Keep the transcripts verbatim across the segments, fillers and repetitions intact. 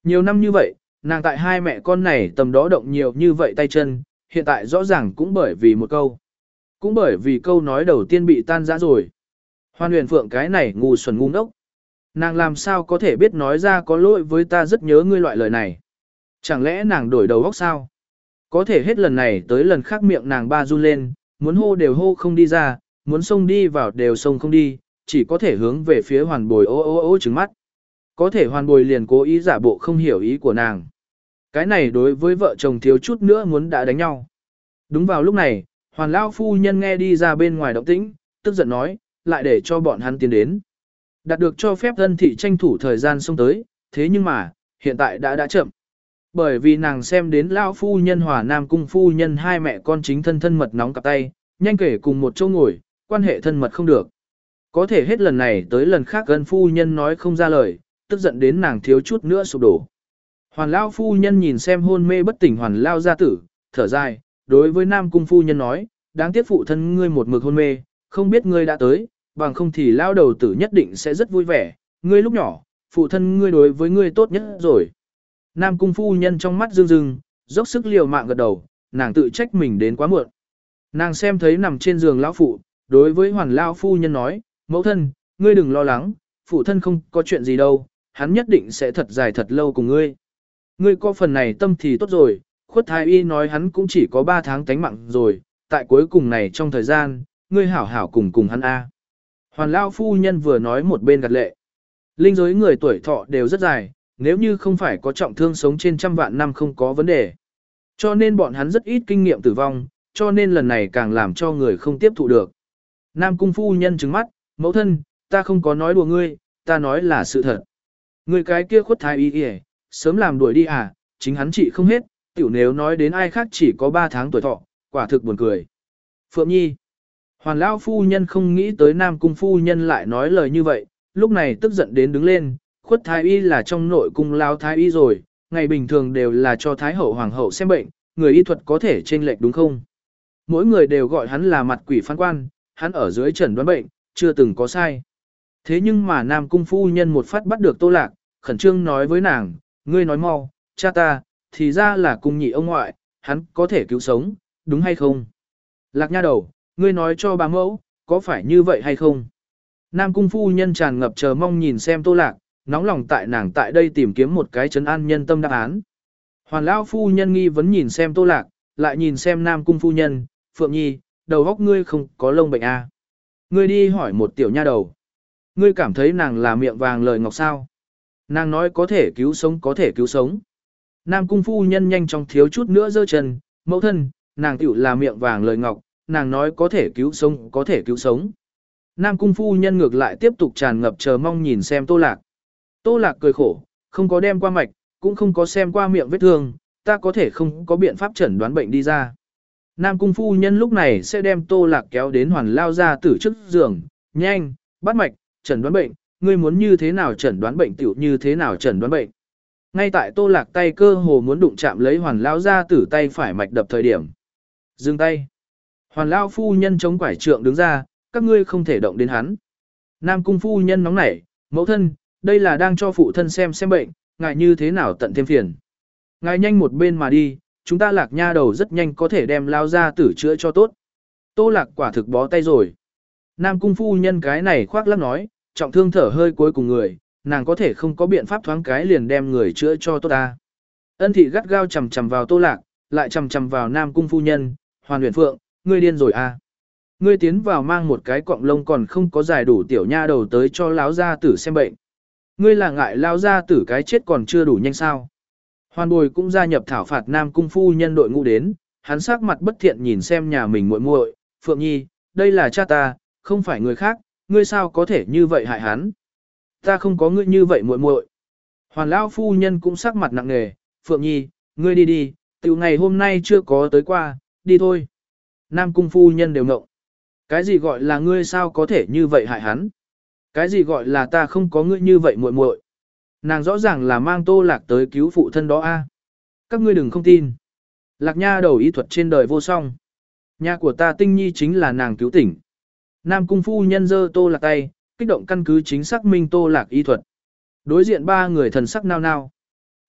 Nhiều năm như vậy, nàng tại hai mẹ con này tầm đó động nhiều như vậy tay chân, hiện tại rõ ràng cũng bởi vì một câu. Cũng bởi vì câu nói đầu tiên bị tan rã rồi. Hoan huyền phượng cái này ngu xuẩn ngu ngốc. Nàng làm sao có thể biết nói ra có lỗi với ta rất nhớ ngươi loại lời này. Chẳng lẽ nàng đổi đầu óc sao? Có thể hết lần này tới lần khác miệng nàng ba run lên, muốn hô đều hô không đi ra, muốn xông đi vào đều xông không đi, chỉ có thể hướng về phía hoàn bồi ô ô ô trừng mắt. Có thể hoàn bồi liền cố ý giả bộ không hiểu ý của nàng. Cái này đối với vợ chồng thiếu chút nữa muốn đã đánh nhau. Đúng vào lúc này, hoàn lao phu nhân nghe đi ra bên ngoài động tĩnh, tức giận nói, lại để cho bọn hắn tiến đến. Đạt được cho phép thân thị tranh thủ thời gian xông tới, thế nhưng mà, hiện tại đã đã chậm. Bởi vì nàng xem đến lao phu nhân hòa nam cung phu nhân hai mẹ con chính thân thân mật nóng cặp tay, nhanh kể cùng một chỗ ngồi, quan hệ thân mật không được. Có thể hết lần này tới lần khác gần phu nhân nói không ra lời, tức giận đến nàng thiếu chút nữa sụp đổ. Hoàn lao phu nhân nhìn xem hôn mê bất tỉnh hoàn lao gia tử, thở dài, đối với nam cung phu nhân nói, đáng tiếc phụ thân ngươi một mực hôn mê, không biết ngươi đã tới, bằng không thì lao đầu tử nhất định sẽ rất vui vẻ, ngươi lúc nhỏ, phụ thân ngươi đối với ngươi tốt nhất rồi. Nam cung phu nhân trong mắt rưng rưng, dốc sức liều mạng gật đầu, nàng tự trách mình đến quá muộn. Nàng xem thấy nằm trên giường lão phụ, đối với hoàn lao phu nhân nói, mẫu thân, ngươi đừng lo lắng, phụ thân không có chuyện gì đâu, hắn nhất định sẽ thật dài thật lâu cùng ngươi. Ngươi có phần này tâm thì tốt rồi, khuất thái y nói hắn cũng chỉ có ba tháng tánh mạng rồi, tại cuối cùng này trong thời gian, ngươi hảo hảo cùng cùng hắn A. Hoàn lao phu nhân vừa nói một bên gật lệ. Linh giới người tuổi thọ đều rất dài, nếu như không phải có trọng thương sống trên trăm vạn năm không có vấn đề. Cho nên bọn hắn rất ít kinh nghiệm tử vong, cho nên lần này càng làm cho người không tiếp thụ được. Nam cung phu nhân trừng mắt, mẫu thân, ta không có nói đùa ngươi, ta nói là sự thật. Ngươi cái kia khuất thái y kìa, sớm làm đuổi đi à, chính hắn trị không hết, tiểu nếu nói đến ai khác chỉ có ba tháng tuổi thọ, quả thực buồn cười. Phượng Nhi. Hoàn lão phu nhân không nghĩ tới Nam cung phu nhân lại nói lời như vậy, lúc này tức giận đến đứng lên, khuất thái y là trong nội cung lao thái y rồi, ngày bình thường đều là cho thái hậu hoàng hậu xem bệnh, người y thuật có thể chênh lệch đúng không? Mỗi người đều gọi hắn là mặt quỷ phán quan, hắn ở dưới chẩn đoán bệnh, chưa từng có sai. Thế nhưng mà Nam cung phu nhân một phát bắt được Tô Lạc, khẩn trương nói với nàng, ngươi nói mau, cha ta, thì ra là cung nhị ông ngoại, hắn có thể cứu sống, đúng hay không? Lạc nha đầu, ngươi nói cho bà mẫu, có phải như vậy hay không? Nam cung phu nhân tràn ngập chờ mong nhìn xem Tô Lạc, nóng lòng tại nàng tại đây tìm kiếm một cái trấn an nhân tâm đáp án. Hoàn lão phu nhân nghi vấn nhìn xem Tô Lạc, lại nhìn xem Nam cung phu nhân, Phượng Nhi, đầu óc ngươi không có lông bệnh à? Ngươi đi hỏi một tiểu nha đầu. Ngươi cảm thấy nàng là miệng vàng lời ngọc sao? Nàng nói có thể cứu sống có thể cứu sống. Nam cung phu nhân nhanh chóng thiếu chút nữa giơ chân, mẫu thân, nàng tiểu là miệng vàng lời ngọc, nàng nói có thể cứu sống có thể cứu sống. Nam cung phu nhân ngược lại tiếp tục tràn ngập chờ mong nhìn xem Tô Lạc. Tô Lạc cười khổ, không có đem qua mạch, cũng không có xem qua miệng vết thương, ta có thể không có biện pháp chẩn đoán bệnh đi ra. Nam cung phu nhân lúc này sẽ đem Tô Lạc kéo đến hoàn lao ra tử trước giường, nhanh, bắt mạch, chẩn đoán bệnh, ngươi muốn như thế nào chẩn đoán bệnh tiểu như thế nào chẩn đoán bệnh. Ngay tại Tô Lạc tay cơ hồ muốn đụng chạm lấy hoàn lao ra tử tay phải mạch đập thời điểm. Dừng tay. Hoàn lao phu nhân chống quải trượng đứng ra, các ngươi không thể động đến hắn. Nam cung phu nhân nóng nảy, mẫu thân, đây là đang cho phụ thân xem xem bệnh, ngài như thế nào tận thêm phiền. Ngài nhanh một bên mà đi, chúng ta Lạc nha đầu rất nhanh có thể đem lao ra tử chữa cho tốt. Tô Lạc quả thực bó tay rồi. Nam cung phu nhân cái này khoác lác nói, trọng thương thở hơi cuối cùng người, nàng có thể không có biện pháp thoáng cái liền đem người chữa cho tốt ta. Ân thị gắt gao chầm chầm vào Tô Lạc, lại chầm chầm vào Nam cung phu nhân, Hoàn Huyền Phượng, ngươi điên rồi à. Ngươi tiến vào mang một cái cọng lông còn không có giải đủ tiểu nha đầu tới cho lão gia tử xem bệnh. Ngươi là ngại lão gia tử cái chết còn chưa đủ nhanh sao. Hoàn Bồi cũng gia nhập thảo phạt Nam cung phu nhân đội ngũ đến, hắn sắc mặt bất thiện nhìn xem nhà mình muội muội, Phượng Nhi, đây là cha ta, không phải người khác, ngươi sao có thể như vậy hại hắn. Ta không có ngươi như vậy muội muội. Hoàn lão phu nhân cũng sắc mặt nặng nề, Phượng Nhi, ngươi đi đi, tiểu ngày hôm nay chưa có tới qua, đi thôi. Nam cung phu nhân đều ngộng. Cái gì gọi là ngươi sao có thể như vậy hại hắn? Cái gì gọi là ta không có ngươi như vậy muội muội? Nàng rõ ràng là mang Tô Lạc tới cứu phụ thân đó a. Các ngươi đừng không tin. Lạc nha đầu y thuật trên đời vô song. Nhà của ta Tinh Nhi chính là nàng cứu tỉnh. Nam cung phu nhân giơ Tô Lạc tay, kích động căn cứ chính xác minh Tô Lạc y thuật. Đối diện ba người thần sắc nao nao.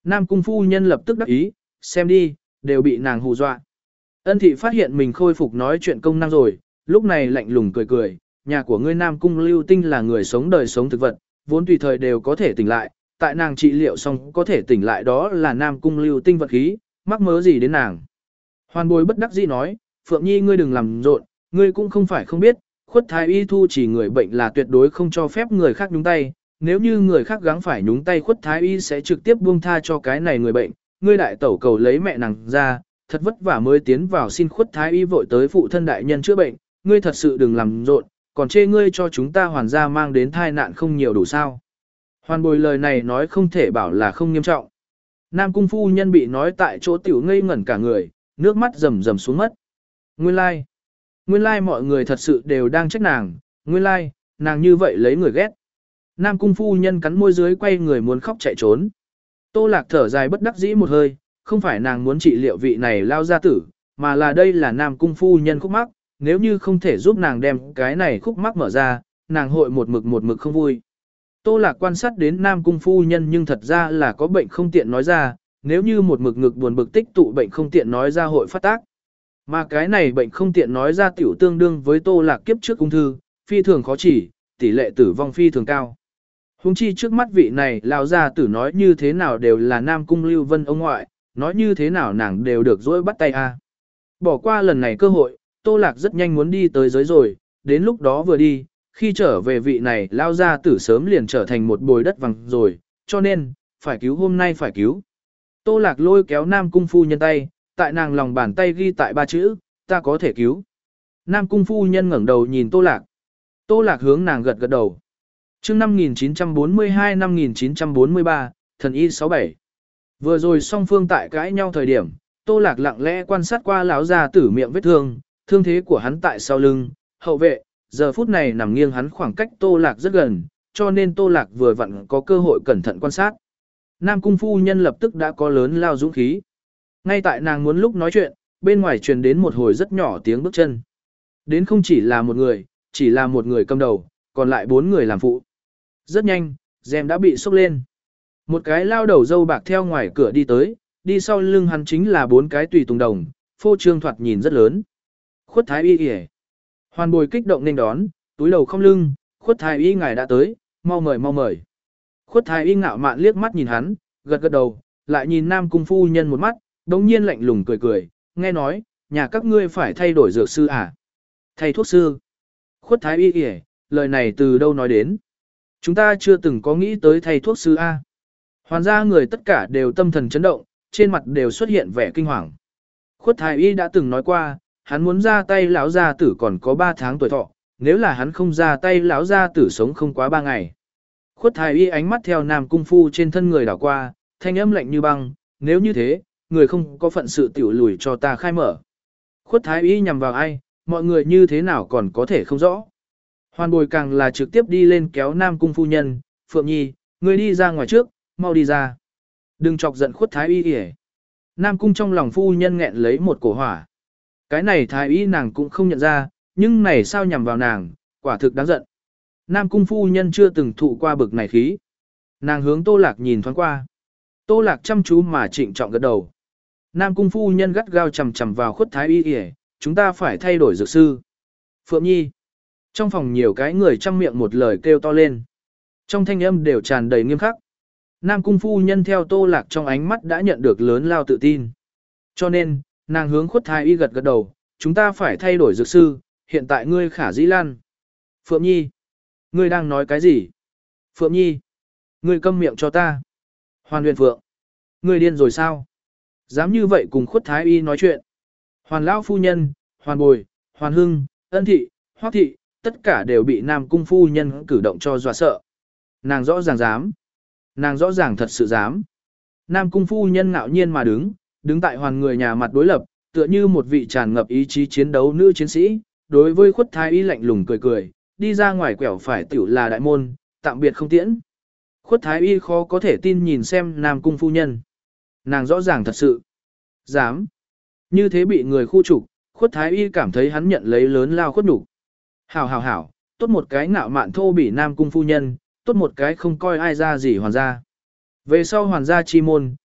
Nam Cung phu nhân lập tức đắc ý, xem đi, đều bị nàng hù dọa. Ân thị phát hiện mình khôi phục nói chuyện công năng rồi, lúc này lạnh lùng cười cười, nhà của ngươi Nam Cung Lưu Tinh là người sống đời sống thực vật, vốn tùy thời đều có thể tỉnh lại, tại nàng trị liệu xong có thể tỉnh lại đó là Nam Cung Lưu Tinh vật khí, mắc mớ gì đến nàng. Hoàn Bối bất đắc dĩ nói, Phượng Nhi ngươi đừng làm rộn, ngươi cũng không phải không biết, khuất thái y thu chỉ người bệnh là tuyệt đối không cho phép người khác nhúng tay, nếu như người khác gắng phải nhúng tay khuất thái y sẽ trực tiếp buông tha cho cái này người bệnh, ngươi đại tẩu cầu lấy mẹ nàng ra, thật vất vả mới tiến vào xin khuất thái y vội tới phụ thân đại nhân chữa bệnh, ngươi thật sự đừng làm rộn, còn chê ngươi cho chúng ta hoàn gia mang đến thai nạn không nhiều đủ sao. Hoàn Bồi lời này nói không thể bảo là không nghiêm trọng. Nam Cung phu nhân bị nói tại chỗ tiểu ngây ngẩn cả người, nước mắt rầm rầm xuống mất. Nguyên lai, like. Nguyên lai like mọi người thật sự đều đang trách nàng, nguyên lai, like, nàng như vậy lấy người ghét. Nam Cung phu nhân cắn môi dưới quay người muốn khóc chạy trốn. Tô Lạc thở dài bất đắc dĩ một hơi, không phải nàng muốn trị liệu vị này lao gia tử, mà là đây là Nam Cung phu nhân khúc mắc, nếu như không thể giúp nàng đem cái này khúc mắc mở ra, nàng hội một mực một mực không vui. Tô Lạc quan sát đến Nam Cung phu nhân nhưng thật ra là có bệnh không tiện nói ra, nếu như một mực ngực buồn bực tích tụ bệnh không tiện nói ra hội phát tác. Mà cái này bệnh không tiện nói ra tiểu tương đương với Tô Lạc kiếp trước ung thư, phi thường khó chỉ, tỷ lệ tử vong phi thường cao. Huống chi trước mắt vị này lao gia tử nói như thế nào đều là Nam Cung Lưu Vân ông ngoại, nói như thế nào nàng đều được dỗi bắt tay a. Bỏ qua lần này cơ hội, Tô Lạc rất nhanh muốn đi tới giới rồi, đến lúc đó vừa đi, khi trở về vị này lao gia tử sớm liền trở thành một bồi đất vàng rồi, cho nên, phải cứu hôm nay phải cứu. Tô Lạc lôi kéo Nam Cung phu nhân tay, tại nàng lòng bàn tay ghi tại ba chữ, ta có thể cứu. Nam Cung phu nhân ngẩng đầu nhìn Tô Lạc. Tô Lạc hướng nàng gật gật đầu. Chương năm nghìn chín trăm bốn mươi hai năm nghìn chín trăm bốn mươi ba, thần y sáu bảy. Vừa rồi song phương tại cãi nhau thời điểm, Tô Lạc lặng lẽ quan sát qua lão gia tử miệng vết thương, thương thế của hắn tại sau lưng, hậu vệ, giờ phút này nằm nghiêng hắn khoảng cách Tô Lạc rất gần, cho nên Tô Lạc vừa vặn có cơ hội cẩn thận quan sát. Nam Cung phu nhân lập tức đã có lớn lao dũng khí. Ngay tại nàng muốn lúc nói chuyện, bên ngoài truyền đến một hồi rất nhỏ tiếng bước chân. Đến không chỉ là một người, chỉ là một người cầm đầu, còn lại bốn người làm phụ. Rất nhanh, rèm đã bị xốc lên. Một cái lao đầu dâu bạc theo ngoài cửa đi tới, đi sau lưng hắn chính là bốn cái tùy tùng đồng, phô trương thoạt nhìn rất lớn. Khuất thái y kìa. Hoàn Bồi kích động nên đón, túi đầu không lưng, khuất thái y ngài đã tới, mau mời mau mời. Khuất thái y ngạo mạn liếc mắt nhìn hắn, gật gật đầu, lại nhìn Nam Cung phu nhân một mắt, đống nhiên lạnh lùng cười cười, nghe nói, nhà các ngươi phải thay đổi dược sư à? Thay thuốc sư. Khuất thái y kìa, lời này từ đâu nói đến? Chúng ta chưa từng có nghĩ tới thay thuốc sư A. Hoàn gia người tất cả đều tâm thần chấn động, trên mặt đều xuất hiện vẻ kinh hoàng. Khuất thái y đã từng nói qua, hắn muốn ra tay lão gia tử còn có ba tháng tuổi thọ, nếu là hắn không ra tay lão gia tử sống không quá ba ngày. Khuất thái y ánh mắt theo Nam Cung phu trên thân người đảo qua, thanh âm lạnh như băng, nếu như thế, người không có phận sự tiểu lùi cho ta khai mở. Khuất thái y nhằm vào ai, mọi người như thế nào còn có thể không rõ. Hoàn Bồi càng là trực tiếp đi lên kéo Nam Cung phu nhân, Phượng Nhi, người đi ra ngoài trước, mau đi ra. Đừng chọc giận Khuất thái y kìa. Nam Cung trong lòng phu nhân nghẹn lấy một cổ hỏa. Cái này thái y nàng cũng không nhận ra, nhưng này sao nhằm vào nàng, quả thực đáng giận. Nam Cung phu nhân chưa từng thụ qua bực này khí. Nàng hướng Tô Lạc nhìn thoáng qua. Tô Lạc chăm chú mà trịnh trọng gật đầu. Nam Cung phu nhân gắt gao chầm chầm vào Khuất thái y kìa, chúng ta phải thay đổi dược sư. Phượng Nhi. Trong phòng nhiều cái người chăm miệng một lời kêu to lên. Trong thanh âm đều tràn đầy nghiêm khắc. Nam Cung phu nhân theo Tô Lạc trong ánh mắt đã nhận được lớn lao tự tin. Cho nên, nàng hướng Khuất thái y gật gật đầu, chúng ta phải thay đổi dược sư, hiện tại ngươi khả dĩ lan. Phượng Nhi, ngươi đang nói cái gì? Phượng Nhi, ngươi câm miệng cho ta. Hoàn Huyền Phượng, ngươi điên rồi sao? Dám như vậy cùng Khuất thái y nói chuyện. Hoàn lão phu nhân, Hoàn Bồi, Hoàn Hưng, Ân thị, Hoắc thị, tất cả đều bị Nam Cung phu nhân cử động cho dọa sợ. Nàng rõ ràng dám. Nàng rõ ràng thật sự dám. Nam Cung phu nhân ngạo nhiên mà đứng, đứng tại hoàn người nhà mặt đối lập, tựa như một vị tràn ngập ý chí chiến đấu nữ chiến sĩ, đối với Khuất thái y lạnh lùng cười cười, đi ra ngoài quẹo phải tiểu là đại môn, tạm biệt không tiễn. Khuất thái y khó có thể tin nhìn xem Nam Cung phu nhân. Nàng rõ ràng thật sự dám. Như thế bị người khu trục, Khuất thái y cảm thấy hắn nhận lấy lớn lao khuất nhục. Hảo hảo hảo, tốt một cái ngạo mạn thô bỉ Nam Cung phu nhân, tốt một cái không coi ai ra gì hoàn gia. Về sau hoàn gia chi môn,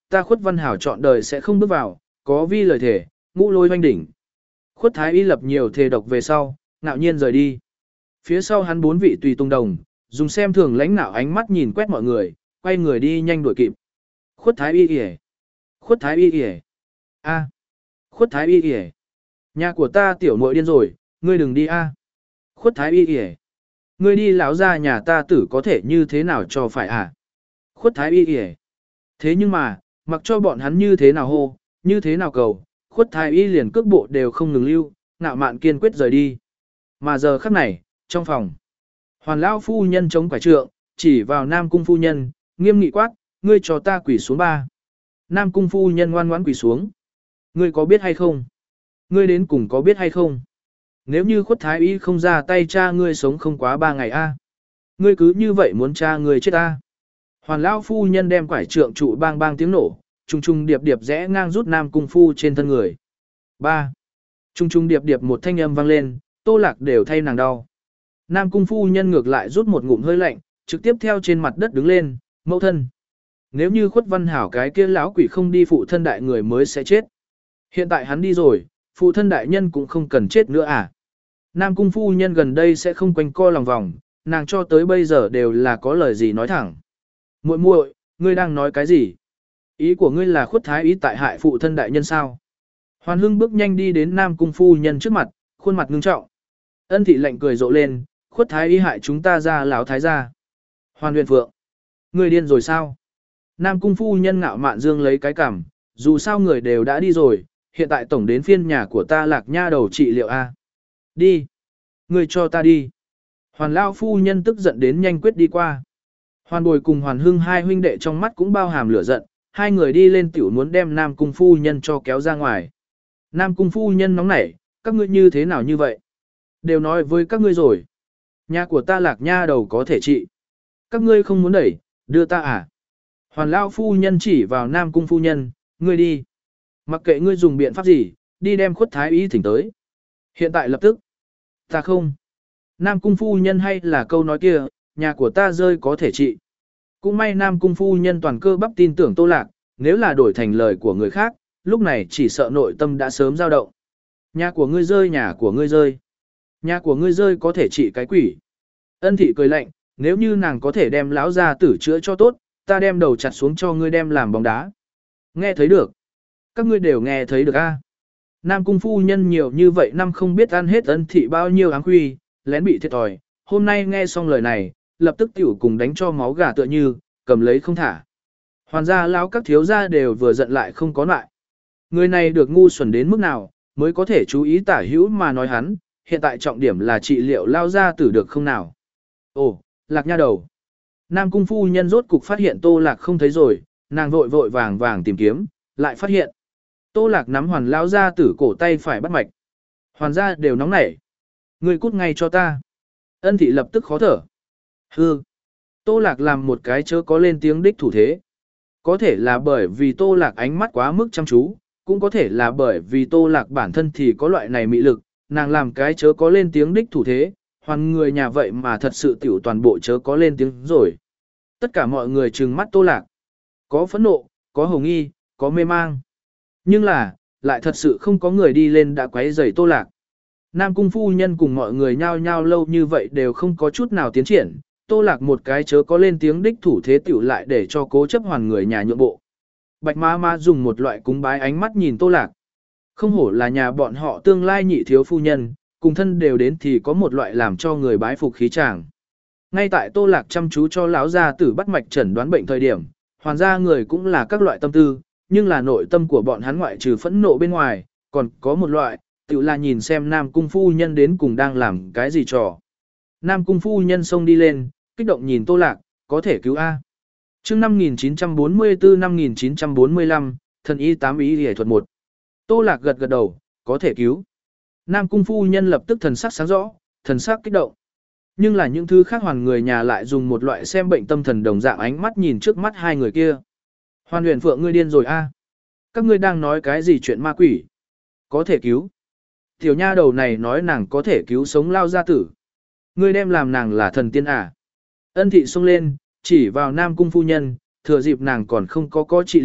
ta Khuất Văn Hảo chọn đời sẽ không bước vào, có vi lời thể, ngũ lôi hoanh đỉnh. Khuất Thái Y lập nhiều thề độc về sau, ngạo nhiên rời đi. Phía sau hắn bốn vị tùy tùng đồng, dùng xem thường lãnh nạo ánh mắt nhìn quét mọi người, quay người đi nhanh đuổi kịp. Khuất Thái Y kìa! Khuất Thái Y kìa! A! Khuất Thái Y kìa! Nhà của ta tiểu muội điên rồi, ngươi đừng đi a! Khuất Thái Y kìa! Ngươi đi lão ra nhà ta tử có thể như thế nào cho phải à? Khuất Thái Y kìa! Thế nhưng mà, mặc cho bọn hắn như thế nào hô, như thế nào cầu, Khuất Thái Y liền cước bộ đều không ngừng lưu, ngạo mạn kiên quyết rời đi. Mà giờ khắc này, trong phòng, Hoàn lão phu nhân chống quải trượng, chỉ vào Nam cung phu nhân, nghiêm nghị quát, ngươi cho ta quỳ xuống ba. Nam cung phu nhân ngoan ngoãn quỳ xuống. Ngươi có biết hay không? Ngươi đến cùng có biết hay không? Nếu như Khuất Thái Y không ra tay cha ngươi sống không quá ba ngày a, ngươi cứ như vậy muốn cha ngươi chết a. Hoàn lão phu nhân đem quải trượng trụ bang bang tiếng nổ, trung trung điệp điệp rẽ ngang rút Nam cung phu trên thân người. Ba. Trung trung điệp điệp một thanh âm vang lên, Tô Lạc đều thay nàng đau. Nam cung phu nhân ngược lại rút một ngụm hơi lạnh, trực tiếp theo trên mặt đất đứng lên, mẫu thân. Nếu như Khuất Văn Hảo cái kia lão quỷ không đi phụ thân đại người mới sẽ chết. Hiện tại hắn đi rồi, phụ thân đại nhân cũng không cần chết nữa à. Nam cung phu nhân gần đây sẽ không quanh co lòng vòng, nàng cho tới bây giờ đều là có lời gì nói thẳng. Muội muội, ngươi đang nói cái gì? Ý của ngươi là Khuất Thái Y tại hại phụ thân đại nhân sao? Hoàn Hưng bước nhanh đi đến Nam cung phu nhân trước mặt, khuôn mặt ngưng trọng. Ân thị lạnh cười rộ lên, Khuất Thái Y hại chúng ta ra lão thái gia. Hoàn Huyền Phượng, ngươi điên rồi sao? Nam cung phu nhân ngạo mạn dương lấy cái cằm, dù sao người đều đã đi rồi, hiện tại tổng đến phiên nhà của ta Lạc nha đầu trị liệu a. Đi, ngươi cho ta đi. Hoàn lão phu nhân tức giận đến nhanh quyết đi qua. Hoàn Bồi cùng Hoàn Hưng hai huynh đệ trong mắt cũng bao hàm lửa giận, hai người đi lên tiểu muốn đem Nam cung phu nhân cho kéo ra ngoài. Nam cung phu nhân nóng nảy, các ngươi như thế nào như vậy? Đều nói với các ngươi rồi. Nhà của ta Lạc nha đầu có thể trị. Các ngươi không muốn đẩy, đưa ta à? Hoàn lão phu nhân chỉ vào Nam cung phu nhân, ngươi đi. Mặc kệ ngươi dùng biện pháp gì, đi đem Khuất Thái Y thỉnh tới. Hiện tại lập tức. Ta không. Nam cung phu nhân hay là câu nói kia, nhà của ta rơi có thể trị. Cũng may Nam cung phu nhân toàn cơ bắp tin tưởng Tô Lạc, nếu là đổi thành lời của người khác, lúc này chỉ sợ nội tâm đã sớm dao động. Nhà của ngươi rơi, nhà của ngươi rơi. Nhà của ngươi rơi có thể trị cái quỷ. Ân thị cười lạnh, nếu như nàng có thể đem lão gia tử chữa cho tốt, ta đem đầu chặt xuống cho ngươi đem làm bóng đá. Nghe thấy được. Các ngươi đều nghe thấy được a. Nam cung phu nhân nhiều như vậy năm không biết ăn hết Ân thị bao nhiêu áng khuy, lén bị thiệt thòi. Hôm nay nghe xong lời này, lập tức tiểu cùng đánh cho máu gà tựa như, cầm lấy không thả. Hoàn gia lão các thiếu gia đều vừa giận lại không có lại. Người này được ngu xuẩn đến mức nào, mới có thể chú ý tả hữu mà nói hắn, hiện tại trọng điểm là trị liệu lao gia tử được không nào. Ồ, Lạc nha đầu. Nam cung phu nhân rốt cục phát hiện Tô Lạc không thấy rồi, nàng vội vội vàng vàng tìm kiếm, lại phát hiện. Tô Lạc nắm Hoàn lão gia tử cổ tay phải bắt mạch. Hoàn gia đều nóng nảy. Người cút ngay cho ta. Ân thị lập tức khó thở. Hư. Tô Lạc làm một cái chớ có lên tiếng đích thủ thế. Có thể là bởi vì Tô Lạc ánh mắt quá mức chăm chú, cũng có thể là bởi vì Tô Lạc bản thân thì có loại này mị lực, nàng làm cái chớ có lên tiếng đích thủ thế, hoàn người nhà vậy mà thật sự tiểu toàn bộ chớ có lên tiếng rồi. Tất cả mọi người trừng mắt Tô Lạc. Có phẫn nộ, có hồng nghi, có mê mang. Nhưng là, lại thật sự không có người đi lên đã quấy rầy Tô Lạc. Nam cung phu nhân cùng mọi người nhao nhao lâu như vậy đều không có chút nào tiến triển, Tô Lạc một cái chớ có lên tiếng đích thủ thế tiểu lại để cho cố chấp hoàn người nhà nhượng bộ. Bạch ma ma dùng một loại cúng bái ánh mắt nhìn Tô Lạc. Không hổ là nhà bọn họ tương lai nhị thiếu phu nhân, cùng thân đều đến thì có một loại làm cho người bái phục khí chàng. Ngay tại Tô Lạc chăm chú cho lão gia tử bắt mạch chẩn đoán bệnh thời điểm, hoàn gia người cũng là các loại tâm tư, nhưng là nội tâm của bọn hắn ngoại trừ phẫn nộ bên ngoài, còn có một loại, tự là nhìn xem Nam cung phu nhân đến cùng đang làm cái gì trò. Nam cung phu nhân xông đi lên, kích động nhìn Tô Lạc, có thể cứu A. Chương năm nghìn chín trăm bốn mươi tư năm nghìn chín trăm bốn mươi lăm, thần y tám ý y thuật một. Tô Lạc gật gật đầu, có thể cứu. Nam cung phu nhân lập tức thần sắc sáng rõ, thần sắc kích động. Nhưng là những thứ khác hoàn người nhà lại dùng một loại xem bệnh tâm thần đồng dạng ánh mắt nhìn trước mắt hai người kia. Hoàn Huyền Phượng, ngươi điên rồi a? Các ngươi đang nói cái gì chuyện ma quỷ? Có thể cứu. Tiểu nha đầu này nói nàng có thể cứu sống lao gia tử. Ngươi đem làm nàng là thần tiên à? Ân thị xông lên, chỉ vào Nam cung phu nhân, thừa dịp nàng còn không có có trị liệu,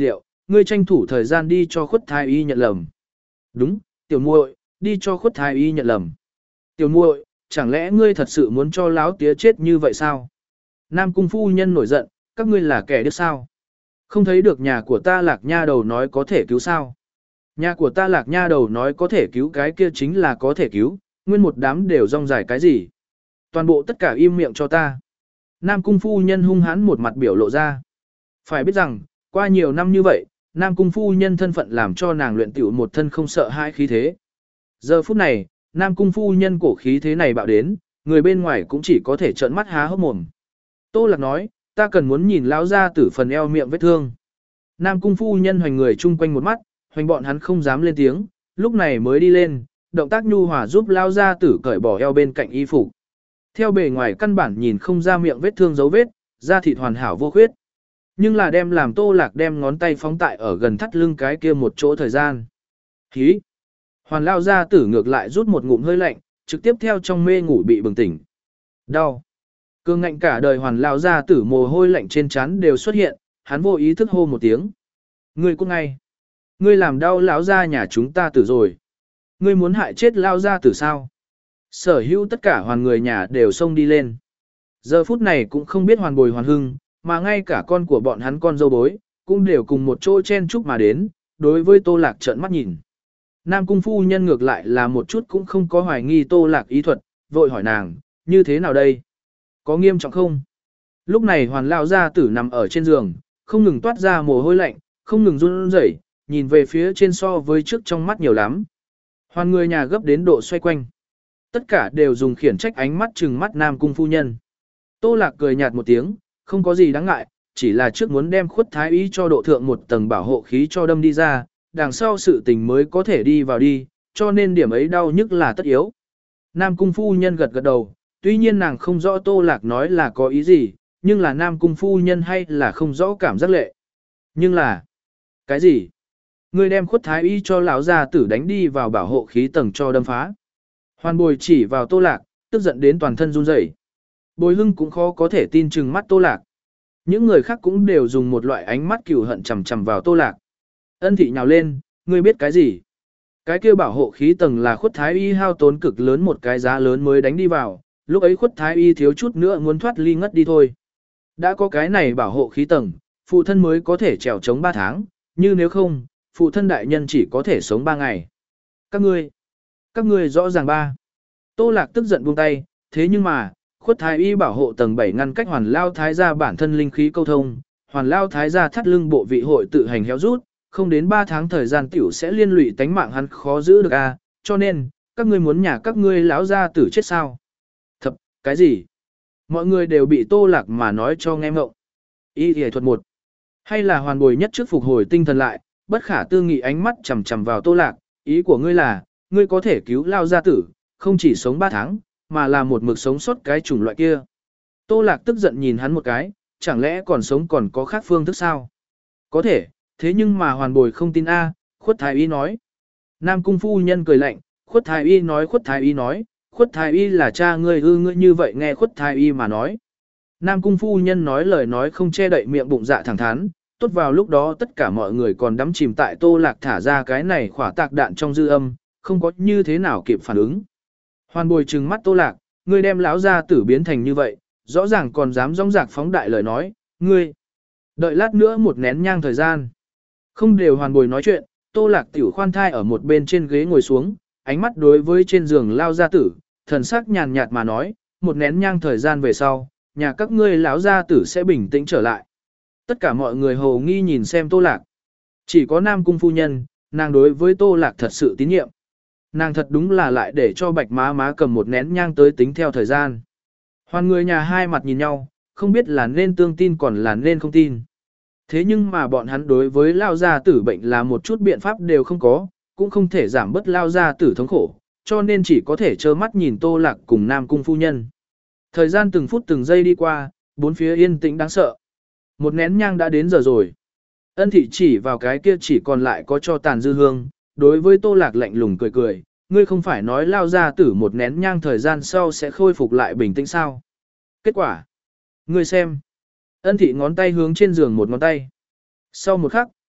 ngươi tranh thủ thời gian đi cho khuất thái y nhận lầm. Đúng, tiểu muội, đi cho khuất thái y nhận lầm. Tiểu muội, chẳng lẽ ngươi thật sự muốn cho láo tía chết như vậy sao? Nam cung phu nhân nổi giận, các ngươi là kẻ điếc sao? Không thấy được nhà của ta lạc nha đầu nói có thể cứu sao? Nhà của ta lạc nha đầu nói có thể cứu cái kia chính là có thể cứu, nguyên một đám đều rong dài cái gì? Toàn bộ tất cả im miệng cho ta. Nam cung phu nhân hung hãn một mặt biểu lộ ra. Phải biết rằng, qua nhiều năm như vậy, Nam cung phu nhân thân phận làm cho nàng luyện tiểu một thân không sợ hai khí thế. Giờ phút này, Nam cung phu nhân cổ khí thế này bạo đến, người bên ngoài cũng chỉ có thể trợn mắt há hốc mồm. Tô Lạc nói, ta cần muốn nhìn lão gia tử phần eo miệng vết thương. Nam cung phu nhân hoành người chung quanh một mắt, hoành bọn hắn không dám lên tiếng, lúc này mới đi lên, động tác nhu hòa giúp lão gia tử cởi bỏ eo bên cạnh y phục. Theo bề ngoài căn bản nhìn không ra miệng vết thương dấu vết, da thịt hoàn hảo vô khuyết. Nhưng là đem làm Tô Lạc đem ngón tay phóng tại ở gần thắt lưng cái kia một chỗ thời gian. Hí! Hoàn lao gia tử ngược lại rút một ngụm hơi lạnh, trực tiếp theo trong mê ngủ bị bừng tỉnh. Đau! Cương ngạnh cả đời hoàn lao gia tử mồ hôi lạnh trên trán đều xuất hiện, hắn vô ý thức hô một tiếng. Ngươi cũng ngay! Ngươi làm đau lão gia nhà chúng ta tử rồi. Ngươi muốn hại chết lao gia tử sao? Sở hữu tất cả hoàn người nhà đều xông đi lên. Giờ phút này cũng không biết hoàn bồi hoàn hưng, mà ngay cả con của bọn hắn con dâu bối, cũng đều cùng một chỗ chen chúc mà đến, đối với Tô Lạc trợn mắt nhìn. Nam cung phu nhân ngược lại là một chút cũng không có hoài nghi Tô Lạc ý thuật, vội hỏi nàng, như thế nào đây? Có nghiêm trọng không? Lúc này hoàn lao gia tử nằm ở trên giường, không ngừng toát ra mồ hôi lạnh, không ngừng run rẩy, nhìn về phía trên so với trước trong mắt nhiều lắm. Hoàn người nhà gấp đến độ xoay quanh. Tất cả đều dùng khiển trách ánh mắt trừng mắt Nam cung phu nhân. Tô Lạc cười nhạt một tiếng, không có gì đáng ngại, chỉ là trước muốn đem khuất thái y cho độ thượng một tầng bảo hộ khí cho đâm đi ra, đằng sau sự tình mới có thể đi vào đi, cho nên điểm ấy đau nhức là tất yếu. Nam cung phu nhân gật gật đầu, tuy nhiên nàng không rõ Tô Lạc nói là có ý gì, nhưng là Nam cung phu nhân hay là không rõ cảm giác lệ. Nhưng là, cái gì? Ngươi đem khuất thái y cho lão gia tử đánh đi vào bảo hộ khí tầng cho đâm phá. Hoàn bồi chỉ vào Tô Lạc, tức giận đến toàn thân run rẩy. Bồi hưng cũng khó có thể tin chừng mắt Tô Lạc. Những người khác cũng đều dùng một loại ánh mắt cừu hận chằm chằm vào Tô Lạc. Ân thị nhào lên, ngươi biết cái gì? Cái kia bảo hộ khí tầng là khuất thái y hao tốn cực lớn một cái giá lớn mới đánh đi vào, lúc ấy khuất thái y thiếu chút nữa muốn thoát ly ngất đi thôi. Đã có cái này bảo hộ khí tầng, phụ thân mới có thể trèo chống ba tháng, như nếu không, phụ thân đại nhân chỉ có thể sống ba ngày. Các ngươi, các ngươi rõ ràng ba. Tô Lạc tức giận buông tay, thế nhưng mà, khuất thái y bảo hộ tầng bảy ngăn cách hoàn lao thái gia bản thân linh khí câu thông, hoàn lao thái gia thắt lưng bộ vị hội tự hành héo rút, không đến ba tháng thời gian tiểu sẽ liên lụy tánh mạng hắn khó giữ được a, cho nên, các ngươi muốn nhà các ngươi lão gia tử chết sao? Thập, cái gì? Mọi người đều bị Tô Lạc mà nói cho nghe ngộng. Y y thuật một. Hay là hoàn bồi nhất trước phục hồi tinh thần lại, bất khả tư nghị ánh mắt chằm chằm vào Tô Lạc, ý của ngươi là, ngươi có thể cứu lao gia tử, không chỉ sống ba tháng, mà là một mực sống sót cái chủng loại kia. Tô Lạc tức giận nhìn hắn một cái, chẳng lẽ còn sống còn có khác phương thức sao? Có thể, thế nhưng mà hoàn bồi không tin a, khuất thái y nói. Nam cung phu nhân cười lạnh, khuất thái y nói khuất thái y nói, khuất thái y là cha ngươi ư, ngươi như vậy nghe khuất thái y mà nói. Nam cung phu nhân nói lời nói không che đậy miệng bụng dạ thẳng thắn, tốt vào lúc đó tất cả mọi người còn đắm chìm tại Tô Lạc thả ra cái này khỏa tạc đạn trong dư âm, không có như thế nào kịp phản ứng. Hoàn bồi trừng mắt Tô Lạc, ngươi đem lão gia tử biến thành như vậy, rõ ràng còn dám rong rạc phóng đại lời nói, ngươi. Đợi lát nữa một nén nhang thời gian. Không đều hoàn bồi nói chuyện, Tô Lạc tiểu khoan thai ở một bên trên ghế ngồi xuống, ánh mắt đối với trên giường lao gia tử, thần sắc nhàn nhạt mà nói, một nén nhang thời gian về sau, nhà các ngươi lão gia tử sẽ bình tĩnh trở lại. Tất cả mọi người hồ nghi nhìn xem Tô Lạc. Chỉ có Nam cung phu nhân, nàng đối với Tô Lạc thật sự tín nhiệm. Nàng thật đúng là lại để cho bạch má má cầm một nén nhang tới tính theo thời gian. Hoàn người nhà hai mặt nhìn nhau, không biết là nên tương tin còn là nên không tin. Thế nhưng mà bọn hắn đối với lao gia tử bệnh là một chút biện pháp đều không có, cũng không thể giảm bớt lao gia tử thống khổ, cho nên chỉ có thể trơ mắt nhìn Tô Lạc cùng Nam cung phu nhân. Thời gian từng phút từng giây đi qua, bốn phía yên tĩnh đáng sợ. Một nén nhang đã đến giờ rồi. Ân thị chỉ vào cái kia chỉ còn lại có cho tàn dư hương, đối với Tô Lạc lạnh lùng cười cười, ngươi không phải nói lao gia tử một nén nhang thời gian sau sẽ khôi phục lại bình tĩnh sao? Kết quả, ngươi xem. Ân thị ngón tay hướng trên giường một ngón tay. Sau một khắc,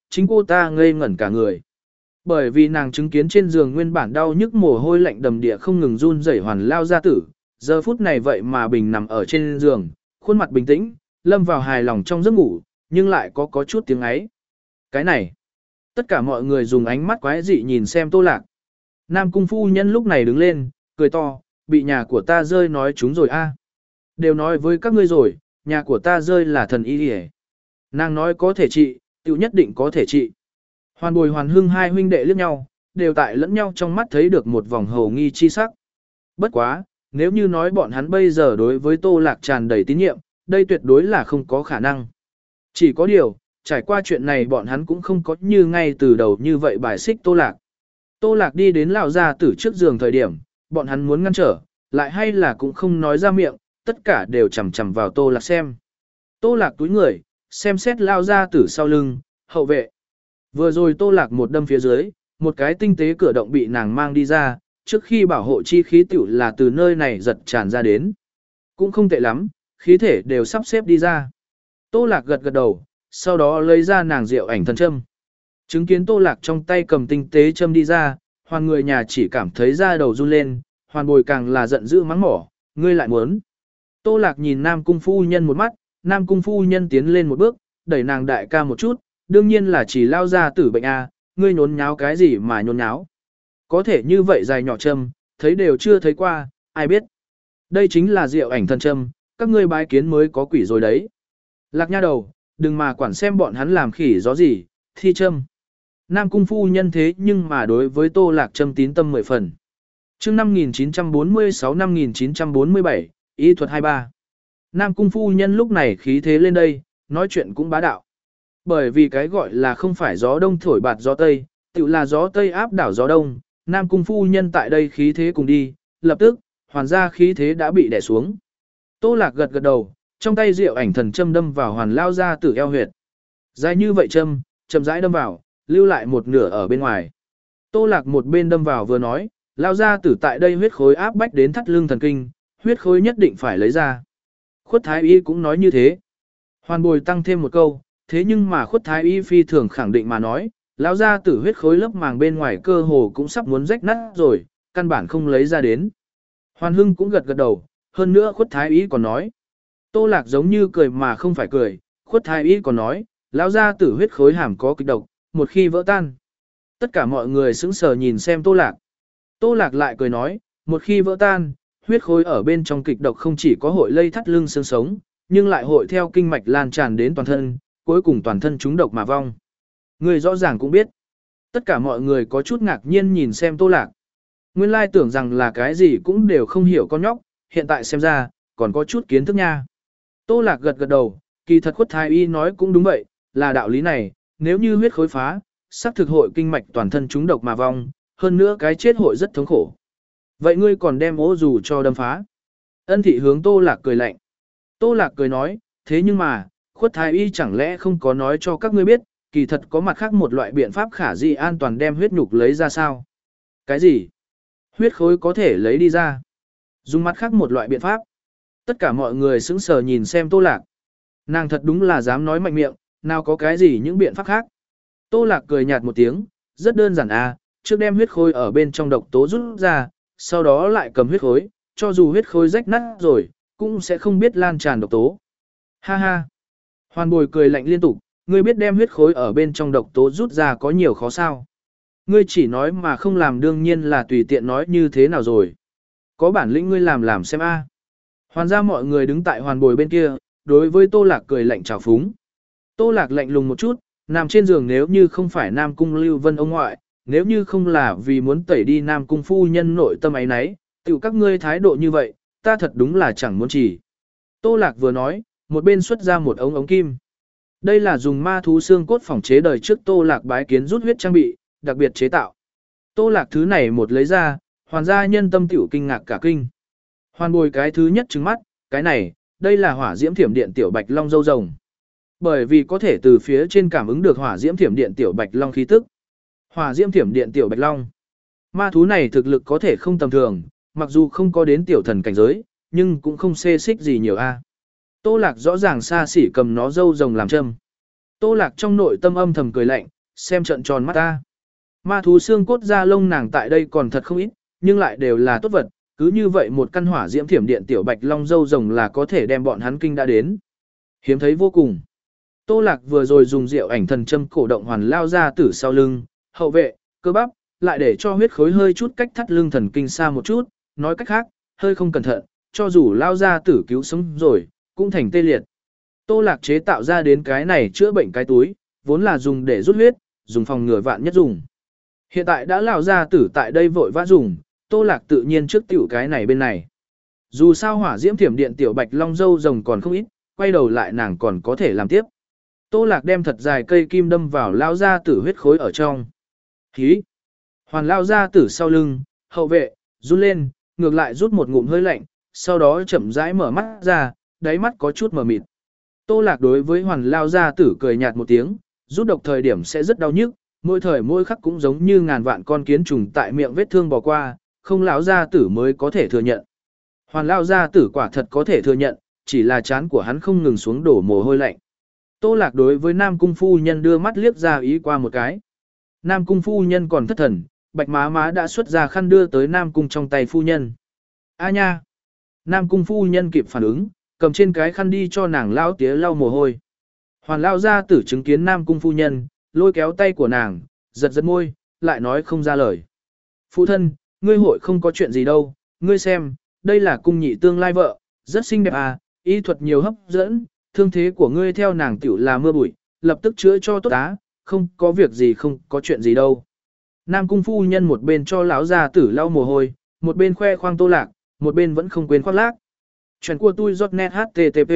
chính cô ta ngây ngẩn cả người. Bởi vì nàng chứng kiến trên giường nguyên bản đau nhức mồ hôi lạnh đầm địa không ngừng run rẩy Hoàn Lao gia tử, giờ phút này vậy mà bình nằm ở trên giường, khuôn mặt bình tĩnh, lâm vào hài lòng trong giấc ngủ, nhưng lại có có chút tiếng ấy. Cái này, tất cả mọi người dùng ánh mắt quái dị nhìn xem Tô Lạc. Nam cung phu nhân lúc này đứng lên, cười to, bị nhà của ta rơi nói chúng rồi a. Đều nói với các ngươi rồi, nhà của ta rơi là thần y hề. Nàng nói có thể trị, tiểu nhất định có thể trị. Hoàn Bồi Hoàn Hưng hai huynh đệ liếc nhau, đều tại lẫn nhau trong mắt thấy được một vòng hầu nghi chi sắc. Bất quá, nếu như nói bọn hắn bây giờ đối với Tô Lạc tràn đầy tín nhiệm, đây tuyệt đối là không có khả năng. Chỉ có điều, trải qua chuyện này bọn hắn cũng không có như ngay từ đầu như vậy bài xích Tô Lạc. Tô Lạc đi đến lão gia tử trước giường thời điểm, bọn hắn muốn ngăn trở, lại hay là cũng không nói ra miệng, tất cả đều chằm chằm vào Tô Lạc xem. Tô Lạc túi người, xem xét lão gia tử sau lưng, hậu vệ. Vừa rồi Tô Lạc một đâm phía dưới, một cái tinh tế cửa động bị nàng mang đi ra, trước khi bảo hộ chi khí tiểu là từ nơi này giật tràn ra đến. Cũng không tệ lắm, khí thể đều sắp xếp đi ra. Tô Lạc gật gật đầu, sau đó lấy ra nàng rượu ảnh thần châm. Chứng kiến Tô Lạc trong tay cầm tinh tế châm đi ra, Hoàn người nhà chỉ cảm thấy da đầu run lên, Hoàn Bồi càng là giận dữ mắng mỏ, ngươi lại muốn. Tô Lạc nhìn Nam cung phu nhân một mắt, Nam cung phu nhân tiến lên một bước, đẩy nàng đại ca một chút, đương nhiên là chỉ lao ra tử bệnh a, ngươi nhốn nháo cái gì mà nhốn nháo. Có thể như vậy dài nhỏ châm, thấy đều chưa thấy qua, ai biết. Đây chính là rượu ảnh thần châm, các ngươi bái kiến mới có quỷ rồi đấy. Lạc nha đầu, đừng mà quản xem bọn hắn làm khỉ gió gì, thi châm. Nam cung phu nhân thế nhưng mà đối với Tô Lạc châm tín tâm mười phần. Chương năm nghìn chín trăm bốn mươi sáu năm nghìn chín trăm bốn mươi bảy, y thuật hai mươi ba. Nam cung phu nhân lúc này khí thế lên đây, nói chuyện cũng bá đạo. Bởi vì cái gọi là không phải gió đông thổi bạt gió tây, tự là gió tây áp đảo gió đông, Nam cung phu nhân tại đây khí thế cùng đi, lập tức, hoàn gia khí thế đã bị đè xuống. Tô Lạc gật gật đầu, trong tay rượu ảnh thần châm đâm vào Hoàn lao ra tử eo huyệt. Dài như vậy châm, chậm rãi đâm vào, lưu lại một nửa ở bên ngoài. Tô Lạc một bên đâm vào vừa nói, lao ra tử tại đây huyết khối áp bách đến thắt lưng thần kinh, huyết khối nhất định phải lấy ra. Khuất Thái Y cũng nói như thế. Hoàn Bồi tăng thêm một câu, thế nhưng mà Khuất Thái Y phi thường khẳng định mà nói, lão gia tử huyết khối lớp màng bên ngoài cơ hồ cũng sắp muốn rách nát rồi, căn bản không lấy ra đến. Hoàn Hưng cũng gật gật đầu, hơn nữa Khuất Thái Y còn nói. Tô Lạc giống như cười mà không phải cười, Khuất Thái Y còn nói, lão gia tử huyết khối hàm có kịch độc, một khi vỡ tan. Tất cả mọi người sững sờ nhìn xem Tô Lạc. Tô Lạc lại cười nói, một khi vỡ tan, huyết khối ở bên trong kịch độc không chỉ có hội lây thắt lưng xương sống, nhưng lại hội theo kinh mạch lan tràn đến toàn thân, cuối cùng toàn thân trúng độc mà vong. Người rõ ràng cũng biết. Tất cả mọi người có chút ngạc nhiên nhìn xem Tô Lạc. Nguyên lai tưởng rằng là cái gì cũng đều không hiểu con nhóc, hiện tại xem ra, còn có chút kiến thức nha. Tô Lạc gật gật đầu, kỳ thật Khuất Thái Y nói cũng đúng vậy, là đạo lý này, nếu như huyết khối phá, sắc thực hội kinh mạch toàn thân trúng độc mà vong, hơn nữa cái chết hội rất thống khổ. Vậy ngươi còn đem ố dù cho đâm phá. Ân thị hướng Tô Lạc cười lạnh. Tô Lạc cười nói, thế nhưng mà, Khuất Thái Y chẳng lẽ không có nói cho các ngươi biết, kỳ thật có mặt khác một loại biện pháp khả dĩ an toàn đem huyết nhục lấy ra sao? Cái gì? Huyết khối có thể lấy đi ra. Dùng mặt khác một loại biện pháp. Tất cả mọi người sững sờ nhìn xem Tô Lạc. Nàng thật đúng là dám nói mạnh miệng, nào có cái gì những biện pháp khác. Tô Lạc cười nhạt một tiếng, rất đơn giản à, trước đem huyết khối ở bên trong độc tố rút ra, sau đó lại cầm huyết khối, cho dù huyết khối rách nát rồi, cũng sẽ không biết lan tràn độc tố. Ha ha. Hoàn Bồi cười lạnh liên tục, ngươi biết đem huyết khối ở bên trong độc tố rút ra có nhiều khó sao. Ngươi chỉ nói mà không làm đương nhiên là tùy tiện nói như thế nào rồi. Có bản lĩnh ngươi làm làm xem a. Hoàn ra mọi người đứng tại Hoàn Bồi bên kia, đối với Tô Lạc cười lạnh trào phúng. Tô Lạc lạnh lùng một chút, nằm trên giường nếu như không phải Nam Cung Lưu Vân ông ngoại, nếu như không là vì muốn tẩy đi Nam Cung phu nhân nội tâm ấy nấy, tiểu các ngươi thái độ như vậy, ta thật đúng là chẳng muốn chỉ. Tô Lạc vừa nói, một bên xuất ra một ống ống kim. Đây là dùng ma thú xương cốt phỏng chế đời trước Tô Lạc bái kiến rút huyết trang bị, đặc biệt chế tạo. Tô Lạc thứ này một lấy ra, Hoàn gia nhân tâm tiểu kinh ngạc cả kinh. Hoàn Bồi cái thứ nhất trừng mắt, cái này, đây là hỏa diễm thiểm điện tiểu bạch long dâu rồng. Bởi vì có thể từ phía trên cảm ứng được hỏa diễm thiểm điện tiểu bạch long khí tức. Hỏa diễm thiểm điện tiểu bạch long. Ma thú này thực lực có thể không tầm thường, mặc dù không có đến tiểu thần cảnh giới, nhưng cũng không xê xích gì nhiều a. Tô Lạc rõ ràng xa xỉ cầm nó dâu rồng làm châm. Tô Lạc trong nội tâm âm thầm cười lạnh, Xem trận tròn mắt ta. Ma thú xương cốt da lông nàng tại đây còn thật không ít, nhưng lại đều là tốt vật, cứ như vậy một căn hỏa diễm thiểm điện tiểu bạch long dâu rồng là có thể đem bọn hắn kinh đã đến. Hiếm thấy vô cùng. Tô Lạc vừa rồi dùng rượu ảnh thần châm cổ động hoàn lao ra tử sau lưng, hậu vệ, cơ bắp, lại để cho huyết khối hơi chút cách thắt lưng thần kinh xa một chút, nói cách khác, hơi không cẩn thận, cho dù lao ra tử cứu sống rồi, cũng thành tê liệt. Tô Lạc chế tạo ra đến cái này chữa bệnh cái túi, vốn là dùng để rút huyết, dùng phòng ngừa vạn nhất dùng. Hiện tại đã lao ra tử tại đây vội vã dùng, Tô Lạc tự nhiên trước tiểu cái này bên này. Dù sao hỏa diễm thiểm điện tiểu bạch long dâu rồng còn không ít, quay đầu lại nàng còn có thể làm tiếp. Tô Lạc đem thật dài cây kim đâm vào lao ra tử huyết khối ở trong. Hí! Hoàn lao ra tử sau lưng, hậu vệ, run lên, ngược lại rút một ngụm hơi lạnh, sau đó chậm rãi mở mắt ra, đáy mắt có chút mờ mịt. Tô Lạc đối với hoàn lao ra tử cười nhạt một tiếng, rút độc thời điểm sẽ rất đau nhức, mỗi thời mỗi khắc cũng giống như ngàn vạn con kiến trùng tại miệng vết thương bò qua, không lão gia tử mới có thể thừa nhận. Hoàn lao gia tử quả thật có thể thừa nhận, chỉ là chán của hắn không ngừng xuống đổ mồ hôi lạnh. Tô Lạc đối với Nam Cung phu nhân đưa mắt liếc ra ý qua một cái. Nam Cung phu nhân còn thất thần, bạch má má đã xuất ra khăn đưa tới Nam Cung trong tay phu nhân. A nha! Nam Cung phu nhân kịp phản ứng, cầm trên cái khăn đi cho nàng lao tía lau mồ hôi. Hoàn lao gia tử chứng kiến Nam Cung phu nhân, lôi kéo tay của nàng, giật giật môi, lại nói không ra lời. Phụ thân, ngươi hội không có chuyện gì đâu, ngươi xem, đây là cung nhị tương lai vợ, rất xinh đẹp à, y thuật nhiều hấp dẫn, thương thế của ngươi theo nàng tiểu là mưa bụi, lập tức chữa cho tốt á, không có việc gì không có chuyện gì đâu. Nam Cung phu nhân một bên cho lão gia tử lau mồ hôi, một bên khoe khoang Tô Lạc, một bên vẫn không quên khoác lác. Chuyện của tôi giọt net http.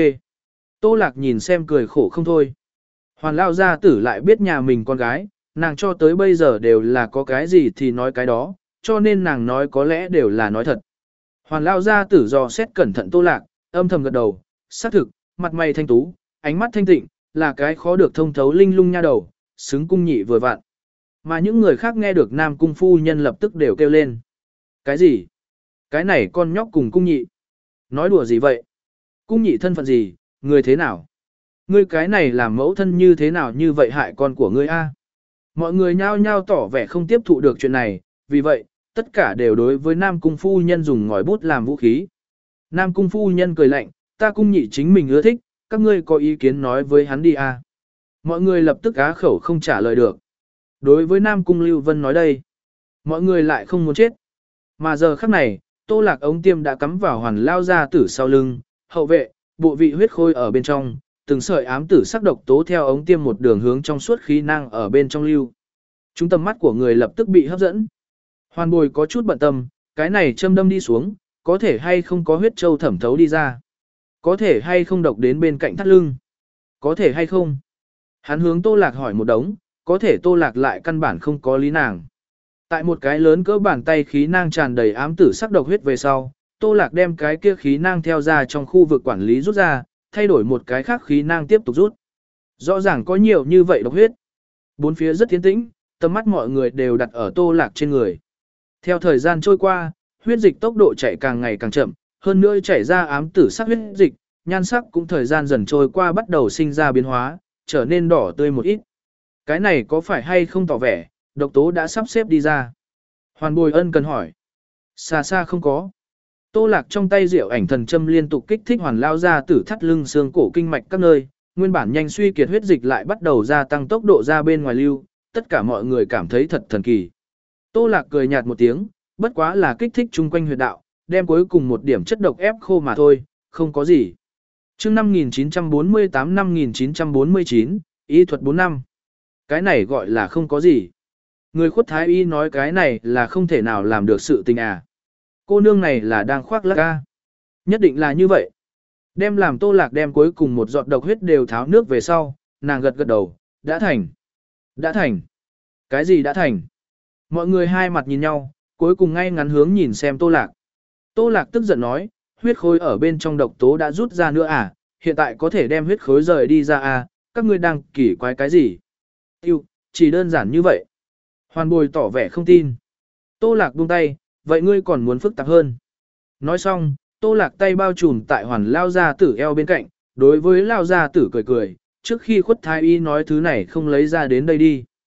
Tô Lạc nhìn xem cười khổ không thôi. Hoàn lao gia tử lại biết nhà mình con gái, nàng cho tới bây giờ đều là có cái gì thì nói cái đó, cho nên nàng nói có lẽ đều là nói thật. Hoàn lao gia tử dò xét cẩn thận Tô Lạc, âm thầm gật đầu, xác thực, mặt mày thanh tú, ánh mắt thanh tịnh, là cái khó được thông thấu linh lung nha đầu, xứng cung nhị vừa vặn. Mà những người khác nghe được Nam Cung phu nhân lập tức đều kêu lên. Cái gì? Cái này con nhóc cùng cung nhị. Nói đùa gì vậy? Cung nhị thân phận gì, người thế nào? Ngươi cái này làm mẫu thân như thế nào như vậy hại con của ngươi a? Mọi người nhao nhao tỏ vẻ không tiếp thụ được chuyện này, vì vậy, tất cả đều đối với Nam Cung phu nhân dùng ngòi bút làm vũ khí. Nam Cung phu nhân cười lạnh, ta cung nhị chính mình ưa thích, các ngươi có ý kiến nói với hắn đi a. Mọi người lập tức á khẩu không trả lời được. Đối với Nam Cung Lưu Vân nói đây, mọi người lại không muốn chết. Mà giờ khắc này, Tô Lạc ống tiêm đã cắm vào hoàn lao ra tử sau lưng, hậu vệ, bộ vị huyết khôi ở bên trong, từng sợi ám tử sắc độc tố theo ống tiêm một đường hướng trong suốt khí năng ở bên trong lưu. Chúng tầm mắt của người lập tức bị hấp dẫn. Hoàn Bồi có chút bận tâm, cái này châm đâm đi xuống, có thể hay không có huyết châu thẩm thấu đi ra. Có thể hay không độc đến bên cạnh thắt lưng. Có thể hay không. Hắn hướng Tô Lạc hỏi một đống, có thể Tô Lạc lại căn bản không có lý nàng. Tại một cái lớn cỡ bàn tay khí nang tràn đầy ám tử sắc độc huyết về sau, Tô Lạc đem cái kia khí nang theo ra trong khu vực quản lý rút ra, thay đổi một cái khác khí nang tiếp tục rút. Rõ ràng có nhiều như vậy độc huyết. Bốn phía rất tiến tĩnh, tầm mắt mọi người đều đặt ở Tô Lạc trên người. Theo thời gian trôi qua, huyết dịch tốc độ chảy càng ngày càng chậm, hơn nữa chảy ra ám tử sắc huyết dịch, nhan sắc cũng thời gian dần trôi qua bắt đầu sinh ra biến hóa, trở nên đỏ tươi một ít. Cái này có phải hay không tỏ vẻ, độc tố đã sắp xếp đi ra? Hoàn Bồi ân cần hỏi. Xa xa không có. Tô Lạc trong tay rượu ảnh thần châm liên tục kích thích hoàn lao ra tử thắt lưng xương cổ kinh mạch các nơi, nguyên bản nhanh suy kiệt huyết dịch lại bắt đầu gia tăng tốc độ ra bên ngoài lưu, tất cả mọi người cảm thấy thật thần kỳ. Tô Lạc cười nhạt một tiếng, bất quá là kích thích chung quanh huyệt đạo, đem cuối cùng một điểm chất độc ép khô mà thôi, không có gì. Chương năm nghìn chín trăm bốn mươi tám năm nghìn chín trăm bốn mươi chín, y thuật bốn năm. Cái này gọi là không có gì. Người khuất thái y nói cái này là không thể nào làm được sự tình à. Cô nương này là đang khoác lác ca. Nhất định là như vậy. Đem làm Tô Lạc đem cuối cùng một giọt độc huyết đều tháo nước về sau, nàng gật gật đầu, đã thành. Đã thành. Cái gì đã thành? Mọi người hai mặt nhìn nhau, cuối cùng ngay ngắn hướng nhìn xem Tô Lạc. Tô Lạc tức giận nói, huyết khối ở bên trong độc tố đã rút ra nữa à, hiện tại có thể đem huyết khối rời đi ra à, các ngươi đang kỳ quái cái gì? Yêu, chỉ đơn giản như vậy. Hoàn Bồi tỏ vẻ không tin. Tô Lạc buông tay, vậy ngươi còn muốn phức tạp hơn. Nói xong, Tô Lạc tay bao trùm tại hoàn lao gia tử eo bên cạnh, đối với lao gia tử cười cười, trước khi khuất thái y nói thứ này không lấy ra đến đây đi.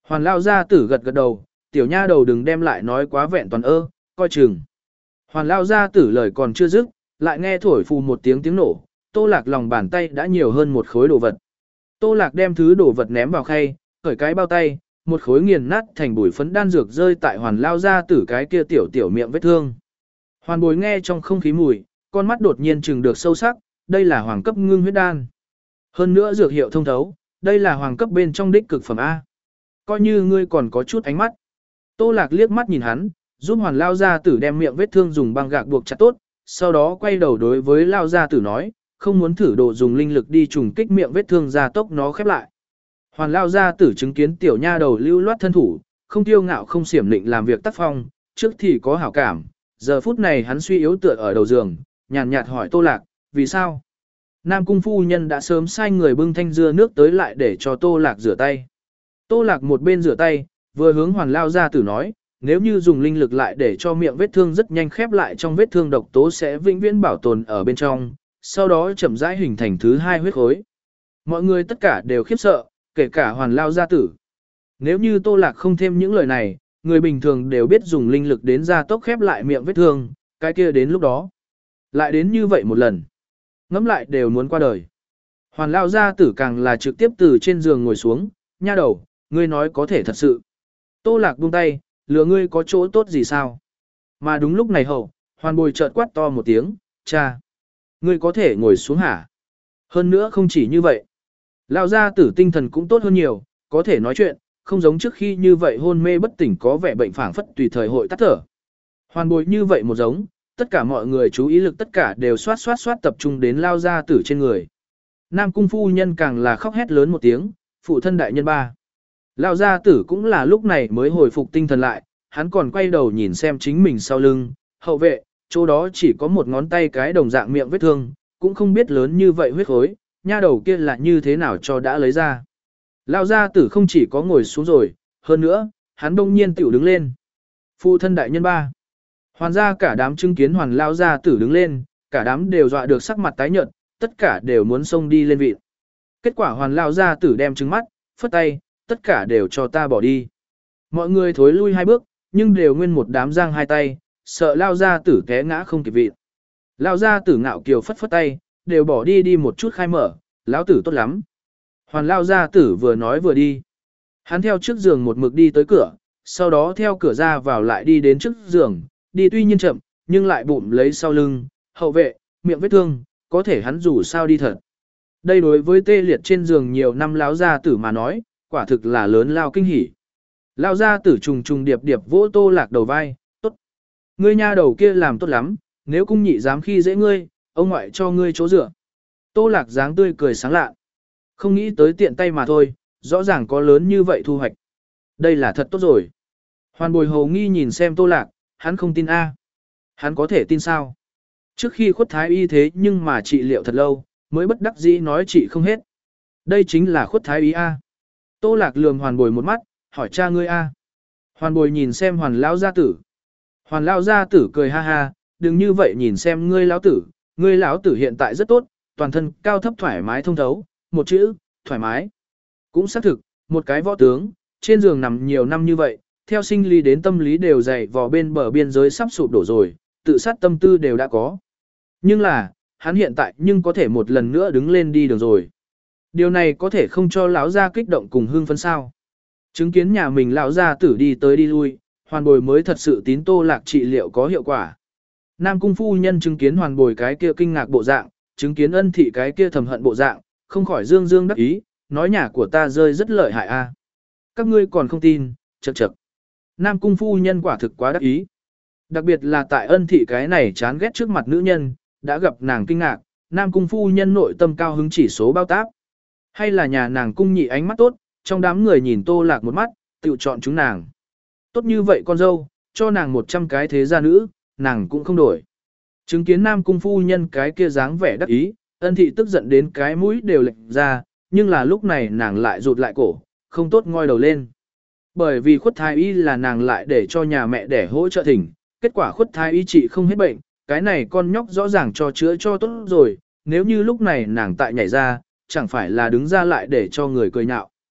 Hoàn lao gia tử gật gật đầu, tiểu nha đầu đừng đem lại nói quá vẹn toàn ơ, coi chừng. Hoàn lao gia tử lời còn chưa dứt, lại nghe thổi phù một tiếng tiếng nổ, Tô Lạc lòng bàn tay đã nhiều hơn một khối đồ vật. Tô Lạc đem thứ đồ vật ném vào khay, khởi cái bao tay, một khối nghiền nát thành bụi phấn đan dược rơi tại hoàn lao gia tử cái kia tiểu tiểu miệng vết thương. Hoàn Bồi nghe trong không khí mùi, con mắt đột nhiên trừng được sâu sắc, đây là hoàng cấp ngưng huyết đan. Hơn nữa dược hiệu thông thấu, đây là hoàng cấp bên trong đích cực phẩm A. Coi như ngươi còn có chút ánh mắt. Tô Lạc liếc mắt nhìn hắn, giúp hoàn lao gia tử đem miệng vết thương dùng băng gạc buộc chặt tốt, sau đó quay đầu đối với lao gia tử nói, không muốn thử đồ dùng linh lực đi trùng kích miệng vết thương ra tốc nó khép lại. Hoàn lao gia tử chứng kiến tiểu nha đầu lưu loát thân thủ, không tiêu ngạo không xiểm định làm việc tác phong, trước thì có hảo cảm, giờ phút này hắn suy yếu tựa ở đầu giường, nhàn nhạt hỏi Tô Lạc, vì sao? Nam cung phu nhân đã sớm sai người bưng thanh dưa nước tới lại để cho Tô Lạc rửa tay. Tô Lạc một bên rửa tay, vừa hướng hoàn lao gia tử nói, nếu như dùng linh lực lại để cho miệng vết thương rất nhanh khép lại trong vết thương độc tố sẽ vĩnh viễn bảo tồn ở bên trong, sau đó chậm rãi hình thành thứ hai huyết khối. Mọi người tất cả đều khiếp sợ, kể cả hoàn lao gia tử. Nếu như Tô Lạc không thêm những lời này, người bình thường đều biết dùng linh lực đến gia tốc khép lại miệng vết thương, cái kia đến lúc đó. Lại đến như vậy một lần. Ngắm lại đều muốn qua đời. Hoàn lao gia tử càng là trực tiếp từ trên giường ngồi xuống, nha đầu, ngươi nói có thể thật sự. Tô Lạc buông tay, lừa ngươi có chỗ tốt gì sao? Mà đúng lúc này hậu, Hoàn Bồi chợt quát to một tiếng, cha. Ngươi có thể ngồi xuống hả? Hơn nữa không chỉ như vậy. Lão gia tử tinh thần cũng tốt hơn nhiều, có thể nói chuyện, không giống trước khi như vậy hôn mê bất tỉnh có vẻ bệnh phảng phất tùy thời hội tắt thở. Hoàn Bồi như vậy một giống, tất cả mọi người chú ý lực tất cả đều xoát xoát xoát tập trung đến Lão gia tử trên người. Nam cung phu nhân càng là khóc hét lớn một tiếng, phụ thân đại nhân ba. Lão gia tử cũng là lúc này mới hồi phục tinh thần lại, hắn còn quay đầu nhìn xem chính mình sau lưng, hậu vệ, chỗ đó chỉ có một ngón tay cái đồng dạng miệng vết thương, cũng không biết lớn như vậy huyết khối, nha đầu kia là như thế nào cho đã lấy ra. Lão gia tử không chỉ có ngồi xuống rồi, hơn nữa, hắn đông nhiên tiểu đứng lên. Phụ thân đại nhân ba. Hoàn gia cả đám chứng kiến hoàn lão gia tử đứng lên, cả đám đều dọa được sắc mặt tái nhợt, tất cả đều muốn xông đi lên vịt. Kết quả hoàn lão gia tử đem trừng mắt, phất tay, tất cả đều cho ta bỏ đi. Mọi người thối lui hai bước, nhưng đều nguyên một đám giang hai tay, sợ lao gia tử té ngã không kịp vịt. Lao gia tử ngạo kiều phất phất tay, đều bỏ đi đi một chút khai mở, lão tử tốt lắm. Hoàn lao gia tử vừa nói vừa đi. Hắn theo trước giường một mực đi tới cửa, sau đó theo cửa ra vào lại đi đến trước giường, đi tuy nhiên chậm, nhưng lại bụng lấy sau lưng, hậu vệ, miệng vết thương, có thể hắn dù sao đi thật. Đây đối với tê liệt trên giường nhiều năm lão gia tử mà nói, quả thực là lớn lao kinh hỉ. Lão gia tử trùng trùng điệp điệp vỗ Tô Lạc đầu vai, tốt. Ngươi nha đầu kia làm tốt lắm, nếu cung nhị dám khi dễ ngươi, ông ngoại cho ngươi chỗ dựa. Tô Lạc dáng tươi cười sáng lạ. Không nghĩ tới tiện tay mà thôi, rõ ràng có lớn như vậy thu hoạch. Đây là thật tốt rồi. Hoàn Bồi hầu nghi nhìn xem Tô Lạc, hắn không tin A. Hắn có thể tin sao? Trước khi khuất thái y thế nhưng mà trị liệu thật lâu, mới bất đắc dĩ nói trị không hết. Đây chính là khuất thái y A. Tô Lạc lườm Hoàn Bồi một mắt, hỏi cha ngươi A. Hoàn Bồi nhìn xem Hoàn lão gia tử. Hoàn lão gia tử cười ha ha, đừng như vậy nhìn xem ngươi lão tử, ngươi lão tử hiện tại rất tốt, toàn thân cao thấp thoải mái thông thấu, một chữ, thoải mái. Cũng xác thực, một cái võ tướng, trên giường nằm nhiều năm như vậy, theo sinh lý đến tâm lý đều dày vò bên bờ biên giới sắp sụp đổ rồi, tự sát tâm tư đều đã có. Nhưng là, hắn hiện tại nhưng có thể một lần nữa đứng lên đi đường rồi. Điều này có thể không cho lão gia kích động cùng hưng phấn sao. Chứng kiến nhà mình lão gia tử đi tới đi lui, Hoàn Bồi mới thật sự tín Tô Lạc trị liệu có hiệu quả. Nam cung phu nhân chứng kiến Hoàn Bồi cái kia kinh ngạc bộ dạng, chứng kiến Ân thị cái kia thầm hận bộ dạng, không khỏi dương dương đắc ý, nói nhà của ta rơi rất lợi hại a. Các ngươi còn không tin, chậc chậc. Nam cung phu nhân quả thực quá đắc ý. Đặc biệt là tại Ân thị cái này chán ghét trước mặt nữ nhân, đã gặp nàng kinh ngạc, Nam cung phu nhân nội tâm cao hứng chỉ số bao táp. Hay là nhà nàng cung nhị ánh mắt tốt, trong đám người nhìn Tô Lạc một mắt, tự chọn chúng nàng. Tốt như vậy con dâu, cho nàng một trăm cái thế gia nữ, nàng cũng không đổi. Chứng kiến Nam cung phu nhân cái kia dáng vẻ đắc ý, Ân thị tức giận đến cái mũi đều lệch ra, nhưng là lúc này nàng lại rụt lại cổ, không tốt ngoi đầu lên. Bởi vì khuất thái y là nàng lại để cho nhà mẹ để hỗ trợ thỉnh, kết quả khuất thái y trị không hết bệnh, cái này con nhóc rõ ràng cho chữa cho tốt rồi, nếu như lúc này nàng tại nhảy ra, chẳng phải là đứng ra lại để cho người cười nhạo.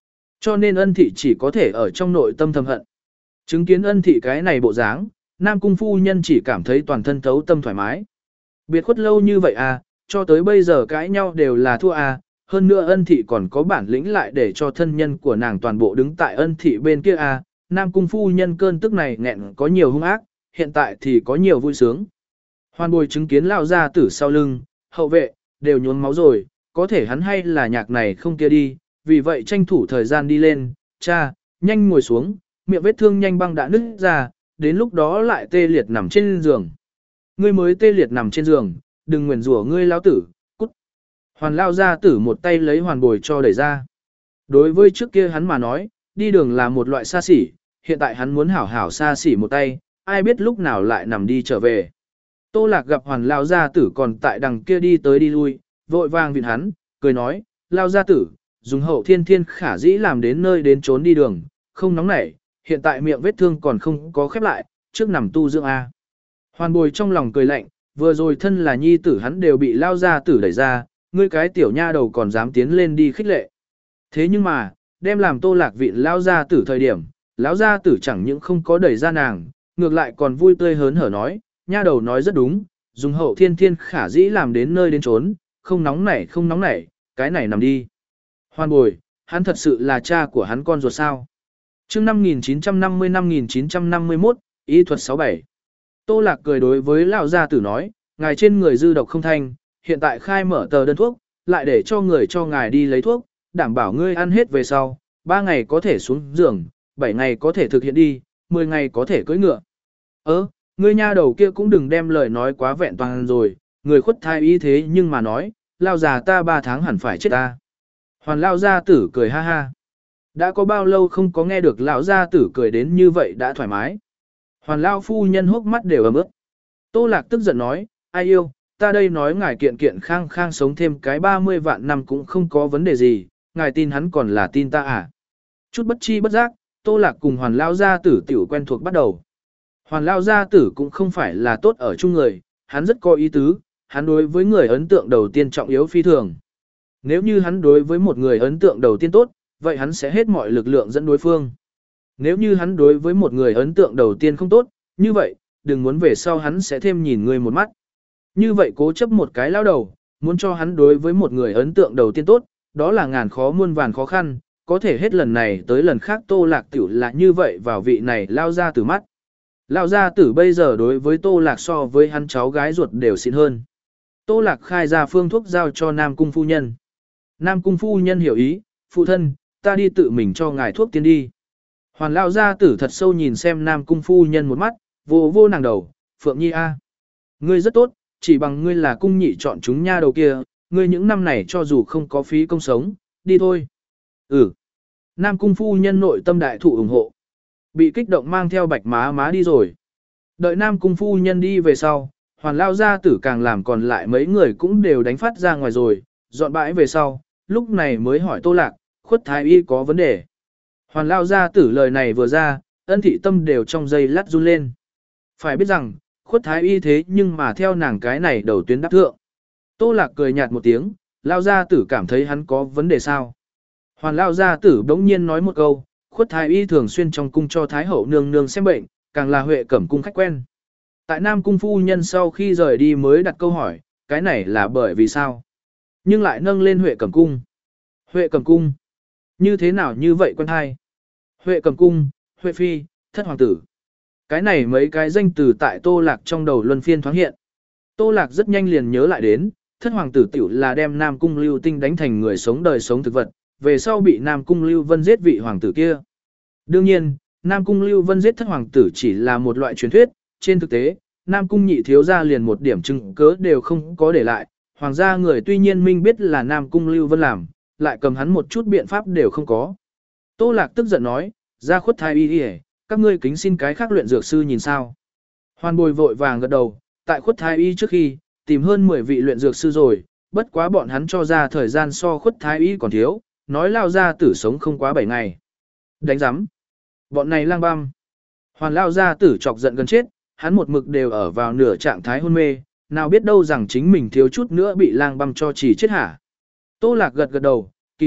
Cho nên ân thị chỉ có thể ở trong nội tâm thầm hận. Chứng kiến ân thị cái này bộ dáng, Nam Cung phu nhân chỉ cảm thấy toàn thân thấu tâm thoải mái. Biệt khuất lâu như vậy à, cho tới bây giờ cãi nhau đều là thua à, hơn nữa ân thị còn có bản lĩnh lại để cho thân nhân của nàng toàn bộ đứng tại ân thị bên kia à, Nam Cung phu nhân cơn tức này nghẹn có nhiều hung ác, hiện tại thì có nhiều vui sướng. Hoàn Bồi chứng kiến lao ra tử sau lưng, hậu vệ, đều nhuốm máu rồi, có thể hắn hay là nhạc này không kia đi, vì vậy tranh thủ thời gian đi lên, cha, nhanh ngồi xuống, miệng vết thương nhanh băng đã nứt ra, đến lúc đó lại tê liệt nằm trên giường. Ngươi mới tê liệt nằm trên giường, đừng nguyền rủa ngươi lao tử, cút. Hoàn lao ra tử một tay lấy Hoàn Bồi cho đẩy ra. Đối với trước kia hắn mà nói, đi đường là một loại xa xỉ, hiện tại hắn muốn hảo hảo xa xỉ một tay, ai biết lúc nào lại nằm đi trở về. Tô Lạc gặp Hoàn lao gia tử còn tại đằng kia đi tới đi lui, vội vàng viện hắn, cười nói, lao gia tử, dùng hậu thiên thiên khả dĩ làm đến nơi đến trốn đi đường, không nóng nảy, hiện tại miệng vết thương còn không có khép lại, trước nằm tu dưỡng A. Hoàn Bồi trong lòng cười lạnh, vừa rồi thân là nhi tử hắn đều bị lao gia tử đẩy ra, ngươi cái tiểu nha đầu còn dám tiến lên đi khích lệ. Thế nhưng mà, đem làm Tô Lạc viện lao gia tử thời điểm, lão gia tử chẳng những không có đẩy ra nàng, ngược lại còn vui tươi hớn hở nói, nha đầu nói rất đúng, dùng hậu thiên thiên khả dĩ làm đến nơi đến trốn, không nóng nảy không nóng nảy, cái này nằm đi. Hoàn Bồi, hắn thật sự là cha của hắn con ruột sao. Chương năm nghìn chín trăm năm mươi năm nghìn chín trăm năm mươi mốt, y thuật sáu bảy. Tô Lạc cười đối với lão gia tử nói, ngài trên người dư độc không thanh, hiện tại khai mở tờ đơn thuốc, lại để cho người cho ngài đi lấy thuốc, đảm bảo ngươi ăn hết về sau, ba ngày có thể xuống giường, bảy ngày có thể thực hiện đi, mười ngày có thể cưỡi ngựa. Ơ, ngươi nha đầu kia cũng đừng đem lời nói quá vẹn toàn rồi, người khuất thai y thế nhưng mà nói, lao già ta ba tháng hẳn phải chết ta. Hoàn lao gia tử cười ha ha. Đã có bao lâu không có nghe được lão gia tử cười đến như vậy đã thoải mái. Hoàn lao phu nhân hốc mắt đều ấm ướt. Tô Lạc tức giận nói, ai yêu, ta đây nói ngài kiện kiện khang khang sống thêm cái ba mươi vạn năm cũng không có vấn đề gì, ngài tin hắn còn là tin ta à. Chút bất chi bất giác, Tô Lạc cùng hoàn lao gia tử tiểu quen thuộc bắt đầu. Hoàn lao gia tử cũng không phải là tốt ở chung người, hắn rất có ý tứ, hắn đối với người ấn tượng đầu tiên trọng yếu phi thường. Nếu như hắn đối với một người ấn tượng đầu tiên tốt, vậy hắn sẽ hết mọi lực lượng dẫn đối phương. Nếu như hắn đối với một người ấn tượng đầu tiên không tốt, như vậy, đừng muốn về sau hắn sẽ thêm nhìn người một mắt. Như vậy cố chấp một cái lao đầu, muốn cho hắn đối với một người ấn tượng đầu tiên tốt, đó là ngàn khó muôn vàn khó khăn, có thể hết lần này tới lần khác Tô Lạc tiểu là như vậy vào vị này lao ra từ mắt. Lao gia tử bây giờ đối với Tô Lạc so với hắn cháu gái ruột đều xịn hơn. Tô Lạc khai ra phương thuốc giao cho Nam Cung phu nhân. Nam Cung phu nhân hiểu ý, phụ thân, ta đi tự mình cho ngài thuốc tiến đi. Hoàn Lao gia tử thật sâu nhìn xem Nam Cung phu nhân một mắt, vô vô nàng đầu, Phượng Nhi a, ngươi rất tốt, chỉ bằng ngươi là cung nhị chọn chúng nha đầu kia, ngươi những năm này cho dù không có phí công sống, đi thôi. Ừ. Nam Cung phu nhân nội tâm đại thụ ủng hộ. Bị kích động mang theo bạch má má đi rồi. Đợi Nam Cung phu nhân đi về sau, Hoàn Lao gia tử càng làm còn lại mấy người cũng đều đánh phát ra ngoài rồi, dọn bãi về sau, lúc này mới hỏi Tô Lạc, khuất thái y có vấn đề. Hoàn Lao gia tử lời này vừa ra, ân thị tâm đều trong giây lát run lên. Phải biết rằng, khuất thái y thế nhưng mà theo nàng cái này đầu tuyến đắc thượng. Tô Lạc cười nhạt một tiếng, Lao gia tử cảm thấy hắn có vấn đề sao. Hoàn Lao gia tử đống nhiên nói một câu, khuất thái y thường xuyên trong cung cho thái hậu nương nương xem bệnh, càng là Huệ Cẩm cung khách quen. Tại Nam Cung phu nhân sau khi rời đi mới đặt câu hỏi, cái này là bởi vì sao? Nhưng lại nâng lên Huệ Cẩm cung. Huệ Cẩm cung. Như thế nào như vậy quen hay? Huệ Cẩm cung, Huệ phi, thất hoàng tử. Cái này mấy cái danh từ tại Tô Lạc trong đầu luân phiên thoáng hiện. Tô Lạc rất nhanh liền nhớ lại đến, thất hoàng tử tiểu là đem Nam Cung Lưu Tinh đánh thành người sống đời sống thực vật, về sau bị Nam Cung Lưu Vân giết vị hoàng tử kia. Đương nhiên, Nam Cung Lưu Vân giết thất hoàng tử chỉ là một loại truyền thuyết, trên thực tế, Nam Cung nhị thiếu gia liền một điểm chứng cớ đều không có để lại, hoàng gia người tuy nhiên minh biết là Nam Cung Lưu Vân làm, lại cầm hắn một chút biện pháp đều không có. Tô Lạc tức giận nói, ra khuất thái y đi, các ngươi kính xin cái khác luyện dược sư nhìn sao. Hoàn Bồi vội vàng gật đầu, tại khuất thái y trước khi, tìm hơn mười vị luyện dược sư rồi, bất quá bọn hắn cho ra thời gian so khuất thái y còn thiếu, nói lao ra tử sống không quá bảy ngày. Đánh giám. Bọn này lang băm. Hoàn lao ra tử chọc giận gần chết, hắn một mực đều ở vào nửa trạng thái hôn mê, nào biết đâu rằng chính mình thiếu chút nữa bị lang băm cho chỉ chết hả. Tô Lạc gật gật đầu, kỳ thật,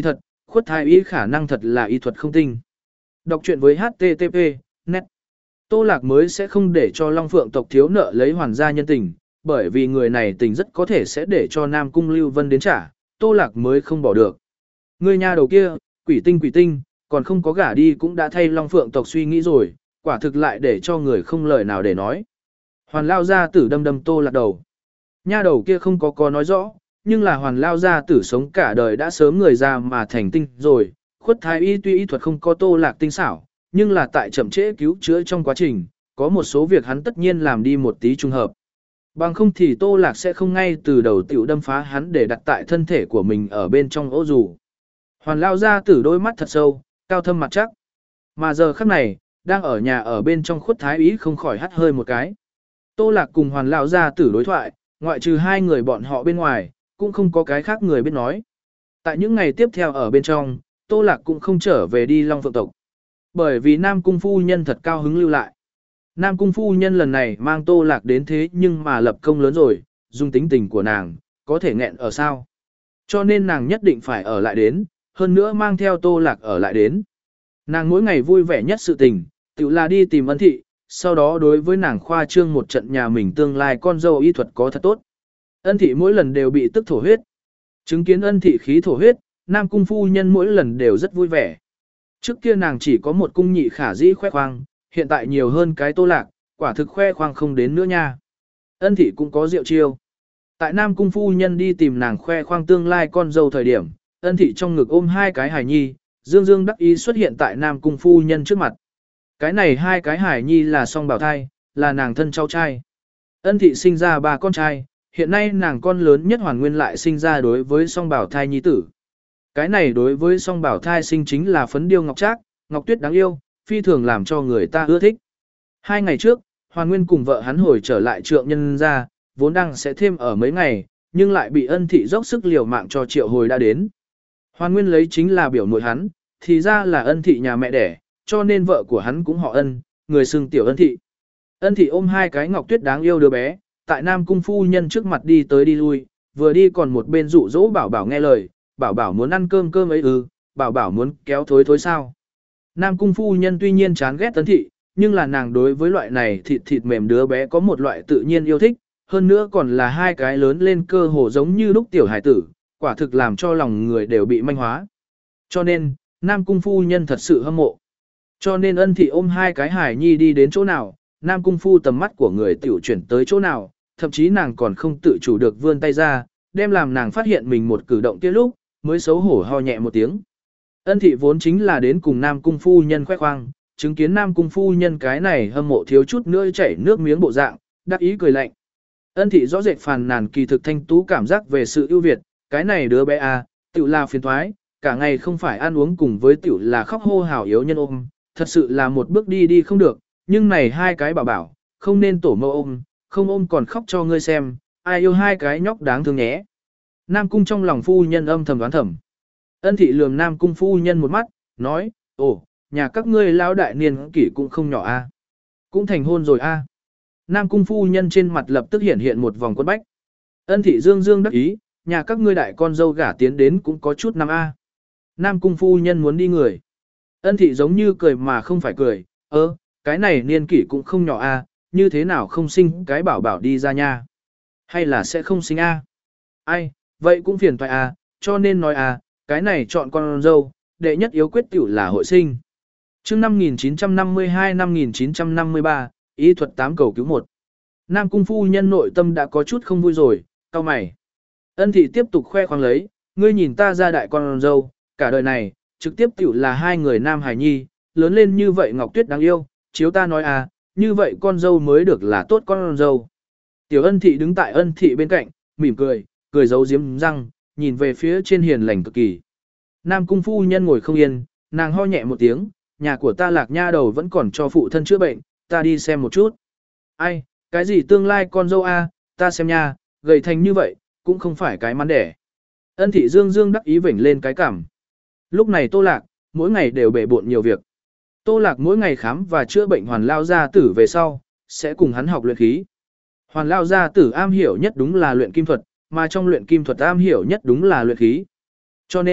khuất thái y khả năng thật là y thuật không tinh. Đọc truyện với hát tê tê pê, net. Tô Lạc mới sẽ không để cho Long Phượng tộc thiếu nợ lấy hoàn gia nhân tình, bởi vì người này tình rất có thể sẽ để cho Nam Cung Lưu Vân đến trả, Tô Lạc mới không bỏ được. Người nhà đầu kia, quỷ tinh quỷ tinh, còn không có gả đi cũng đã thay Long Phượng tộc suy nghĩ rồi, quả thực lại để cho người không lời nào để nói. Hoàn lao gia tử đâm đâm Tô Lạc đầu. Nha đầu kia không có có nói rõ, nhưng là hoàn lao gia tử sống cả đời đã sớm người ra mà thành tinh rồi. Khuất thái y tuy y thuật không có Tô Lạc tinh xảo, nhưng là tại chậm trễ cứu chữa trong quá trình, có một số việc hắn tất nhiên làm đi một tí trùng hợp. Bằng không thì Tô Lạc sẽ không ngay từ đầu tiểu đâm phá hắn để đặt tại thân thể của mình ở bên trong ổ dù. Hoàn lao gia tử đôi mắt thật sâu, cao thâm mặt chắc. Mà giờ khắc này, đang ở nhà ở bên trong khuất thái ý không khỏi hắt hơi một cái. Tô Lạc cùng hoàn lao gia tử đối thoại, ngoại trừ hai người bọn họ bên ngoài, cũng không có cái khác người biết nói. Tại những ngày tiếp theo ở bên trong, Tô Lạc cũng không trở về đi Long Phượng tộc. Bởi vì Nam Cung phu nhân thật cao hứng lưu lại. Nam Cung phu nhân lần này mang Tô Lạc đến thế nhưng mà lập công lớn rồi, dùng tính tình của nàng, có thể nghẹn ở sao. Cho nên nàng nhất định phải ở lại đến, hơn nữa mang theo Tô Lạc ở lại đến. Nàng mỗi ngày vui vẻ nhất sự tình, tự là đi tìm Ân Thị, sau đó đối với nàng khoa trương một trận nhà mình tương lai con dâu y thuật có thật tốt. Ân Thị mỗi lần đều bị tức thổ huyết. Chứng kiến Ân Thị khí thổ huyết, Nam Cung phu nhân mỗi lần đều rất vui vẻ. Trước kia nàng chỉ có một cung nhị khả dĩ khoe khoang, hiện tại nhiều hơn cái Tô Lạc, quả thực khoe khoang không đến nữa nha. Ân Thị cũng có rượu chiêu. Tại Nam Cung phu nhân đi tìm nàng khoe khoang tương lai con dâu thời điểm, Ân Thị trong ngực ôm hai cái hài nhi, dương dương đắc ý xuất hiện tại Nam Cung phu nhân trước mặt. Cái này hai cái hài nhi là song bào thai, là nàng thân cháu trai. Ân Thị sinh ra ba con trai, hiện nay nàng con lớn nhất Hoàn Nguyên lại sinh ra đối với song bào thai nhi tử. Cái này đối với song bảo thai sinh chính là phấn điêu ngọc trác, ngọc tuyết đáng yêu, phi thường làm cho người ta ưa thích. Hai ngày trước, Hoàn Nguyên cùng vợ hắn hồi trở lại trượng nhân ra, vốn đang sẽ thêm ở mấy ngày, nhưng lại bị Ân Thị dốc sức liều mạng cho triệu hồi đã đến. Hoàn Nguyên lấy chính là biểu muội hắn, thì ra là Ân Thị nhà mẹ đẻ, cho nên vợ của hắn cũng họ Ân, người xưng tiểu Ân Thị. Ân Thị ôm hai cái ngọc tuyết đáng yêu đứa bé, tại Nam Cung phu nhân trước mặt đi tới đi lui, vừa đi còn một bên dụ dỗ bảo bảo nghe lời. Bảo bảo muốn ăn cơm cơm ấy ư, bảo bảo muốn kéo thối thối sao. Nam Cung phu nhân tuy nhiên chán ghét Ân Thị, nhưng là nàng đối với loại này thịt thịt mềm đứa bé có một loại tự nhiên yêu thích, hơn nữa còn là hai cái lớn lên cơ hồ giống như lúc tiểu hải tử, quả thực làm cho lòng người đều bị manh hóa. Cho nên, Nam Cung phu nhân thật sự hâm mộ. Cho nên Ân Thị ôm hai cái hải nhi đi đến chỗ nào, Nam Cung phu tầm mắt của người tiểu chuyển tới chỗ nào, thậm chí nàng còn không tự chủ được vươn tay ra, đem làm nàng phát hiện mình một cử động kia lúc, mới xấu hổ ho nhẹ một tiếng. Ân Thị vốn chính là đến cùng Nam Cung phu nhân khoe khoang, chứng kiến Nam Cung phu nhân cái này hâm mộ thiếu chút nữa chảy nước miếng bộ dạng, đắc ý cười lạnh. Ân Thị rõ rệt phàn nàn kỳ thực thanh tú cảm giác về sự ưu việt, cái này đứa bé à, tiểu là phiền thoái, cả ngày không phải ăn uống cùng với tiểu là khóc hô hào yếu nhân ôm, thật sự là một bước đi đi không được, nhưng này hai cái bảo bảo, không nên tổ mâu ôm, không ôm còn khóc cho ngươi xem, ai yêu hai cái nhóc đáng thương nhé. Nam Cung trong lòng phu nhân âm thầm đoán thầm. Ân Thị lườm Nam Cung phu nhân một mắt, nói, ồ, nhà các ngươi lão đại niên kỷ cũng không nhỏ a, cũng thành hôn rồi a. Nam Cung phu nhân trên mặt lập tức hiện hiện một vòng quất bách. Ân Thị dương dương đắc ý, nhà các ngươi đại con dâu gả tiến đến cũng có chút năm a. Nam Cung phu nhân muốn đi người. Ân Thị giống như cười mà không phải cười, ơ, cái này niên kỷ cũng không nhỏ a, như thế nào không sinh cái bảo bảo đi ra nha. Hay là sẽ không sinh a? Ai, vậy cũng phiền toái à, cho nên nói à, cái này chọn con dâu, đệ nhất yếu quyết tiểu là hội sinh. Chương năm nghìn chín trăm năm mươi hai năm nghìn chín trăm năm mươi ba, ý thuật tám cầu cứu một. Nam Cung phu nhân nội tâm đã có chút không vui rồi, cau mày. Ân Thị tiếp tục khoe khoang lấy, ngươi nhìn ta ra đại con dâu, cả đời này, trực tiếp tiểu là hai người nam hài nhi, lớn lên như vậy Ngọc Tuyết đáng yêu, chiếu ta nói à, như vậy con dâu mới được là tốt con dâu. Tiểu Ân Thị đứng tại Ân Thị bên cạnh, mỉm cười, cười giấu giếm răng, nhìn về phía trên hiền lành cực kỳ. Nam Cung phu nhân ngồi không yên, nàng ho nhẹ một tiếng, nhà của ta Lạc nha đầu vẫn còn cho phụ thân chữa bệnh, ta đi xem một chút. Ai, cái gì tương lai con dâu a, ta xem nha, gầy thành như vậy, cũng không phải cái mắn đẻ. Ân Thị dương dương đắc ý vểnh lên cái cằm. Lúc này Tô Lạc, mỗi ngày đều bể bộn nhiều việc. Tô Lạc mỗi ngày khám và chữa bệnh Hoàn lao gia tử về sau, sẽ cùng hắn học luyện khí. Hoàn lao gia tử am hiểu nhất đúng là luyện kim thuật, mà trong luyện kim thuật am hiểu nhất đúng là luyện khí. Cho nên,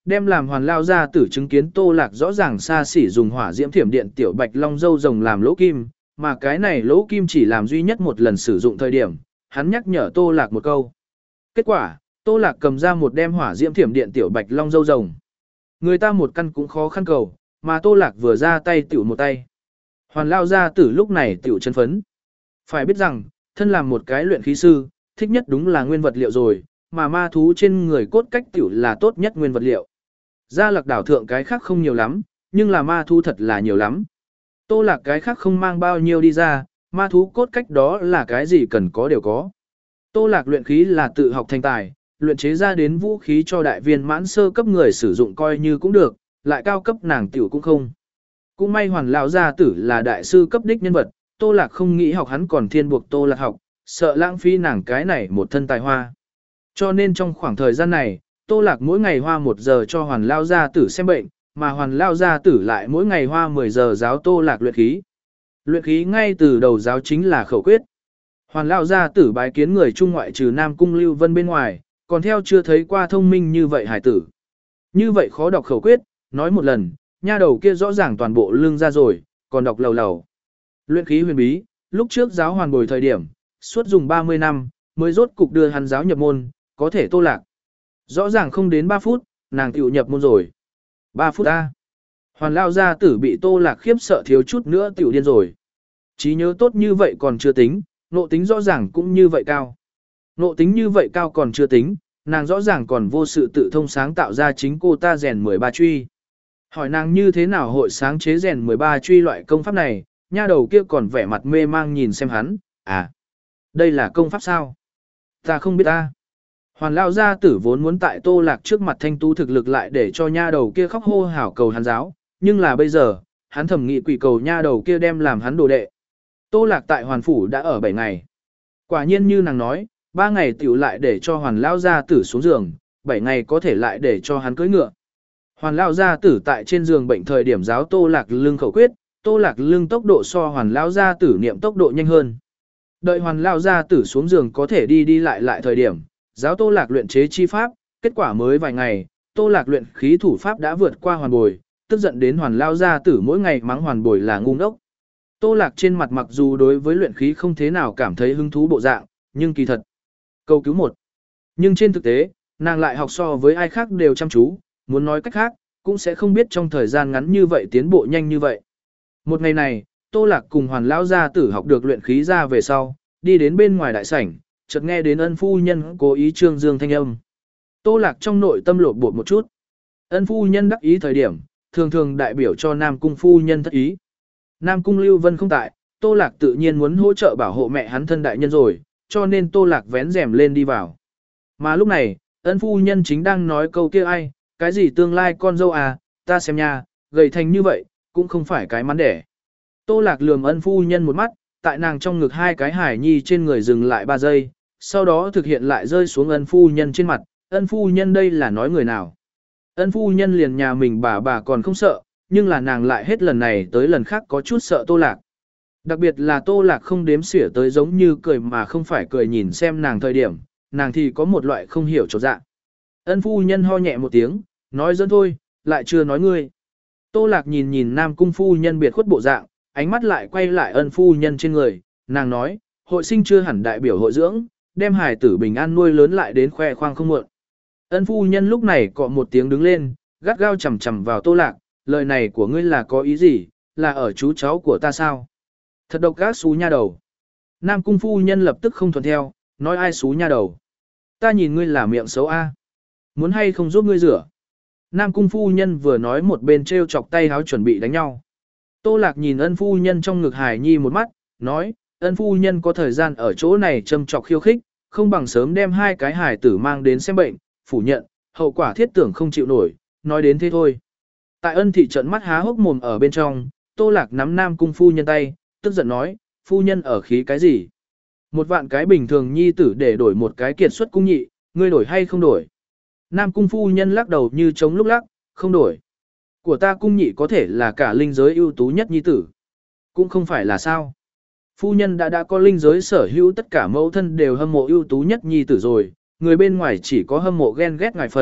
đem làm hoàn lao ra tử chứng kiến Tô Lạc rõ ràng xa xỉ dùng hỏa diễm thiểm điện tiểu bạch long dâu rồng làm lỗ kim, mà cái này lỗ kim chỉ làm duy nhất một lần sử dụng thời điểm, hắn nhắc nhở Tô Lạc một câu. Kết quả, Tô Lạc cầm ra một đem hỏa diễm thiểm điện tiểu bạch long dâu rồng. Người ta một căn cũng khó khăn cầu, mà Tô Lạc vừa ra tay tiểu một tay. Hoàn lao ra tử lúc này tiểu chân phấn. Phải biết rằng, thân làm một cái luyện khí sư, thích nhất đúng là nguyên vật liệu rồi, mà ma thú trên người cốt cách tiểu là tốt nhất nguyên vật liệu. Gia Lạc đảo thượng cái khác không nhiều lắm, nhưng là ma thú thật là nhiều lắm. Tô Lạc cái khác không mang bao nhiêu đi ra, ma thú cốt cách đó là cái gì cần có đều có. Tô Lạc luyện khí là tự học thành tài, luyện chế ra đến vũ khí cho đại viên mãn sơ cấp người sử dụng coi như cũng được, lại cao cấp nàng tiểu cũng không. Cũng may hoàn lão gia tử là đại sư cấp đích nhân vật, Tô Lạc không nghĩ học hắn còn thiên buộc Tô Lạc học, sợ lãng phí nàng cái này một thân tài hoa. Cho nên trong khoảng thời gian này, Tô Lạc mỗi ngày hoa một giờ cho hoàn lao gia tử xem bệnh, mà hoàn lao gia tử lại mỗi ngày hoa mười giờ giáo Tô Lạc luyện khí. Luyện khí ngay từ đầu giáo chính là khẩu quyết. Hoàn lao gia tử bái kiến người trung ngoại trừ Nam Cung Lưu Vân bên ngoài, còn theo chưa thấy qua thông minh như vậy hải tử. Như vậy khó đọc khẩu quyết, nói một lần, nha đầu kia rõ ràng toàn bộ lưng ra rồi, còn đọc lầu lầu. Luyện khí huyền bí, lúc trước giáo hoàn bồi thời điểm, suốt dùng ba mươi năm, mới rốt cục đưa hắn giáo nhập môn, có thể Tô Lạc. Rõ ràng không đến ba phút, nàng tiểu nhập môn rồi. ba phút A. Hoàn lao gia tử bị Tô Lạc khiếp sợ thiếu chút nữa tiểu điên rồi. Trí nhớ tốt như vậy còn chưa tính, nộ tính rõ ràng cũng như vậy cao. Nộ tính như vậy cao còn chưa tính, nàng rõ ràng còn vô sự tự thông sáng tạo ra chính cô ta rèn mười ba truy. Hỏi nàng như thế nào hội sáng chế rèn mười ba truy loại công pháp này, nha đầu kia còn vẻ mặt mê mang nhìn xem hắn, à, đây là công pháp sao? Ta không biết ta. Hoàn lao gia tử vốn muốn tại Tô Lạc trước mặt thanh tú thực lực lại để cho nha đầu kia khóc hô hào cầu hắn giáo, nhưng là bây giờ, hắn thẩm nghị quỷ cầu nha đầu kia đem làm hắn đồ đệ. Tô Lạc tại hoàn phủ đã ở bảy ngày. Quả nhiên như nàng nói, ba ngày tiểu lại để cho hoàn lao gia tử xuống giường, bảy ngày có thể lại để cho hắn cưỡi ngựa. Hoàn lao gia tử tại trên giường bệnh thời điểm giáo Tô Lạc lưng khẩu quyết, Tô Lạc lưng tốc độ so hoàn lao gia tử niệm tốc độ nhanh hơn. Đợi hoàn lao gia tử xuống giường có thể đi đi lại lại thời điểm, giáo Tô Lạc luyện chế chi pháp, kết quả mới vài ngày, Tô Lạc luyện khí thủ pháp đã vượt qua hoàn bồi, tức giận đến hoàn lao gia tử mỗi ngày mắng hoàn bồi là ngu ngốc. Tô Lạc trên mặt mặc dù đối với luyện khí không thế nào cảm thấy hứng thú bộ dạng, nhưng kỳ thật. Câu cứu một. Nhưng trên thực tế, nàng lại học so với ai khác đều chăm chú, muốn nói cách khác, cũng sẽ không biết trong thời gian ngắn như vậy tiến bộ nhanh như vậy. Một ngày này, Tô Lạc cùng hoàn lão gia tử học được luyện khí ra về sau, đi đến bên ngoài đại sảnh, chợt nghe đến ân phu nhân cố ý trương dương thanh âm. Tô Lạc trong nội tâm lột bột một chút. Ân phu nhân đắc ý thời điểm, thường thường đại biểu cho Nam Cung phu nhân thất ý. Nam Cung Lưu Vân không tại, Tô Lạc tự nhiên muốn hỗ trợ bảo hộ mẹ hắn thân đại nhân rồi, cho nên Tô Lạc vén rèm lên đi vào. Mà lúc này, ân phu nhân chính đang nói câu kia ai, cái gì tương lai con dâu à, ta xem nha, gầy thành như vậy, cũng không phải cái mắn đẻ. Tô Lạc lườm ân phu nhân một mắt, tại nàng trong ngực hai cái hải nhi trên người dừng lại ba giây, sau đó thực hiện lại rơi xuống ân phu nhân trên mặt, ân phu nhân đây là nói người nào. Ân phu nhân liền nhà mình bà bà còn không sợ, nhưng là nàng lại hết lần này tới lần khác có chút sợ Tô Lạc. Đặc biệt là Tô Lạc không đếm xỉa tới giống như cười mà không phải cười nhìn xem nàng thời điểm, nàng thì có một loại không hiểu chột dạ. Ân phu nhân ho nhẹ một tiếng, nói dẫn thôi, lại chưa nói ngươi. Tô Lạc nhìn nhìn Nam Cung phu nhân biệt khuất bộ dạng, ánh mắt lại quay lại ân phu nhân trên người, nàng nói, hội sinh chưa hẳn đại biểu hội dưỡng, đem hài tử bình an nuôi lớn lại đến khoe khoang không muộn. Ân phu nhân lúc này cọ một tiếng đứng lên, gắt gao chầm chầm vào Tô Lạc, lời này của ngươi là có ý gì, là ở chú cháu của ta sao? Thật độc ác xú nha đầu. Nam Cung phu nhân lập tức không thuận theo, nói ai xú nha đầu. Ta nhìn ngươi là miệng xấu a, muốn hay không giúp ngươi rửa. Nam Cung phu nhân vừa nói một bên treo chọc tay háo chuẩn bị đánh nhau. Tô Lạc nhìn ân phu nhân trong ngực Hải Nhi một mắt, nói, ân phu nhân có thời gian ở chỗ này châm chọc khiêu khích, không bằng sớm đem hai cái hài tử mang đến xem bệnh, phủ nhận, hậu quả thiết tưởng không chịu nổi, nói đến thế thôi. Tại ân thị trận mắt há hốc mồm ở bên trong, Tô Lạc nắm Nam Cung phu nhân tay, tức giận nói, phu nhân ở khí cái gì? Một vạn cái bình thường nhi tử để đổi một cái kiệt xuất cung nhị, ngươi đổi hay không đổi? Nam Cung phu nhân lắc đầu như chống lúc lắc, không đổi. Của ta cung nhị có thể là cả linh giới ưu tú nhất nhi tử. Cũng không phải là sao. Phu nhân đã đã có linh giới sở hữu tất cả mẫu thân đều hâm mộ ưu tú nhất nhi tử rồi, người bên ngoài chỉ có hâm mộ ghen ghét ngài phần,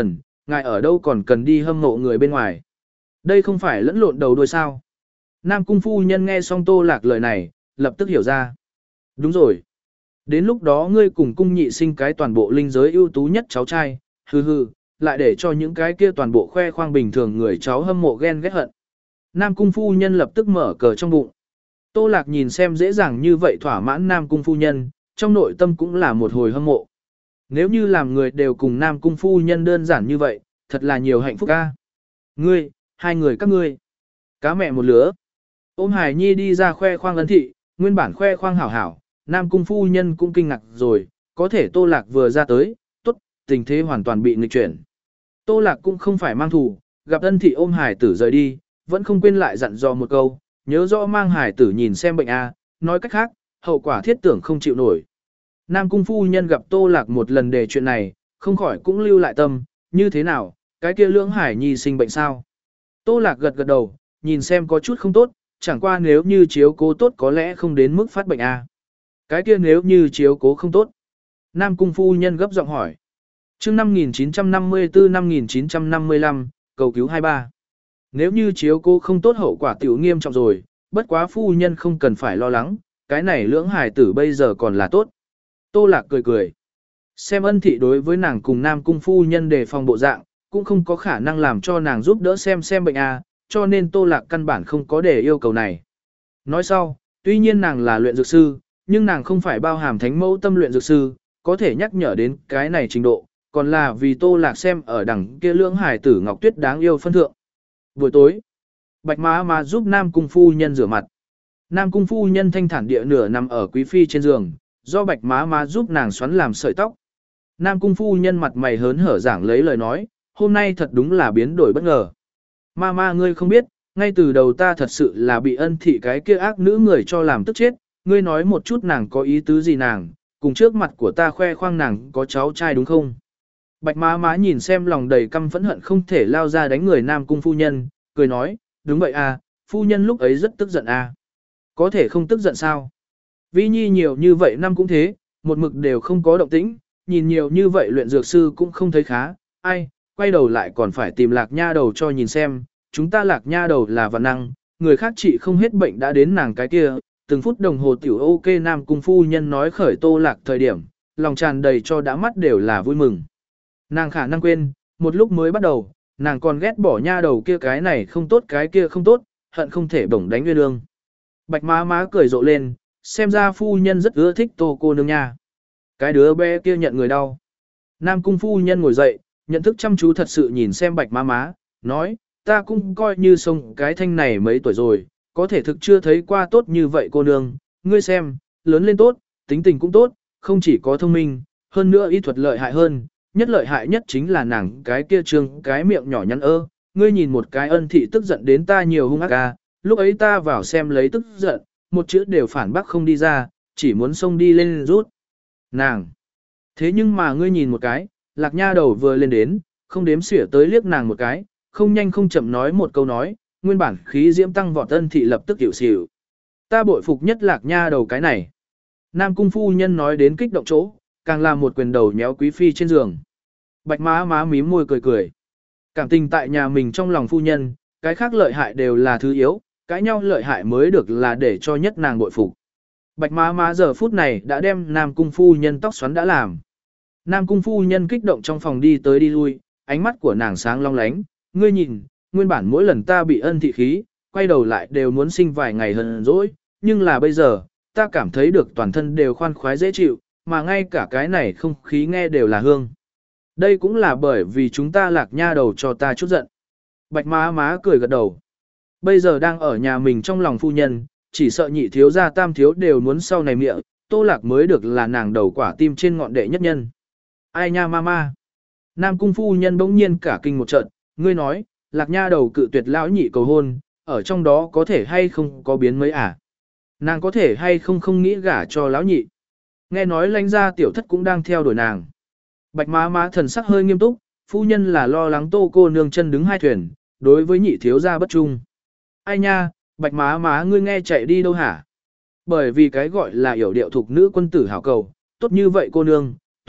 ngài ở đâu còn cần đi hâm mộ người bên ngoài. Đây không phải lẫn lộn đầu đuôi sao. Nam cung phu nhân nghe xong Tô Lạc lời này, lập tức hiểu ra. Đúng rồi. Đến lúc đó ngươi cùng cung nhị sinh cái toàn bộ linh giới ưu tú nhất cháu trai, hừ hừ, lại để cho những cái kia toàn bộ khoe khoang bình thường người cháu hâm mộ ghen ghét hận. Nam cung phu nhân lập tức mở cờ trong bụng. Tô Lạc nhìn xem dễ dàng như vậy thỏa mãn Nam cung phu nhân, trong nội tâm cũng là một hồi hâm mộ. Nếu như làm người đều cùng Nam cung phu nhân đơn giản như vậy, thật là nhiều hạnh phúc ca. Ngươi, hai người các ngươi, cá mẹ một lứa. Ôm Hải Nhi đi ra khoe khoang ấn thị, nguyên bản khoe khoang hảo hảo, Nam cung phu nhân cũng kinh ngạc rồi, có thể Tô Lạc vừa ra tới, tốt, tình thế hoàn toàn bị nghịch chuyển. Tô Lạc cũng không phải mang thù, gặp ân thị ôm Hải tử rời đi, vẫn không quên lại dặn dò một câu, nhớ rõ mang Hải tử nhìn xem bệnh a, nói cách khác, hậu quả thiết tưởng không chịu nổi. Nam cung phu nhân gặp Tô Lạc một lần để chuyện này, không khỏi cũng lưu lại tâm, như thế nào, cái kia lưỡng Hải Nhi sinh bệnh sao? Tô Lạc gật gật đầu, nhìn xem có chút không tốt, chẳng qua nếu như chiếu cố tốt có lẽ không đến mức phát bệnh a. Cái kia nếu như chiếu cố không tốt. Nam cung phu nhân gấp giọng hỏi. Chương năm nghìn chín trăm năm mươi tư năm nghìn chín trăm năm mươi lăm, cầu cứu hai ba. Nếu như chiếu cố không tốt hậu quả tiểu nghiêm trọng rồi, bất quá phu nhân không cần phải lo lắng, cái này lưỡng hài tử bây giờ còn là tốt. Tô Lạc cười cười. Xem ân thị đối với nàng cùng Nam cung phu nhân đề phòng bộ dạng, cũng không có khả năng làm cho nàng giúp đỡ xem xem bệnh a, cho nên Tô Lạc căn bản không có để yêu cầu này. Nói sau, tuy nhiên nàng là luyện dược sư, nhưng nàng không phải bao hàm thánh mẫu tâm luyện dược sư, có thể nhắc nhở đến cái này trình độ, còn là vì Tô Lạc xem ở đằng kia lưỡng hài tử Ngọc Tuyết đáng yêu phân thượng. Buổi tối, Bạch Má Má giúp Nam cung phu nhân rửa mặt. Nam cung phu nhân thanh thản địa nửa nằm ở quý phi trên giường, do Bạch Má Má giúp nàng xoắn làm sợi tóc. Nam cung phu nhân mặt mày hớn hở giảng lấy lời nói, hôm nay thật đúng là biến đổi bất ngờ. Ma ma ngươi không biết, ngay từ đầu ta thật sự là bị ân thị cái kia ác nữ người cho làm tức chết, ngươi nói một chút nàng có ý tứ gì nàng, cùng trước mặt của ta khoe khoang nàng có cháu trai đúng không? Bạch Má Má nhìn xem lòng đầy căm phẫn hận không thể lao ra đánh người Nam cung phu nhân, cười nói, đúng vậy à, phu nhân lúc ấy rất tức giận à. Có thể không tức giận sao? Vi Nhi nhiều như vậy năm cũng thế, một mực đều không có động tĩnh, nhìn nhiều như vậy luyện dược sư cũng không thấy khá, ai, quay đầu lại còn phải tìm Lạc Nha đầu cho nhìn xem, chúng ta Lạc Nha đầu là vạn năng, người khác trị không hết bệnh đã đến nàng cái kia, từng phút đồng hồ tiểu ok Nam cung phu nhân nói khởi Tô Lạc thời điểm, lòng tràn đầy cho đã mắt đều là vui mừng. Nàng khả năng quên, một lúc mới bắt đầu, nàng còn ghét bỏ Nha đầu kia cái này không tốt cái kia không tốt, hận không thể bổng đánh nguyên lương. Bạch Má Má cười rộ lên, xem ra phu nhân rất ưa thích Tô cô nương nha. Cái đứa bé kia nhận người đau. Nam cung phu nhân ngồi dậy, nhận thức chăm chú thật sự nhìn xem Bạch Má Má, nói, ta cũng coi như sông cái thanh này mấy tuổi rồi, có thể thực chưa thấy qua tốt như vậy cô nương, ngươi xem, lớn lên tốt, tính tình cũng tốt, không chỉ có thông minh, hơn nữa y thuật lợi hại hơn, nhất lợi hại nhất chính là nàng cái kia trương cái miệng nhỏ nhắn ơ, ngươi nhìn một cái ân thị tức giận đến ta nhiều hung ác ca, lúc ấy ta vào xem lấy tức giận, một chữ đều phản bác không đi ra, chỉ muốn xông đi lên rút. Nàng! Thế nhưng mà ngươi nhìn một cái, Lạc Nha đầu vừa lên đến, không đếm xỉa tới liếc nàng một cái, không nhanh không chậm nói một câu nói, nguyên bản khí diễm tăng vọt ân thị lập tức hiểu xỉu. Ta bội phục nhất Lạc Nha đầu cái này. Nam cung phu nhân nói đến kích động chỗ, càng làm một quyền đầu nhéo quý phi trên giường. Bạch Má Má mím môi cười cười. Cảm tình tại nhà mình trong lòng phu nhân, cái khác lợi hại đều là thứ yếu, cái nhau lợi hại mới được là để cho nhất nàng bội phục. Bạch Má Má giờ phút này đã đem Nam cung phu nhân tóc xoắn đã làm. Nam cung phu nhân kích động trong phòng đi tới đi lui, ánh mắt của nàng sáng long lánh, ngươi nhìn, nguyên bản mỗi lần ta bị ân thị khí, quay đầu lại đều muốn sinh vài ngày hờn dỗi, nhưng là bây giờ, ta cảm thấy được toàn thân đều khoan khoái dễ chịu, mà ngay cả cái này không khí nghe đều là hương. Đây cũng là bởi vì chúng ta Lạc Nha đầu cho ta chút giận. Bạch Má Má cười gật đầu. Bây giờ đang ở nhà mình trong lòng phu nhân, chỉ sợ nhị thiếu gia tam thiếu đều muốn sau này miệng, Tô Lạc mới được là nàng đầu quả tim trên ngọn đệ nhất nhân. Ai nha mama. Nam cung phu nhân bỗng nhiên cả kinh một trận, ngươi nói, Lạc Nha đầu cự tuyệt lão nhị cầu hôn, ở trong đó có thể hay không có biến mấy à? Nàng có thể hay không không nghĩ gả cho lão nhị? Nghe nói lãnh gia tiểu thất cũng đang theo đuổi nàng. Bạch Má Má thần sắc hơi nghiêm túc, phu nhân là lo lắng Tô cô nương chân đứng hai thuyền, đối với nhị thiếu gia bất trung. Ai nha, Bạch Má Má ngươi nghe chạy đi đâu hả? Bởi vì cái gọi là yểu điệu thuộc nữ quân tử hảo cầu, tốt như vậy cô nương,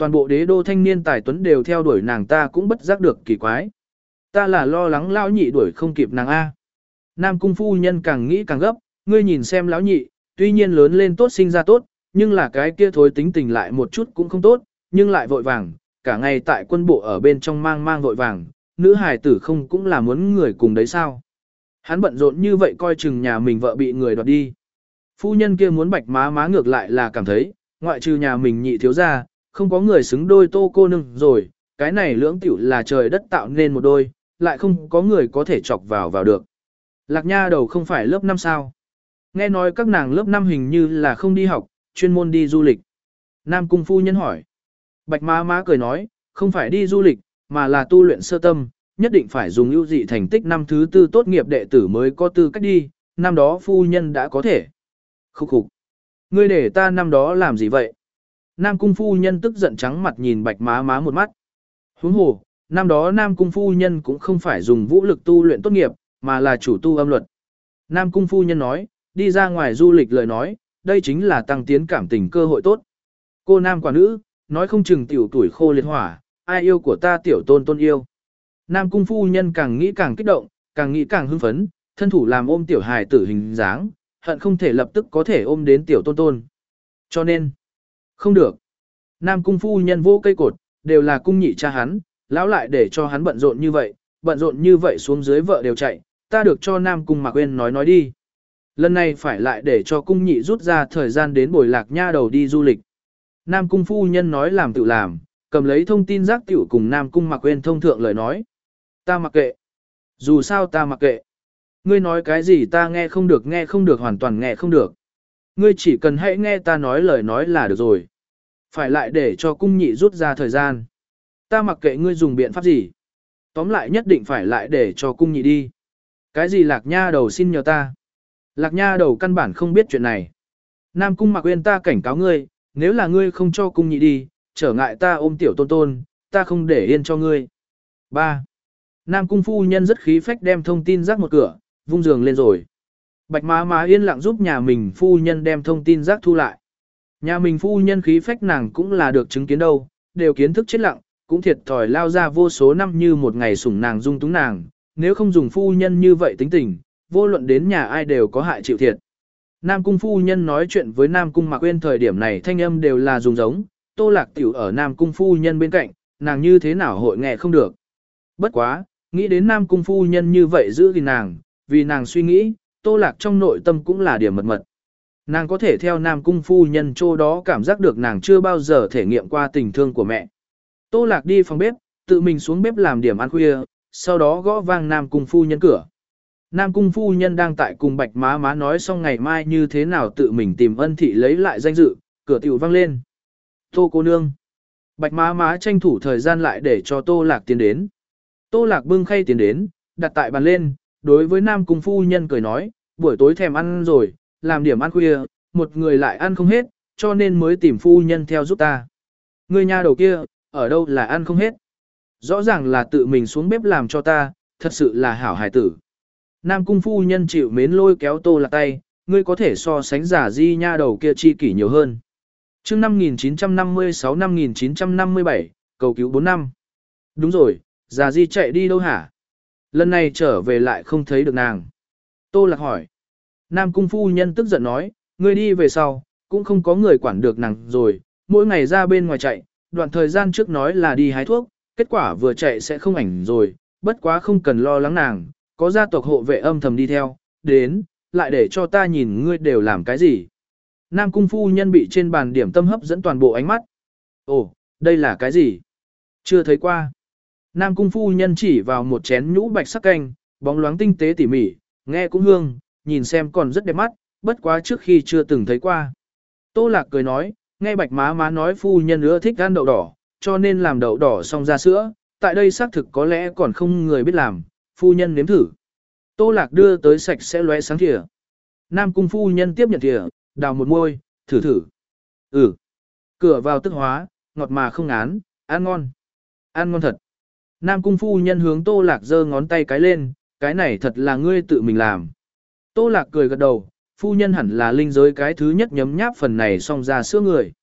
toàn bộ đế đô thanh niên tài tuấn đều theo đuổi nàng ta cũng bất giác được kỳ quái. Ta là lo lắng lão nhị đuổi không kịp nàng A. Nam cung phu nhân càng nghĩ càng gấp, ngươi nhìn xem lão nhị, tuy nhiên lớn lên tốt sinh ra tốt, nhưng là cái kia thối tính tình lại một chút cũng không tốt, nhưng lại vội vàng, cả ngày tại quân bộ ở bên trong mang mang vội vàng, nữ hài tử không cũng là muốn người cùng đấy sao. Hắn bận rộn như vậy coi chừng nhà mình vợ bị người đoạt đi. Phu nhân kia muốn bạch má má ngược lại là cảm thấy, ngoại trừ nhà mình nhị thiếu ra, không có người xứng đôi tô cô nương rồi, cái này lưỡng tiểu là trời đất tạo nên một đôi, lại không có người có thể chọc vào vào được. Lạc nha đầu không phải lớp năm sao. Nghe nói các nàng lớp năm hình như là không đi học, chuyên môn đi du lịch. Nam cung phu nhân hỏi. Bạch má má cười nói, không phải đi du lịch, mà là tu luyện sơ tâm, nhất định phải dùng ưu dị thành tích năm thứ tư tốt nghiệp đệ tử mới có tư cách đi, năm đó phu nhân đã có thể. Khúc khục. Ngươi để ta năm đó làm gì vậy? Nam cung phu nhân tức giận trắng mặt nhìn bạch má má một mắt. Huống hồ, năm đó Nam cung phu nhân cũng không phải dùng vũ lực tu luyện tốt nghiệp, mà là chủ tu âm luật. Nam cung phu nhân nói, đi ra ngoài du lịch lời nói, đây chính là tăng tiến cảm tình cơ hội tốt. Cô nam quả nữ, nói không chừng tiểu tuổi khô liệt hỏa, ai yêu của ta tiểu tôn tôn yêu. Nam cung phu nhân càng nghĩ càng kích động, càng nghĩ càng hưng phấn, thân thủ làm ôm tiểu hài tử hình dáng, hận không thể lập tức có thể ôm đến tiểu tôn tôn. Cho nên, không được. Nam cung phu nhân vô cây cột, đều là cung nhị cha hắn, lão lại để cho hắn bận rộn như vậy, bận rộn như vậy xuống dưới vợ đều chạy, ta được cho Nam cung Mạc Uyên nói nói đi. Lần này phải lại để cho cung nhị rút ra thời gian đến bồi lạc nha đầu đi du lịch. Nam cung phu nhân nói làm tự làm, cầm lấy thông tin giác tiểu cùng Nam cung Mạc Uyên thông thượng lời nói. Ta mặc kệ. Dù sao ta mặc kệ. Ngươi nói cái gì ta nghe không được nghe không được hoàn toàn nghe không được. Ngươi chỉ cần hãy nghe ta nói lời nói là được rồi. Phải lại để cho cung nhị rút ra thời gian. Ta mặc kệ ngươi dùng biện pháp gì. Tóm lại nhất định phải lại để cho cung nhị đi. Cái gì lạc nha đầu xin nhờ ta. Lạc nha đầu căn bản không biết chuyện này. Nam cung Mạc Uyên ta cảnh cáo ngươi, nếu là ngươi không cho cung nhị đi, trở ngại ta ôm tiểu tôn tôn, ta không để yên cho ngươi. ba. Nam cung phu nhân rất khí phách đem thông tin rác một cửa, vung giường lên rồi. Bạch má má yên lặng giúp nhà mình phu nhân đem thông tin rác thu lại. Nhà mình phu nhân khí phách nàng cũng là được chứng kiến đâu, đều kiến thức chết lặng, cũng thiệt thòi lao ra vô số năm như một ngày sủng nàng dung túng nàng, nếu không dùng phu nhân như vậy tính tình, vô luận đến nhà ai đều có hại chịu thiệt. Nam cung phu nhân nói chuyện với Nam cung Mạc Uyên thời điểm này thanh âm đều là dùng giống, Tô Lạc tiểu ở Nam cung phu nhân bên cạnh, nàng như thế nào hội nghe không được. Bất quá, nghĩ đến Nam cung phu nhân như vậy giữ gìn nàng, vì nàng suy nghĩ, Tô Lạc trong nội tâm cũng là điểm mật mật. Nàng có thể theo Nam cung phu nhân chỗ đó cảm giác được nàng chưa bao giờ thể nghiệm qua tình thương của mẹ. Tô Lạc đi phòng bếp, tự mình xuống bếp làm điểm ăn khuya, sau đó gõ vang Nam cung phu nhân cửa. Nam cung phu nhân đang tại cùng bạch má má nói xong ngày mai như thế nào tự mình tìm ân thị lấy lại danh dự, cửa tiểu vang lên. Tô cô nương. Bạch má má tranh thủ thời gian lại để cho Tô Lạc tiến đến. Tô Lạc bưng khay tiến đến, đặt tại bàn lên, đối với Nam cung phu nhân cười nói, buổi tối thèm ăn rồi, làm điểm ăn khuya, một người lại ăn không hết, cho nên mới tìm phu nhân theo giúp ta. Người nhà đầu kia, ở đâu là ăn không hết. Rõ ràng là tự mình xuống bếp làm cho ta, thật sự là hảo hài tử. Nam cung phu nhân chịu mến lôi kéo Tô Lạc tay, ngươi có thể so sánh giả di nha đầu kia chi kỷ nhiều hơn. Chương năm nghìn chín trăm năm mươi sáu năm nghìn chín trăm năm mươi bảy, cầu cứu bốn năm. Đúng rồi, giả di chạy đi đâu hả? Lần này trở về lại không thấy được nàng. Tô Lạc hỏi. Nam cung phu nhân tức giận nói, ngươi đi về sau, cũng không có người quản được nàng rồi, mỗi ngày ra bên ngoài chạy, đoạn thời gian trước nói là đi hái thuốc, kết quả vừa chạy sẽ không ảnh rồi, bất quá không cần lo lắng nàng, có gia tộc hộ vệ âm thầm đi theo, đến, lại để cho ta nhìn ngươi đều làm cái gì. Nam cung phu nhân bị trên bàn điểm tâm hấp dẫn toàn bộ ánh mắt. Ồ, đây là cái gì? Chưa thấy qua. Nam cung phu nhân chỉ vào một chén nhũ bạch sắc canh, bóng loáng tinh tế tỉ mỉ, nghe cũng hương, nhìn xem còn rất đẹp mắt, bất quá trước khi chưa từng thấy qua. Tô Lạc cười nói, nghe bạch má má nói phu nhân ưa thích ăn đậu đỏ, cho nên làm đậu đỏ xong ra sữa, tại đây xác thực có lẽ còn không người biết làm, phu nhân nếm thử. Tô Lạc đưa tới sạch sẽ lóe sáng thìa. Nam cung phu nhân tiếp nhận thìa, đào một môi, thử thử. Ừ. Cửa vào tức hóa, ngọt mà không ngán, ăn ngon. Ăn ngon thật. Nam cung phu nhân hướng Tô Lạc giơ ngón tay cái lên, cái này thật là ngươi tự mình làm. Tô Lạc cười gật đầu, phu nhân hẳn là linh giới cái thứ nhất nhấm nháp phần này xong ra sữa người.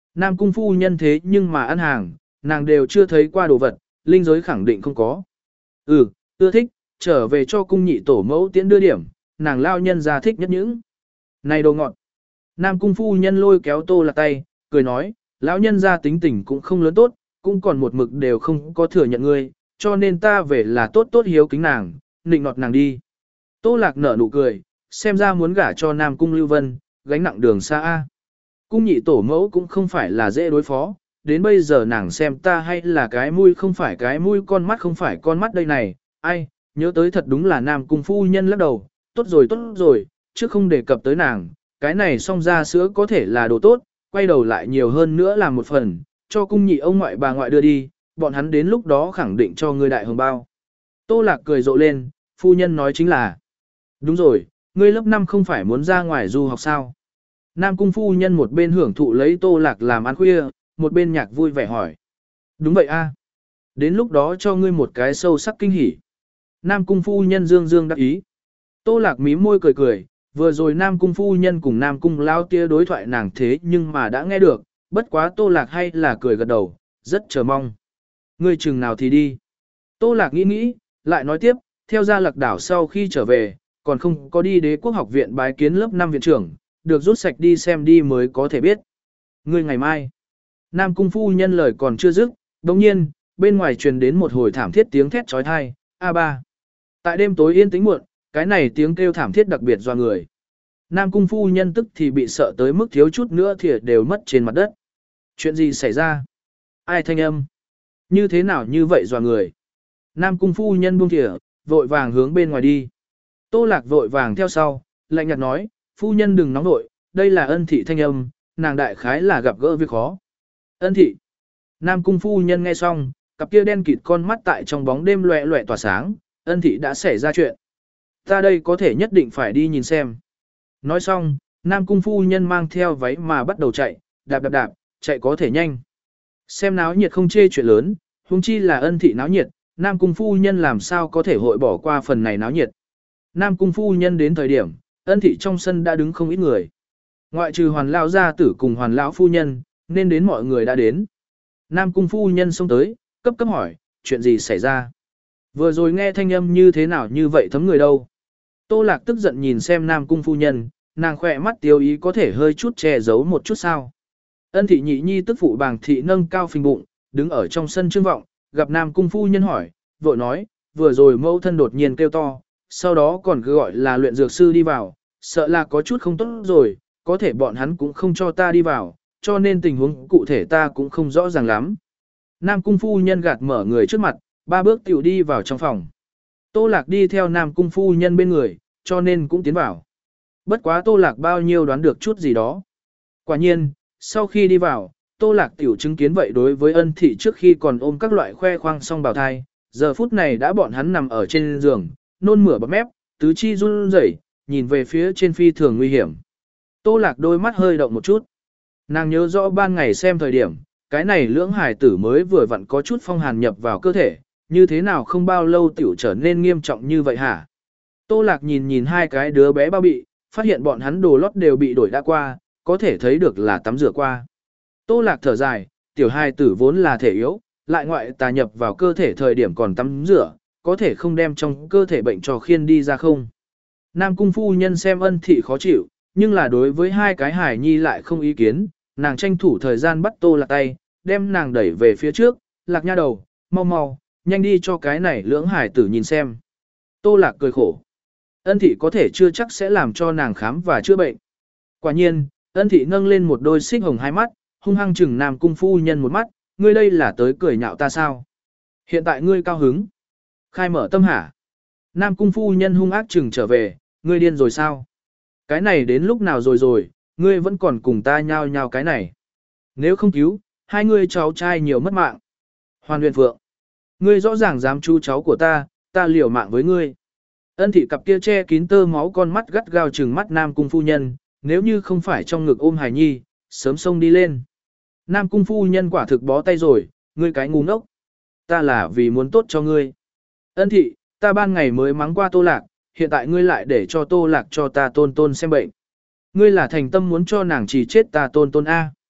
Nam cung phu nhân thế nhưng mà ăn hàng, nàng đều chưa thấy qua đồ vật, linh giới khẳng định không có. Ừ, ưa thích, trở về cho cung nhị tổ mẫu tiễn đưa điểm, nàng lao nhân ra thích nhất những. Này đồ ngọt. Nam cung phu nhân lôi kéo Tô Lạc tay, cười nói, lão nhân ra tính tình cũng không lớn tốt, cũng còn một mực đều không có thừa nhận ngươi, cho nên ta về là tốt tốt hiếu kính nàng, nịnh nọt nàng đi. Tô Lạc nở nụ cười, xem ra muốn gả cho Nam cung Lưu Vân, gánh nặng đường xa A. Cung nhị tổ mẫu cũng không phải là dễ đối phó, đến bây giờ nàng xem ta hay là cái mũi không phải cái mũi, con mắt không phải con mắt đây này, ai, nhớ tới thật đúng là Nam cung phu nhân lắc đầu, tốt rồi tốt rồi, chứ không đề cập tới nàng, cái này xong ra sữa có thể là đồ tốt, quay đầu lại nhiều hơn nữa là một phần, cho cung nhị ông ngoại bà ngoại đưa đi, bọn hắn đến lúc đó khẳng định cho ngươi đại hồng bao. Tô Lạc cười rộ lên, phu nhân nói chính là, đúng rồi, ngươi lớp năm không phải muốn ra ngoài du học sao? Nam cung phu nhân một bên hưởng thụ lấy Tô Lạc làm ăn khuya, một bên nhạc vui vẻ hỏi. Đúng vậy a, đến lúc đó cho ngươi một cái sâu sắc kinh hỉ. Nam cung phu nhân dương dương đắc ý. Tô Lạc mím môi cười cười, vừa rồi Nam cung phu nhân cùng Nam cung lao tia đối thoại nàng thế nhưng mà đã nghe được, bất quá Tô Lạc hay là cười gật đầu, rất chờ mong. Ngươi chừng nào thì đi. Tô Lạc nghĩ nghĩ, lại nói tiếp, theo Gia Lạc đảo sau khi trở về, còn không có đi Đế quốc học viện bái kiến lớp năm viện trưởng, được rút sạch đi xem đi mới có thể biết. Ngươi ngày mai. Nam cung phu nhân lời còn chưa dứt, đồng nhiên, bên ngoài truyền đến một hồi thảm thiết tiếng thét trói thai, a ba. Tại đêm tối yên tĩnh muộn, cái này tiếng kêu thảm thiết đặc biệt do người. Nam cung phu nhân tức thì bị sợ tới mức thiếu chút nữa thì đều mất trên mặt đất. Chuyện gì xảy ra? Ai thanh âm? Như thế nào như vậy dò người? Nam cung phu nhân buông thìa, vội vàng hướng bên ngoài đi. Tô Lạc vội vàng theo sau, lạnh nhạt nói, phu nhân đừng nóng nội, đây là ân thị thanh âm, nàng đại khái là gặp gỡ việc khó. Ân thị. Nam cung phu nhân nghe xong, cặp kia đen kịt con mắt tại trong bóng đêm loẹ loẹ tỏa sáng, ân thị đã xảy ra chuyện. Ta đây có thể nhất định phải đi nhìn xem. Nói xong, Nam cung phu nhân mang theo váy mà bắt đầu chạy, đạp đạp đạp, chạy có thể nhanh. Xem náo nhiệt không chê chuyện lớn, huống chi là ân thị náo nhiệt, Nam cung phu nhân làm sao có thể hội bỏ qua phần này náo nhiệt. Nam cung phu nhân đến thời điểm, ân thị trong sân đã đứng không ít người. Ngoại trừ hoàn lão gia tử cùng hoàn lão phu nhân, nên đến mọi người đã đến. Nam cung phu nhân xông tới, cấp cấp hỏi, chuyện gì xảy ra? Vừa rồi nghe thanh âm như thế nào như vậy thấm người đâu? Tô Lạc tức giận nhìn xem Nam cung phu nhân, nàng khỏe mắt tiêu ý có thể hơi chút che giấu một chút sao. Ân thị nhị nhi tức phụ bàng thị nâng cao phình bụng, đứng ở trong sân trương vọng, gặp Nam cung phu nhân hỏi, vội nói, vừa rồi mẫu thân đột nhiên kêu to, sau đó còn cứ gọi là luyện dược sư đi vào, sợ là có chút không tốt rồi, có thể bọn hắn cũng không cho ta đi vào, cho nên tình huống cụ thể ta cũng không rõ ràng lắm. Nam cung phu nhân gạt mở người trước mặt, ba bước tiểu đi vào trong phòng. Tô Lạc đi theo Nam cung phu nhân bên người, cho nên cũng tiến vào. Bất quá Tô Lạc bao nhiêu đoán được chút gì đó. Quả nhiên, sau khi đi vào, Tô Lạc tiểu chứng kiến vậy đối với ân thị trước khi còn ôm các loại khoe khoang song bào thai, giờ phút này đã bọn hắn nằm ở trên giường, nôn mửa bọt mép, tứ chi run rẩy, nhìn về phía trên phi thường nguy hiểm. Tô Lạc đôi mắt hơi động một chút. Nàng nhớ rõ ban ngày xem thời điểm, cái này lưỡng hải tử mới vừa vặn có chút phong hàn nhập vào cơ thể, như thế nào không bao lâu tiểu trở nên nghiêm trọng như vậy hả? Tô Lạc nhìn nhìn hai cái đứa bé bao bị, phát hiện bọn hắn đồ lót đều bị đổi đã qua, có thể thấy được là tắm rửa qua. Tô Lạc thở dài, tiểu hai tử vốn là thể yếu, lại ngoại tà nhập vào cơ thể thời điểm còn tắm rửa, có thể không đem trong cơ thể bệnh cho khiên đi ra không. Nam cung phu nhân xem ân thị khó chịu, nhưng là đối với hai cái hải nhi lại không ý kiến, nàng tranh thủ thời gian bắt Tô Lạc tay, đem nàng đẩy về phía trước, Lạc nha đầu, mau mau, nhanh đi cho cái này lưỡng hải tử nhìn xem. Tô Lạc cười khổ. Ân thị có thể chưa chắc sẽ làm cho nàng khám và chữa bệnh. Quả nhiên, ân thị nâng lên một đôi xích hồng hai mắt, hung hăng chừng Nam cung phu nhân một mắt, ngươi đây là tới cười nhạo ta sao? Hiện tại ngươi cao hứng. Khai mở tâm hả? Nam cung phu nhân hung ác chừng trở về, ngươi điên rồi sao? Cái này đến lúc nào rồi rồi, ngươi vẫn còn cùng ta nhao nhao cái này. Nếu không cứu, hai ngươi cháu trai nhiều mất mạng. Hoàn huyền phượng. Ngươi rõ ràng dám chú cháu của ta, ta liều mạng với ngươi. Ân thị cặp kia che kín tơ máu con mắt gắt gao trừng mắt Nam cung phu nhân, nếu như không phải trong ngực ôm hài nhi, sớm xông đi lên. Nam cung phu nhân quả thực bó tay rồi, ngươi cái ngu ngốc. Ta là vì muốn tốt cho ngươi. Ân thị, ta ban ngày mới mắng qua Tô Lạc, hiện tại ngươi lại để cho Tô Lạc cho ta tôn tôn xem bệnh. Ngươi là thành tâm muốn cho nàng chỉ chết ta tôn tôn A.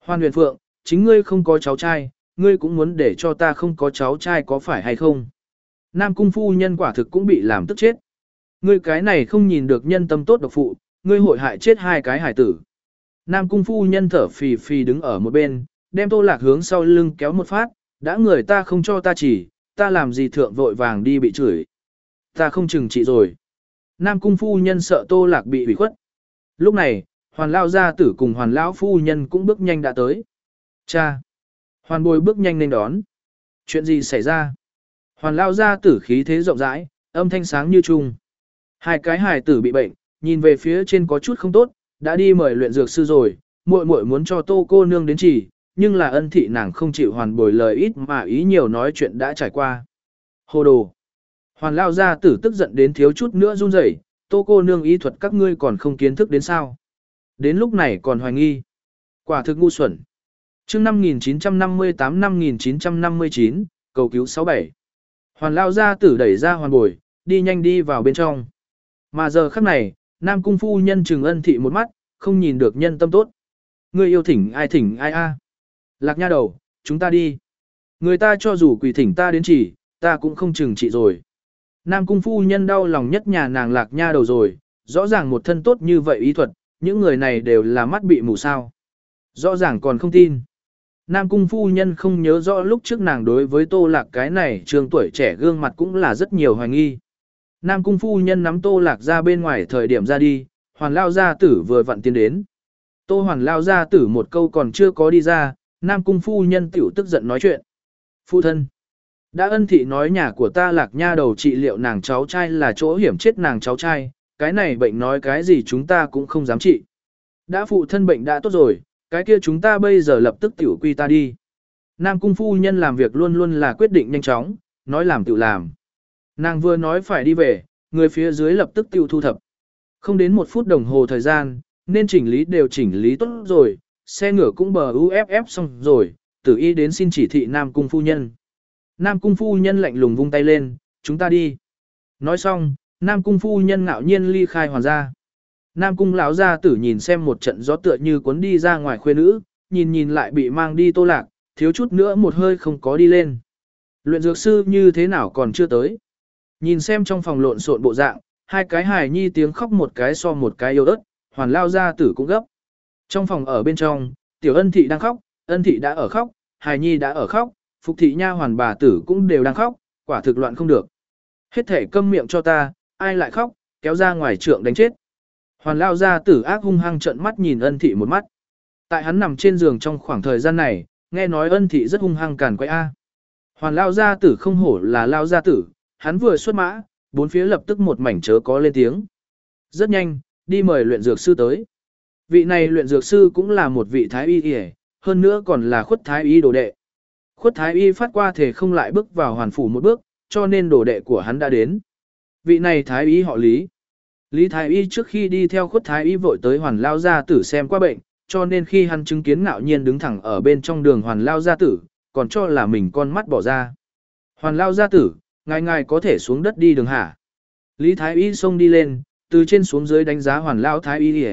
Hoàn Huyền Phượng, chính ngươi không có cháu trai, ngươi cũng muốn để cho ta không có cháu trai có phải hay không? Nam cung phu nhân quả thực cũng bị làm tức chết. Ngươi cái này không nhìn được nhân tâm tốt độc phụ, ngươi hội hại chết hai cái hải tử. Nam cung phu nhân thở phì phì đứng ở một bên, đem Tô Lạc hướng sau lưng kéo một phát, đã người ta không cho ta chỉ, ta làm gì thượng vội vàng đi bị chửi. Ta không chừng trị rồi. Nam cung phu nhân sợ Tô Lạc bị ủy khuất. Lúc này, Hoàn lao gia tử cùng Hoàn lão phu nhân cũng bước nhanh đã tới. Cha! Hoàn Bồi bước nhanh lên đón. Chuyện gì xảy ra? Hoàn lao gia tử khí thế rộng rãi, âm thanh sáng như trung. Hai cái hài tử bị bệnh, nhìn về phía trên có chút không tốt, đã đi mời luyện dược sư rồi, muội muội muốn cho Tô cô nương đến chỉ, nhưng là ân thị nàng không chịu Hoàn Bồi lời ít mà ý nhiều nói chuyện đã trải qua. Hồ đồ! Hoàn lao gia tử tức giận đến thiếu chút nữa run rẩy, Tô cô nương ý thuật các ngươi còn không kiến thức đến sao? Đến lúc này còn hoài nghi. Quả thực ngu xuẩn. Chương năm nghìn chín trăm năm mươi tám năm nghìn chín trăm năm mươi chín, cầu cứu sáu bảy. Hoàn lao gia tử đẩy ra Hoàn Bồi, đi nhanh đi vào bên trong. Mà giờ khắc này, Nam cung phu nhân trừng ân thị một mắt, không nhìn được nhân tâm tốt. Ngươi yêu thỉnh ai thỉnh ai a? Lạc nha đầu, chúng ta đi. Người ta cho dù quỳ thỉnh ta đến chỉ, ta cũng không chừng trị rồi. Nam cung phu nhân đau lòng nhất nhà nàng Lạc nha đầu rồi, rõ ràng một thân tốt như vậy ý thuật, những người này đều là mắt bị mù sao. Rõ ràng còn không tin. Nam cung phu nhân không nhớ rõ lúc trước nàng đối với Tô Lạc cái này trường tuổi trẻ gương mặt cũng là rất nhiều hoài nghi. Nam cung phu nhân nắm Tô Lạc ra bên ngoài thời điểm ra đi, Hoàn lao gia tử vừa vặn tiến đến. Tô Hoàn lao gia tử một câu còn chưa có đi ra, Nam cung phu nhân tiểu tức giận nói chuyện. Phu thân, đã ân thị nói nhà của ta Lạc nha đầu trị liệu nàng cháu trai là chỗ hiểm chết nàng cháu trai, cái này bệnh nói cái gì chúng ta cũng không dám trị. Đã phụ thân bệnh đã tốt rồi, cái kia chúng ta bây giờ lập tức tiểu quy ta đi. Nam cung phu nhân làm việc luôn luôn là quyết định nhanh chóng, nói làm tự làm. Nàng vừa nói phải đi về, người phía dưới lập tức tiêu thu thập. Không đến một phút đồng hồ thời gian, nên chỉnh lý đều chỉnh lý tốt rồi, xe ngựa cũng bờ u ép ép xong rồi, tử y đến xin chỉ thị Nam cung phu nhân. Nam cung phu nhân lạnh lùng vung tay lên, chúng ta đi. Nói xong, Nam cung phu nhân ngạo nhiên ly khai Hoàn gia. Nam cung lão gia tử nhìn xem một trận gió tựa như cuốn đi ra ngoài khuê nữ, nhìn nhìn lại bị mang đi Tô Lạc, thiếu chút nữa một hơi không có đi lên. Luyện dược sư như thế nào còn chưa tới. Nhìn xem trong phòng lộn xộn bộ dạng, hai cái hài nhi tiếng khóc một cái so một cái yêu ớt, Hoàn lao gia tử cũng gấp. Trong phòng ở bên trong, tiểu ân thị đang khóc, ân thị đã ở khóc, hài nhi đã ở khóc, phục thị nha hoàn bà tử cũng đều đang khóc, quả thực loạn không được. Hết thể câm miệng cho ta, ai lại khóc, kéo ra ngoài trượng đánh chết. Hoàn lao gia tử ác hung hăng trợn mắt nhìn ân thị một mắt. Tại hắn nằm trên giường trong khoảng thời gian này, nghe nói ân thị rất hung hăng càn quay a. Hoàn lao gia tử không hổ là lao gia tử, hắn vừa xuất mã, bốn phía lập tức một mảnh chớ có lên tiếng. Rất nhanh, đi mời luyện dược sư tới. Vị này luyện dược sư cũng là một vị thái y y, hơn nữa còn là khuất thái y đồ đệ. Khuất thái y phát qua thể không lại bước vào hoàn phủ một bước, cho nên đồ đệ của hắn đã đến. Vị này thái y họ Lý. Lý thái y trước khi đi theo khuất thái y vội tới Hoàn lao gia tử xem qua bệnh, cho nên khi hắn chứng kiến ngạo nhiên đứng thẳng ở bên trong đường Hoàn lao gia tử, còn cho là mình con mắt bỏ ra. Hoàn lao gia tử, ngài ngài có thể xuống đất đi đường hả? Lý thái y xông đi lên, từ trên xuống dưới đánh giá Hoàn lao thái y.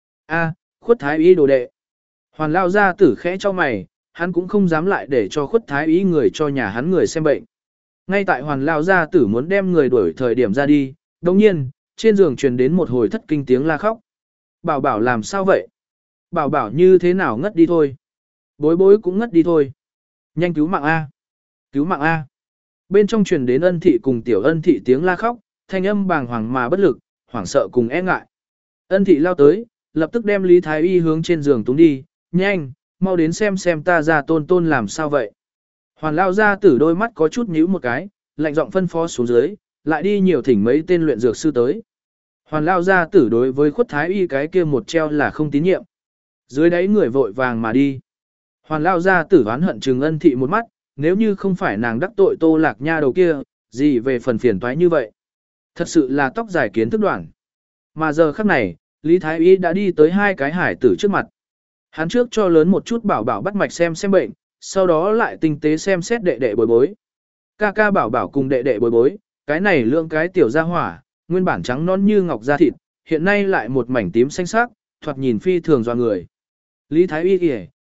A, khuất thái y đồ đệ. Hoàn lao gia tử khẽ cho mày, hắn cũng không dám lại để cho khuất thái y người cho nhà hắn người xem bệnh. Ngay tại Hoàn lao gia tử muốn đem người đuổi thời điểm ra đi, đồng nhiên, trên giường truyền đến một hồi thất kinh tiếng la khóc. Bảo bảo làm sao vậy? Bảo bảo như thế nào ngất đi thôi? Bối bối cũng ngất đi thôi. Nhanh cứu mạng A. Cứu mạng A. Bên trong truyền đến ân thị cùng tiểu ân thị tiếng la khóc, thanh âm bàng hoàng mà bất lực, hoảng sợ cùng e ngại. Ân thị lao tới, lập tức đem Lý Thái Y hướng trên giường túng đi, nhanh, mau đến xem xem ta ra tôn tôn làm sao vậy. Hoàn lao ra tử đôi mắt có chút nhíu một cái, lạnh giọng phân phó xuống dưới, lại đi nhiều thỉnh mấy tên luyện dược sư tới. Hoàn lao ra tử đối với khuất Thái Y cái kia một treo là không tín nhiệm. Dưới đấy người vội vàng mà đi. Hoàn lao ra tử oán hận trừng ân thị một mắt, nếu như không phải nàng đắc tội Tô Lạc nha đầu kia, gì về phần phiền toái như vậy. Thật sự là tóc dài kiến thức đoạn. Mà giờ khắc này, Lý Thái Y đã đi tới hai cái hải tử trước mặt. Hắn trước cho lớn một chút bảo bảo bắt mạch xem xem bệnh, sau đó lại tinh tế xem xét đệ đệ bối bối. Ca ca bảo bảo cùng đệ đệ bối bối, cái này lượng cái tiểu gia hỏa, nguyên bản trắng non như ngọc da thịt, hiện nay lại một mảnh tím xanh sắc, thoạt nhìn phi thường doa người. Lý Thái Y kìa,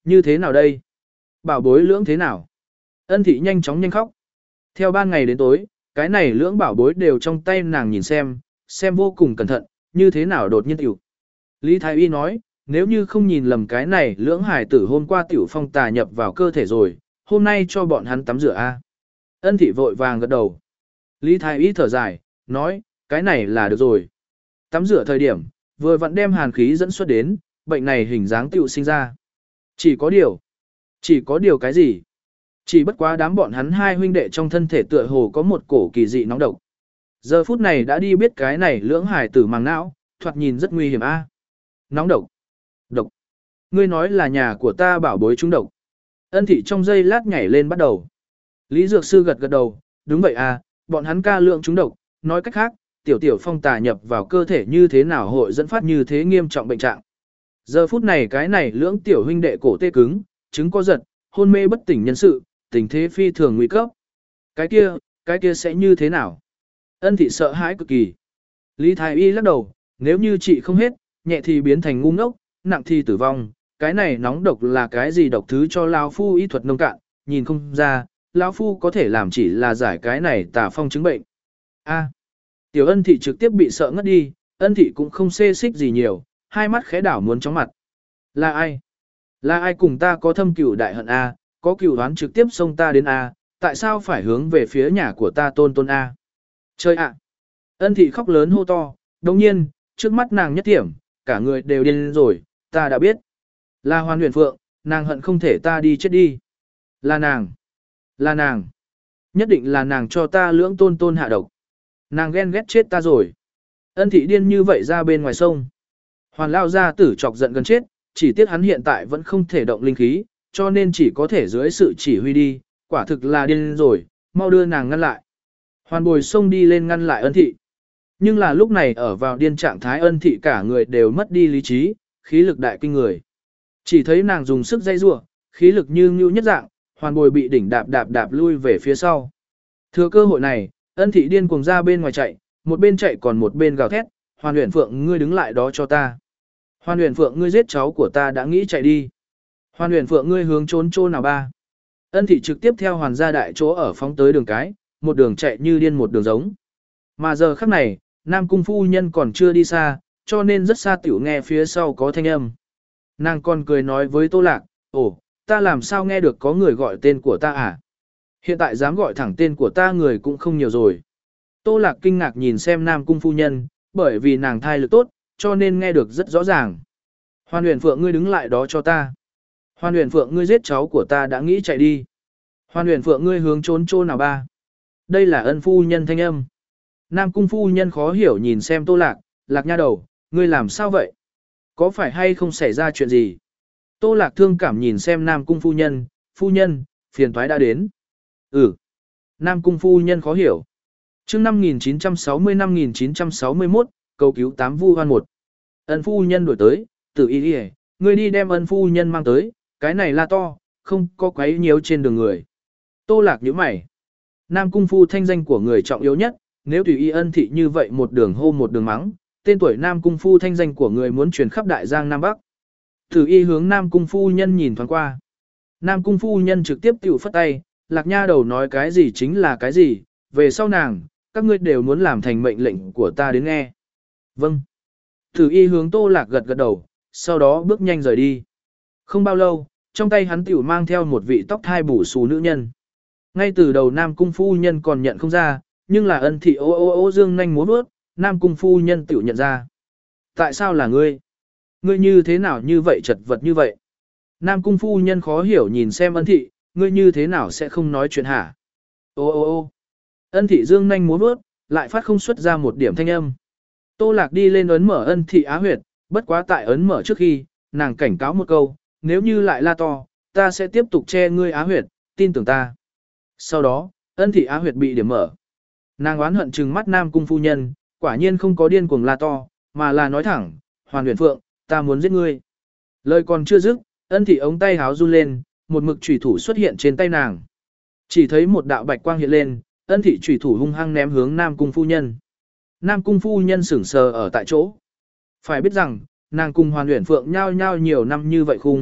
Như thế nào đây? Bảo bối lưỡng thế nào? Ân thị nhanh chóng nhanh khóc. Theo ban ngày đến tối, cái này lưỡng bảo bối đều trong tay nàng nhìn xem, xem vô cùng cẩn thận, như thế nào đột nhiên tiểu. Lý Thái Y nói, nếu như không nhìn lầm cái này lưỡng hải tử hôm qua tiểu phong tà nhập vào cơ thể rồi, hôm nay cho bọn hắn tắm rửa a. Ân thị vội vàng gật đầu. Lý Thái Y thở dài, nói, cái này là được rồi. Tắm rửa thời điểm, vừa vặn đem hàn khí dẫn xuất đến, bệnh này hình dáng tiểu sinh ra. Chỉ có điều. Chỉ có điều cái gì? Chỉ bất quá đám bọn hắn hai huynh đệ trong thân thể tựa hồ có một cổ kỳ dị nóng độc. Giờ phút này đã đi biết cái này lưỡng hải tử màng não, thoạt nhìn rất nguy hiểm a. Nóng độc. Độc. Ngươi nói là nhà của ta bảo bối trúng độc. Ân thị trong giây lát nhảy lên bắt đầu. Lý Dược Sư gật gật đầu, đúng vậy à, bọn hắn ca lượng trúng độc, nói cách khác, tiểu tiểu phong tà nhập vào cơ thể như thế nào hội dẫn phát như thế nghiêm trọng bệnh trạng. Giờ phút này cái này lưỡng tiểu huynh đệ cổ tê cứng, chứng co giật, hôn mê bất tỉnh nhân sự, tình thế phi thường nguy cấp. Cái kia, cái kia sẽ như thế nào? Ân thị sợ hãi cực kỳ. Lý Thái Y lắc đầu, nếu như chị không hết, nhẹ thì biến thành ngu ngốc, nặng thì tử vong. Cái này nóng độc là cái gì độc thứ cho lão phu y thuật nông cạn, nhìn không ra, lão phu có thể làm chỉ là giải cái này tà phong chứng bệnh. A. Tiểu Ân thị trực tiếp bị sợ ngất đi, Ân thị cũng không xê xích gì nhiều, hai mắt khẽ đảo muốn chóng mặt. Là ai? Là ai cùng ta có thâm cửu đại hận a, có cửu đoán trực tiếp xông ta đến a, tại sao phải hướng về phía nhà của ta tôn tôn a? Chơi ạ. Ân thị khóc lớn hô to, đồng nhiên, trước mắt nàng nhất điểm, cả người đều điên rồi, ta đã biết. Là Hoàn Huyền Phượng, nàng hận không thể ta đi chết đi. Là nàng. Là nàng. Nhất định là nàng cho ta lưỡng tôn tôn hạ độc. Nàng ghen ghét chết ta rồi. Ân thị điên như vậy ra bên ngoài sông. Hoàn lao ra tử chọc giận gần chết, chỉ tiếc hắn hiện tại vẫn không thể động linh khí, cho nên chỉ có thể dưới sự chỉ huy đi, quả thực là điên rồi, mau đưa nàng ngăn lại. Hoàn bồi xông đi lên ngăn lại Ân thị. Nhưng là lúc này ở vào điên trạng thái Ân thị cả người đều mất đi lý trí, khí lực đại kinh người. Chỉ thấy nàng dùng sức dây rủa, khí lực như ngưu nhất dạng, Hoàn bồi bị đỉnh đạp đạp đạp lui về phía sau. Thừa cơ hội này, Ân thị điên cuồng ra bên ngoài chạy, một bên chạy còn một bên gào thét, Hoàn Huyền Phượng ngươi đứng lại đó cho ta. Hoàn Huyền Phượng ngươi giết cháu của ta đã nghĩ chạy đi. Hoàn Huyền Phượng ngươi hướng trốn chỗ nào ba. Ân thị trực tiếp theo Hoàn gia đại chỗ ở phóng tới đường cái, một đường chạy như điên một đường giống. Mà giờ khắc này, Nam Cung phu nhân còn chưa đi xa, cho nên rất xa tiểu nghe phía sau có thanh âm. Nàng còn cười nói với Tô Lạc, ồ, ta làm sao nghe được có người gọi tên của ta à? Hiện tại dám gọi thẳng tên của ta người cũng không nhiều rồi. Tô Lạc kinh ngạc nhìn xem Nam Cung phu nhân, bởi vì nàng thai lực tốt, cho nên nghe được rất rõ ràng. Hoàn Huyền Phượng ngươi đứng lại đó cho ta. Hoàn Huyền Phượng ngươi giết cháu của ta đã nghĩ chạy đi. Hoàn Huyền Phượng ngươi hướng trốn chỗ nào ba. Đây là Ân phu nhân thanh âm. Nam Cung phu nhân khó hiểu nhìn xem Tô Lạc, Lạc nha đầu, ngươi làm sao vậy? Có phải hay không xảy ra chuyện gì? Tô Lạc thương cảm nhìn xem Nam Cung phu nhân, phu nhân, phiền toái đã đến. Ừ. Nam Cung phu nhân khó hiểu. Chương năm nghìn chín trăm sáu mươi năm nghìn chín trăm sáu mươi mốt, cầu cứu tám vu hoan một. Ân phu nhân đổi tới, Tử Y Y, ngươi đi đem Ân phu nhân mang tới, cái này la to, không có quấy nhiễu trên đường người. Tô Lạc nhíu mày. Nam Cung phu thanh danh của người trọng yếu nhất, nếu tùy y Ân thị như vậy một đường hô một đường mắng, tên tuổi Nam Cung phu thanh danh của người muốn truyền khắp đại giang Nam Bắc. Tử Y hướng Nam Cung phu nhân nhìn thoáng qua. Nam Cung phu nhân trực tiếp tiểu phất tay, Lạc nha đầu nói cái gì chính là cái gì, về sau nàng, các ngươi đều muốn làm thành mệnh lệnh của ta đến nghe. Vâng. Tử Y hướng Tô Lạc gật gật đầu, sau đó bước nhanh rời đi. Không bao lâu, trong tay hắn tiểu mang theo một vị tóc thai bù xù nữ nhân. Ngay từ đầu Nam Cung phu nhân còn nhận không ra, nhưng là Ân thị ô ô ô dương nhanh múa bước, Nam Cung phu nhân tiểu nhận ra. Tại sao là ngươi? Ngươi như thế nào như vậy chật vật như vậy? Nam Cung phu nhân khó hiểu nhìn xem Ân thị, ngươi như thế nào sẽ không nói chuyện hả? Ô ô ô Ân thị dương nhanh múa bước, lại phát không xuất ra một điểm thanh âm. Tô Lạc đi lên ấn mở Ân thị á huyệt, bất quá tại ấn mở trước khi, nàng cảnh cáo một câu, nếu như lại la to, ta sẽ tiếp tục che ngươi á huyệt, tin tưởng ta. Sau đó, Ân thị á huyệt bị điểm mở. Nàng oán hận trừng mắt Nam Cung phu nhân, quả nhiên không có điên cuồng la to, mà là nói thẳng, Hoàn Huyền Phượng, ta muốn giết ngươi. Lời còn chưa dứt, Ân thị ống tay háo run lên, một mực chủy thủ xuất hiện trên tay nàng. Chỉ thấy một đạo bạch quang hiện lên, Ân thị chủy thủ hung hăng ném hướng Nam Cung phu nhân. Nam Cung phu nhân sững sờ ở tại chỗ. Phải biết rằng, nàng cùng Hoàn Huyền Phượng nhau nhau nhiều năm như vậy khung,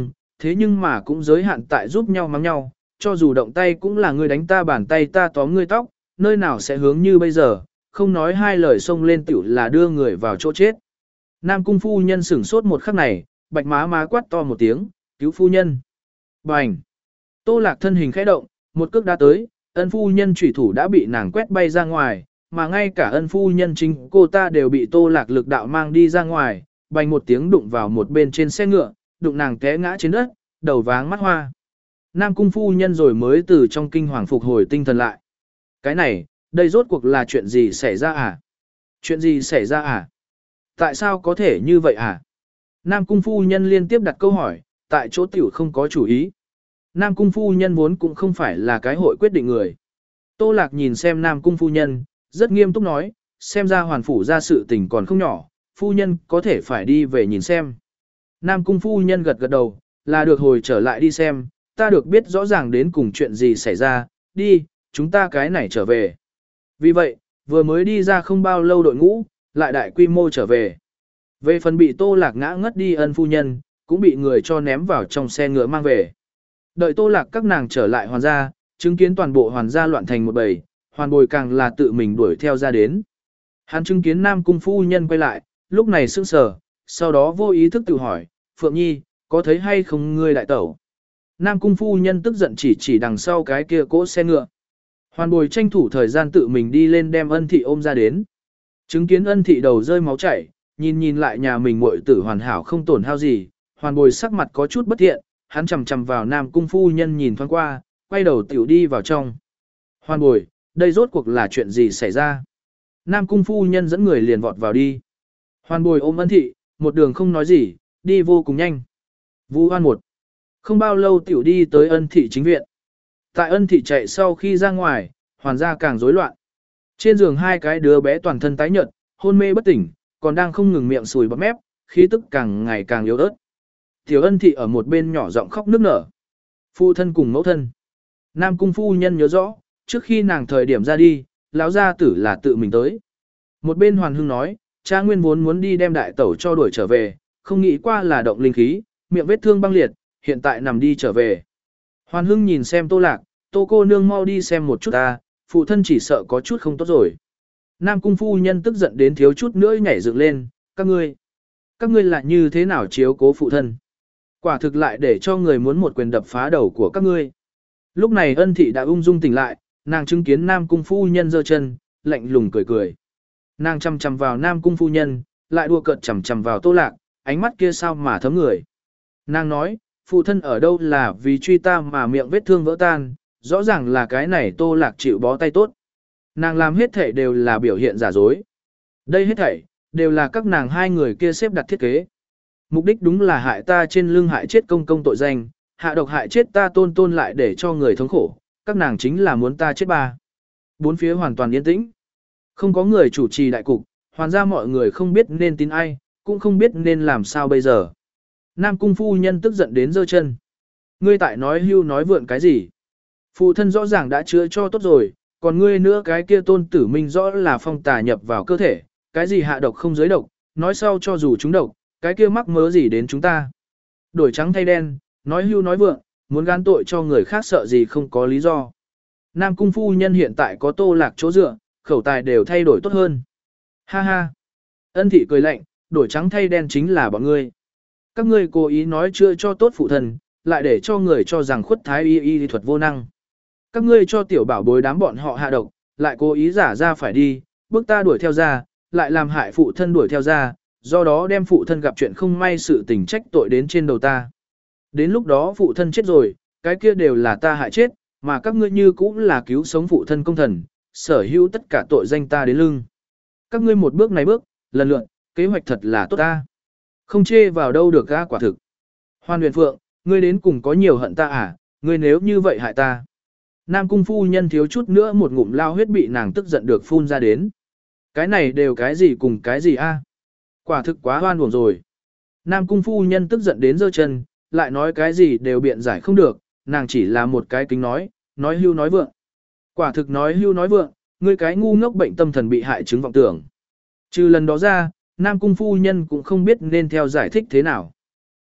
thế nhưng mà cũng giới hạn tại giúp nhau mắng nhau, cho dù động tay cũng là ngươi đánh ta bàn tay ta tóm ngươi tóc, nơi nào sẽ hướng như bây giờ, không nói hai lời xông lên tiểu là đưa người vào chỗ chết. Nam cung phu nhân sửng sốt một khắc này, bạch má má quát to một tiếng, cứu phu nhân. Bành! Tô Lạc thân hình khẽ động, một cước đã tới, ân phu nhân chủy thủ đã bị nàng quét bay ra ngoài, mà ngay cả ân phu nhân chính cô ta đều bị Tô Lạc lực đạo mang đi ra ngoài, bành một tiếng đụng vào một bên trên xe ngựa, đụng nàng té ngã trên đất, đầu váng mắt hoa. Nam cung phu nhân rồi mới từ trong kinh hoàng phục hồi tinh thần lại. Cái này, đây rốt cuộc là chuyện gì xảy ra à? Chuyện gì xảy ra à? Tại sao có thể như vậy à? Nam cung phu nhân liên tiếp đặt câu hỏi, tại chỗ tiểu không có chủ ý. Nam cung phu nhân vốn cũng không phải là cái hội quyết định người. Tô Lạc nhìn xem Nam cung phu nhân, rất nghiêm túc nói, xem ra hoàn phủ ra sự tình còn không nhỏ, phu nhân có thể phải đi về nhìn xem. Nam cung phu nhân gật gật đầu, là được hồi trở lại đi xem, ta được biết rõ ràng đến cùng chuyện gì xảy ra, đi, chúng ta cái này trở về. Vì vậy, vừa mới đi ra không bao lâu đội ngũ, lại đại quy mô trở về. Về phần bị Tô Lạc ngã ngất đi ân phu nhân, cũng bị người cho ném vào trong xe ngựa mang về. Đợi Tô Lạc các nàng trở lại hoàn gia, chứng kiến toàn bộ hoàn gia loạn thành một bầy, hoàn bồi càng là tự mình đuổi theo ra đến. Hắn chứng kiến Nam cung phu nhân quay lại, lúc này sững sờ, sau đó vô ý thức tự hỏi, Phượng Nhi, có thấy hay không ngươi đại tẩu? Nam cung phu nhân tức giận chỉ chỉ đằng sau cái kia cỗ xe ngựa. Hoàn bồi tranh thủ thời gian tự mình đi lên đem ân thị ôm ra đến. Chứng kiến ân thị đầu rơi máu chảy, nhìn nhìn lại nhà mình muội tử hoàn hảo không tổn hao gì, hoàn bồi sắc mặt có chút bất thiện, hắn chầm chầm vào Nam cung phu nhân nhìn thoáng qua, quay đầu tiểu đi vào trong. Hoàn bồi, đây rốt cuộc là chuyện gì xảy ra? Nam cung phu nhân dẫn người liền vọt vào đi. Hoàn bồi ôm ân thị, một đường không nói gì, đi vô cùng nhanh. Vũ hoan một. Không bao lâu tiểu đi tới ân thị chính viện. Tại ân thị chạy sau khi ra ngoài, hoàn gia càng rối loạn. Trên giường hai cái đứa bé toàn thân tái nhợt, hôn mê bất tỉnh, còn đang không ngừng miệng sùi bọt mép, khí tức càng ngày càng yếu ớt. Tiểu ân thị ở một bên nhỏ giọng khóc nức nở. Phu thân cùng mẫu thân. Nam cung phu nhân nhớ rõ, trước khi nàng thời điểm ra đi, lão gia tử là tự mình tới. Một bên hoàn hưng nói, cha nguyên vốn muốn đi đem đại tẩu cho đuổi trở về, không nghĩ qua là động linh khí, miệng vết thương băng liệt, hiện tại nằm đi trở về. Hoàn hưng nhìn xem Tô Lạc, Tô cô nương mau đi xem một chút ta, phụ thân chỉ sợ có chút không tốt rồi. Nam cung phu nhân tức giận đến thiếu chút nữa nhảy dựng lên, các ngươi, các ngươi là như thế nào chiếu cố phụ thân? Quả thực lại để cho người muốn một quyền đập phá đầu của các ngươi. Lúc này ân thị đã ung dung tỉnh lại, nàng chứng kiến Nam cung phu nhân giơ chân, lạnh lùng cười cười. Nàng chằm chằm vào Nam cung phu nhân, lại đua cợt chằm chằm vào Tô Lạc, ánh mắt kia sao mà thấm người. Nàng nói, phụ thân ở đâu là vì truy ta mà miệng vết thương vỡ tan, rõ ràng là cái này Tô Lạc chịu bó tay tốt. Nàng làm hết thảy đều là biểu hiện giả dối. Đây hết thảy, đều là các nàng hai người kia xếp đặt thiết kế. Mục đích đúng là hại ta trên lưng hại chết công công tội danh, hạ độc hại chết ta tôn tôn lại để cho người thống khổ, các nàng chính là muốn ta chết ba. Bốn phía hoàn toàn yên tĩnh. Không có người chủ trì đại cục, hoàn ra mọi người không biết nên tin ai, cũng không biết nên làm sao bây giờ. Nam cung phu nhân tức giận đến giơ chân. Ngươi tại nói hưu nói vượn cái gì? Phụ thân rõ ràng đã chữa cho tốt rồi, còn ngươi nữa cái kia tôn tử minh rõ là phong tà nhập vào cơ thể, cái gì hạ độc không giới độc, nói sau cho dù chúng độc, cái kia mắc mớ gì đến chúng ta. Đổi trắng thay đen, nói hưu nói vượng, muốn gan tội cho người khác sợ gì không có lý do. Nam cung phu nhân hiện tại có Tô Lạc chỗ dựa, khẩu tài đều thay đổi tốt hơn. Ha ha. Ân thị cười lạnh, đổi trắng thay đen chính là bọn ngươi. Các ngươi cố ý nói chưa cho tốt phụ thân, lại để cho người cho rằng khuất thái y y thuật vô năng. Các ngươi cho tiểu bảo bối đám bọn họ hạ độc, lại cố ý giả ra phải đi, bước ta đuổi theo ra, lại làm hại phụ thân đuổi theo ra, do đó đem phụ thân gặp chuyện không may sự tình trách tội đến trên đầu ta. Đến lúc đó phụ thân chết rồi, cái kia đều là ta hại chết, mà các ngươi như cũng là cứu sống phụ thân công thần, sở hữu tất cả tội danh ta đến lưng. Các ngươi một bước này bước, lần lượt, kế hoạch thật là tốt ta. Không chê vào đâu được ga quả thực. Hoan Huyền Phượng, ngươi đến cùng có nhiều hận ta à, ngươi nếu như vậy hại ta. Nam cung phu nhân thiếu chút nữa một ngụm lao huyết bị nàng tức giận được phun ra đến. Cái này đều cái gì cùng cái gì a? Quả thực quá hoan uổng rồi. Nam cung phu nhân tức giận đến giơ chân, lại nói cái gì đều biện giải không được, nàng chỉ là một cái kính nói, nói hưu nói vượng. Quả thực nói hưu nói vượng, ngươi cái ngu ngốc bệnh tâm thần bị hại chứng vọng tưởng. Trừ lần đó ra, Nam cung phu nhân cũng không biết nên theo giải thích thế nào.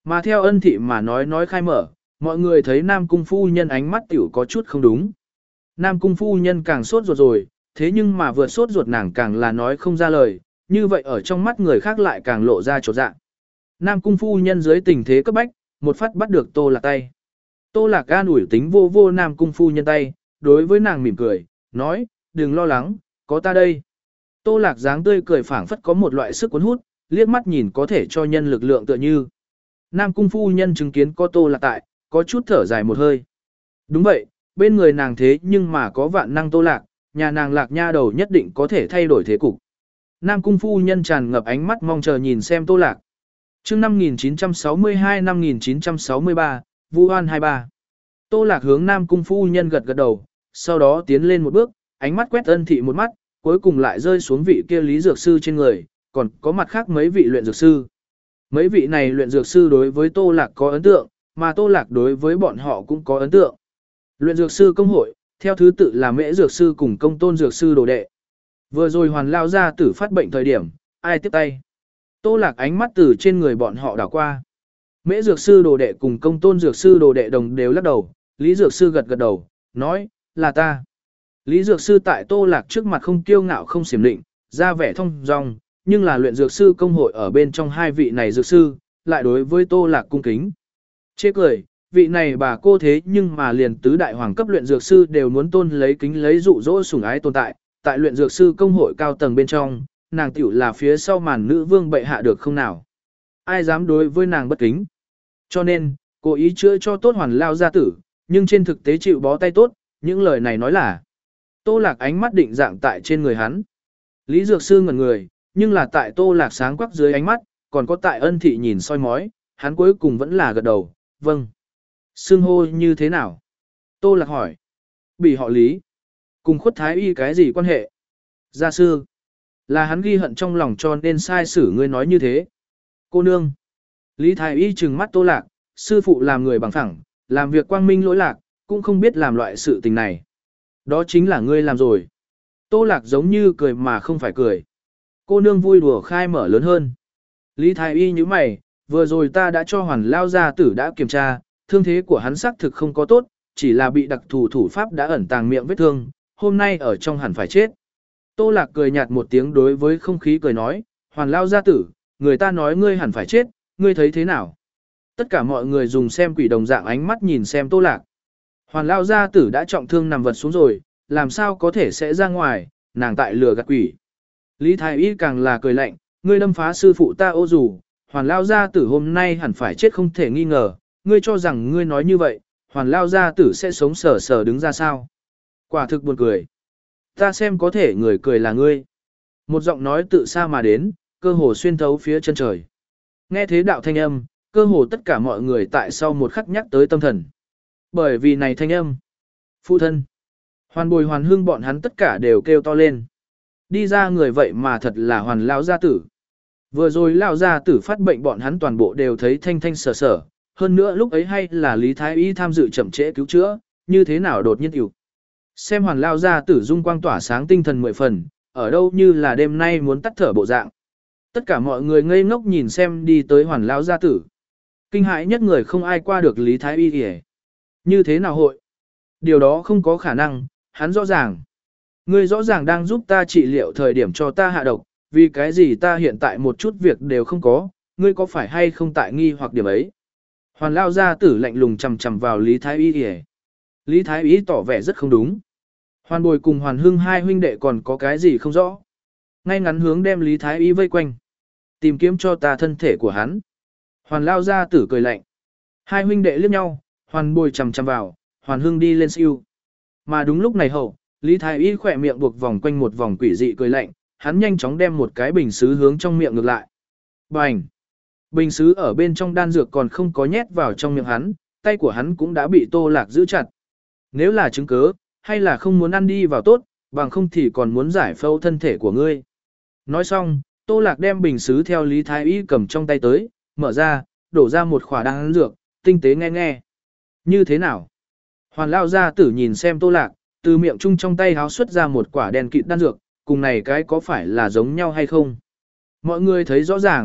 Mà theo ân thị mà nói nói khai mở, mọi người thấy Nam Cung phu nhân ánh mắt tiểu có chút không đúng. Nam Cung phu nhân càng sốt ruột rồi, thế nhưng mà vượt sốt ruột nàng càng là nói không ra lời, như vậy ở trong mắt người khác lại càng lộ ra chột dạ. Nam Cung phu nhân dưới tình thế cấp bách, một phát bắt được Tô Lạc tay. Tô Lạc an ủi tính vô vô Nam Cung phu nhân tay, đối với nàng mỉm cười, nói, đừng lo lắng, có ta đây. Tô Lạc dáng tươi cười phảng phất có một loại sức cuốn hút, liếc mắt nhìn có thể cho nhân lực lượng tựa như. Nam Cung phu nhân chứng kiến có Tô Lạc tại, có chút thở dài một hơi. Đúng vậy, bên người nàng thế nhưng mà có vạn năng Tô Lạc, nhà nàng Lạc nha đầu nhất định có thể thay đổi thế cục. Nam Cung phu nhân tràn ngập ánh mắt mong chờ nhìn xem Tô Lạc. Chương năm nghìn chín trăm sáu mươi hai năm nghìn chín trăm sáu mươi ba, Vu Hoan hai ba. Tô Lạc hướng Nam Cung phu nhân gật gật đầu, sau đó tiến lên một bước, ánh mắt quét ân thị một mắt, cuối cùng lại rơi xuống vị kia lý dược sư trên người, còn có mặt khác mấy vị luyện dược sư. Mấy vị này luyện dược sư đối với Tô Lạc có ấn tượng, mà Tô Lạc đối với bọn họ cũng có ấn tượng. Luyện dược sư công hội, theo thứ tự là Mễ dược sư cùng Công Tôn dược sư đồ đệ. Vừa rồi Hoàn lao ra tử phát bệnh thời điểm, ai tiếp tay? Tô Lạc ánh mắt từ trên người bọn họ đảo qua. Mễ dược sư đồ đệ cùng Công Tôn dược sư đồ đệ đồng đều lắc đầu, Lý dược sư gật gật đầu, nói, là ta. Lý dược sư tại Tô Lạc trước mặt không kiêu ngạo không xiểm định, ra vẻ thông dong, nhưng là luyện dược sư công hội ở bên trong hai vị này dược sư, lại đối với Tô Lạc cung kính. Chê cười, vị này bà cô thế nhưng mà liền tứ đại hoàng cấp luyện dược sư đều muốn tôn lấy kính lấy dụ dỗ sủng ái tồn tại, tại luyện dược sư công hội cao tầng bên trong, nàng tiểu là phía sau màn nữ vương bệ hạ được không nào? Ai dám đối với nàng bất kính? Cho nên, cố ý chữa cho tốt Hoàn lao gia tử, nhưng trên thực tế chịu bó tay tốt, những lời này nói là Tô Lạc ánh mắt định dạng tại trên người hắn. Lý dược sư ngẩn người, nhưng là tại Tô Lạc sáng quắc dưới ánh mắt, còn có tại ân thị nhìn soi mói, hắn cuối cùng vẫn là gật đầu, vâng. Xưng hô như thế nào? Tô Lạc hỏi. Bị họ Lý. Cùng khuất thái y cái gì quan hệ? Gia sư. Là hắn ghi hận trong lòng cho nên sai xử ngươi nói như thế. Cô nương. Lý thái y trừng mắt Tô Lạc, sư phụ làm người bằng phẳng, làm việc quang minh lỗi lạc, cũng không biết làm loại sự tình này. Đó chính là ngươi làm rồi. Tô Lạc giống như cười mà không phải cười. Cô nương vui đùa khai mở lớn hơn. Lý thái y như mày, vừa rồi ta đã cho Hoàn lao gia tử đã kiểm tra, thương thế của hắn xác thực không có tốt, chỉ là bị đặc thù thủ pháp đã ẩn tàng miệng vết thương, hôm nay ở trong hẳn phải chết. Tô Lạc cười nhạt một tiếng đối với không khí cười nói, Hoàn lao gia tử, người ta nói ngươi hẳn phải chết, ngươi thấy thế nào? Tất cả mọi người dùng xem quỷ đồng dạng ánh mắt nhìn xem Tô Lạc. Hoàn lao gia tử đã trọng thương nằm vật xuống rồi, làm sao có thể sẽ ra ngoài, nàng tại lừa gạt quỷ. Lý thái y càng là cười lạnh, ngươi đâm phá sư phụ ta ô dù, Hoàn lao gia tử hôm nay hẳn phải chết không thể nghi ngờ, ngươi cho rằng ngươi nói như vậy, Hoàn lao gia tử sẽ sống sờ sờ đứng ra sao? Quả thực buồn cười. Ta xem có thể người cười là ngươi. Một giọng nói tự xa mà đến, cơ hồ xuyên thấu phía chân trời. Nghe thế đạo thanh âm, cơ hồ tất cả mọi người tại sau một khắc nhắc tới tâm thần. Bởi vì này thanh âm. Phụ thân. Hoàn Bồi Hoàn Hưng bọn hắn tất cả đều kêu to lên. Đi ra người vậy mà thật là Hoàn lao gia tử. Vừa rồi lao gia tử phát bệnh bọn hắn toàn bộ đều thấy thanh thanh sở sở. Hơn nữa lúc ấy hay là Lý Thái Y tham dự chậm trễ cứu chữa, như thế nào đột nhiên hiểu. Xem Hoàn lao gia tử dung quang tỏa sáng tinh thần mười phần, ở đâu như là đêm nay muốn tắt thở bộ dạng. Tất cả mọi người ngây ngốc nhìn xem đi tới Hoàn lao gia tử. Kinh hãi nhất người không ai qua được Lý Thái Y kìa. Như thế nào hội? Điều đó không có khả năng, hắn rõ ràng. Ngươi rõ ràng đang giúp ta trị liệu thời điểm cho ta hạ độc, vì cái gì ta hiện tại một chút việc đều không có, ngươi có phải hay không tại nghi hoặc điểm ấy? Hoàn lao gia tử lạnh lùng chằm chằm vào Lý Thái Y kìa. Lý Thái Y tỏ vẻ rất không đúng. Hoàn Bồi cùng Hoàn Hưng hai huynh đệ còn có cái gì không rõ. Ngay ngắn hướng đem Lý Thái Y vây quanh. Tìm kiếm cho ta thân thể của hắn. Hoàn lao gia tử cười lạnh. Hai huynh đệ liếc nhau, Hoàn Bồi chằm chằm vào, Hoàn Hưng đi lên siêu. Mà đúng lúc này hậu, Lý Thái Y khỏe miệng buộc vòng quanh một vòng quỷ dị cười lạnh, hắn nhanh chóng đem một cái bình sứ hướng trong miệng ngược lại. Bành! Bình sứ ở bên trong đan dược còn không có nhét vào trong miệng hắn, tay của hắn cũng đã bị Tô Lạc giữ chặt. Nếu là chứng cớ, hay là không muốn ăn đi vào tốt, bằng không thì còn muốn giải phẫu thân thể của ngươi. Nói xong, Tô Lạc đem bình sứ theo Lý Thái Y cầm trong tay tới, mở ra, đổ ra một khỏa đan dược, tinh tế nghe nghe. Như thế nào? Hoàn lao gia tử nhìn xem Tô Lạc, từ miệng chung trong tay háo xuất ra một quả đen kịt đan dược, cùng này cái có phải là giống nhau hay không? Mọi người thấy rõ ràng, Tô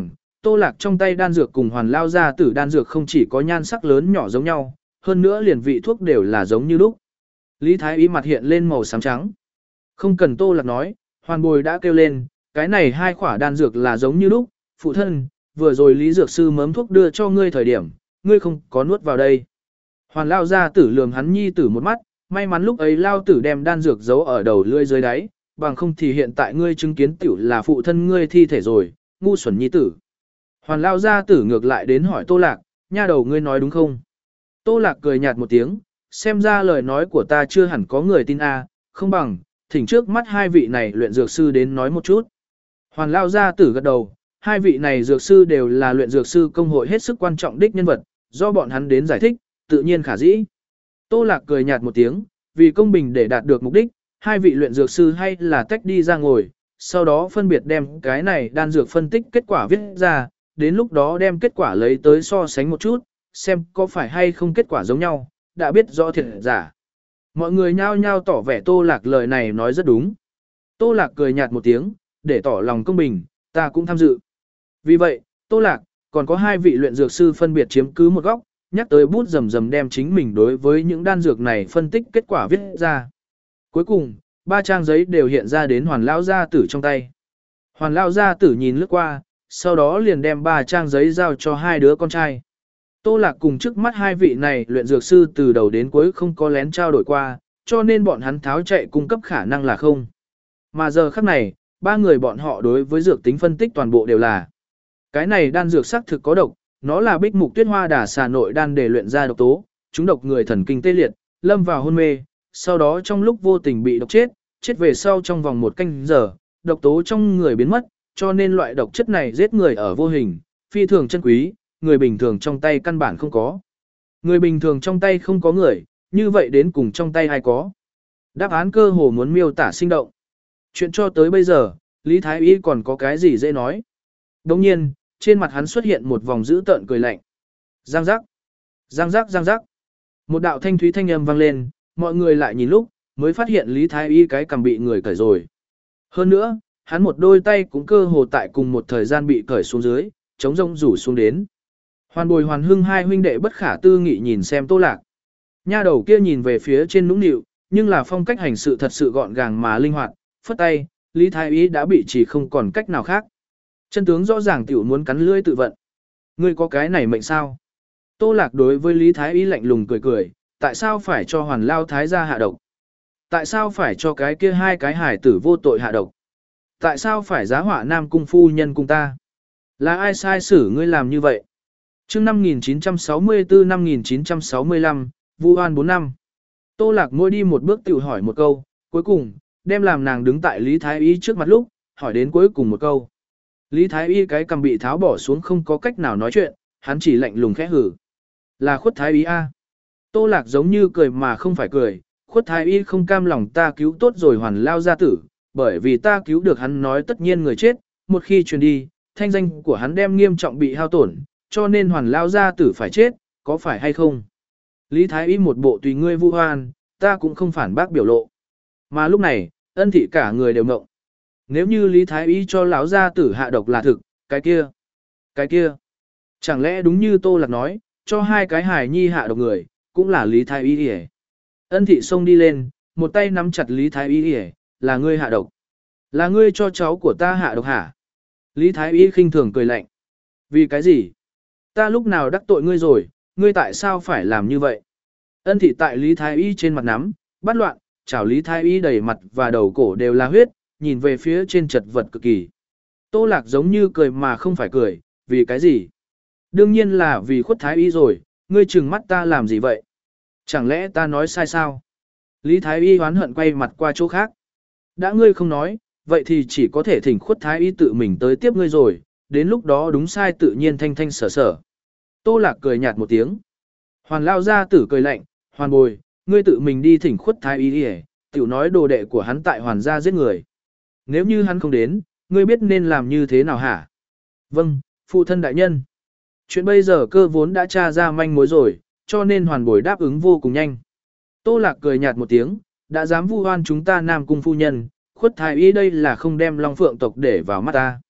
Tô Lạc trong tay đan dược cùng Hoàn Lao gia tử đan dược không chỉ có nhan sắc lớn nhỏ giống nhau, hơn nữa liền vị thuốc đều là giống như lúc. Lý Thái Y mặt hiện lên màu xám trắng. Không cần Tô Lạc nói, Hoàn Bồi đã kêu lên, cái này hai khỏa đan dược là giống như lúc, phụ thân, vừa rồi Lý Dược Sư mớm thuốc đưa cho ngươi thời điểm, ngươi không có nuốt vào đây. Hoàn Lao gia tử lườm hắn nhi tử một mắt, may mắn lúc ấy Lao tử đem đan dược giấu ở đầu lưỡi dưới đáy, bằng không thì hiện tại ngươi chứng kiến tiểu là phụ thân ngươi thi thể rồi, ngu xuẩn nhi tử. Hoàn Lao gia tử ngược lại đến hỏi Tô Lạc, nha đầu ngươi nói đúng không? Tô Lạc cười nhạt một tiếng, xem ra lời nói của ta chưa hẳn có người tin a, không bằng, thỉnh trước mắt hai vị này luyện dược sư đến nói một chút. Hoàn Lao gia tử gật đầu, hai vị này dược sư đều là luyện dược sư công hội hết sức quan trọng đích nhân vật, do bọn hắn đến giải thích, tự nhiên khả dĩ. Tô Lạc cười nhạt một tiếng, vì công bình để đạt được mục đích, hai vị luyện dược sư hay là tách đi ra ngồi, sau đó phân biệt đem cái này đan dược phân tích kết quả viết ra, đến lúc đó đem kết quả lấy tới so sánh một chút, xem có phải hay không kết quả giống nhau, đã biết rõ thiệt giả. Mọi người nhao nhao tỏ vẻ Tô Lạc lời này nói rất đúng. Tô Lạc cười nhạt một tiếng, để tỏ lòng công bình, ta cũng tham dự. Vì vậy, Tô Lạc, còn có hai vị luyện dược sư phân biệt chiếm cứ một góc, nhắc tới bút rầm rầm đem chính mình đối với những đan dược này phân tích kết quả viết ra. Cuối cùng, ba trang giấy đều hiện ra đến Hoàn Lao gia tử trong tay. Hoàn Lao gia tử nhìn lướt qua, sau đó liền đem ba trang giấy giao cho hai đứa con trai. Tô Lạc cùng trước mắt hai vị này luyện dược sư từ đầu đến cuối không có lén trao đổi qua, cho nên bọn hắn tháo chạy cung cấp khả năng là không. Mà giờ khắc này, ba người bọn họ đối với dược tính phân tích toàn bộ đều là cái này đan dược sắc thực có độc, nó là bích mục tuyết hoa đà xà nội đan để luyện ra độc tố, chúng độc người thần kinh tê liệt, lâm vào hôn mê, sau đó trong lúc vô tình bị độc chết, chết về sau trong vòng một canh giờ, độc tố trong người biến mất, cho nên loại độc chất này giết người ở vô hình, phi thường chân quý, người bình thường trong tay căn bản không có. Người bình thường trong tay không có người, như vậy đến cùng trong tay ai có. Đáp án cơ hồ muốn miêu tả sinh động. Chuyện cho tới bây giờ, Lý Thái Y còn có cái gì dễ nói. Đồng nhiên, trên mặt hắn xuất hiện một vòng dữ tợn cười lạnh. Giang giác, giang giác, giang giác. Một đạo thanh thúy thanh âm vang lên, mọi người lại nhìn lúc, mới phát hiện Lý Thái Y cái cằm bị người cởi rồi. Hơn nữa, hắn một đôi tay cũng cơ hồ tại cùng một thời gian bị cởi xuống dưới, chống rông rủ xuống đến. Hoàn Bồi Hoàn Hưng hai huynh đệ bất khả tư nghị nhìn xem Tô Lạc. Nha đầu kia nhìn về phía trên nũng nịu, nhưng là phong cách hành sự thật sự gọn gàng mà linh hoạt, phất tay, Lý Thái Y đã bị chỉ không còn cách nào khác. Chân tướng rõ ràng tiểu muốn cắn lưỡi tự vận. Ngươi có cái này mệnh sao? Tô Lạc đối với Lý Thái Y lạnh lùng cười cười, tại sao phải cho Hoàn Lao Thái gia hạ độc? Tại sao phải cho cái kia hai cái hải tử vô tội hạ độc? Tại sao phải giá họa Nam Cung phu nhân cùng ta? Là ai sai xử ngươi làm như vậy? Trước năm nghìn chín trăm sáu mươi tư năm nghìn chín trăm sáu mươi lăm, Vu Hoan bốn năm. Tô Lạc mỗi đi một bước tiểu hỏi một câu, cuối cùng, đem làm nàng đứng tại Lý Thái Y trước mặt lúc, hỏi đến cuối cùng một câu. Lý Thái Y cái cầm bị tháo bỏ xuống không có cách nào nói chuyện, hắn chỉ lạnh lùng khẽ hử. Là Khuất Thái Y a. Tô Lạc giống như cười mà không phải cười, Khuất Thái Y không cam lòng ta cứu tốt rồi Hoàn Lao gia tử, bởi vì ta cứu được hắn nói tất nhiên người chết, một khi truyền đi, thanh danh của hắn đem nghiêm trọng bị hao tổn, cho nên Hoàn Lao gia tử phải chết, có phải hay không? Lý Thái Y một bộ tùy ngươi vu hoan, ta cũng không phản bác biểu lộ. Mà lúc này, Ân Thị cả người đều ngộng. Nếu như Lý Thái Y cho lão gia tử hạ độc là thực, cái kia, cái kia. Chẳng lẽ đúng như Tô Lạc nói, cho hai cái hài nhi hạ độc người, cũng là Lý Thái Y hề. Ân Thị xông đi lên, một tay nắm chặt Lý Thái Y hề, là ngươi hạ độc. Là ngươi cho cháu của ta hạ độc hả? Lý Thái Y khinh thường cười lạnh. Vì cái gì? Ta lúc nào đắc tội ngươi rồi, ngươi tại sao phải làm như vậy? Ân Thị tại Lý Thái Y trên mặt nắm, bắt loạn, chảo Lý Thái Y đầy mặt và đầu cổ đều là huyết, nhìn về phía trên chật vật cực kỳ. Tô Lạc giống như cười mà không phải cười, vì cái gì? Đương nhiên là vì Khuất Thái Y rồi, ngươi trừng mắt ta làm gì vậy? Chẳng lẽ ta nói sai sao? Lý Thái Y hoán hận quay mặt qua chỗ khác. Đã ngươi không nói, vậy thì chỉ có thể thỉnh Khuất Thái Y tự mình tới tiếp ngươi rồi, đến lúc đó đúng sai tự nhiên thanh thanh sở sở. Tô Lạc cười nhạt một tiếng. Hoàn Lao gia tử cười lạnh, Hoàn Bồi, ngươi tự mình đi thỉnh Khuất Thái Y đi, tiểu nói đồ đệ của hắn tại Hoàn gia giết người. Nếu như hắn không đến, ngươi biết nên làm như thế nào hả? Vâng, phụ thân đại nhân. Chuyện bây giờ cơ vốn đã tra ra manh mối rồi, cho nên Hoàn Bồi đáp ứng vô cùng nhanh. Tô Lạc cười nhạt một tiếng, đã dám vu oan chúng ta Nam Cung phu nhân, Khuất Thái Y đây là không đem Long Phượng tộc để vào mắt ta.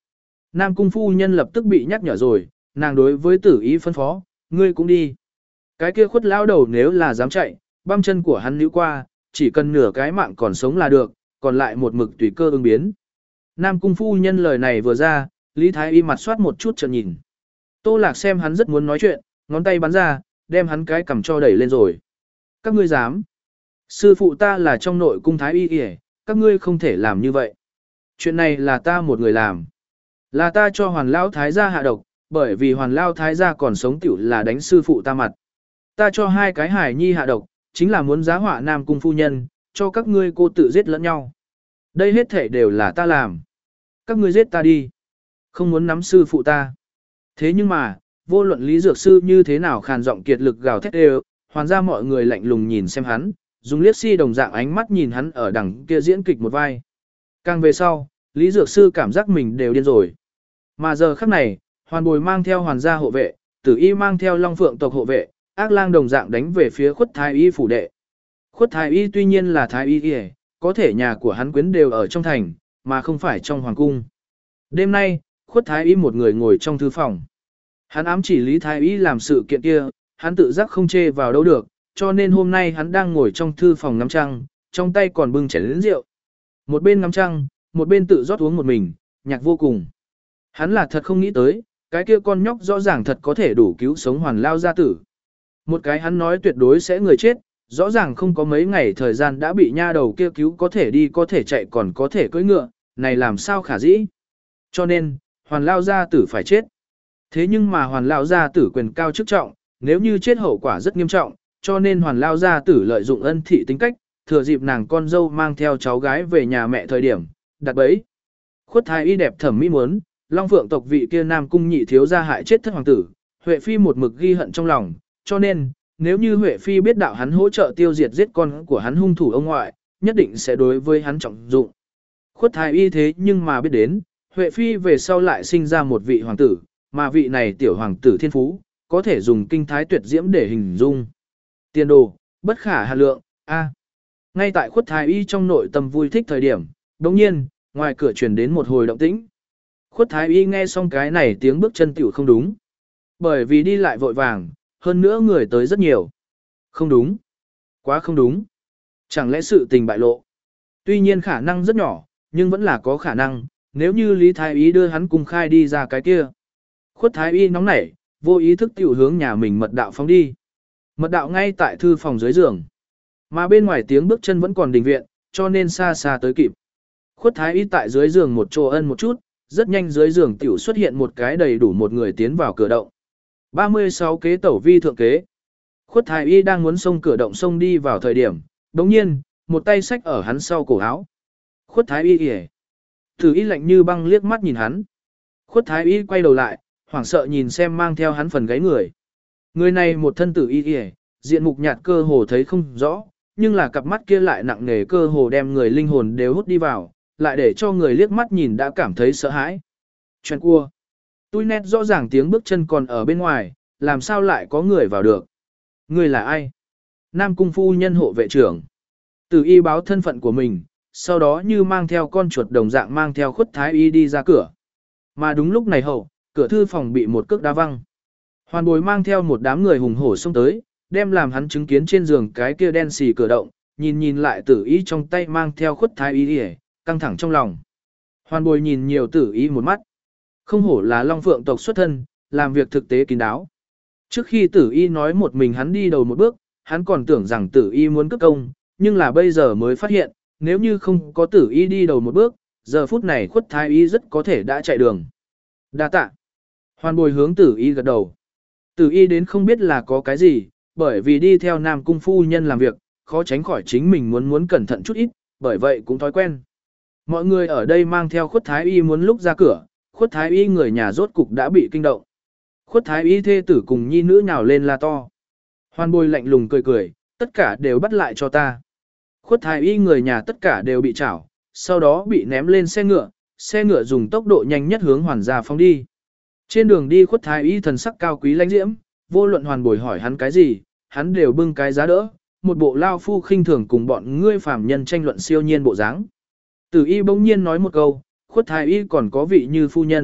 Nam cung phu nhân lập tức bị nhắc nhở rồi, nàng đối với tử y phân phó, ngươi cũng đi. Cái kia khuất lao đầu nếu là dám chạy, băm chân của hắn níu qua, chỉ cần nửa cái mạng còn sống là được, còn lại một mực tùy cơ ứng biến. Nam cung phu nhân lời này vừa ra, Lý Thái Y mặt soát một chút chợt nhìn. Tô Lạc xem hắn rất muốn nói chuyện, ngón tay bắn ra, đem hắn cái cầm cho đẩy lên rồi. Các ngươi dám. Sư phụ ta là trong nội cung Thái Y Y, các ngươi không thể làm như vậy. Chuyện này là ta một người làm. Là ta cho Hoàn Lao Thái gia hạ độc, bởi vì Hoàn Lao Thái gia còn sống tiểu là đánh sư phụ ta mặt. Ta cho hai cái hải nhi hạ độc, chính là muốn giá họa Nam cung phu nhân, cho các ngươi cô tự giết lẫn nhau. Đây hết thể đều là ta làm. Các ngươi giết ta đi. Không muốn nắm sư phụ ta. Thế nhưng mà, vô luận Lý Dược Sư như thế nào khàn giọng kiệt lực gào thét đều, hoàn ra mọi người lạnh lùng nhìn xem hắn, dùng liếc si đồng dạng ánh mắt nhìn hắn ở đằng kia diễn kịch một vai. Càng về sau, Lý Dược Sư cảm giác mình đều điên rồi. Mà giờ khắc này, Hoàn Bồi mang theo hoàn gia hộ vệ, Tử Y mang theo Long Phượng tộc hộ vệ, ác lang đồng dạng đánh về phía Khuất Thái Y phủ đệ. Khuất Thái Y tuy nhiên là Thái Y Y, có thể nhà của hắn quyến đều ở trong thành, mà không phải trong hoàng cung. Đêm nay, Khuất Thái Y một người ngồi trong thư phòng. Hắn ám chỉ Lý Thái Y làm sự kiện kia, hắn tự giác không chê vào đâu được, cho nên hôm nay hắn đang ngồi trong thư phòng ngắm trăng, trong tay còn bưng chén lớn rượu. Một bên ngắm trăng, một bên tự rót uống một mình, nhạc vô cùng. Hắn là thật không nghĩ tới, cái kia con nhóc rõ ràng thật có thể đủ cứu sống Hoàn Lao gia tử. Một cái hắn nói tuyệt đối sẽ người chết, rõ ràng không có mấy ngày thời gian đã bị nha đầu kia cứu, có thể đi có thể chạy còn có thể cưỡi ngựa, này làm sao khả dĩ. Cho nên, Hoàn Lao gia tử phải chết. Thế nhưng mà Hoàn Lao gia tử quyền cao chức trọng, nếu như chết hậu quả rất nghiêm trọng, cho nên Hoàn Lao gia tử lợi dụng ân thị tính cách, thừa dịp nàng con dâu mang theo cháu gái về nhà mẹ thời điểm, đặt bẫy. Khuất Thái Y đẹp thẩm mỹ muốn, Long Phượng tộc vị kia Nam cung nhị thiếu gia hại chết thất hoàng tử, Huệ Phi một mực ghi hận trong lòng, cho nên, nếu như Huệ Phi biết đạo hắn hỗ trợ tiêu diệt giết con của hắn hung thủ ông ngoại, nhất định sẽ đối với hắn trọng dụng. Khuất Thái Y thế nhưng mà biết đến, Huệ Phi về sau lại sinh ra một vị hoàng tử, mà vị này tiểu hoàng tử thiên phú, có thể dùng kinh thái tuyệt diễm để hình dung. Tiền đồ, bất khả hà lượng, a. Ngay tại Khuất Thái Y trong nội tâm vui thích thời điểm, đồng nhiên, ngoài cửa truyền đến một hồi động tĩnh. Khuất Thái Y nghe xong cái này tiếng bước chân tiểu không đúng. Bởi vì đi lại vội vàng, hơn nữa người tới rất nhiều. Không đúng. Quá không đúng. Chẳng lẽ sự tình bại lộ. Tuy nhiên khả năng rất nhỏ, nhưng vẫn là có khả năng, nếu như Lý Thái Y đưa hắn cùng khai đi ra cái kia. Khuất Thái Y nóng nảy, vô ý thức tiểu hướng nhà mình mật đạo phóng đi. Mật đạo ngay tại thư phòng dưới giường. Mà bên ngoài tiếng bước chân vẫn còn đình viện, cho nên xa xa tới kịp. Khuất Thái Y tại dưới giường một chỗ ân một chút, rất nhanh dưới giường tiểu xuất hiện một cái đầy đủ một người tiến vào cửa động. ba mươi sáu kế tẩu vi thượng kế. Khuất Thái Y đang muốn xông cửa động xông đi vào thời điểm, đồng nhiên, một tay xách ở hắn sau cổ áo. Khuất Thái Y kìa. Tử Y lạnh như băng liếc mắt nhìn hắn. Khuất Thái Y quay đầu lại, hoảng sợ nhìn xem mang theo hắn phần gáy người. Người này một thân tử y kìa, diện mục nhạt cơ hồ thấy không rõ, nhưng là cặp mắt kia lại nặng nề cơ hồ đem người linh hồn đều hút đi vào, lại để cho người liếc mắt nhìn đã cảm thấy sợ hãi. Chuyện cua. Tui nét rõ ràng tiếng bước chân còn ở bên ngoài, làm sao lại có người vào được. Người là ai? Nam cung phu nhân hộ vệ trưởng. Tử Y báo thân phận của mình, sau đó như mang theo con chuột đồng dạng mang theo Khuất Thái Y đi ra cửa. Mà đúng lúc này hậu, cửa thư phòng bị một cước đá văng. Hoàn Bồi mang theo một đám người hùng hổ xông tới, đem làm hắn chứng kiến trên giường cái kia đen xì cửa động, nhìn nhìn lại Tử Y trong tay mang theo Khuất Thái Y, căng thẳng trong lòng. Hoàn Bồi nhìn nhiều Tử Y một mắt. Không hổ là Long Phượng tộc xuất thân, làm việc thực tế kín đáo. Trước khi Tử Y nói một mình hắn đi đầu một bước, hắn còn tưởng rằng Tử Y muốn cướp công, nhưng là bây giờ mới phát hiện, nếu như không có Tử Y đi đầu một bước, giờ phút này Khuất Thái Y rất có thể đã chạy đường. Đa tạ. Hoàn Bồi hướng Tử Y gật đầu. Tử Y đến không biết là có cái gì, bởi vì đi theo Nam cung phu nhân làm việc, khó tránh khỏi chính mình muốn muốn cẩn thận chút ít, bởi vậy cũng thói quen. Mọi người ở đây mang theo Khuất Thái Y muốn lúc ra cửa, Khuất Thái Y người nhà rốt cục đã bị kinh động. Khuất Thái Y thê tử cùng nhi nữ nhào lên la to. Hoàn Bồi lạnh lùng cười cười, tất cả đều bắt lại cho ta. Khuất Thái Y người nhà tất cả đều bị trảo, sau đó bị ném lên xe ngựa, xe ngựa dùng tốc độ nhanh nhất hướng Hoàn gia phóng đi. Trên đường đi Khuất Thái Y thần sắc cao quý lãnh diễm, vô luận Hoàn Bồi hỏi hắn cái gì, hắn đều bưng cái giá đỡ, một bộ lao phu khinh thường cùng bọn ngươi phàm nhân tranh luận siêu nhiên bộ dáng. Tử Y bỗng nhiên nói một câu, Khuất Thái Y còn có vị như phu nhân,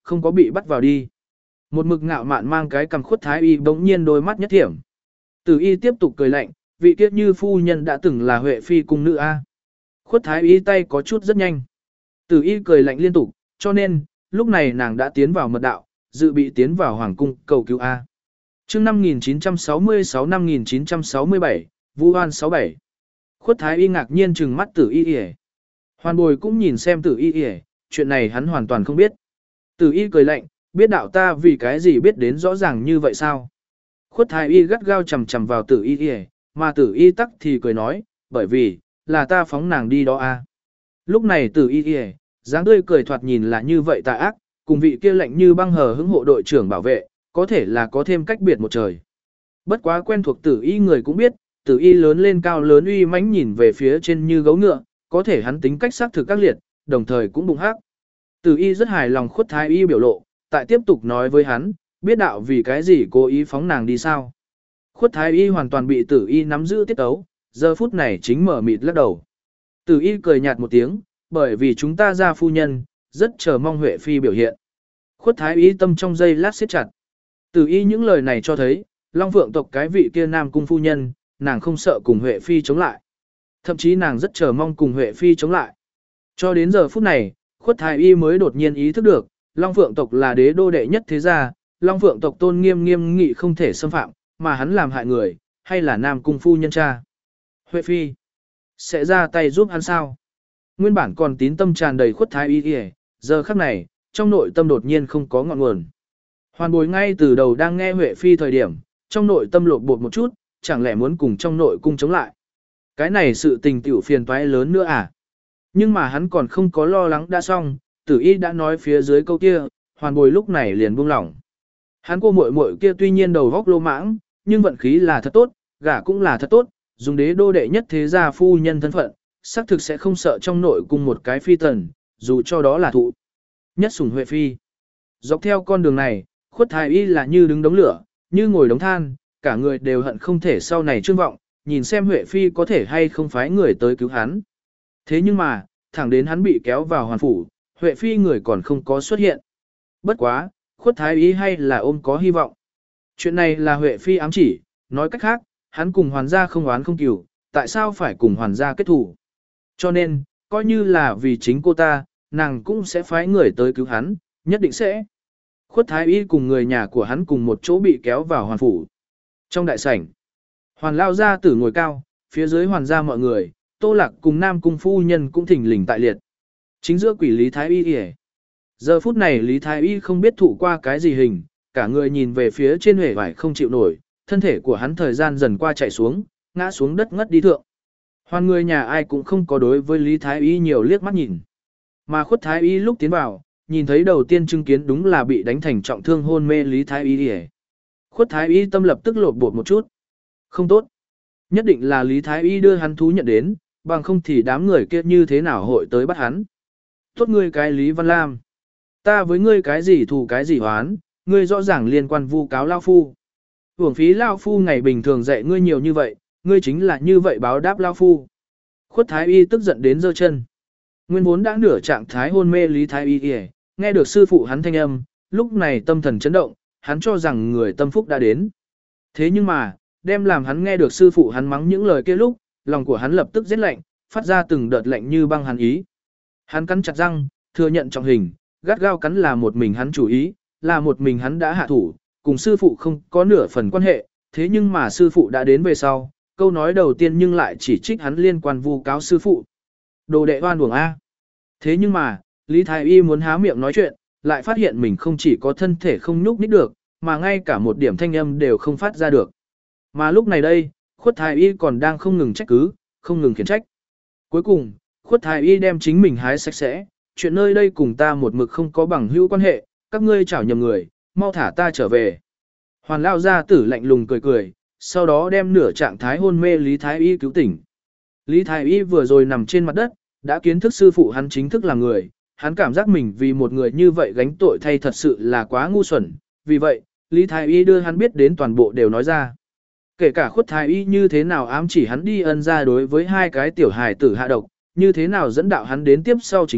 không có bị bắt vào đi. Một mực ngạo mạn mang cái cầm khuất thái y bỗng nhiên đôi mắt nhất thiểm. Tử y tiếp tục cười lạnh, vị kiết như phu nhân đã từng là Huệ phi cung nữ a. Khuất thái y tay có chút rất nhanh. Tử y cười lạnh liên tục, cho nên, lúc này nàng đã tiến vào mật đạo, dự bị tiến vào hoàng cung cầu cứu a. Chương năm nghìn chín trăm sáu mươi sáu năm nghìn chín trăm sáu mươi bảy, Vu Hoan sáu bảy. Khuất thái y ngạc nhiên trừng mắt Tử y y. Hoàn Bồi cũng nhìn xem Tử y y, chuyện này hắn hoàn toàn không biết. Tử y cười lạnh, biết đạo ta vì cái gì biết đến rõ ràng như vậy sao? Khuất thái y gắt gao chầm chầm vào Tử y y, mà Tử y tắc thì cười nói, bởi vì, là ta phóng nàng đi đó a. Lúc này Tử y y, dáng tươi cười thoạt nhìn là như vậy tà ác, cùng vị kia lạnh như băng hờ hững hộ đội trưởng bảo vệ, có thể là có thêm cách biệt một trời. Bất quá quen thuộc Tử y người cũng biết, Tử y lớn lên cao lớn uy mãnh nhìn về phía trên như gấu ngựa, có thể hắn tính cách xác thực các liệt, đồng thời cũng bụng hắc. Tử y rất hài lòng Khuất thái y biểu lộ, tại tiếp tục nói với hắn, biết đạo vì cái gì cố ý phóng nàng đi sao. Khuất thái y hoàn toàn bị Tử y nắm giữ tiết tấu, giờ phút này chính mở mịt lắc đầu. Tử y cười nhạt một tiếng, bởi vì chúng ta ra phu nhân, rất chờ mong Huệ phi biểu hiện. Khuất thái y tâm trong giây lát siết chặt. Tử y những lời này cho thấy, Long Phượng tộc cái vị kia nam cung phu nhân, nàng không sợ cùng Huệ phi chống lại. Thậm chí nàng rất chờ mong cùng Huệ phi chống lại. Cho đến giờ phút này, Khuất thái y mới đột nhiên ý thức được, Long Phượng tộc là đế đô đệ nhất thế gia, Long Phượng tộc tôn nghiêm nghiêm nghị không thể xâm phạm, mà hắn làm hại người, hay là nam cung phu nhân cha. Huệ phi sẽ ra tay giúp hắn sao? Nguyên bản còn tín tâm tràn đầy Khuất thái y y, giờ khắc này, trong nội tâm đột nhiên không có ngọn nguồn. Hoàn Bồi ngay từ đầu đang nghe Huệ phi thời điểm, trong nội tâm lột bột một chút, chẳng lẽ muốn cùng trong nội cung chống lại. Cái này sự tình tiểu phiền toái lớn nữa à? Nhưng mà hắn còn không có lo lắng đã xong, Tử y đã nói phía dưới câu kia, Hoàn Bồi lúc này liền buông lỏng. Hắn cô muội muội kia tuy nhiên đầu góc lô mãng, nhưng vận khí là thật tốt, gả cũng là thật tốt, dùng đế đô đệ nhất thế gia phu nhân thân phận, xác thực sẽ không sợ trong nội cung một cái phi tần, dù cho đó là thụ. Nhất sủng Huệ phi. Dọc theo con đường này, Khuất thái y là như đứng đống lửa, như ngồi đống than, cả người đều hận không thể sau này trương vọng, nhìn xem Huệ phi có thể hay không phái người tới cứu hắn. Thế nhưng mà, thẳng đến hắn bị kéo vào hoàn phủ, Huệ phi người còn không có xuất hiện. Bất quá, Khuất thái y hay là ôm có hy vọng. Chuyện này là Huệ phi ám chỉ, nói cách khác, hắn cùng hoàn gia không oán không cừu, tại sao phải cùng hoàn gia kết thủ. Cho nên, coi như là vì chính cô ta, nàng cũng sẽ phái người tới cứu hắn, nhất định sẽ. Khuất thái y cùng người nhà của hắn cùng một chỗ bị kéo vào hoàn phủ. Trong đại sảnh, Hoàn lao gia tử ngồi cao, phía dưới hoàn gia mọi người, Tô Lạc cùng Nam cung phu nhân cũng thỉnh lình tại liệt. Chính giữa quỷ Lý Thái Y kìa. Giờ phút này Lý Thái Y không biết thụ qua cái gì hình, cả người nhìn về phía trên huệ vải không chịu nổi, thân thể của hắn thời gian dần qua chạy xuống, ngã xuống đất ngất đi thượng. Hoàn người nhà ai cũng không có đối với Lý Thái Y nhiều liếc mắt nhìn. Mà Khuất Thái Y lúc tiến vào, nhìn thấy đầu tiên chứng kiến đúng là bị đánh thành trọng thương hôn mê Lý Thái Y kìa. Khuất Thái Y tâm lập tức lột bột một chút. Không tốt. Nhất định là Lý Thái Y đưa hắn thú nhận đến, bằng không thì đám người kia như thế nào hội tới bắt hắn. Tốt ngươi cái Lý Văn Lam. Ta với ngươi cái gì thù cái gì hoán, ngươi rõ ràng liên quan vu cáo Lao Phu. Hưởng phí Lao Phu ngày bình thường dạy ngươi nhiều như vậy, ngươi chính là như vậy báo đáp Lao Phu. Khuất Thái Y tức giận đến giơ chân. Nguyên vốn đã nửa trạng thái hôn mê Lý Thái Y kìa, nghe được sư phụ hắn thanh âm, lúc này tâm thần chấn động, hắn cho rằng người tâm phúc đã đến. Thế nhưng mà, đem làm hắn nghe được sư phụ hắn mắng những lời kia lúc, lòng của hắn lập tức rét lạnh, phát ra từng đợt lạnh như băng hắn ý. Hắn cắn chặt răng, thừa nhận trọng hình, gắt gao cắn là một mình hắn chủ ý, là một mình hắn đã hạ thủ, cùng sư phụ không có nửa phần quan hệ, thế nhưng mà sư phụ đã đến về sau, câu nói đầu tiên nhưng lại chỉ trích hắn liên quan vu cáo sư phụ. Đồ đệ oan uổng A. Thế nhưng mà, Lý Thái Y muốn há miệng nói chuyện, lại phát hiện mình không chỉ có thân thể không nhúc nhích được, mà ngay cả một điểm thanh âm đều không phát ra được. Mà lúc này đây, Khuất Thái Y còn đang không ngừng trách cứ, không ngừng khiển trách. Cuối cùng, Khuất Thái Y đem chính mình hái sạch sẽ, chuyện nơi đây cùng ta một mực không có bằng hữu quan hệ, các ngươi chảo nhầm người, mau thả ta trở về. Hoàn lao gia tử lạnh lùng cười cười, sau đó đem nửa trạng thái hôn mê Lý Thái Y cứu tỉnh. Lý Thái Y vừa rồi nằm trên mặt đất, đã kiến thức sư phụ hắn chính thức là người, hắn cảm giác mình vì một người như vậy gánh tội thay thật sự là quá ngu xuẩn, vì vậy, Lý Thái Y đưa hắn biết đến toàn bộ đều nói ra. Kể cả Khuất Thái Y như thế nào ám chỉ hắn đi ân ra đối với hai cái tiểu hài tử hạ độc, như thế nào dẫn đạo hắn đến tiếp sau chính tự,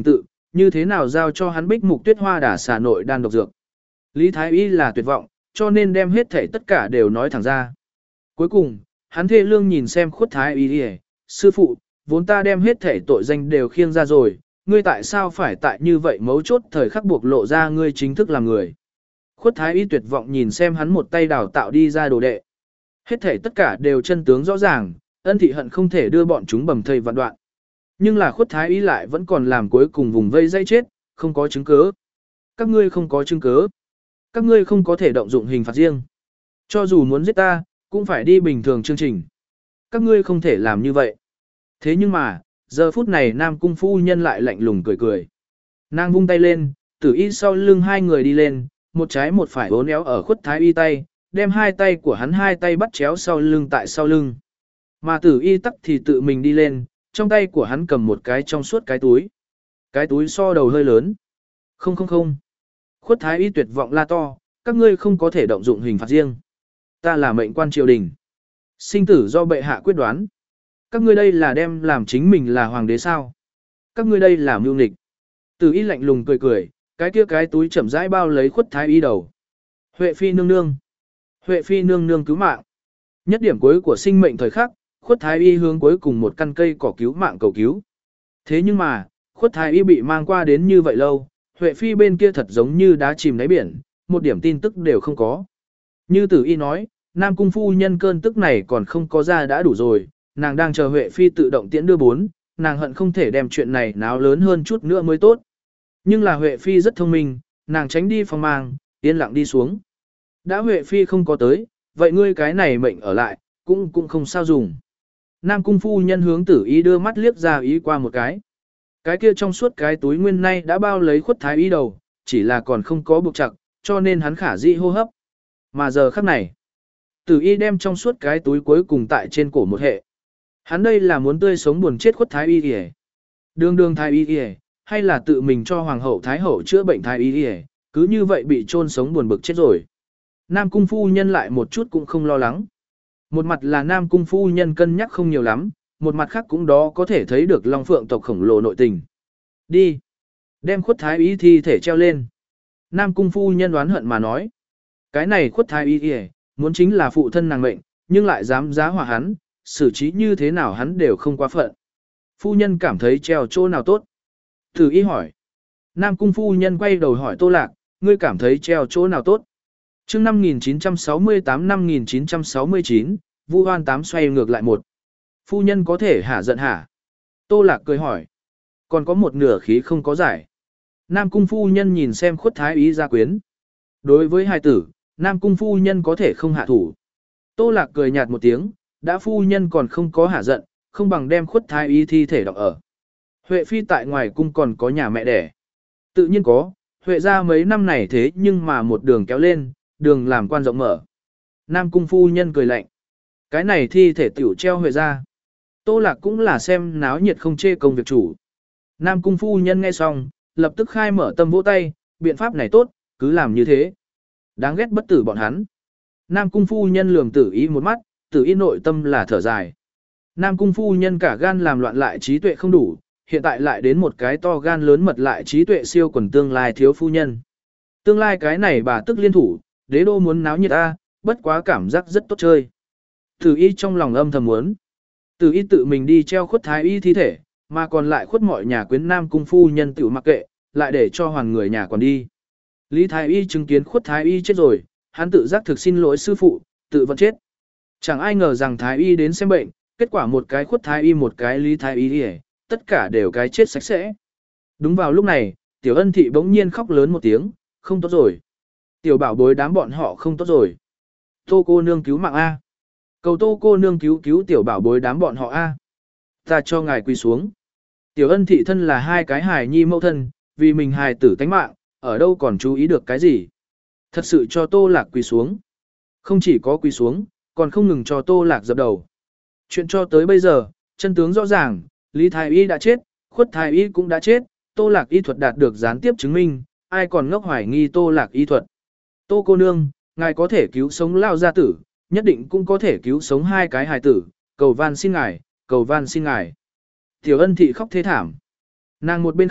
như thế nào giao cho hắn Bích Mục Tuyết Hoa đả xà nội đan độc dược. Lý Thái Y là tuyệt vọng, cho nên đem hết thảy tất cả đều nói thẳng ra. Cuối cùng, hắn thê lương nhìn xem Khuất Thái Y, sư phụ, vốn ta đem hết thảy tội danh đều khiêng ra rồi, ngươi tại sao phải tại như vậy mấu chốt thời khắc buộc lộ ra ngươi chính thức làm người. Khuất Thái Y tuyệt vọng nhìn xem hắn một tay đào tạo đi ra đồ đệ. Hết thảy tất cả đều chân tướng rõ ràng, Ân Thị hận không thể đưa bọn chúng bầm thây vạn đoạn. Nhưng là Khuất Thái Y lại vẫn còn làm cuối cùng vùng vây dây chết, không có chứng cứ. Các ngươi không có chứng cứ. Các ngươi không có thể động dụng hình phạt riêng. Cho dù muốn giết ta, cũng phải đi bình thường chương trình. Các ngươi không thể làm như vậy. Thế nhưng mà, giờ phút này Nam Cung phu nhân lại lạnh lùng cười cười. Nàng vung tay lên, Tử Y sau lưng hai người đi lên, một trái một phải uốn éo ở Khuất Thái Y tay, đem hai tay của hắn hai tay bắt chéo sau lưng tại sau lưng. Mà Tử Y tắc thì tự mình đi lên, trong tay của hắn cầm một cái trong suốt cái túi. Cái túi so đầu hơi lớn. Không không không. Khuất Thái Y tuyệt vọng la to, các ngươi không có thể động dụng hình phạt riêng. Ta là mệnh quan triều đình. Sinh tử do bệ hạ quyết đoán. Các ngươi đây là đem làm chính mình là hoàng đế sao? Các ngươi đây là mưu nghịch. Tử Y lạnh lùng cười cười, cái kia cái túi chậm rãi bao lấy Khuất Thái Y đầu. Huệ phi nương nương. Huệ phi nương nương cứu mạng. Nhất điểm cuối của sinh mệnh thời khắc, Khuất Thái Y hướng cuối cùng một căn cây cỏ cứu mạng cầu cứu. Thế nhưng mà, Khuất Thái Y bị mang qua đến như vậy lâu, Huệ phi bên kia thật giống như đá chìm đáy biển, một điểm tin tức đều không có. Như Tử Y nói, Nam Cung phu nhân cơn tức này còn không có ra đã đủ rồi, nàng đang chờ Huệ phi tự động tiễn đưa bốn, nàng hận không thể đem chuyện này náo lớn hơn chút nữa mới tốt. Nhưng là Huệ phi rất thông minh, nàng tránh đi phòng mang, yên lặng đi xuống. Đã Huệ phi không có tới, vậy ngươi cái này mệnh ở lại, cũng cũng không sao dùng. Nam Cung phu nhân hướng Tử Y đưa mắt liếc ra ý qua một cái. Cái kia trong suốt cái túi nguyên nay đã bao lấy Khuất Thái Y đầu, chỉ là còn không có buộc chặt, cho nên hắn khả dĩ hô hấp. Mà giờ khắc này, Tử Y đem trong suốt cái túi cuối cùng tại trên cổ một hệ. Hắn đây là muốn tươi sống buồn chết Khuất Thái Y kìa. Đường đường Thái Y kìa, hay là tự mình cho Hoàng hậu Thái hậu chữa bệnh Thái Y kìa, cứ như vậy bị chôn sống buồn bực chết rồi. Nam Cung phu nhân lại một chút cũng không lo lắng. Một mặt là Nam Cung phu nhân cân nhắc không nhiều lắm, một mặt khác cũng đó có thể thấy được Long Phượng tộc khổng lồ nội tình. Đi! Đem Khuất Thái Y thi thể treo lên. Nam Cung phu nhân đoán hận mà nói. Cái này Khuất Thái Y kìa, muốn chính là phụ thân nàng mệnh, nhưng lại dám giá hỏa hắn, xử trí như thế nào hắn đều không quá phận. Phu nhân cảm thấy treo chỗ nào tốt? Tử Y hỏi. Nam Cung phu nhân quay đầu hỏi Tô Lạc, ngươi cảm thấy treo chỗ nào tốt? Chương năm nghìn chín trăm sáu mươi tám năm nghìn chín trăm sáu mươi chín, Vu Hoan tám xoay ngược lại một. Phu nhân có thể hả giận hả? Tô Lạc cười hỏi. Còn có một nửa khí không có giải. Nam Cung phu nhân nhìn xem Khuất Thái Y gia quyến. Đối với hai tử, Nam Cung phu nhân có thể không hạ thủ. Tô Lạc cười nhạt một tiếng, đã phu nhân còn không có hả giận, không bằng đem Khuất Thái Y thi thể đọc ở. Huệ phi tại ngoài cung còn có nhà mẹ đẻ. Tự nhiên có, Huệ ra mấy năm này thế nhưng mà một đường kéo lên, đường làm quan rộng mở. Nam Cung phu nhân cười lạnh. Cái này thi thể tiểu treo Huệ ra. Tô Lạc cũng là xem náo nhiệt không chê công việc chủ. Nam Cung phu nhân nghe xong, lập tức khai mở tâm vỗ tay, biện pháp này tốt, cứ làm như thế. Đáng ghét bất tử bọn hắn. Nam Cung phu nhân lườm Tử Y một mắt, Tử Y nội tâm là thở dài. Nam Cung phu nhân cả gan làm loạn lại trí tuệ không đủ, hiện tại lại đến một cái to gan lớn mật lại trí tuệ siêu quần tương lai thiếu phu nhân. Tương lai cái này bà tức liên thủ, đế đô muốn náo nhiệt ta, bất quá cảm giác rất tốt chơi. Tử Y trong lòng âm thầm muốn. Tử Y tự mình đi treo Khuất Thái Y thi thể, mà còn lại khuất mọi nhà quyến Nam Cung phu nhân tiểu mặc kệ, lại để cho hoàn người nhà còn đi. Lý Thái Y chứng kiến Khuất Thái Y chết rồi, hắn tự giác thực xin lỗi sư phụ, tự vẫn chết. Chẳng ai ngờ rằng Thái Y đến xem bệnh, kết quả một cái Khuất Thái Y một cái Lý Thái Y, tất cả đều cái chết sạch sẽ. Đúng vào lúc này, Tiểu Ân Thị bỗng nhiên khóc lớn một tiếng, không tốt rồi. Tiểu bảo bối đám bọn họ không tốt rồi. Tô cô nương cứu mạng A. Cầu Tô cô nương cứu cứu tiểu bảo bối đám bọn họ A. Ta cho ngài quỳ xuống. Tiểu Ân Thị thân là hai cái hài nhi mẫu thân, vì mình hài tử tánh mạng, ở đâu còn chú ý được cái gì. Thật sự cho Tô Lạc quỳ xuống. Không chỉ có quỳ xuống, còn không ngừng cho Tô Lạc dập đầu. Chuyện cho tới bây giờ, chân tướng rõ ràng, Lý Thái Y đã chết, Khuất Thái Y cũng đã chết, Tô Lạc y thuật đạt được gián tiếp chứng minh, ai còn ngốc hoài nghi Tô Lạc y thuật. Tô cô nương, ngài có thể cứu sống lao gia tử, nhất định cũng có thể cứu sống hai cái hài tử, cầu van xin ngài, cầu van xin ngài. Tiểu Ân Thị khóc thế thảm. Nàng một bên khóc,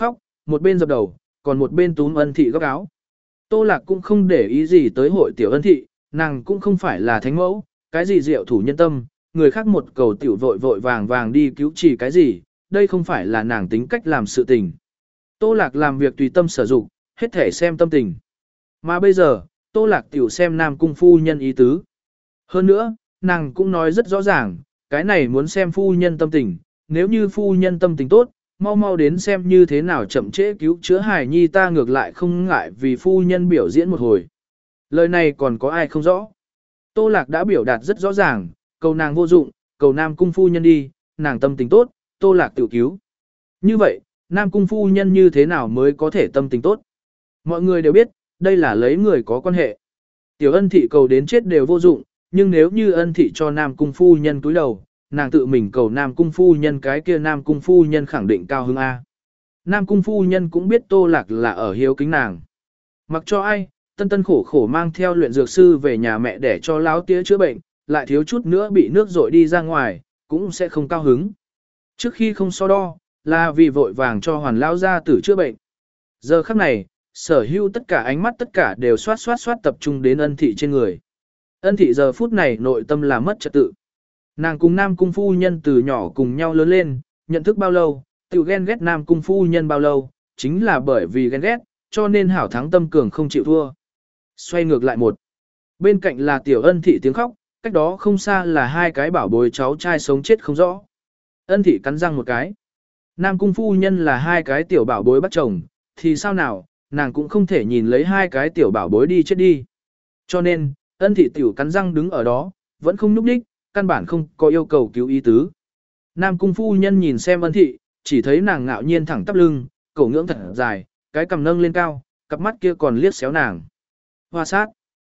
một bên dập đầu, còn một bên túm ân thị góc áo. Tô Lạc cũng không để ý gì tới hội tiểu ân thị, nàng cũng không phải là thánh mẫu, cái gì diệu thủ nhân tâm, người khác một cầu tiểu vội vội vàng vàng đi cứu trì cái gì, đây không phải là nàng tính cách làm sự tình. Tô Lạc làm việc tùy tâm sở dụng, hết thể xem tâm tình. Mà bây giờ, Tô Lạc tiểu xem Nam Cung phu nhân ý tứ. Hơn nữa, nàng cũng nói rất rõ ràng, cái này muốn xem phu nhân tâm tình, nếu như phu nhân tâm tình tốt, mau mau đến xem như thế nào chậm trễ cứu chữa hài nhi ta ngược lại không ngại vì phu nhân biểu diễn một hồi. Lời này còn có ai không rõ. Tô Lạc đã biểu đạt rất rõ ràng, cầu nàng vô dụng, cầu Nam Cung phu nhân đi, nàng tâm tình tốt, Tô Lạc tự cứu. Như vậy, Nam Cung phu nhân như thế nào mới có thể tâm tình tốt? Mọi người đều biết, đây là lấy người có quan hệ. Tiểu ân thị cầu đến chết đều vô dụng, nhưng nếu như ân thị cho Nam Cung phu nhân cúi đầu, nàng tự mình cầu Nam Cung phu nhân cái kia Nam Cung phu nhân khẳng định cao hứng A. Nam Cung phu nhân cũng biết Tô Lạc là ở hiếu kính nàng. Mặc cho ai, tân tân khổ khổ mang theo luyện dược sư về nhà mẹ để cho láo tía chữa bệnh, lại thiếu chút nữa bị nước rội đi ra ngoài, cũng sẽ không cao hứng. Trước khi không so đo, là vì vội vàng cho hoàn lao gia tử chữa bệnh. Giờ khắc này, sở hữu tất cả ánh mắt tất cả đều xoát xoát xoát tập trung đến ân thị trên người. Ân thị giờ phút này nội tâm là mất trật tự. Nàng cùng Nam Cung phu nhân từ nhỏ cùng nhau lớn lên, nhận thức bao lâu, tự ghen ghét Nam Cung phu nhân bao lâu, chính là bởi vì ghen ghét, cho nên hảo thắng tâm cường không chịu thua. Xoay ngược lại một. Bên cạnh là tiểu ân thị tiếng khóc, cách đó không xa là hai cái bảo bối cháu trai sống chết không rõ. Ân thị cắn răng một cái. Nam Cung phu nhân là hai cái tiểu bảo bối bắt chồng, thì sao nào, nàng cũng không thể nhìn lấy hai cái tiểu bảo bối đi chết đi. Cho nên, ân thị tiểu cắn răng đứng ở đó, vẫn không núp đích, căn bản không có yêu cầu cứu ý tứ. Nam Cung phu nhân nhìn xem ân thị, chỉ thấy nàng ngạo nhiên thẳng tắp lưng, cổ ngưỡng thật dài, cái cằm nâng lên cao, cặp mắt kia còn liếc xéo nàng. Hoa sát.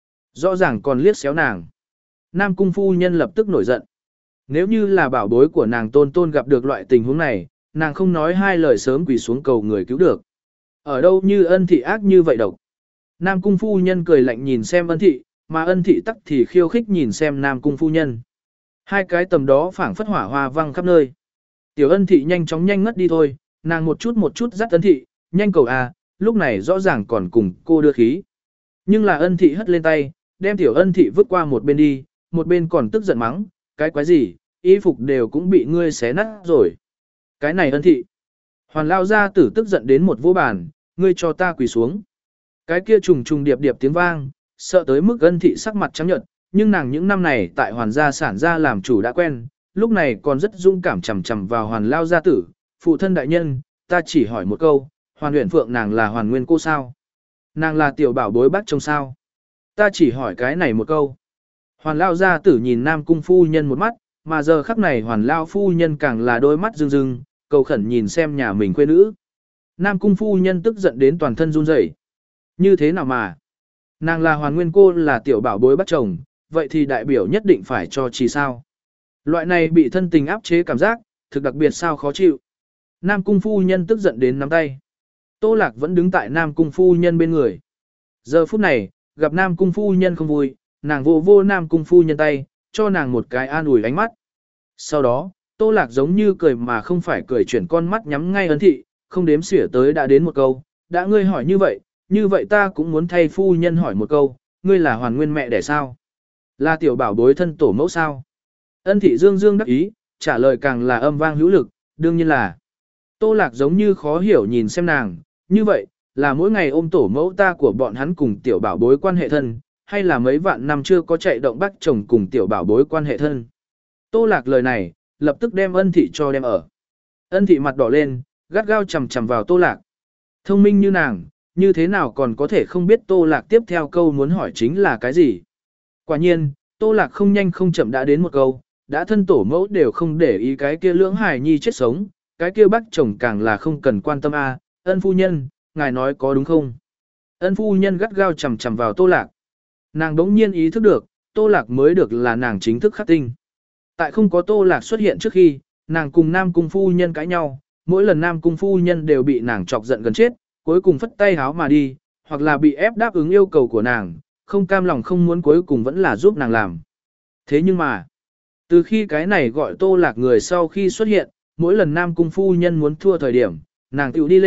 Rõ ràng còn liếc xéo nàng. Nam Cung phu nhân lập tức nổi giận. Nếu như là bảo bối của nàng tôn tôn gặp được loại tình huống này, nàng không nói hai lời sớm quỳ xuống cầu người cứu được. Ở đâu như ân thị ác như vậy độc. Nam Cung phu nhân cười lạnh nhìn xem ân thị, mà ân thị tắc thì khiêu khích nhìn xem Nam Cung phu nhân. Hai cái tầm đó phảng phất hỏa hoa văng khắp nơi. Tiểu ân thị nhanh chóng nhanh ngất đi thôi, nàng một chút một chút dắt ân thị, nhanh cầu à, lúc này rõ ràng còn cùng cô đưa khí. Nhưng là ân thị hất lên tay, đem tiểu ân thị vứt qua một bên đi, một bên còn tức giận mắng, cái quái gì, y phục đều cũng bị ngươi xé nát rồi. Cái này ân thị. Hoàn lao ra tử tức giận đến một vô bàn, ngươi cho ta quỳ xuống. Cái kia trùng trùng điệp điệp tiếng vang, sợ tới mức ân thị sắc mặt trắng nhợt, nhưng nàng những năm này tại hoàn gia sản gia làm chủ đã quen, lúc này còn rất dũng cảm chầm chầm vào hoàn lao gia tử, phụ thân đại nhân, ta chỉ hỏi một câu, hoàn huyền phượng nàng là hoàn nguyên cô sao? Nàng là tiểu bảo bối bác chồng sao? Ta chỉ hỏi cái này một câu. Hoàn lao gia tử nhìn Nam Cung phu nhân một mắt, mà giờ khắc này hoàn lao phu nhân càng là đôi mắt rưng rưng, cầu khẩn nhìn xem nhà mình quê nữ. Nam Cung phu nhân tức giận đến toàn thân run rẩy. Như thế nào mà? Nàng là hoàn nguyên cô là tiểu bảo bối bắt chồng, vậy thì đại biểu nhất định phải cho chỉ sao? Loại này bị thân tình áp chế cảm giác, thực đặc biệt sao khó chịu. Nam Cung phu nhân tức giận đến nắm tay. Tô Lạc vẫn đứng tại Nam Cung phu nhân bên người. Giờ phút này, gặp Nam Cung phu nhân không vui, nàng vô vô Nam Cung phu nhân tay, cho nàng một cái an ủi ánh mắt. Sau đó, Tô Lạc giống như cười mà không phải cười chuyển con mắt nhắm ngay ân thị, không đếm xỉa tới đã đến một câu, đã ngươi hỏi như vậy, như vậy ta cũng muốn thay phu nhân hỏi một câu, ngươi là hoàn nguyên mẹ đẻ sao? Là tiểu bảo bối thân tổ mẫu sao? Ân thị dương dương đắc ý, trả lời càng là âm vang hữu lực, đương nhiên là. Tô Lạc giống như khó hiểu nhìn xem nàng, như vậy, là mỗi ngày ôm tổ mẫu ta của bọn hắn cùng tiểu bảo bối quan hệ thân, hay là mấy vạn năm chưa có chạy động bắt chồng cùng tiểu bảo bối quan hệ thân. Tô Lạc lời này, lập tức đem ân thị cho đem ở. Ân thị mặt đỏ lên, gắt gao chầm chầm vào Tô Lạc. Thông minh như nàng, như thế nào còn có thể không biết Tô Lạc tiếp theo câu muốn hỏi chính là cái gì. Quả nhiên, Tô Lạc không nhanh không chậm đã đến một câu, đã thân tổ mẫu đều không để ý cái kia lưỡng hài nhi chết sống, cái kia bác chồng càng là không cần quan tâm a. Ân phu nhân, ngài nói có đúng không? Ân phu nhân gắt gao chầm chầm vào Tô Lạc. Nàng đống nhiên ý thức được, Tô Lạc mới được là nàng chính thức khắc tinh. Tại không có Tô Lạc xuất hiện trước khi, nàng cùng Nam Cung phu nhân cãi nhau, mỗi lần Nam Cung phu nhân đều bị nàng chọc giận gần chết, cuối cùng phất tay háo mà đi, hoặc là bị ép đáp ứng yêu cầu của nàng, không cam lòng không muốn cuối cùng vẫn là giúp nàng làm. Thế nhưng mà, từ khi cái này gọi Tô Lạc người sau khi xuất hiện, mỗi lần Nam Cung phu nhân muốn thua thời điểm, nàng tiểu đi lên,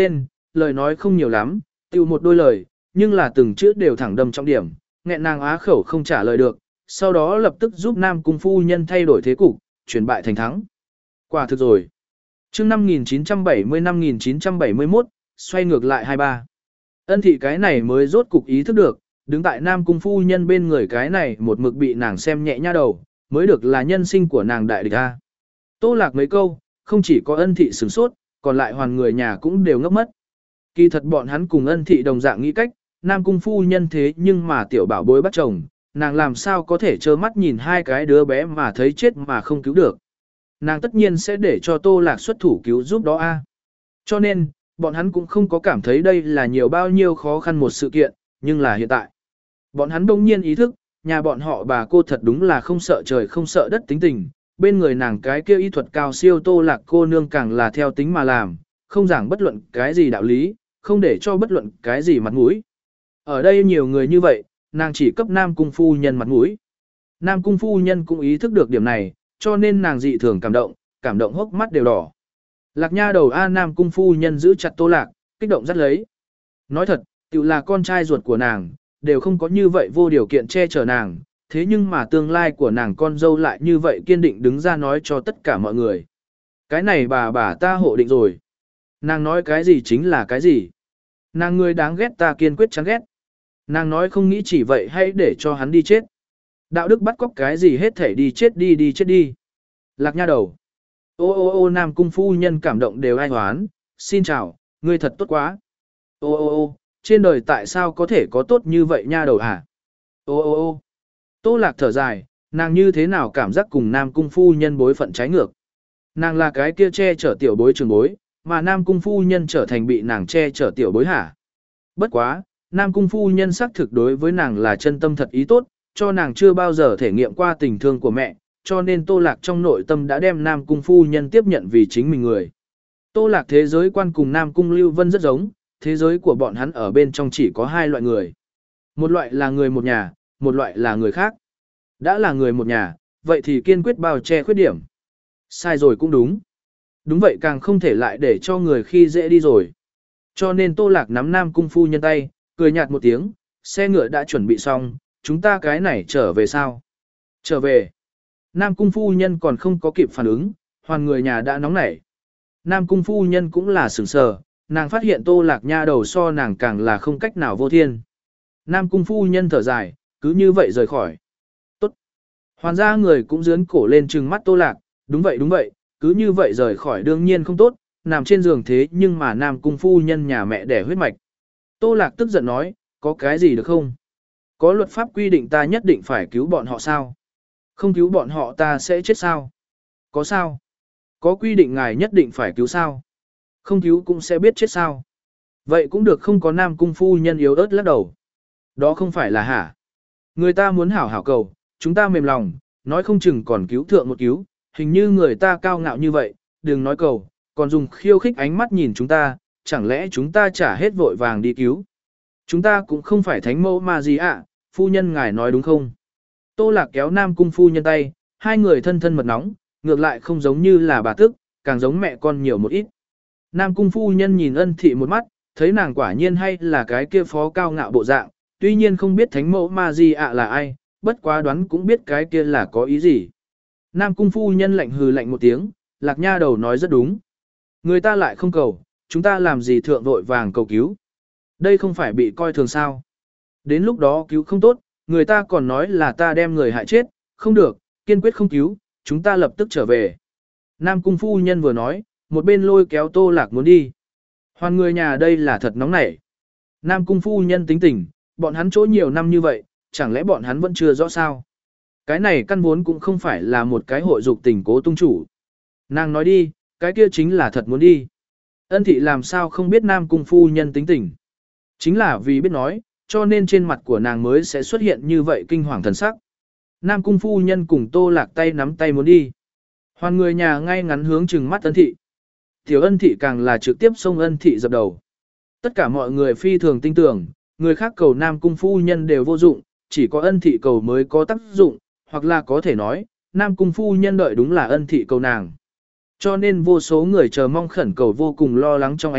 lời nói không nhiều lắm, tiêu một đôi lời, nhưng là từng chữ đều thẳng đâm trọng điểm, nghẹn nàng á khẩu không trả lời được, sau đó lập tức giúp Nam Cung phu nhân thay đổi thế cục, chuyển bại thành thắng. Quả thực rồi. Chương năm nghìn chín trăm bảy mươi năm nghìn chín trăm bảy mươi mốt, xoay ngược lại hai ba. Ân thị cái này mới rốt cục ý thức được, đứng tại Nam Cung phu nhân bên người cái này một mực bị nàng xem nhẹ nha đầu, mới được là nhân sinh của nàng đại địch a. Tô Lạc mấy câu, không chỉ có Ân thị sửng sốt, còn lại hoàn người nhà cũng đều ngốc mất. Kỳ thật bọn hắn cùng Ân thị đồng dạng nghĩ cách, Nam Cung phu nhân thế nhưng mà tiểu bảo bối bắt chồng, nàng làm sao có thể trơ mắt nhìn hai cái đứa bé mà thấy chết mà không cứu được. Nàng tất nhiên sẽ để cho Tô Lạc xuất thủ cứu giúp đó a. Cho nên, bọn hắn cũng không có cảm thấy đây là nhiều bao nhiêu khó khăn một sự kiện, nhưng là hiện tại. Bọn hắn đông nhiên ý thức, nhà bọn họ bà cô thật đúng là không sợ trời không sợ đất tính tình, bên người nàng cái kia y thuật cao siêu Tô Lạc cô nương càng là theo tính mà làm, không giảng bất luận cái gì đạo lý, không để cho bất luận cái gì mặt mũi. Ở đây nhiều người như vậy, nàng chỉ cấp Nam Cung phu nhân mặt mũi. Nam Cung phu nhân cũng ý thức được điểm này, cho nên nàng dị thường cảm động, cảm động hốc mắt đều đỏ. Lạc nha đầu A Nam Cung phu nhân giữ chặt Tô Lạc, kích động dắt lấy. Nói thật, tự là con trai ruột của nàng, đều không có như vậy vô điều kiện che chở nàng, thế nhưng mà tương lai của nàng con dâu lại như vậy kiên định đứng ra nói cho tất cả mọi người. Cái này bà bà ta hộ định rồi. Nàng nói cái gì chính là cái gì. Nàng người đáng ghét ta kiên quyết chán ghét. Nàng nói không nghĩ chỉ vậy hay để cho hắn đi chết. Đạo đức bắt cóc cái gì hết thể đi chết đi đi chết đi. Lạc nha đầu. Ô ô ô Nam Cung phu nhân cảm động đều ai hoán. Xin chào, ngươi thật tốt quá. Ô ô ô, trên đời tại sao có thể có tốt như vậy nha đầu hả? Ô ô ô. Tô Lạc thở dài, nàng như thế nào cảm giác cùng Nam Cung phu nhân bối phận trái ngược. Nàng là cái kia che chở tiểu bối trường bối, mà Nam Cung phu nhân trở thành bị nàng che chở tiểu bối hả? Bất quá, Nam Cung phu nhân xác thực đối với nàng là chân tâm thật ý tốt, cho nàng chưa bao giờ thể nghiệm qua tình thương của mẹ, cho nên Tô Lạc trong nội tâm đã đem Nam Cung phu nhân tiếp nhận vì chính mình người. Tô Lạc thế giới quan cùng Nam Cung Lưu Vân rất giống, thế giới của bọn hắn ở bên trong chỉ có hai loại người. Một loại là người một nhà, một loại là người khác. Đã là người một nhà, vậy thì kiên quyết bao che khuyết điểm. Sai rồi cũng đúng. Đúng vậy càng không thể lại để cho người khi dễ đi rồi. Cho nên Tô Lạc nắm Nam Cung phu nhân tay, cười nhạt một tiếng, xe ngựa đã chuẩn bị xong, chúng ta cái này trở về sao? Trở về. Nam Cung phu nhân còn không có kịp phản ứng, hoàn người nhà đã nóng nảy. Nam Cung phu nhân cũng là sửng sờ, nàng phát hiện Tô Lạc nha đầu so nàng càng là không cách nào vô thiên. Nam Cung phu nhân thở dài, cứ như vậy rời khỏi. Tốt. Hoàn gia người cũng dướn cổ lên trừng mắt Tô Lạc, đúng vậy đúng vậy, cứ như vậy rời khỏi đương nhiên không tốt, nằm trên giường thế nhưng mà Nam Cung phu nhân nhà mẹ đẻ huyết mạch. Tô Lạc tức giận nói, có cái gì được không? Có luật pháp quy định ta nhất định phải cứu bọn họ sao? Không cứu bọn họ ta sẽ chết sao? Có sao? Có quy định ngài nhất định phải cứu sao? Không cứu cũng sẽ biết chết sao? Vậy cũng được không có Nam Cung phu nhân yếu ớt lắc đầu. Đó không phải là hả? Người ta muốn hảo hảo cầu, chúng ta mềm lòng, nói không chừng còn cứu thượng một cứu, hình như người ta cao ngạo như vậy, đừng nói cầu, còn dùng khiêu khích ánh mắt nhìn chúng ta, chẳng lẽ chúng ta trả hết vội vàng đi cứu. Chúng ta cũng không phải thánh mẫu mà gì ạ, phu nhân ngài nói đúng không? Tô Lạc kéo Nam Cung phu nhân tay, hai người thân thân mật nóng, ngược lại không giống như là bà tức, càng giống mẹ con nhiều một ít. Nam Cung phu nhân nhìn Ân thị một mắt, thấy nàng quả nhiên hay là cái kia phó cao ngạo bộ dạng, tuy nhiên không biết thánh mẫu ma di ạ là ai, bất quá đoán cũng biết cái kia là có ý gì. Nam Cung phu nhân lạnh hừ lạnh một tiếng, Lạc nha đầu nói rất đúng. Người ta lại không cầu, chúng ta làm gì thượng vội vàng cầu cứu. Đây không phải bị coi thường sao. Đến lúc đó cứu không tốt, người ta còn nói là ta đem người hại chết, không được, kiên quyết không cứu, chúng ta lập tức trở về. Nam Cung phu nhân vừa nói, một bên lôi kéo Tô Lạc muốn đi. Hoàn người nhà đây là thật nóng nảy. Nam Cung phu nhân tính tình, bọn hắn chỗ nhiều năm như vậy, chẳng lẽ bọn hắn vẫn chưa rõ sao? Cái này căn vốn cũng không phải là một cái hội dục tình cố tung chủ. Nàng nói đi, cái kia chính là thật muốn đi. Ân thị làm sao không biết Nam Cung phu nhân tính tình. Chính là vì biết nói, cho nên trên mặt của nàng mới sẽ xuất hiện như vậy kinh hoàng thần sắc. Nam Cung phu nhân cùng Tô Lạc tay nắm tay muốn đi. Hoàn người nhà ngay ngắn hướng trừng mắt Ân thị. Tiểu Ân thị càng là trực tiếp xông Ân thị dập đầu. Tất cả mọi người phi thường tin tưởng, người khác cầu Nam Cung phu nhân đều vô dụng, chỉ có Ân thị cầu mới có tác dụng, hoặc là có thể nói, Nam Cung phu nhân đợi đúng là Ân thị cầu nàng. Cho nên vô số người chờ mong khẩn cầu vô cùng lo lắng trong ánh mắt,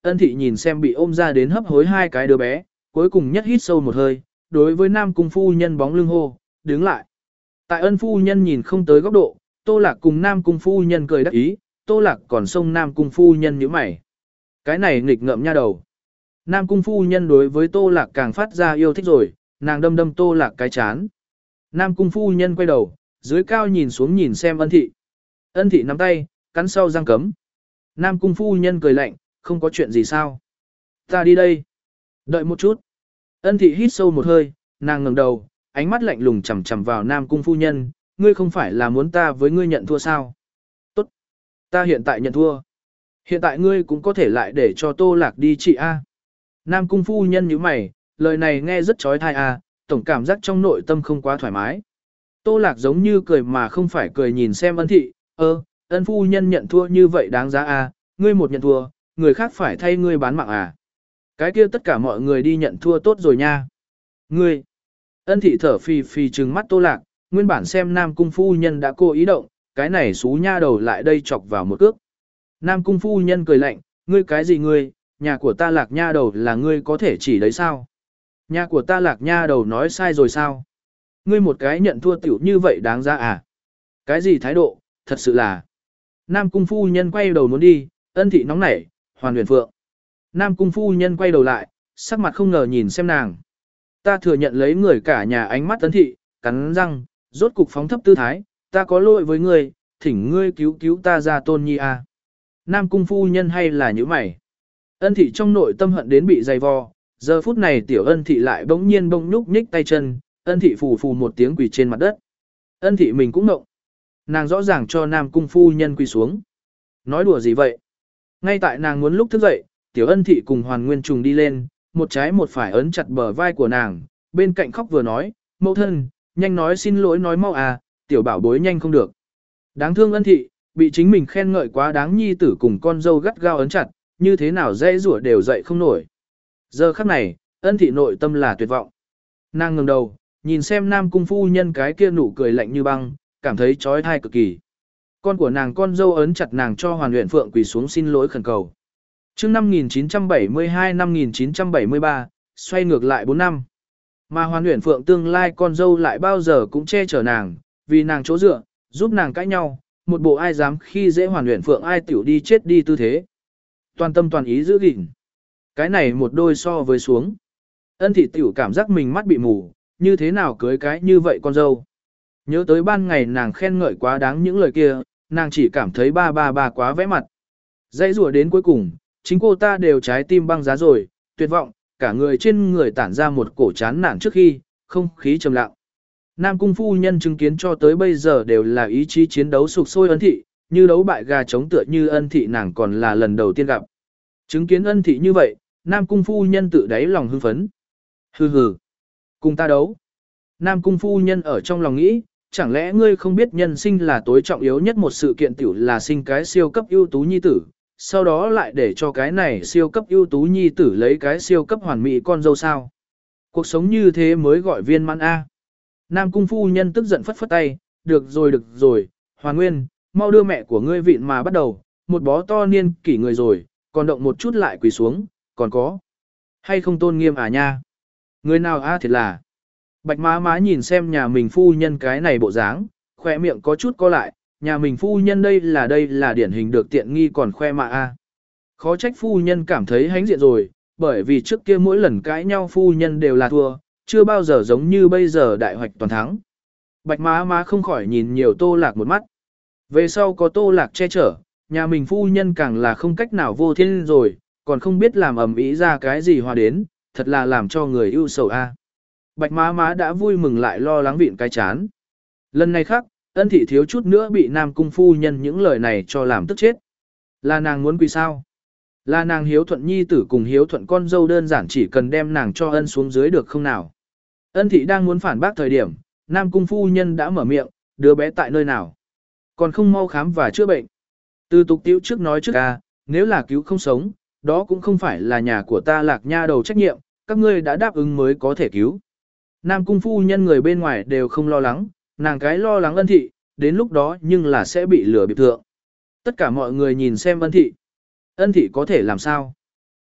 ân thị nhìn xem bị ôm ra đến hấp hối hai cái đứa bé, cuối cùng nhất hít sâu một hơi, đối với Nam Cung phu nhân bóng lưng hô, đứng lại. Tại ân phu nhân nhìn không tới góc độ, Tô Lạc cùng Nam Cung phu nhân cười đắc ý, Tô Lạc còn xông Nam Cung phu nhân nhíu mày. Cái này nghịch ngợm nha đầu. Nam Cung phu nhân đối với Tô Lạc càng phát ra yêu thích rồi, nàng đâm đâm Tô Lạc cái chán. Nam Cung phu nhân quay đầu, dưới cao nhìn xuống nhìn xem ân thị. Ân thị nắm tay, cắn sau răng cấm. Nam Cung phu nhân cười lạnh, không có chuyện gì sao. Ta đi đây. Đợi một chút. Ân thị hít sâu một hơi, nàng ngẩng đầu, ánh mắt lạnh lùng chằm chằm vào Nam Cung phu nhân, ngươi không phải là muốn ta với ngươi nhận thua sao? Tốt. Ta hiện tại nhận thua. Hiện tại ngươi cũng có thể lại để cho Tô Lạc đi chị A. Nam Cung phu nhân nhíu mày, lời này nghe rất trói thai A, tổng cảm giác trong nội tâm không quá thoải mái. Tô Lạc giống như cười mà không phải cười nhìn xem ân thị, ơ, ân phu nhân nhận thua như vậy đáng giá A, ngươi một nhận thua, người khác phải thay ngươi bán mạng à. Cái kia tất cả mọi người đi nhận thua tốt rồi nha. Ngươi, ân thị thở phì phì trừng mắt Tô Lạc, nguyên bản xem Nam Cung phu nhân đã cố ý động, cái này xú nha đầu lại đây chọc vào một cước. Nam Cung phu nhân cười lạnh, ngươi cái gì ngươi, nhà của ta Lạc nha đầu là ngươi có thể chỉ đấy sao? Nhà của ta Lạc nha đầu nói sai rồi sao? Ngươi một cái nhận thua tiểu như vậy đáng ra à? Cái gì thái độ, thật sự là. Nam Cung phu nhân quay đầu muốn đi, ân thị nóng nảy, Hoàn Huyền Phượng. Nam Cung phu nhân quay đầu lại, sắc mặt không ngờ nhìn xem nàng. Ta thừa nhận lấy người cả nhà ánh mắt ân thị, cắn răng, rốt cục phóng thấp tư thái, ta có lỗi với ngươi, thỉnh ngươi cứu cứu ta ra tôn nhi a. Nam Cung phu nhân hay là những mày. Ân thị trong nội tâm hận đến bị dày vò, giờ phút này tiểu ân thị lại bỗng nhiên bỗng nhúc nhích tay chân, ân thị phù phù một tiếng quỳ trên mặt đất. Ân thị mình cũng ngộng. Nàng rõ ràng cho Nam Cung phu nhân quỳ xuống. Nói đùa gì vậy? Ngay tại nàng muốn lúc thức dậy, tiểu ân thị cùng Hoàn Nguyên Trùng đi lên, một trái một phải ấn chặt bờ vai của nàng, bên cạnh khóc vừa nói, mẫu thân, nhanh nói xin lỗi nói mau à, tiểu bảo bối nhanh không được. Đáng thương ân thị, bị chính mình khen ngợi quá đáng nhi tử cùng con dâu gắt gao ấn chặt, như thế nào dễ rủa đều dậy không nổi. Giờ khắc này, ân thị nội tâm là tuyệt vọng. Nàng ngẩng đầu, nhìn xem Nam Cung phu nhân cái kia nụ cười lạnh như băng, cảm thấy trói thai cực kỳ. Con của nàng con dâu ấn chặt nàng cho Hoàn Huyền Phượng quỳ xuống xin lỗi khẩn cầu. Chương năm nghìn chín trăm bảy mươi hai năm nghìn chín trăm bảy mươi ba, xoay ngược lại bốn năm. Mà Hoàn Huyền Phượng tương lai con dâu lại bao giờ cũng che chở nàng, vì nàng chỗ dựa, giúp nàng cãi nhau, một bộ ai dám khi dễ Hoàn Huyền Phượng ai tiểu đi chết đi tư thế. Toàn tâm toàn ý giữ gìn. Cái này một đôi so với xuống. Ân thị tiểu cảm giác mình mắt bị mù, như thế nào cưới cái như vậy con dâu. Nhớ tới ban ngày nàng khen ngợi quá đáng những lời kia, nàng chỉ cảm thấy ba ba ba quá vẽ mặt. Dãy rùa đến cuối cùng, chính cô ta đều trái tim băng giá rồi, tuyệt vọng, cả người trên người tản ra một cổ chán nản trước khi, không khí trầm lặng. Nam Cung phu nhân chứng kiến cho tới bây giờ đều là ý chí chiến đấu sục sôi ân thị, như đấu bại gà chống tựa như ân thị nàng còn là lần đầu tiên gặp. Chứng kiến ân thị như vậy, Nam Cung phu nhân tự đáy lòng hưng phấn. Hừ hừ, cùng ta đấu. Nam Cung phu nhân ở trong lòng nghĩ, chẳng lẽ ngươi không biết nhân sinh là tối trọng yếu nhất một sự kiện tiểu là sinh cái siêu cấp ưu tú nhi tử, sau đó lại để cho cái này siêu cấp ưu tú nhi tử lấy cái siêu cấp hoàn mỹ con dâu sao. Cuộc sống như thế mới gọi viên mãn A. Nam Cung phu nhân tức giận phất phất tay, được rồi được rồi, Hoàn Nguyên, mau đưa mẹ của ngươi vịn mà bắt đầu, một bó to niên kỷ người rồi, còn động một chút lại quỳ xuống, còn có. Hay không tôn nghiêm à nha? Người nào A thiệt là. Bạch má má nhìn xem nhà mình phu nhân cái này bộ dáng, khỏe miệng có chút co lại, nhà mình phu nhân đây là đây là điển hình được tiện nghi còn khoe mạ a. Khó trách phu nhân cảm thấy hãnh diện rồi, bởi vì trước kia mỗi lần cãi nhau phu nhân đều là thua, chưa bao giờ giống như bây giờ đại hoạch toàn thắng. Bạch má má không khỏi nhìn nhiều Tô Lạc một mắt. Về sau có Tô Lạc che chở, nhà mình phu nhân càng là không cách nào vô thiên rồi, còn không biết làm ầm ĩ ra cái gì hòa đến, thật là làm cho người ưu sầu a. Bạch má má đã vui mừng lại lo lắng vịn cái chán. Lần này khác, ân thị thiếu chút nữa bị Nam Cung phu nhân những lời này cho làm tức chết. Là nàng muốn quỳ sao? Là nàng hiếu thuận nhi tử cùng hiếu thuận con dâu đơn giản chỉ cần đem nàng cho ân xuống dưới được không nào? Ân thị đang muốn phản bác thời điểm, Nam Cung phu nhân đã mở miệng, đứa bé tại nơi nào? Còn không mau khám và chữa bệnh. Từ tục tiễu trước nói trước ca, nếu là cứu không sống, đó cũng không phải là nhà của ta Lạc nha đầu trách nhiệm, các ngươi đã đáp ứng mới có thể cứu. Nam Cung phu nhân người bên ngoài đều không lo lắng, nàng cái lo lắng ân thị, đến lúc đó nhưng là sẽ bị lừa bịp thượng. Tất cả mọi người nhìn xem ân thị. Ân thị có thể làm sao?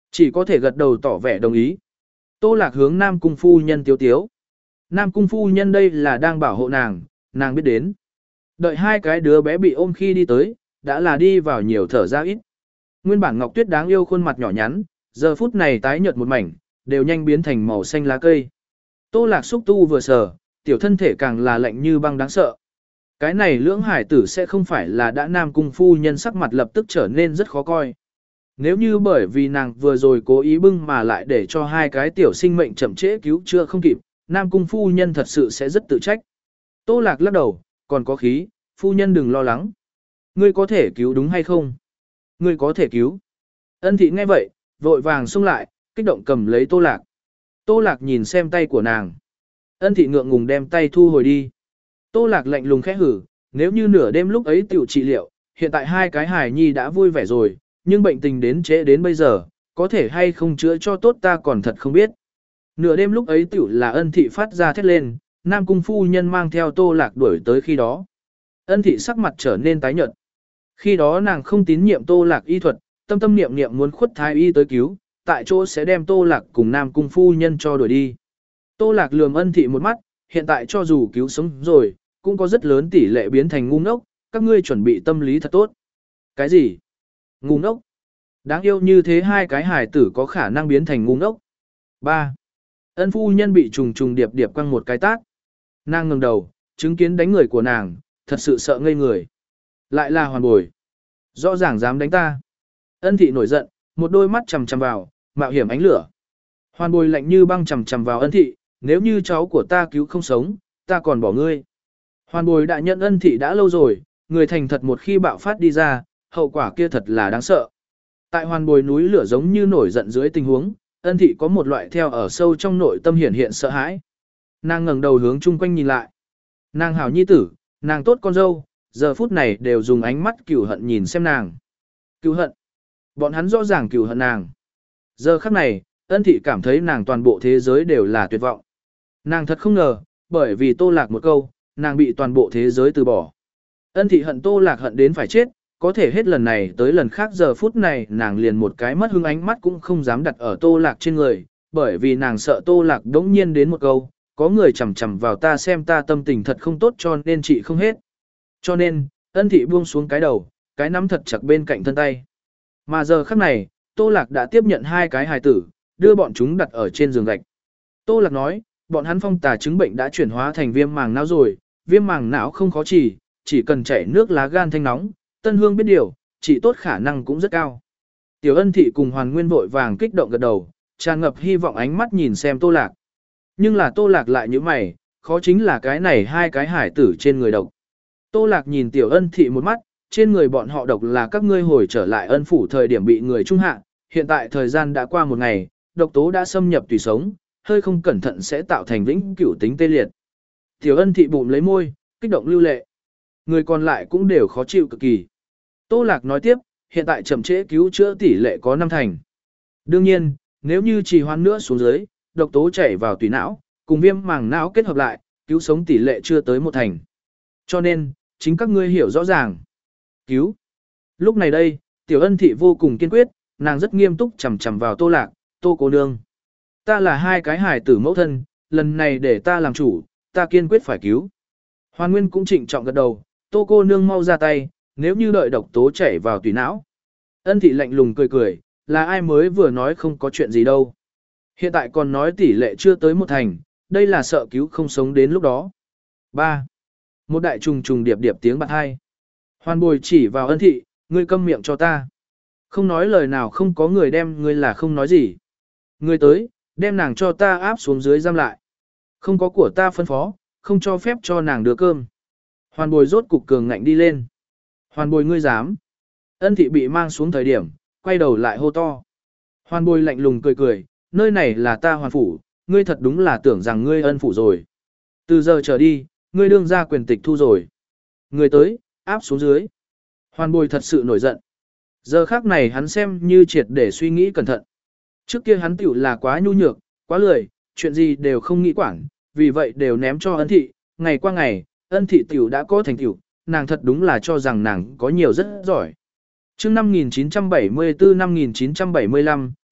Chỉ có thể gật đầu tỏ vẻ đồng ý. Tô Lạc hướng Nam Cung phu nhân tiếu tiếu. Nam Cung phu nhân đây là đang bảo hộ nàng, nàng biết đến. Đợi hai cái đứa bé bị ôm khi đi tới, đã là đi vào nhiều thở ra ít. Nguyên bản Ngọc Tuyết đáng yêu khuôn mặt nhỏ nhắn, giờ phút này tái nhợt một mảnh, đều nhanh biến thành màu xanh lá cây. Tô Lạc xúc tu vừa sờ, tiểu thân thể càng là lạnh như băng đáng sợ. Cái này lưỡng hải tử sẽ không phải là đã Nam Cung phu nhân sắc mặt lập tức trở nên rất khó coi. Nếu như bởi vì nàng vừa rồi cố ý bưng mà lại để cho hai cái tiểu sinh mệnh chậm trễ cứu chữa không kịp, Nam Cung phu nhân thật sự sẽ rất tự trách. Tô Lạc lắc đầu, còn có khí, phu nhân đừng lo lắng. Ngươi có thể cứu đúng hay không? Ngươi có thể cứu. Ân thị nghe vậy, vội vàng xông lại, kích động cầm lấy Tô Lạc. Tô Lạc nhìn xem tay của nàng. Ân thị ngượng ngùng đem tay thu hồi đi. Tô Lạc lạnh lùng khẽ hử, nếu như nửa đêm lúc ấy tiểu trị liệu, hiện tại hai cái hài nhi đã vui vẻ rồi, nhưng bệnh tình đến trễ đến bây giờ, có thể hay không chữa cho tốt ta còn thật không biết. Nửa đêm lúc ấy tiểu là Ân thị phát ra thét lên, Nam Cung phu nhân mang theo Tô Lạc đuổi tới khi đó. Ân thị sắc mặt trở nên tái nhợt. Khi đó nàng không tín nhiệm Tô Lạc y thuật, tâm tâm niệm niệm muốn khuất thái y tới cứu, tại chỗ sẽ đem Tô Lạc cùng Nam Cung phu nhân cho đuổi đi. Tô Lạc lườm Ân thị một mắt, hiện tại cho dù cứu sống rồi, cũng có rất lớn tỷ lệ biến thành ngu ngốc, các ngươi chuẩn bị tâm lý thật tốt. Cái gì? Ngu ngốc? Đáng yêu như thế hai cái hài tử có khả năng biến thành ngu ngốc. ba. Ân phu nhân bị trùng trùng điệp điệp quăng một cái tát. Nàng ngẩng đầu, chứng kiến đánh người của nàng, thật sự sợ ngây người. Lại là Hoàn Bồi. Rõ ràng dám đánh ta. Ân thị nổi giận, một đôi mắt chằm chằm vào, mạo hiểm ánh lửa. Hoàn Bồi lạnh như băng chằm chằm vào Ân thị, nếu như cháu của ta cứu không sống, ta còn bỏ ngươi. Hoàn Bồi đã nhận Ân thị đã lâu rồi, người thành thật một khi bạo phát đi ra, hậu quả kia thật là đáng sợ. Tại Hoàn Bồi núi lửa giống như nổi giận dưới tình huống, Ân thị có một loại theo ở sâu trong nội tâm hiển hiện sợ hãi. Nàng ngẩng đầu hướng chung quanh nhìn lại. Nàng hảo nhi tử, nàng tốt con dâu, giờ phút này đều dùng ánh mắt cừu hận nhìn xem nàng. Cừu hận. Bọn hắn rõ ràng cừu hận nàng. Giờ khắc này, Ân thị cảm thấy nàng toàn bộ thế giới đều là tuyệt vọng. Nàng thật không ngờ, bởi vì Tô Lạc một câu, nàng bị toàn bộ thế giới từ bỏ. Ân thị hận Tô Lạc hận đến phải chết, có thể hết lần này tới lần khác giờ phút này nàng liền một cái mất hứng ánh mắt cũng không dám đặt ở Tô Lạc trên người, bởi vì nàng sợ Tô Lạc đống nhiên đến một câu, có người chầm chầm vào ta xem ta tâm tình thật không tốt cho nên chị không hết. Cho nên, Ân thị buông xuống cái đầu, cái nắm thật chặt bên cạnh thân tay. Mà giờ khắc này, Tô Lạc đã tiếp nhận hai cái hài tử, đưa bọn chúng đặt ở trên giường gạch. Tô Lạc nói, bọn hắn phong tà chứng bệnh đã chuyển hóa thành viêm màng não rồi, viêm màng não không khó trị, chỉ cần chảy nước lá gan thanh nóng, Tân Hương biết điều, trị tốt khả năng cũng rất cao. Tiểu Ân thị cùng Hoàn Nguyên vội vàng kích động gật đầu, tràn ngập hy vọng ánh mắt nhìn xem Tô Lạc. Nhưng là Tô Lạc lại như mày, khó chính là cái này hai cái hải tử trên người độc. Tô Lạc nhìn Tiểu Ân thị một mắt, trên người bọn họ độc là các ngươi hồi trở lại Ân phủ thời điểm bị người trung hạ, hiện tại thời gian đã qua một ngày, độc tố đã xâm nhập tùy sống, hơi không cẩn thận sẽ tạo thành vĩnh cửu tính tê liệt. Tiểu Ân thị bụng lấy môi, kích động lưu lệ. Người còn lại cũng đều khó chịu cực kỳ. Tô Lạc nói tiếp, hiện tại chậm trễ cứu chữa tỷ lệ có năm thành. Đương nhiên, nếu như trì hoãn nữa xuống dưới, độc tố chảy vào tùy não, cùng viêm màng não kết hợp lại, cứu sống tỷ lệ chưa tới một thành. Cho nên, chính các ngươi hiểu rõ ràng. Cứu. Lúc này đây, Tiểu Ân thị vô cùng kiên quyết, nàng rất nghiêm túc chằm chằm vào Tô Lạc, Tô cô nương. Ta là hai cái hài tử mẫu thân, lần này để ta làm chủ, ta kiên quyết phải cứu. Hoàn Nguyên cũng trịnh trọng gật đầu, Tô cô nương mau ra tay, nếu như đợi độc tố chảy vào tùy não. Ân thị lạnh lùng cười cười, là ai mới vừa nói không có chuyện gì đâu. Hiện tại còn nói tỷ lệ chưa tới một thành, đây là sợ cứu không sống đến lúc đó. ba. Một đại trùng trùng điệp điệp tiếng bạc hai. Hoàn Bồi chỉ vào Ân thị, ngươi câm miệng cho ta. Không nói lời nào không có người đem ngươi là không nói gì. Ngươi tới, đem nàng cho ta áp xuống dưới giam lại. Không có của ta phân phó, không cho phép cho nàng đưa cơm. Hoàn Bồi rốt cục cường ngạnh đi lên. Hoàn Bồi ngươi dám. Ân thị bị mang xuống thời điểm, quay đầu lại hô to. Hoàn Bồi lạnh lùng cười cười, nơi này là ta Hoàn phủ, ngươi thật đúng là tưởng rằng ngươi Ân phủ rồi. Từ giờ trở đi, ngươi đương ra quyền tịch thu rồi. Ngươi tới, áp xuống dưới. Hoàn Bồi thật sự nổi giận. Giờ khác này hắn xem như triệt để suy nghĩ cẩn thận. Trước kia hắn tiểu là quá nhu nhược, quá lười, chuyện gì đều không nghĩ quản, vì vậy đều ném cho Ân thị, ngày qua ngày, Ân thị tiểu đã có thành tiểu, nàng thật đúng là cho rằng nàng có nhiều rất giỏi. Chương năm nghìn chín trăm bảy mươi tư năm nghìn chín trăm bảy mươi lăm,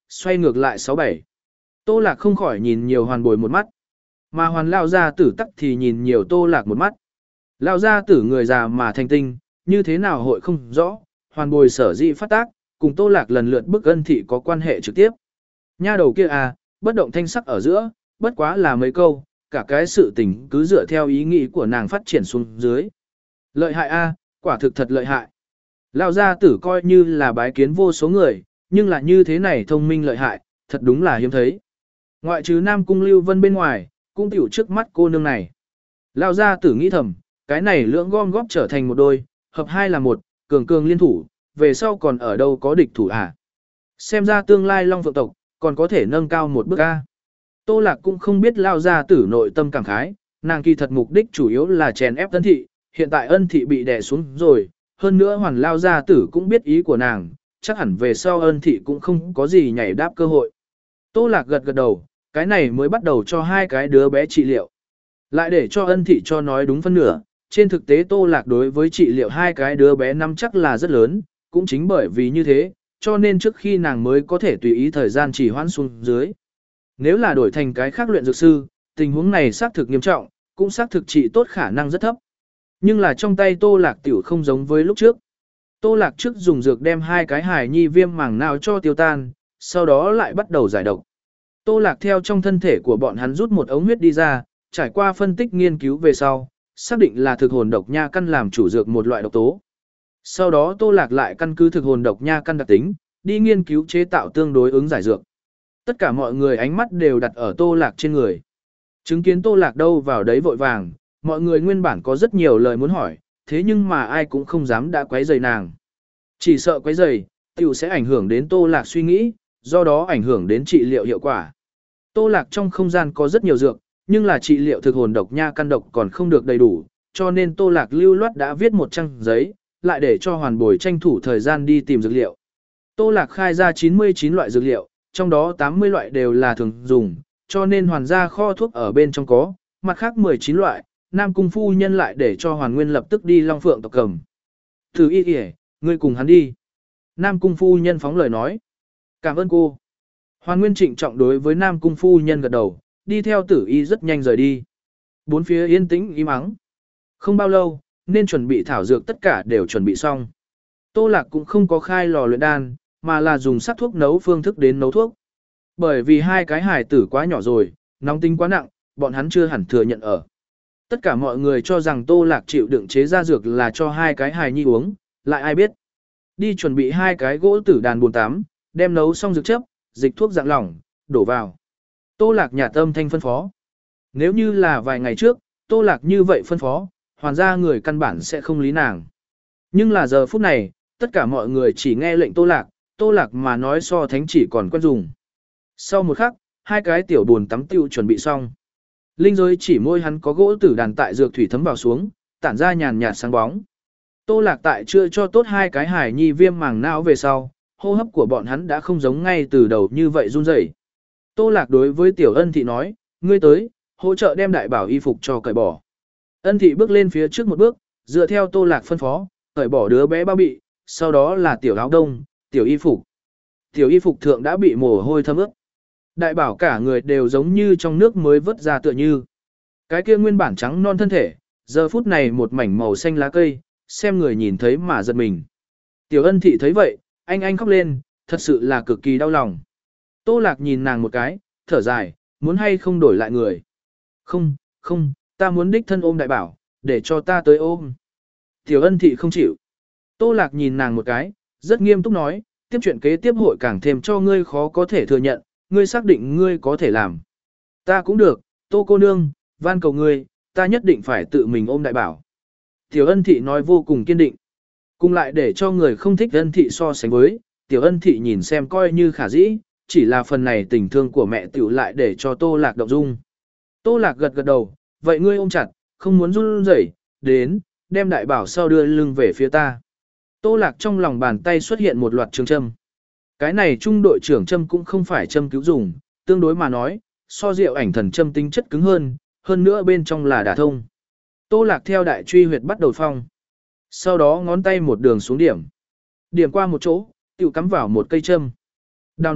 xoay ngược lại sáu bảy. Tô Lạc không khỏi nhìn nhiều Hoàn Bồi một mắt. Mà Hoàn lao gia tử tắc thì nhìn nhiều Tô Lạc một mắt. Lao gia tử người già mà thành tinh, như thế nào hội không rõ, Hoàn Bồi sở dĩ phát tác, cùng Tô Lạc lần lượt bức Ân Thị có quan hệ trực tiếp. Nha đầu kia à, bất động thanh sắc ở giữa, bất quá là mấy câu, cả cái sự tình cứ dựa theo ý nghĩ của nàng phát triển xuống dưới. Lợi hại a, quả thực thật lợi hại. Lão gia tử coi như là bái kiến vô số người, nhưng là như thế này thông minh lợi hại, thật đúng là hiếm thấy. Ngoại trừ Nam Cung Lưu Vân bên ngoài, cũng tiểu trước mắt cô nương này. Lão gia tử nghĩ thầm, cái này lưỡng gom góp trở thành một đôi, hợp hai là một, cường cường liên thủ, về sau còn ở đâu có địch thủ à. Xem ra tương lai Long Phượng tộc, còn có thể nâng cao một bước a. Tô Lạc cũng không biết Lão gia tử nội tâm cảm khái, nàng kỳ thật mục đích chủ yếu là chèn ép Ân Thị, hiện tại Ân Thị bị đè xuống rồi, hơn nữa Hoàn Lão gia tử cũng biết ý của nàng, chắc hẳn về sau Ân Thị cũng không có gì nhảy đáp cơ hội. Tô Lạc gật gật đầu, cái này mới bắt đầu cho hai cái đứa bé trị liệu. Lại để cho Ân Thị cho nói đúng phân nửa, trên thực tế Tô Lạc đối với trị liệu hai cái đứa bé năm chắc là rất lớn, cũng chính bởi vì như thế, cho nên trước khi nàng mới có thể tùy ý thời gian chỉ hoãn xuống dưới. Nếu là đổi thành cái khác luyện dược sư, tình huống này xác thực nghiêm trọng, cũng xác thực trị tốt khả năng rất thấp. Nhưng là trong tay Tô Lạc tiểu không giống với lúc trước. Tô Lạc trước dùng dược đem hai cái hài nhi viêm màng não cho tiêu tan, sau đó lại bắt đầu giải độc. Tô Lạc theo trong thân thể của bọn hắn rút một ống huyết đi ra, trải qua phân tích nghiên cứu về sau, xác định là thực hồn độc nha căn làm chủ dược một loại độc tố. Sau đó Tô Lạc lại căn cứ thực hồn độc nha căn đặc tính, đi nghiên cứu chế tạo tương đối ứng giải dược. Tất cả mọi người ánh mắt đều đặt ở Tô Lạc trên người. Chứng kiến Tô Lạc đâu vào đấy vội vàng, mọi người nguyên bản có rất nhiều lời muốn hỏi, thế nhưng mà ai cũng không dám đã quấy rầy nàng. Chỉ sợ quấy rầy, tiểu sẽ ảnh hưởng đến Tô Lạc suy nghĩ, do đó ảnh hưởng đến trị liệu hiệu quả. Tô Lạc trong không gian có rất nhiều dược, nhưng là trị liệu thực hồn độc nha căn độc còn không được đầy đủ, cho nên Tô Lạc lưu loát đã viết một trang giấy, lại để cho Hoàn Bồi tranh thủ thời gian đi tìm dược liệu. Tô Lạc khai ra chín mươi chín loại dược liệu, trong đó tám mươi loại đều là thường dùng, cho nên hoàn gia kho thuốc ở bên trong có, mặt khác mười chín loại, Nam Cung phu nhân lại để cho Hoàn Nguyên lập tức đi Long Phượng tộc cầm. Thử y kìa, ngươi cùng hắn đi. Nam Cung phu nhân phóng lời nói. Cảm ơn cô. Hoàn Nguyên trịnh trọng đối với Nam Cung phu nhân gật đầu, đi theo tử y rất nhanh rời đi. Bốn phía yên tĩnh im ắng. Không bao lâu, nên chuẩn bị thảo dược tất cả đều chuẩn bị xong. Tô Lạc cũng không có khai lò luyện đan, mà là dùng sắc thuốc nấu phương thức đến nấu thuốc. Bởi vì hai cái hài tử quá nhỏ rồi, nóng tính quá nặng, bọn hắn chưa hẳn thừa nhận ở. Tất cả mọi người cho rằng Tô Lạc chịu đựng chế ra dược là cho hai cái hài nhi uống, lại ai biết. Đi chuẩn bị hai cái gỗ tử đàn bồn tắm, đem nấu xong dược chấp, dịch thuốc dạng lỏng, đổ vào. Tô Lạc nhà tâm thanh phân phó. Nếu như là vài ngày trước, Tô Lạc như vậy phân phó, hoàn ra người căn bản sẽ không lý nàng. Nhưng là giờ phút này, tất cả mọi người chỉ nghe lệnh Tô Lạc, Tô Lạc mà nói so thánh chỉ còn quen dùng. Sau một khắc, hai cái tiểu bồn tắm tiêu chuẩn bị xong. Linh giới chỉ môi hắn có gỗ tử đàn tại dược thủy thấm vào xuống, tản ra nhàn nhạt sáng bóng. Tô Lạc tại chưa cho tốt hai cái hài nhi viêm màng não về sau, hô hấp của bọn hắn đã không giống ngay từ đầu như vậy run rẩy. Tô Lạc đối với Tiểu Ân Thị nói, ngươi tới, hỗ trợ đem đại bảo y phục cho cởi bỏ. Ân Thị bước lên phía trước một bước, dựa theo Tô Lạc phân phó, cởi bỏ đứa bé bao bị, sau đó là tiểu áo đông, tiểu y phục. Tiểu y phục thượng đã bị mồ hôi thấm ướt. Đại bảo cả người đều giống như trong nước mới vớt ra tựa như. Cái kia nguyên bản trắng non thân thể, giờ phút này một mảnh màu xanh lá cây, xem người nhìn thấy mà giật mình. Tiểu Ân Thị thấy vậy, anh anh khóc lên, thật sự là cực kỳ đau lòng. Tô Lạc nhìn nàng một cái, thở dài, muốn hay không đổi lại người. Không, không, ta muốn đích thân ôm đại bảo, để cho ta tới ôm. Tiểu Ân Thị không chịu. Tô Lạc nhìn nàng một cái, rất nghiêm túc nói, tiếp chuyện kế tiếp hội càng thêm cho ngươi khó có thể thừa nhận, ngươi xác định ngươi có thể làm. Ta cũng được, Tô cô nương, van cầu ngươi, ta nhất định phải tự mình ôm đại bảo. Tiểu Ân Thị nói vô cùng kiên định. Cùng lại để cho người không thích Ân Thị so sánh với, Tiểu Ân Thị nhìn xem coi như khả dĩ, chỉ là phần này tình thương của mẹ tiểu lại để cho Tô Lạc động dung. Tô Lạc gật gật đầu, vậy ngươi ôm chặt, không muốn run rẩy, đến, đem đại bảo sau đưa lưng về phía ta. Tô Lạc trong lòng bàn tay xuất hiện một loạt trường châm. Cái này trung đội trưởng châm cũng không phải châm cứu dùng, tương đối mà nói, so diệu ảnh thần châm tính chất cứng hơn, hơn nữa bên trong là đả thông. Tô Lạc theo đại truy huyệt bắt đầu phong. Sau đó ngón tay một đường xuống điểm. Điểm qua một chỗ, tiểu cắm vào một cây châm. Đào nói,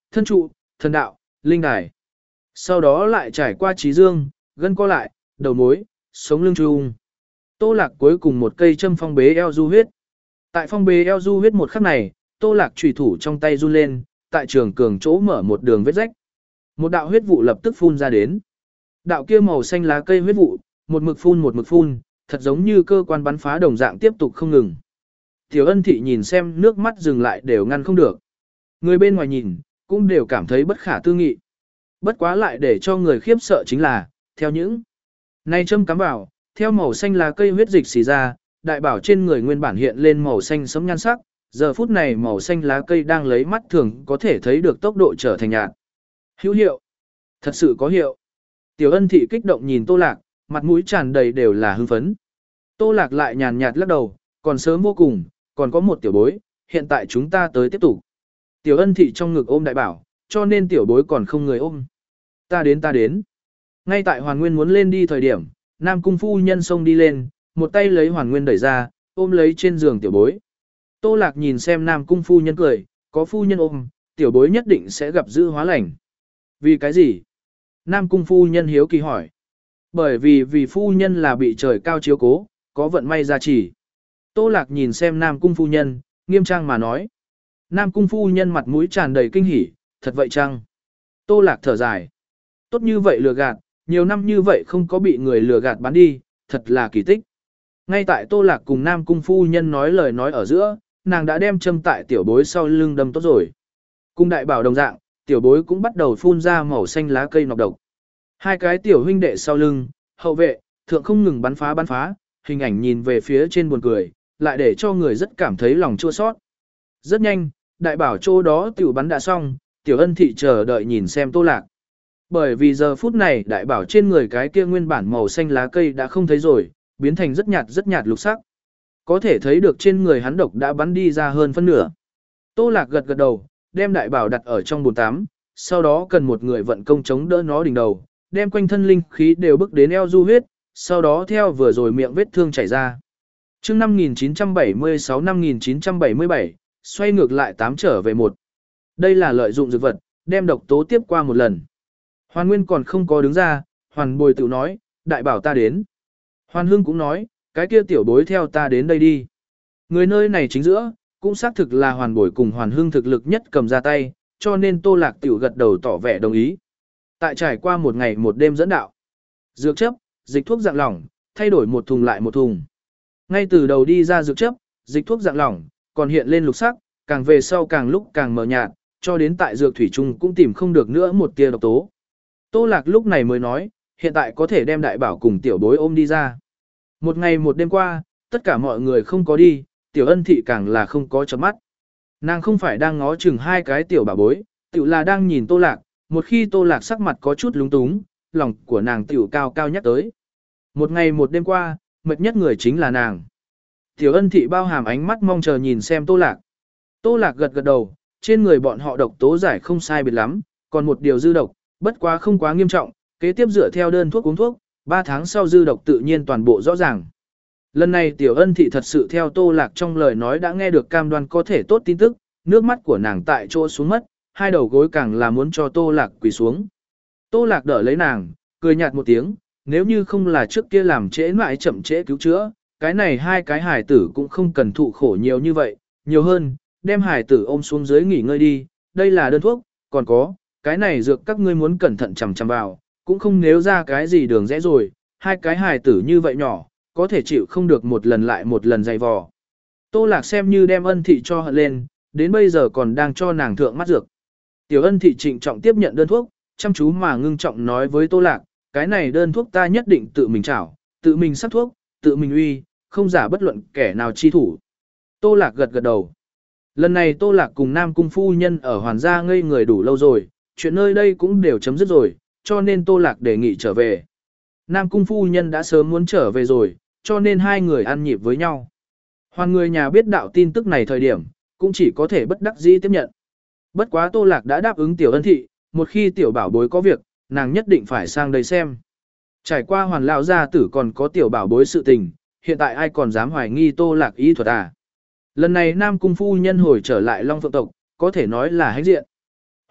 thân trụ, thần đạo, linh đài. Sau đó lại trải qua trí dương, gân co lại, đầu mối, sống lưng trung. Tô Lạc cuối cùng một cây châm phong bế eo du huyết. Tại phong bế eo du huyết một khắc này, Tô Lạc chủy thủ trong tay run lên, tại trường cường chỗ mở một đường vết rách. Một đạo huyết vụ lập tức phun ra đến. Đạo kia màu xanh lá cây huyết vụ, một mực phun một mực phun, thật giống như cơ quan bắn phá đồng dạng tiếp tục không ngừng. Tiểu Ân Thị nhìn xem nước mắt dừng lại đều ngăn không được. Người bên ngoài nhìn, cũng đều cảm thấy bất khả tư nghị. Bất quá lại để cho người khiếp sợ chính là, theo những này châm cắm vào, theo màu xanh lá cây huyết dịch xì ra, đại bảo trên người nguyên bản hiện lên màu xanh sẫm nhan sắc, giờ phút này màu xanh lá cây đang lấy mắt thường có thể thấy được tốc độ trở thành nhạt. Hữu hiệu, thật sự có hiệu. Tiểu Ân Thị kích động nhìn Tô Lạc, mặt mũi tràn đầy đều là hưng phấn. Tô Lạc lại nhàn nhạt lắc đầu, còn sớm vô cùng, còn có một tiểu bối, hiện tại chúng ta tới tiếp tục. Tiểu Ân Thị trong ngực ôm đại bảo, cho nên tiểu bối còn không người ôm. Ta đến ta đến. Ngay tại Hoàn Nguyên muốn lên đi thời điểm, Nam Cung phu nhân xông đi lên, một tay lấy Hoàn Nguyên đẩy ra, ôm lấy trên giường tiểu bối. Tô Lạc nhìn xem Nam Cung phu nhân cười, có phu nhân ôm, tiểu bối nhất định sẽ gặp dữ hóa lành. Vì cái gì? Nam Cung phu nhân hiếu kỳ hỏi. Bởi vì vì phu nhân là bị trời cao chiếu cố, có vận may gia trì. Tô Lạc nhìn xem Nam Cung phu nhân, nghiêm trang mà nói. Nam Cung phu nhân mặt mũi tràn đầy kinh hỉ, thật vậy chăng? Tô Lạc thở dài. Tốt như vậy lừa gạt, nhiều năm như vậy không có bị người lừa gạt bán đi, thật là kỳ tích. Ngay tại Tô Lạc cùng Nam Cung phu nhân nói lời nói ở giữa, nàng đã đem châm tại tiểu bối sau lưng đâm tốt rồi. Cung đại bảo đồng dạng, tiểu bối cũng bắt đầu phun ra màu xanh lá cây nọc độc. Hai cái tiểu huynh đệ sau lưng, hậu vệ, thượng không ngừng bắn phá bắn phá, hình ảnh nhìn về phía trên buồn cười, lại để cho người rất cảm thấy lòng chua xót. Rất nhanh, đại bảo chỗ đó tiểu bắn đã xong, tiểu Ân Thị chờ đợi nhìn xem Tô Lạc. Bởi vì giờ phút này đại bảo trên người cái kia nguyên bản màu xanh lá cây đã không thấy rồi, biến thành rất nhạt rất nhạt lục sắc. Có thể thấy được trên người hắn độc đã bắn đi ra hơn phân nửa. Tô Lạc gật gật đầu, đem đại bảo đặt ở trong bồn tắm, sau đó cần một người vận công chống đỡ nó đỉnh đầu, đem quanh thân linh khí đều bước đến eo du huyết, sau đó theo vừa rồi miệng vết thương chảy ra. Chương năm nghìn chín trăm bảy mươi sáu năm nghìn chín trăm bảy mươi bảy, xoay ngược lại tám trở về một. Đây là lợi dụng dược vật, đem độc tố tiếp qua một lần. Hoàn Nguyên còn không có đứng ra, Hoàn Bồi tự nói, đại bảo ta đến. Hoàn Hưng cũng nói, cái kia tiểu bối theo ta đến đây đi. Người nơi này chính giữa, cũng xác thực là Hoàn Bồi cùng Hoàn Hưng thực lực nhất cầm ra tay, cho nên Tô Lạc tiểu gật đầu tỏ vẻ đồng ý. Tại trải qua một ngày một đêm dẫn đạo, dược chấp, dịch thuốc dạng lỏng, thay đổi một thùng lại một thùng. Ngay từ đầu đi ra dược chấp, dịch thuốc dạng lỏng, còn hiện lên lục sắc, càng về sau càng lúc càng mờ nhạt, cho đến tại dược thủy chung cũng tìm không được nữa một tia độc tố. Tô Lạc lúc này mới nói, hiện tại có thể đem đại bảo cùng tiểu bối ôm đi ra. Một ngày một đêm qua, tất cả mọi người không có đi, tiểu Ân Thị càng là không có chớp mắt. Nàng không phải đang ngó chừng hai cái tiểu bảo bối, tiểu là đang nhìn Tô Lạc, một khi Tô Lạc sắc mặt có chút lúng túng, lòng của nàng tiểu cao cao nhắc tới. Một ngày một đêm qua, mệt nhất người chính là nàng. Tiểu Ân Thị bao hàm ánh mắt mong chờ nhìn xem Tô Lạc. Tô Lạc gật gật đầu, trên người bọn họ độc tố giải không sai biệt lắm, còn một điều dư độc, bất quá không quá nghiêm trọng, kế tiếp dựa theo đơn thuốc uống thuốc, ba tháng sau dư độc tự nhiên toàn bộ rõ ràng. Lần này Tiểu Ân Thị thật sự theo Tô Lạc trong lời nói đã nghe được cam đoan có thể tốt tin tức, nước mắt của nàng tại chỗ xuống mất, hai đầu gối càng là muốn cho Tô Lạc quỳ xuống. Tô Lạc đỡ lấy nàng, cười nhạt một tiếng, nếu như không là trước kia làm trễ mãi chậm trễ cứu chữa, cái này hai cái hài tử cũng không cần thụ khổ nhiều như vậy, nhiều hơn, đem hài tử ôm xuống dưới nghỉ ngơi đi, đây là đơn thuốc, còn có, cái này dược các ngươi muốn cẩn thận chằm chằm vào, cũng không nếu ra cái gì đường rẽ rồi, hai cái hài tử như vậy nhỏ, có thể chịu không được một lần lại một lần dày vò. Tô Lạc xem như đem Ân Thị cho hận lên, đến bây giờ còn đang cho nàng thượng mắt dược. Tiểu Ân Thị trịnh trọng tiếp nhận đơn thuốc, chăm chú mà ngưng trọng nói với Tô Lạc, cái này đơn thuốc ta nhất định tự mình trảo, tự mình sắc thuốc, tự mình uy, không giả bất luận kẻ nào chi thủ. Tô Lạc gật gật đầu. Lần này Tô Lạc cùng Nam Cung phu nhân ở Hoàn gia ngây người đủ lâu rồi, chuyện nơi đây cũng đều chấm dứt rồi, cho nên Tô Lạc đề nghị trở về. Nam Cung phu nhân đã sớm muốn trở về rồi, cho nên hai người ăn nhịp với nhau. Hoàn người nhà biết đạo tin tức này thời điểm, cũng chỉ có thể bất đắc dĩ tiếp nhận. Bất quá Tô Lạc đã đáp ứng Tiểu Ân Thị, một khi Tiểu bảo bối có việc, nàng nhất định phải sang đây xem. Trải qua Hoàn lão gia tử còn có Tiểu bảo bối sự tình, hiện tại ai còn dám hoài nghi Tô Lạc y thuật à. Lần này Nam Cung phu nhân hồi trở lại Long Phượng tộc, có thể nói là hãnh diện.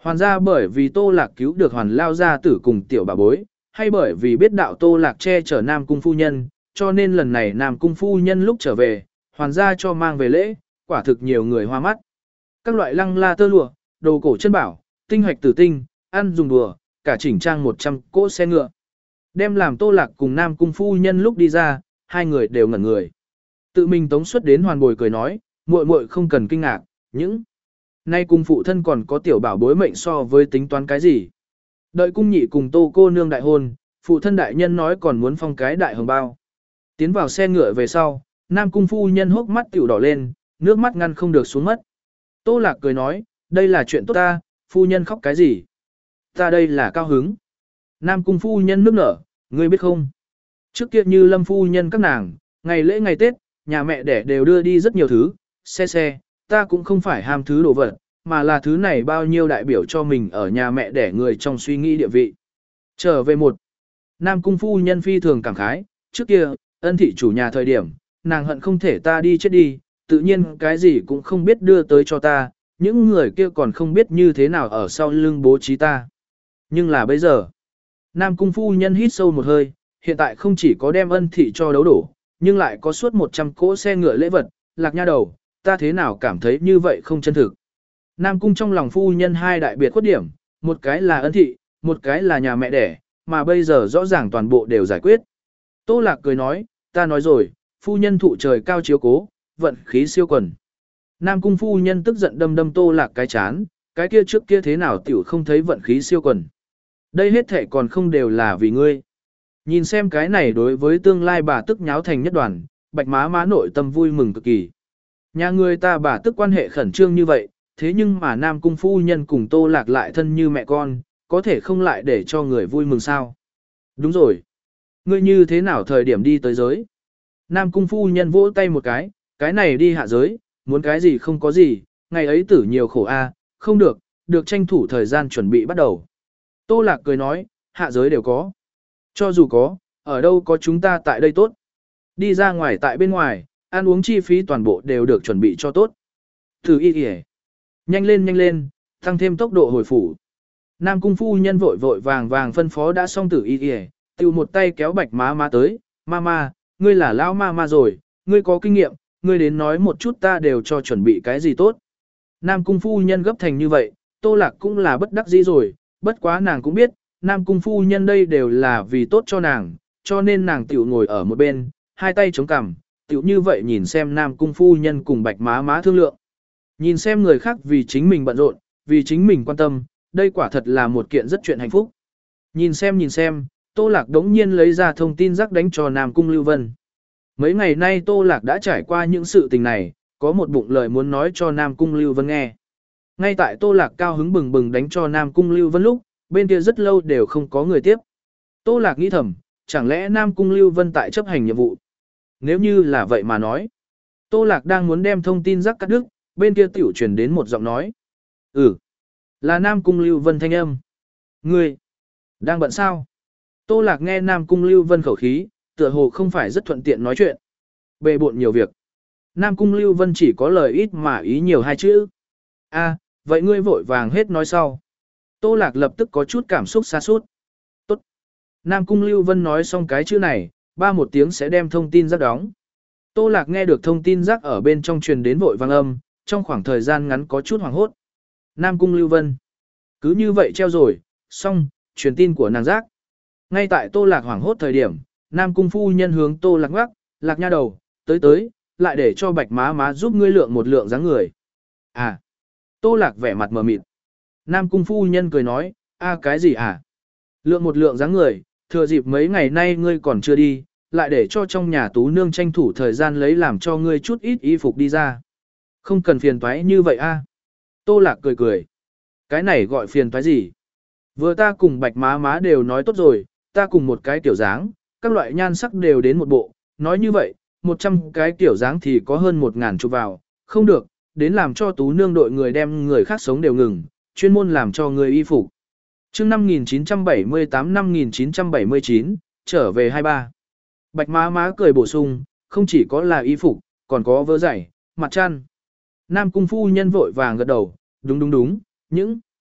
Hoàn gia bởi vì Tô Lạc cứu được Hoàn lao gia tử cùng tiểu bà bối, hay bởi vì biết đạo Tô Lạc che chở Nam Cung phu nhân, cho nên lần này Nam Cung phu nhân lúc trở về, Hoàn gia cho mang về lễ, quả thực nhiều người hoa mắt. Các loại lăng la tơ lụa, đồ cổ chân bảo, tinh hoạch tử tinh, ăn dùng đùa, cả chỉnh trang một trăm cỗ xe ngựa. Đem làm Tô Lạc cùng Nam Cung phu nhân lúc đi ra, hai người đều ngẩn người. Tự mình tống xuất đến Hoàn Bồi cười nói, muội muội không cần kinh ngạc, những nay cùng phụ thân còn có tiểu bảo bối mệnh so với tính toán cái gì. Đợi cung nhị cùng Tô cô nương đại hôn, phụ thân đại nhân nói còn muốn phong cái đại hồng bao. Tiến vào xe ngựa về sau, Nam Cung phu nhân hốc mắt tiểu đỏ lên, nước mắt ngăn không được xuống mất. Tô Lạc cười nói, đây là chuyện tốt ta, phu nhân khóc cái gì? Ta đây là cao hứng. Nam Cung phu nhân nước nở, ngươi biết không? Trước kia như Lâm phu nhân các nàng, ngày lễ ngày Tết, nhà mẹ đẻ đều đưa đi rất nhiều thứ, xe xe, ta cũng không phải ham thứ đồ vật, mà là thứ này bao nhiêu đại biểu cho mình ở nhà mẹ đẻ người trong suy nghĩ địa vị. Trở về một, Nam Cung phu nhân phi thường cảm khái, trước kia, ân thị chủ nhà thời điểm, nàng hận không thể ta đi chết đi, tự nhiên cái gì cũng không biết đưa tới cho ta, những người kia còn không biết như thế nào ở sau lưng bố trí ta. Nhưng là bây giờ, Nam Cung phu nhân hít sâu một hơi, hiện tại không chỉ có đem ân thị cho đấu đổ, nhưng lại có suốt một trăm cỗ xe ngựa lễ vật, Lạc nha đầu, ta thế nào cảm thấy như vậy không chân thực. Nam Cung trong lòng phu nhân hai đại biệt khuất điểm, một cái là ân thị, một cái là nhà mẹ đẻ, mà bây giờ rõ ràng toàn bộ đều giải quyết. Tô Lạc cười nói, ta nói rồi, phu nhân thụ trời cao chiếu cố, vận khí siêu quần. Nam Cung phu nhân tức giận đâm đâm Tô Lạc cái chán, cái kia trước kia thế nào tiểu không thấy vận khí siêu quần. Đây hết thể còn không đều là vì ngươi. Nhìn xem cái này đối với tương lai bà tức nháo thành nhất đoàn, bạch má má nội tâm vui mừng cực kỳ. Nhà người ta bà tức quan hệ khẩn trương như vậy, thế nhưng mà Nam Cung phu nhân cùng Tô Lạc lại thân như mẹ con, có thể không lại để cho người vui mừng sao. Đúng rồi. Ngươi như thế nào thời điểm đi tới giới? Nam Cung phu nhân vỗ tay một cái, cái này đi hạ giới, muốn cái gì không có gì, ngày ấy tử nhiều khổ a, không được, được tranh thủ thời gian chuẩn bị bắt đầu. Tô Lạc cười nói, hạ giới đều có. Cho dù có, ở đâu có chúng ta tại đây tốt. Đi ra ngoài tại bên ngoài, ăn uống chi phí toàn bộ đều được chuẩn bị cho tốt. Thử y kìa. Nhanh lên nhanh lên, tăng thêm tốc độ hồi phủ. Nam Cung phu nhân vội vội vàng vàng phân phó đã xong tử y kìa, tiêu một tay kéo bạch má má tới, mama, ngươi là lão mama rồi, ngươi có kinh nghiệm, ngươi đến nói một chút ta đều cho chuẩn bị cái gì tốt. Nam Cung phu nhân gấp thành như vậy, Tô Lạc cũng là bất đắc dĩ rồi, bất quá nàng cũng biết, Nam Cung phu nhân đây đều là vì tốt cho nàng, cho nên nàng tiểu ngồi ở một bên, hai tay chống cằm, tiểu như vậy nhìn xem Nam Cung phu nhân cùng bạch má má thương lượng. Nhìn xem người khác vì chính mình bận rộn, vì chính mình quan tâm, đây quả thật là một kiện rất chuyện hạnh phúc. Nhìn xem nhìn xem, Tô Lạc đống nhiên lấy ra thông tin rắc đánh cho Nam Cung Lưu Vân. Mấy ngày nay Tô Lạc đã trải qua những sự tình này, có một bụng lời muốn nói cho Nam Cung Lưu Vân nghe. Ngay tại Tô Lạc cao hứng bừng bừng đánh cho Nam Cung Lưu Vân lúc, bên kia rất lâu đều không có người tiếp. Tô Lạc nghĩ thầm, chẳng lẽ Nam Cung Lưu Vân tại chấp hành nhiệm vụ? Nếu như là vậy mà nói. Tô Lạc đang muốn đem thông tin rắc cắt đứt, bên kia tiểu truyền đến một giọng nói. Ừ, là Nam Cung Lưu Vân thanh âm. Ngươi, đang bận sao? Tô Lạc nghe Nam Cung Lưu Vân khẩu khí, tựa hồ không phải rất thuận tiện nói chuyện. Bề bộn nhiều việc. Nam Cung Lưu Vân chỉ có lời ít mà ý nhiều hai chữ. A, vậy ngươi vội vàng hết nói sau. Tô Lạc lập tức có chút cảm xúc xa sút. Tốt. Nam Cung Lưu Vân nói xong cái chữ này, ba một tiếng sẽ đem thông tin rắc đóng. Tô Lạc nghe được thông tin rắc ở bên trong truyền đến vội vang âm, trong khoảng thời gian ngắn có chút hoảng hốt. Nam Cung Lưu Vân. Cứ như vậy treo rồi, xong, truyền tin của nàng rác. Ngay tại Tô Lạc hoảng hốt thời điểm, Nam Cung phu nhân hướng Tô Lạc ngoắc, Lạc nha đầu, tới tới, lại để cho bạch má má giúp ngươi lượng một lượng dáng người. À. Tô Lạc vẻ mặt mờ mịt. Nam Cung phu nhân cười nói, a cái gì à? Lượng một lượng dáng người, thừa dịp mấy ngày nay ngươi còn chưa đi, lại để cho trong nhà tú nương tranh thủ thời gian lấy làm cho ngươi chút ít y phục đi ra. Không cần phiền toái như vậy a. Tô Lạc cười cười. Cái này gọi phiền toái gì? Vừa ta cùng bạch má má đều nói tốt rồi, ta cùng một cái tiểu dáng, các loại nhan sắc đều đến một bộ, nói như vậy, một trăm cái tiểu dáng thì có hơn một ngàn chụp vào, không được, đến làm cho tú nương đội người đem người khác sống đều ngừng, chuyên môn làm cho người y phục. Chương năm nghìn chín trăm bảy mươi tám năm nghìn chín trăm bảy mươi chín, trở về hai ba. Bạch má má cười bổ sung, không chỉ có là y phục, còn có vớ giày, mặt chăn. Nam Cung phu nhân vội vàng gật đầu, đúng đúng đúng, những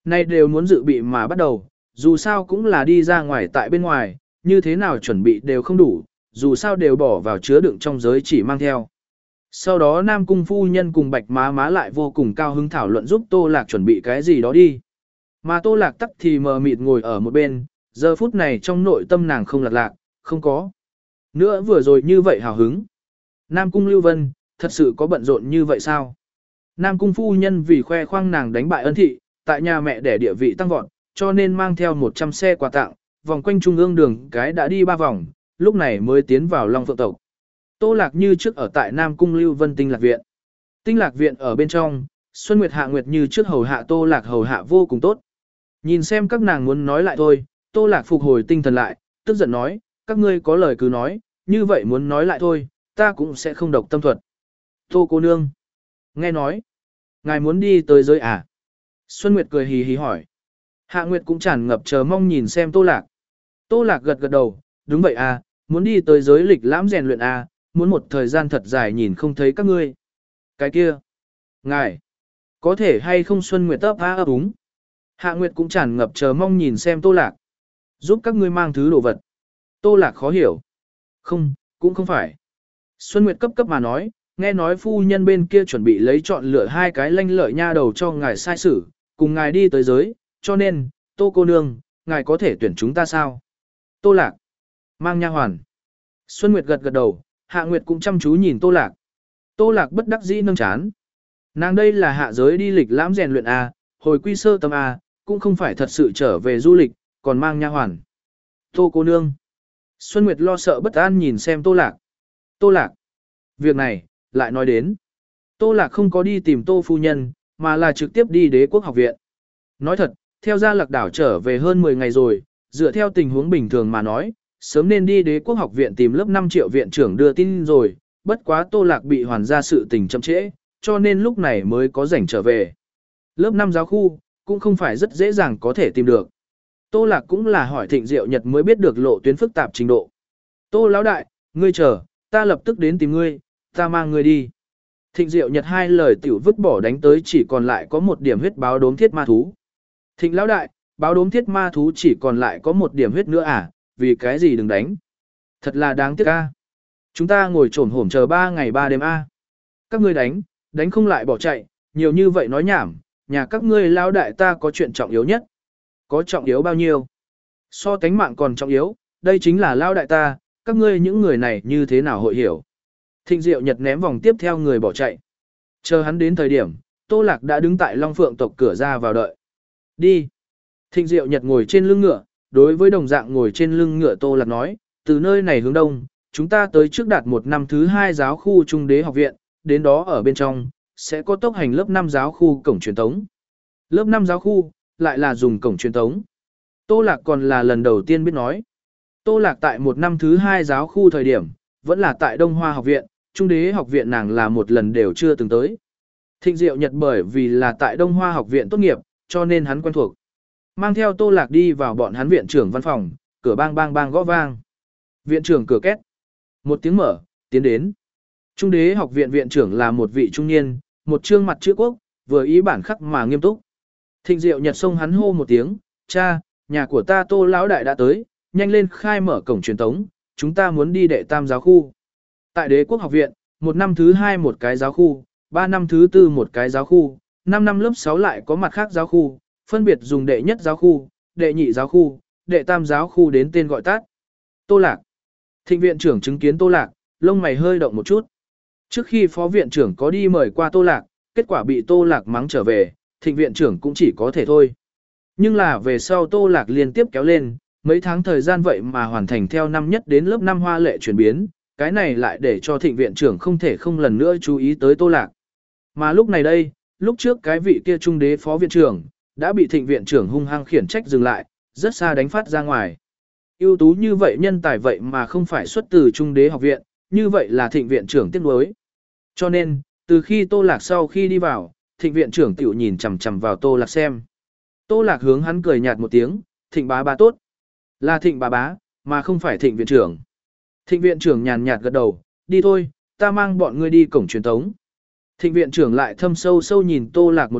Nay đều muốn dự bị mà bắt đầu, dù sao cũng là đi ra ngoài tại bên ngoài, như thế nào chuẩn bị đều không đủ, dù sao đều bỏ vào chứa đựng trong giới chỉ mang theo. Sau đó Nam Cung phu nhân cùng Bạch Má Má lại vô cùng cao hứng thảo luận giúp Tô Lạc chuẩn bị cái gì đó đi. Mà Tô Lạc tắc thì mờ mịt ngồi ở một bên, giờ phút này trong nội tâm nàng không lạc lạc, không có. Nữa vừa rồi như vậy hào hứng. Nam Cung Lưu Vân, thật sự có bận rộn như vậy sao? Nam Cung phu nhân vì khoe khoang nàng đánh bại ân thị, tại nhà mẹ để địa vị tăng vọt, cho nên mang theo một trăm xe quà tặng, vòng quanh trung ương đường cái đã đi ba vòng, lúc này mới tiến vào Long Phượng tộc. Tô Lạc như trước ở tại Nam Cung Lưu Vân Tinh Lạc Viện. Tinh Lạc Viện ở bên trong, Xuân Nguyệt Hạ Nguyệt như trước hầu hạ Tô Lạc hầu hạ vô cùng tốt. Nhìn xem các nàng muốn nói lại thôi, Tô Lạc phục hồi tinh thần lại, tức giận nói, các ngươi có lời cứ nói, như vậy muốn nói lại thôi, ta cũng sẽ không độc tâm thuật. Tô cô nương, nghe nói, ngài muốn đi tới giới à? Xuân Nguyệt cười hì hì hỏi. Hạ Nguyệt cũng tràn ngập chờ mong nhìn xem Tô Lạc. Tô Lạc gật gật đầu, đúng vậy à, muốn đi tới giới lịch lãm rèn luyện à, muốn một thời gian thật dài nhìn không thấy các ngươi. Cái kia, ngài, có thể hay không? Xuân Nguyệt ấp á ấp úng. Hạ Nguyệt cũng tràn ngập chờ mong nhìn xem Tô Lạc. Giúp các ngươi mang thứ đồ vật. Tô Lạc khó hiểu. Không, cũng không phải. Xuân Nguyệt cấp cấp mà nói, nghe nói phu nhân bên kia chuẩn bị lấy chọn lựa hai cái lanh lợi nha đầu cho ngài sai sử, cùng ngài đi tới giới, cho nên, Tô cô nương, ngài có thể tuyển chúng ta sao? Tô Lạc, mang nha hoàn. Xuân Nguyệt gật gật đầu, Hạ Nguyệt cũng chăm chú nhìn Tô Lạc. Tô Lạc bất đắc dĩ nâng chán. Nàng đây là hạ giới đi lịch lãm rèn luyện A, hồi quy sơ tâm A, cũng không phải thật sự trở về du lịch, còn mang nha hoàn. Tô cô nương. Xuân Nguyệt lo sợ bất an nhìn xem Tô Lạc. Tô Lạc. Việc này, lại nói đến. Tô Lạc không có đi tìm Tô phu nhân, mà là trực tiếp đi Đế Quốc học viện. Nói thật, theo Gia Lạc đảo trở về hơn mười ngày rồi, dựa theo tình huống bình thường mà nói, sớm nên đi Đế Quốc học viện tìm lớp năm triệu viện trưởng đưa tin rồi, bất quá Tô Lạc bị hoàn ra sự tình chậm trễ, cho nên lúc này mới có rảnh trở về. Lớp năm giáo khu, cũng không phải rất dễ dàng có thể tìm được. Tô Lạc cũng là hỏi Thịnh Diệu Nhật mới biết được lộ tuyến phức tạp trình độ. Tô lão đại, ngươi chờ, ta lập tức đến tìm ngươi, ta mang ngươi đi. Thịnh Diệu Nhật hai lời tiểu vứt bỏ đánh tới chỉ còn lại có một điểm huyết báo đốm thiết ma thú. Thịnh lão đại, báo đốm thiết ma thú chỉ còn lại có một điểm huyết nữa à, vì cái gì đừng đánh. Thật là đáng tiếc a. Chúng ta ngồi trồn hổm chờ ba ngày ba đêm a. Các ngươi đánh, đánh không lại bỏ chạy, nhiều như vậy nói nhảm, nhà các ngươi lão đại ta có chuyện trọng yếu nhất. Có trọng yếu bao nhiêu? So tánh mạng còn trọng yếu, đây chính là lão đại ta, các ngươi những người này như thế nào hội hiểu. Thịnh Diệu Nhật ném vòng tiếp theo người bỏ chạy. Chờ hắn đến thời điểm, Tô Lạc đã đứng tại Long Phượng tộc cửa ra vào đợi. Đi. Thịnh Diệu Nhật ngồi trên lưng ngựa, đối với đồng dạng ngồi trên lưng ngựa Tô Lạc nói, từ nơi này hướng đông, chúng ta tới trước đạt một năm thứ hai giáo khu Trung Đế học viện, đến đó ở bên trong, sẽ có tốc hành lớp năm giáo khu cổng truyền tống. Lớp năm giáo khu, lại là dùng cổng truyền tống. Tô Lạc còn là lần đầu tiên biết nói. Tô Lạc tại một năm thứ hai giáo khu thời điểm, vẫn là tại Đông Hoa học viện, Trung Đế học viện nàng là một lần đều chưa từng tới. Thịnh Diệu Nhật bởi vì là tại Đông Hoa học viện tốt nghiệp, cho nên hắn quen thuộc. Mang theo Tô Lạc đi vào bọn hắn viện trưởng văn phòng, cửa bang bang bang gõ vang. Viện trưởng cửa két. Một tiếng mở, tiến đến. Trung Đế học viện viện trưởng là một vị trung niên, một trương mặt chữ quốc, vừa ý bản khắc mà nghiêm túc. Thịnh Diệu Nhật xông hắn hô một tiếng, cha, nhà của ta Tô lão đại đã tới, nhanh lên khai mở cổng truyền tống, chúng ta muốn đi đệ tam giáo khu. Tại Đế Quốc học viện, một năm thứ hai một cái giáo khu, ba năm thứ tư một cái giáo khu, năm năm lớp sáu lại có mặt khác giáo khu, phân biệt dùng đệ nhất giáo khu, đệ nhị giáo khu, đệ tam giáo khu đến tên gọi tắt. Tô Lạc. Thịnh viện trưởng chứng kiến Tô Lạc, lông mày hơi động một chút. Trước khi phó viện trưởng có đi mời qua Tô Lạc, kết quả bị Tô Lạc mắng trở về, thịnh viện trưởng cũng chỉ có thể thôi. Nhưng là về sau Tô Lạc liên tiếp kéo lên, mấy tháng thời gian vậy mà hoàn thành theo năm nhất đến lớp năm hoa lệ chuyển biến, cái này lại để cho thịnh viện trưởng không thể không lần nữa chú ý tới Tô Lạc. Mà lúc này đây, lúc trước cái vị kia trung đế phó viện trưởng, đã bị thịnh viện trưởng hung hăng khiển trách dừng lại, rất xa đánh phát ra ngoài. Ưu tú như vậy nhân tài vậy mà không phải xuất từ trung đế học viện, như vậy là thịnh viện trưởng tiếc nuối. Cho nên, từ khi Tô Lạc sau khi đi vào, thịnh viện trưởng tiểu nhìn chằm chằm vào Tô Lạc xem. Tô Lạc hướng hắn cười nhạt một tiếng, thịnh bá bá tốt. Là thịnh bá bá, mà không phải thịnh viện trưởng. Thịnh viện trưởng nhàn nhạt gật đầu, đi thôi, ta mang bọn ngươi đi cổng truyền tống. Thịnh viện trưởng lại thâm sâu sâu nhìn Tô Lạc một mắt,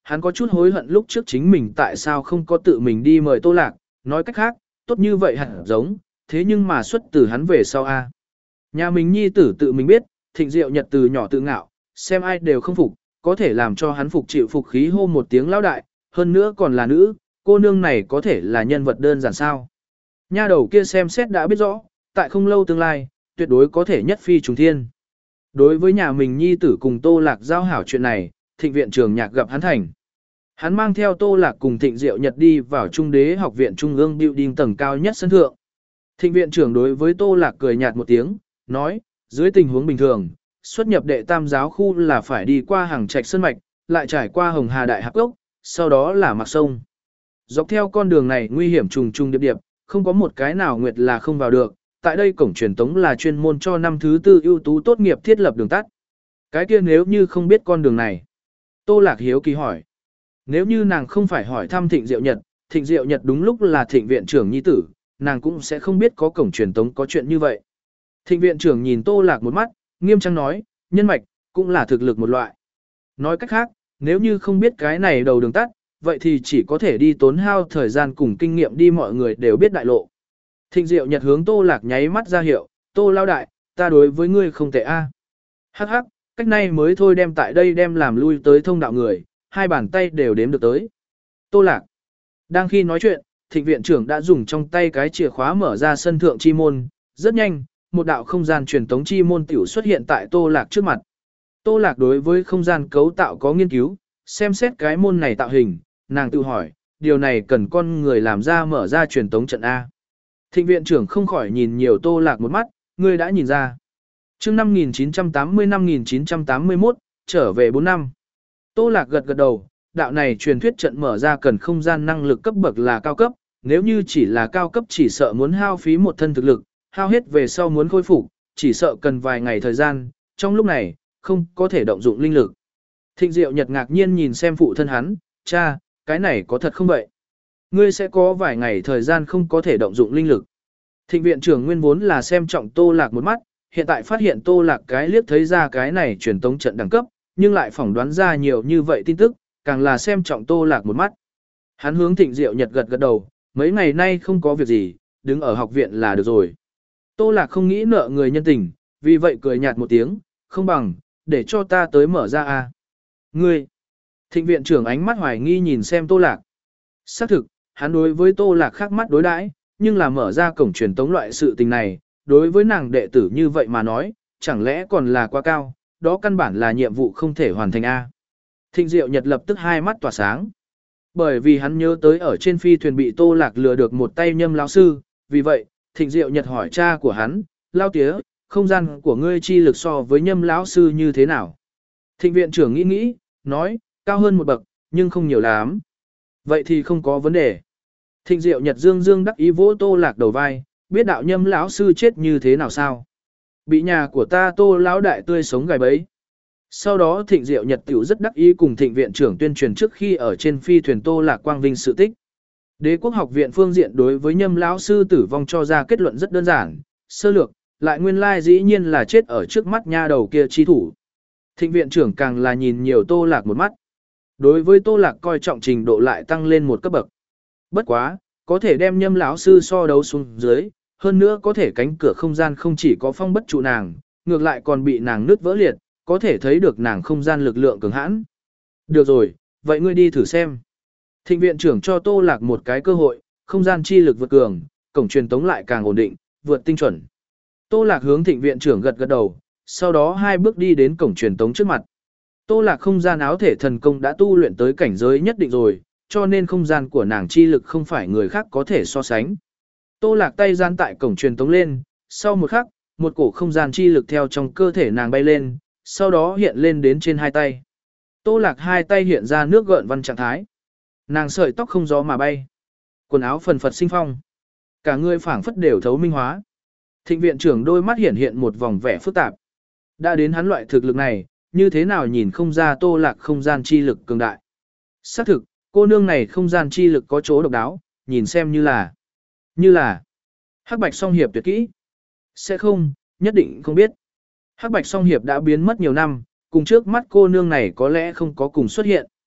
hắn có chút hối hận lúc trước chính mình tại sao không có tự mình đi mời Tô Lạc, nói cách khác, tốt như vậy hẳn giống, thế nhưng mà xuất từ hắn về sau a. Nhà mình nhi tử tự mình biết, Thịnh Diệu Nhật từ nhỏ tự ngạo, xem ai đều không phục, có thể làm cho hắn phục chịu phục khí hô một tiếng lão đại, hơn nữa còn là nữ, cô nương này có thể là nhân vật đơn giản sao. Nha đầu kia xem xét đã biết rõ, tại không lâu tương lai, tuyệt đối có thể nhất phi trùng thiên. Đối với nhà mình nhi tử cùng Tô Lạc giao hảo chuyện này, Thịnh viện trưởng nhạc gặp hắn thành. Hắn mang theo Tô Lạc cùng Thịnh Diệu Nhật đi vào Trung Đế học viện Trung ương building tầng cao nhất sân thượng. Thịnh viện trưởng đối với Tô Lạc cười nhạt một tiếng, nói, dưới tình huống bình thường, xuất nhập đệ tam giáo khu là phải đi qua hàng trạch sơn mạch, lại trải qua Hồng Hà Đại Hạp Cốc, sau đó là mặc sông. Dọc theo con đường này nguy hiểm trùng trùng điệp điệp, không có một cái nào nguyệt là không vào được. Tại đây cổng truyền tống là chuyên môn cho năm thứ tư ưu tú tốt nghiệp thiết lập đường tắt. Cái kia nếu như không biết con đường này. Tô Lạc hiếu kỳ hỏi. Nếu như nàng không phải hỏi thăm Thịnh Diệu Nhật, Thịnh Diệu Nhật đúng lúc là Thịnh viện trưởng nhi tử, nàng cũng sẽ không biết có cổng truyền tống có chuyện như vậy. Thịnh viện trưởng nhìn Tô Lạc một mắt, nghiêm trang nói, nhân mạch, cũng là thực lực một loại. Nói cách khác, nếu như không biết cái này đầu đường tắt, vậy thì chỉ có thể đi tốn hao thời gian cùng kinh nghiệm đi mọi người đều biết đại lộ. Thịnh Diệu Nhật hướng Tô Lạc nháy mắt ra hiệu, Tô lao đại, ta đối với ngươi không tệ a. Hắc hắc, cách này mới thôi đem tại đây đem làm lui tới thông đạo người, hai bàn tay đều đếm được tới. Tô Lạc. Đang khi nói chuyện, Thịnh viện trưởng đã dùng trong tay cái chìa khóa mở ra sân thượng chi môn, rất nhanh, một đạo không gian truyền tống chi môn tiểu xuất hiện tại Tô Lạc trước mặt. Tô Lạc đối với không gian cấu tạo có nghiên cứu, xem xét cái môn này tạo hình, nàng tự hỏi, điều này cần con người làm ra mở ra truyền tống trận A. Thịnh viện trưởng không khỏi nhìn nhiều Tô Lạc một mắt, ngươi đã nhìn ra. Chương năm nghìn chín trăm tám mươi năm nghìn chín trăm tám mươi mốt, trở về bốn năm. Tô Lạc gật gật đầu, đạo này truyền thuyết trận mở ra cần không gian năng lực cấp bậc là cao cấp, nếu như chỉ là cao cấp chỉ sợ muốn hao phí một thân thực lực, hao hết về sau muốn khôi phục, chỉ sợ cần vài ngày thời gian, trong lúc này, không có thể động dụng linh lực. Thịnh Diệu Nhật ngạc nhiên nhìn xem phụ thân hắn, cha, cái này có thật không vậy? Ngươi sẽ có vài ngày thời gian không có thể động dụng linh lực. Thịnh viện trưởng nguyên vốn là xem trọng Tô Lạc một mắt, hiện tại phát hiện Tô Lạc cái liếc thấy ra cái này truyền tống trận đẳng cấp, nhưng lại phỏng đoán ra nhiều như vậy tin tức, càng là xem trọng Tô Lạc một mắt. Hắn hướng Thịnh Diệu Nhật gật gật đầu, mấy ngày nay không có việc gì, đứng ở học viện là được rồi. Tô Lạc không nghĩ nợ người nhân tình, vì vậy cười nhạt một tiếng, không bằng, để cho ta tới mở ra a. Ngươi! Thịnh viện trưởng ánh mắt hoài nghi nhìn xem Tô Lạc. Xác thực, hắn đối với Tô Lạc khác mắt đối đãi, nhưng là mở ra cổng truyền tống loại sự tình này, đối với nàng đệ tử như vậy mà nói, chẳng lẽ còn là quá cao, đó căn bản là nhiệm vụ không thể hoàn thành a. Thịnh Diệu Nhật lập tức hai mắt tỏa sáng. Bởi vì hắn nhớ tới ở trên phi thuyền bị Tô Lạc lừa được một tay Nhâm lão sư, vì vậy, Thịnh Diệu Nhật hỏi cha của hắn, lao tía, không gian của ngươi chi lực so với Nhâm lão sư như thế nào? Thịnh viện trưởng nghĩ nghĩ, nói, cao hơn một bậc, nhưng không nhiều lắm. Vậy thì không có vấn đề. Thịnh Diệu Nhật dương dương đắc ý vỗ Tô Lạc đầu vai, biết đạo Nhâm lão sư chết như thế nào sao? Bị nhà của ta Tô lão đại tươi sống gài bấy. Sau đó Thịnh Diệu Nhật tiểu rất đắc ý cùng Thịnh viện trưởng tuyên truyền trước khi ở trên phi thuyền Tô Lạc quang vinh sự tích. Đế quốc học viện phương diện đối với Nhâm lão sư tử vong cho ra kết luận rất đơn giản, sơ lược, lại nguyên lai dĩ nhiên là chết ở trước mắt nha đầu kia chi thủ. Thịnh viện trưởng càng là nhìn nhiều Tô Lạc một mắt. Đối với Tô Lạc coi trọng trình độ lại tăng lên một cấp bậc. Bất quá, có thể đem Nhâm lão sư so đấu xuống dưới, hơn nữa có thể cánh cửa không gian không chỉ có phong bất trụ nàng, ngược lại còn bị nàng nứt vỡ liệt, có thể thấy được nàng không gian lực lượng cường hãn. Được rồi, vậy ngươi đi thử xem. Thịnh viện trưởng cho Tô Lạc một cái cơ hội, không gian chi lực vượt cường, cổng truyền tống lại càng ổn định, vượt tinh chuẩn. Tô Lạc hướng Thịnh viện trưởng gật gật đầu, sau đó hai bước đi đến cổng truyền tống trước mặt. Tô Lạc không gian áo thể thần công đã tu luyện tới cảnh giới nhất định rồi, cho nên không gian của nàng chi lực không phải người khác có thể so sánh. Tô Lạc tay gian tại cổng truyền tống lên, sau một khắc, một cổ không gian chi lực theo trong cơ thể nàng bay lên, sau đó hiện lên đến trên hai tay. Tô Lạc hai tay hiện ra nước gợn văn trạng thái. Nàng sợi tóc không gió mà bay. Quần áo phần phật sinh phong. Cả người phảng phất đều thấu minh hóa. Thịnh viện trưởng đôi mắt hiện hiện một vòng vẻ phức tạp. Đã đến hắn loại thực lực này, như thế nào nhìn không ra Tô Lạc không gian chi lực cường đại. Xác thực, cô nương này không gian chi lực có chỗ độc đáo, nhìn xem như là, như là Hắc Bạch song hiệp tuyệt kỹ. Sẽ không, nhất định không biết. Hắc Bạch song hiệp đã biến mất nhiều năm, cùng trước mắt cô nương này có lẽ không có cùng xuất hiện.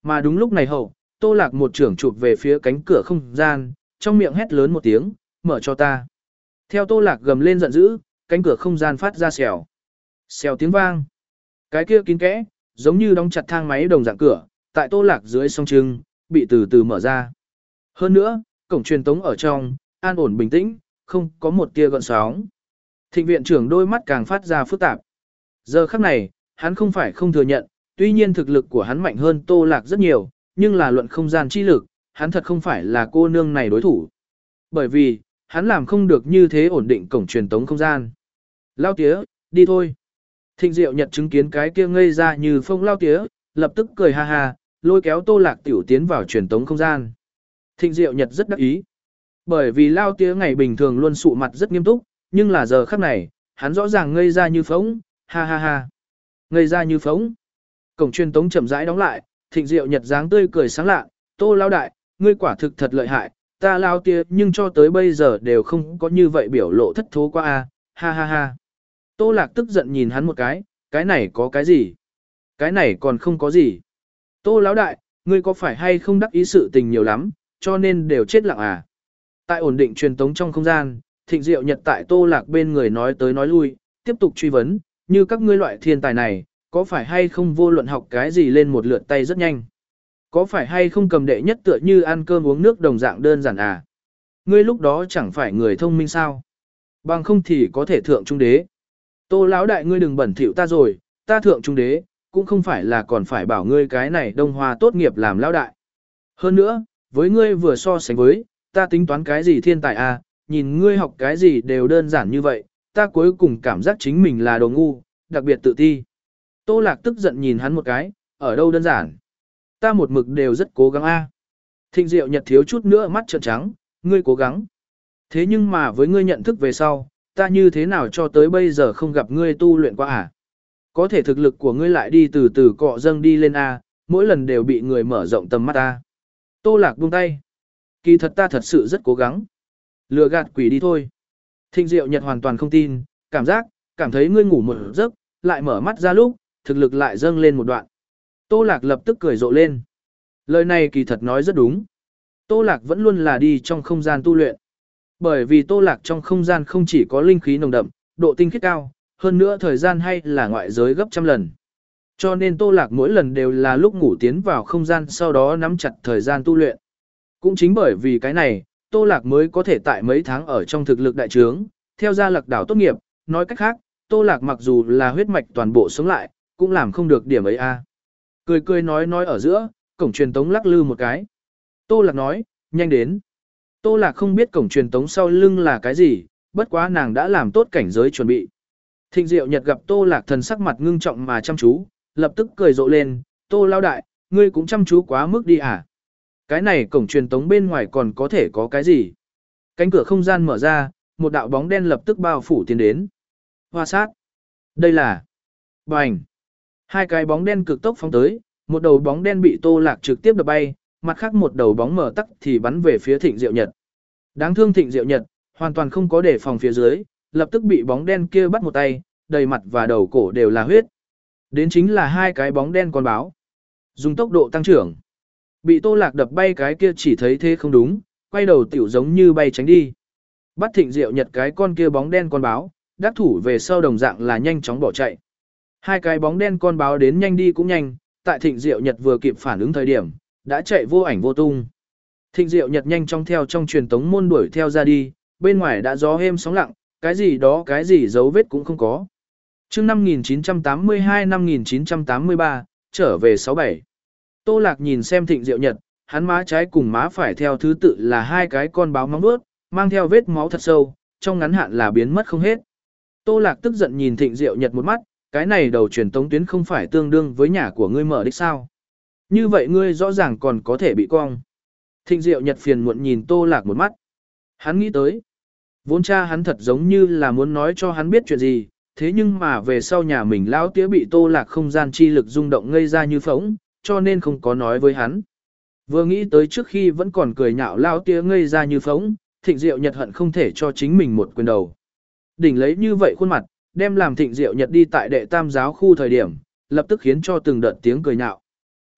Mà đúng lúc này hậu, Tô Lạc một trưởng chụp về phía cánh cửa không gian, trong miệng hét lớn một tiếng, mở cho ta. Theo Tô Lạc gầm lên giận dữ, cánh cửa không gian phát ra xèo. Xèo tiếng vang. Cái kia kín kẽ, giống như đóng chặt thang máy đồng dạng cửa, tại Tô Lạc dưới song trưng, bị từ từ mở ra. Hơn nữa, cổng truyền tống ở trong, an ổn bình tĩnh, không có một tia gợn sóng. Thịnh viện trưởng đôi mắt càng phát ra phức tạp. Giờ khắc này, hắn không phải không thừa nhận, tuy nhiên thực lực của hắn mạnh hơn Tô Lạc rất nhiều, nhưng là luận không gian chi lực, hắn thật không phải là cô nương này đối thủ. Bởi vì, hắn làm không được như thế ổn định cổng truyền tống không gian. Lao tía, đi thôi. Thịnh Diệu Nhật chứng kiến cái kia ngây ra như phong lao tía, lập tức cười ha ha, lôi kéo Tô Lạc tiểu tiến vào truyền tống không gian. Thịnh Diệu Nhật rất đắc ý. Bởi vì lao tía ngày bình thường luôn sụ mặt rất nghiêm túc, nhưng là giờ khắc này, hắn rõ ràng ngây ra như phóng, ha ha ha. Ngây ra như phóng. Cổng truyền tống chậm rãi đóng lại, Thịnh Diệu Nhật dáng tươi cười sáng lạ, Tô lao đại, ngươi quả thực thật lợi hại, ta lao tía nhưng cho tới bây giờ đều không có như vậy biểu lộ thất thố qua a, ha ha ha. Tô Lạc tức giận nhìn hắn một cái, cái này có cái gì? Cái này còn không có gì. Tô lão đại, ngươi có phải hay không đắc ý sự tình nhiều lắm, cho nên đều chết lặng à? Tại ổn định truyền tống trong không gian, Thịnh Diệu Nhật tại Tô Lạc bên người nói tới nói lui, tiếp tục truy vấn, như các ngươi loại thiên tài này, có phải hay không vô luận học cái gì lên một lượt tay rất nhanh? Có phải hay không cầm đệ nhất tựa như ăn cơm uống nước đồng dạng đơn giản à? Ngươi lúc đó chẳng phải người thông minh sao? Bằng không thì có thể thượng trung đế. Tô lão đại ngươi đừng bẩn thỉu ta rồi, ta thượng trung đế, cũng không phải là còn phải bảo ngươi cái này đông hoa tốt nghiệp làm lão đại. Hơn nữa, với ngươi vừa so sánh với, ta tính toán cái gì thiên tài à, nhìn ngươi học cái gì đều đơn giản như vậy, ta cuối cùng cảm giác chính mình là đồ ngu, đặc biệt tự ti. Tô Lạc tức giận nhìn hắn một cái, ở đâu đơn giản. Ta một mực đều rất cố gắng a. À. Thịnh Diệu Nhật thiếu chút nữa mắt trợn trắng, ngươi cố gắng. Thế nhưng mà với ngươi nhận thức về sau, ta như thế nào cho tới bây giờ không gặp ngươi tu luyện qua à? Có thể thực lực của ngươi lại đi từ từ cọ dâng đi lên a, mỗi lần đều bị người mở rộng tầm mắt ta. Tô Lạc buông tay. Kỳ thật ta thật sự rất cố gắng. Lừa gạt quỷ đi thôi. Thịnh Diệu Nhật hoàn toàn không tin, cảm giác, cảm thấy ngươi ngủ một giấc, lại mở mắt ra lúc, thực lực lại dâng lên một đoạn. Tô Lạc lập tức cười rộ lên. Lời này kỳ thật nói rất đúng. Tô Lạc vẫn luôn là đi trong không gian tu luyện. Bởi vì Tô Lạc trong không gian không chỉ có linh khí nồng đậm, độ tinh khiết cao, hơn nữa thời gian hay là ngoại giới gấp trăm lần. Cho nên Tô Lạc mỗi lần đều là lúc ngủ tiến vào không gian sau đó nắm chặt thời gian tu luyện. Cũng chính bởi vì cái này, Tô Lạc mới có thể tại mấy tháng ở trong thực lực đại trướng, theo ra Lạc đảo tốt nghiệp, nói cách khác, Tô Lạc mặc dù là huyết mạch toàn bộ sống lại, cũng làm không được điểm ấy a. Cười cười nói nói ở giữa, cổng truyền tống lắc lư một cái. Tô Lạc nói, nhanh đến. Tô Lạc không biết cổng truyền tống sau lưng là cái gì, bất quá nàng đã làm tốt cảnh giới chuẩn bị. Thịnh Diệu Nhật gặp Tô Lạc thần sắc mặt ngưng trọng mà chăm chú, lập tức cười rộ lên, Tô lao đại, ngươi cũng chăm chú quá mức đi à. Cái này cổng truyền tống bên ngoài còn có thể có cái gì? Cánh cửa không gian mở ra, một đạo bóng đen lập tức bao phủ tiến đến. Hoa sát. Đây là... Bành. Hai cái bóng đen cực tốc phóng tới, một đầu bóng đen bị Tô Lạc trực tiếp đập bay, mặt khác một đầu bóng mở tắc thì bắn về phía Thịnh Diệu Nhật. Đáng thương Thịnh Diệu Nhật, hoàn toàn không có đề phòng phía dưới, lập tức bị bóng đen kia bắt một tay, đầy mặt và đầu cổ đều là huyết. Đến chính là hai cái bóng đen con báo. Dùng tốc độ tăng trưởng. Bị Tô Lạc đập bay cái kia chỉ thấy thế không đúng, quay đầu tiểu giống như bay tránh đi. Bắt Thịnh Diệu Nhật cái con kia bóng đen con báo, đắc thủ về sau đồng dạng là nhanh chóng bỏ chạy. Hai cái bóng đen con báo đến nhanh đi cũng nhanh, tại Thịnh Diệu Nhật vừa kịp phản ứng thời điểm, đã chạy vô ảnh vô tung. Thịnh Diệu Nhật nhanh chóng theo trong truyền tống môn đuổi theo ra đi, bên ngoài đã gió êm sóng lặng, cái gì đó cái gì dấu vết cũng không có. Chương năm nghìn chín trăm tám mươi hai năm nghìn chín trăm tám mươi ba, trở về sáu bảy. Tô Lạc nhìn xem Thịnh Diệu Nhật, hắn má trái cùng má phải theo thứ tự là hai cái con báo móng vuốt, mang theo vết máu thật sâu, trong ngắn hạn là biến mất không hết. Tô Lạc tức giận nhìn Thịnh Diệu Nhật một mắt, cái này đầu truyền tống tuyến không phải tương đương với nhà của ngươi mở đích sao? Như vậy ngươi rõ ràng còn có thể bị cong. Thịnh Diệu Nhật phiền muộn nhìn Tô Lạc một mắt. Hắn nghĩ tới, vốn cha hắn thật giống như là muốn nói cho hắn biết chuyện gì, thế nhưng mà về sau nhà mình lão tía bị Tô Lạc không gian chi lực rung động ngây ra như phỗng, cho nên không có nói với hắn. Vừa nghĩ tới trước khi vẫn còn cười nhạo lão tía ngây ra như phỗng, Thịnh Diệu Nhật hận không thể cho chính mình một quyền đầu. Đỉnh lấy như vậy khuôn mặt, đem làm Thịnh Diệu Nhật đi tại đệ tam giáo khu thời điểm, lập tức khiến cho từng đợt tiếng cười nhạo.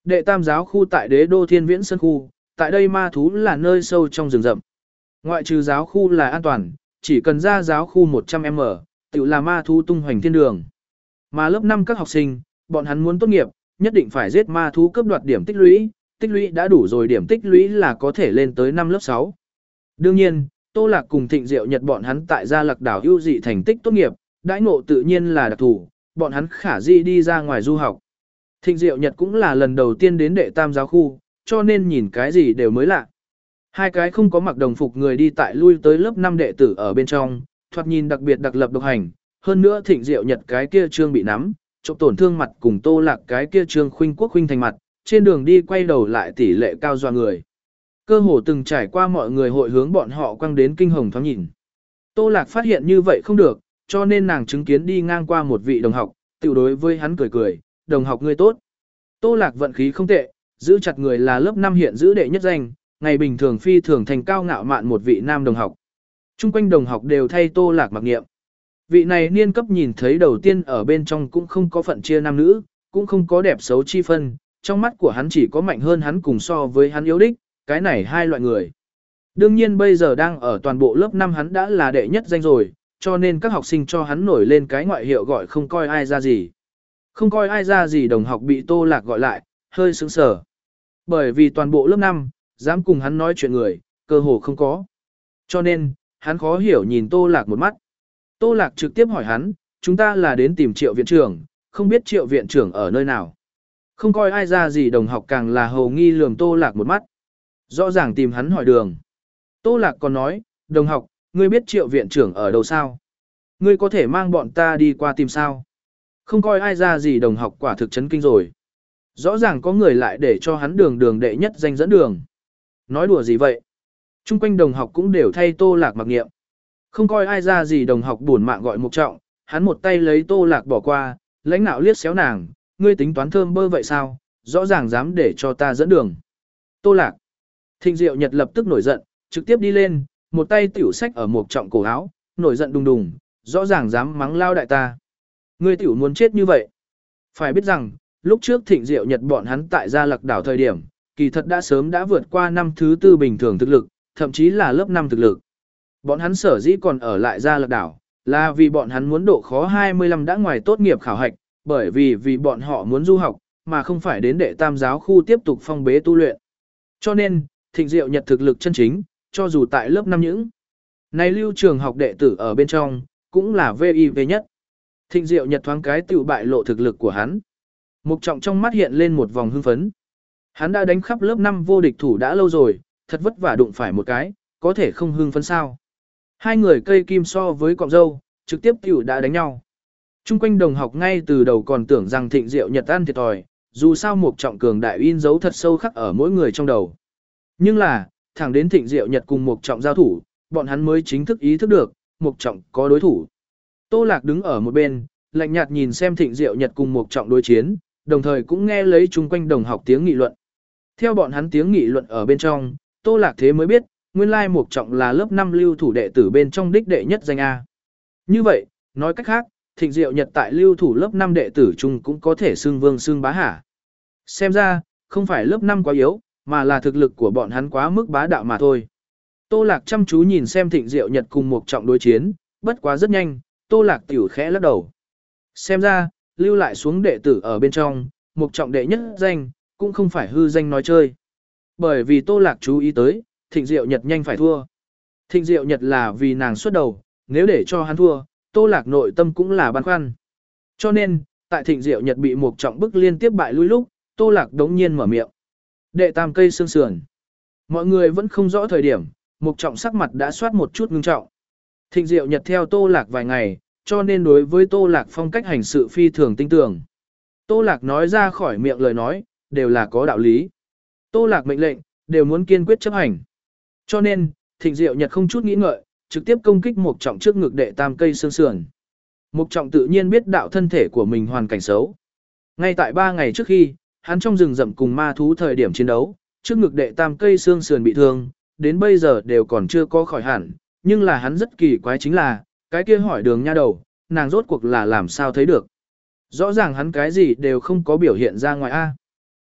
Đệ tam giáo khu tại đế đô thiên viễn sơn khu, tại đây ma thú là nơi sâu trong rừng rậm. Ngoại trừ giáo khu là an toàn, chỉ cần ra giáo khu một trăm mét, tự là ma thú tung hoành thiên đường. Mà lớp năm các học sinh, bọn hắn muốn tốt nghiệp, nhất định phải giết ma thú cướp đoạt điểm tích lũy, tích lũy đã đủ rồi điểm tích lũy là có thể lên tới năm lớp sáu. Đương nhiên, Tô Lạc cùng Thịnh Diệu Nhật bọn hắn tại Gia Lạc đảo ưu dị thành tích tốt nghiệp, đãi ngộ tự nhiên là đặc thù, bọn hắn khả di đi ra ngoài du học. Thịnh Diệu Nhật cũng là lần đầu tiên đến đệ tam giáo khu, cho nên nhìn cái gì đều mới lạ. Hai cái không có mặc đồng phục người đi tại lui tới lớp năm đệ tử ở bên trong, thoạt nhìn đặc biệt đặc lập độc hành, hơn nữa Thịnh Diệu Nhật cái kia trương bị nắm, chụp tổn thương mặt cùng Tô Lạc cái kia trương khuynh quốc khuynh thành mặt, trên đường đi quay đầu lại tỷ lệ cao dọa người. Cơ hồ từng trải qua mọi người hội hướng bọn họ quăng đến kinh hồng thoáng nhìn. Tô Lạc phát hiện như vậy không được, cho nên nàng chứng kiến đi ngang qua một vị đồng học, tiểu đối với hắn cười cười, đồng học ngươi tốt. Tô Lạc vận khí không tệ, giữ chặt người là lớp năm hiện giữ đệ nhất danh, ngày bình thường phi thường thành cao ngạo mạn một vị nam đồng học. Trung quanh đồng học đều thay Tô Lạc mặc niệm. Vị này niên cấp nhìn thấy đầu tiên ở bên trong cũng không có phận chia nam nữ, cũng không có đẹp xấu chi phân, trong mắt của hắn chỉ có mạnh hơn hắn cùng so với hắn yếu đích, cái này hai loại người. Đương nhiên bây giờ đang ở toàn bộ lớp năm hắn đã là đệ nhất danh rồi, cho nên các học sinh cho hắn nổi lên cái ngoại hiệu gọi không coi ai ra gì. Không coi ai ra gì đồng học bị Tô Lạc gọi lại, hơi sững sờ. Bởi vì toàn bộ lớp năm, dám cùng hắn nói chuyện người, cơ hồ không có. Cho nên, hắn khó hiểu nhìn Tô Lạc một mắt. Tô Lạc trực tiếp hỏi hắn, chúng ta là đến tìm Triệu viện trưởng, không biết Triệu viện trưởng ở nơi nào. Không coi ai ra gì đồng học càng là hầu nghi lườm Tô Lạc một mắt. Rõ ràng tìm hắn hỏi đường. Tô Lạc còn nói, đồng học, ngươi biết Triệu viện trưởng ở đâu sao? Ngươi có thể mang bọn ta đi qua tìm sao? Không coi ai ra gì đồng học quả thực chấn kinh rồi. Rõ ràng có người lại để cho hắn đường đường đệ nhất danh dẫn đường. Nói đùa gì vậy? Trung quanh đồng học cũng đều thay Tô Lạc mặc nghiệm. Không coi ai ra gì đồng học buồn mạng gọi Mục Trọng, hắn một tay lấy Tô Lạc bỏ qua, lãnh nạo liếc xéo nàng, ngươi tính toán thơm bơ vậy sao? Rõ ràng dám để cho ta dẫn đường. Tô Lạc. Thịnh Diệu Nhật lập tức nổi giận, trực tiếp đi lên, một tay tiểu sách ở Mục Trọng cổ áo, nổi giận đùng đùng, rõ ràng dám mắng lao đại ta. Ngươi tiểu muốn chết như vậy. Phải biết rằng, lúc trước Thịnh Diệu Nhật bọn hắn tại Gia Lạc đảo thời điểm, kỳ thật đã sớm đã vượt qua năm thứ tư bình thường thực lực, thậm chí là lớp năm thực lực. Bọn hắn sở dĩ còn ở lại Gia Lạc đảo, là vì bọn hắn muốn độ khó hai mươi lăm đã ngoài tốt nghiệp khảo hạch, bởi vì vì bọn họ muốn du học, mà không phải đến đệ tam giáo khu tiếp tục phong bế tu luyện. Cho nên, Thịnh Diệu Nhật thực lực chân chính, cho dù tại lớp năm những này lưu trường học đệ tử ở bên trong, cũng là vê i vê nhất. Thịnh Diệu Nhật thoáng cái tiểu bại lộ thực lực của hắn. Mục Trọng trong mắt hiện lên một vòng hưng phấn. Hắn đã đánh khắp lớp năm vô địch thủ đã lâu rồi, thật vất vả đụng phải một cái, có thể không hưng phấn sao. Hai người cây kim so với cọng dâu, trực tiếp tiểu đã đánh nhau. Trung quanh đồng học ngay từ đầu còn tưởng rằng Thịnh Diệu Nhật ăn thiệt thòi, dù sao Mục Trọng cường đại in dấu thật sâu khắc ở mỗi người trong đầu. Nhưng là, thẳng đến Thịnh Diệu Nhật cùng Mục Trọng giao thủ, bọn hắn mới chính thức ý thức được, Mục Trọng có đối thủ. Tô Lạc đứng ở một bên, lạnh nhạt nhìn xem Thịnh Diệu Nhật cùng Mục Trọng đối chiến, đồng thời cũng nghe lấy chung quanh đồng học tiếng nghị luận. Theo bọn hắn tiếng nghị luận ở bên trong, Tô Lạc thế mới biết, nguyên lai Mục Trọng là lớp năm lưu thủ đệ tử bên trong đích đệ nhất danh A. Như vậy, nói cách khác, Thịnh Diệu Nhật tại lưu thủ lớp năm đệ tử chung cũng có thể xưng vương xưng bá hả. Xem ra, không phải lớp năm quá yếu, mà là thực lực của bọn hắn quá mức bá đạo mà thôi. Tô Lạc chăm chú nhìn xem Thịnh Diệu Nhật cùng Mục Trọng đối chiến, bất quá rất nhanh, Tô Lạc tiểu khẽ lắc đầu. Xem ra, lưu lại xuống đệ tử ở bên trong, Mục Trọng đệ nhất danh, cũng không phải hư danh nói chơi. Bởi vì Tô Lạc chú ý tới, Thịnh Diệu Nhật nhanh phải thua. Thịnh Diệu Nhật là vì nàng xuất đầu, nếu để cho hắn thua, Tô Lạc nội tâm cũng là băn khoăn. Cho nên, tại Thịnh Diệu Nhật bị Mục Trọng bức liên tiếp bại lui lúc, Tô Lạc đống nhiên mở miệng. Đệ tam cây xương sườn. Mọi người vẫn không rõ thời điểm, Mục Trọng sắc mặt đã soát một chút ngưng trọng. Thịnh Diệu Nhật theo Tô Lạc vài ngày, cho nên đối với Tô Lạc phong cách hành sự phi thường tinh tường. Tô Lạc nói ra khỏi miệng lời nói, đều là có đạo lý. Tô Lạc mệnh lệnh, đều muốn kiên quyết chấp hành. Cho nên, Thịnh Diệu Nhật không chút nghĩ ngợi, trực tiếp công kích Mục Trọng trước ngực đệ tam cây xương sườn. Mục Trọng tự nhiên biết đạo thân thể của mình hoàn cảnh xấu. Ngay tại ba ngày trước khi, hắn trong rừng rậm cùng ma thú thời điểm chiến đấu, trước ngực đệ tam cây xương sườn bị thương, đến bây giờ đều còn chưa có khỏi hẳn, nhưng là hắn rất kỳ quái chính là, cái kia hỏi đường nha đầu, nàng rốt cuộc là làm sao thấy được. Rõ ràng hắn cái gì đều không có biểu hiện ra ngoài A.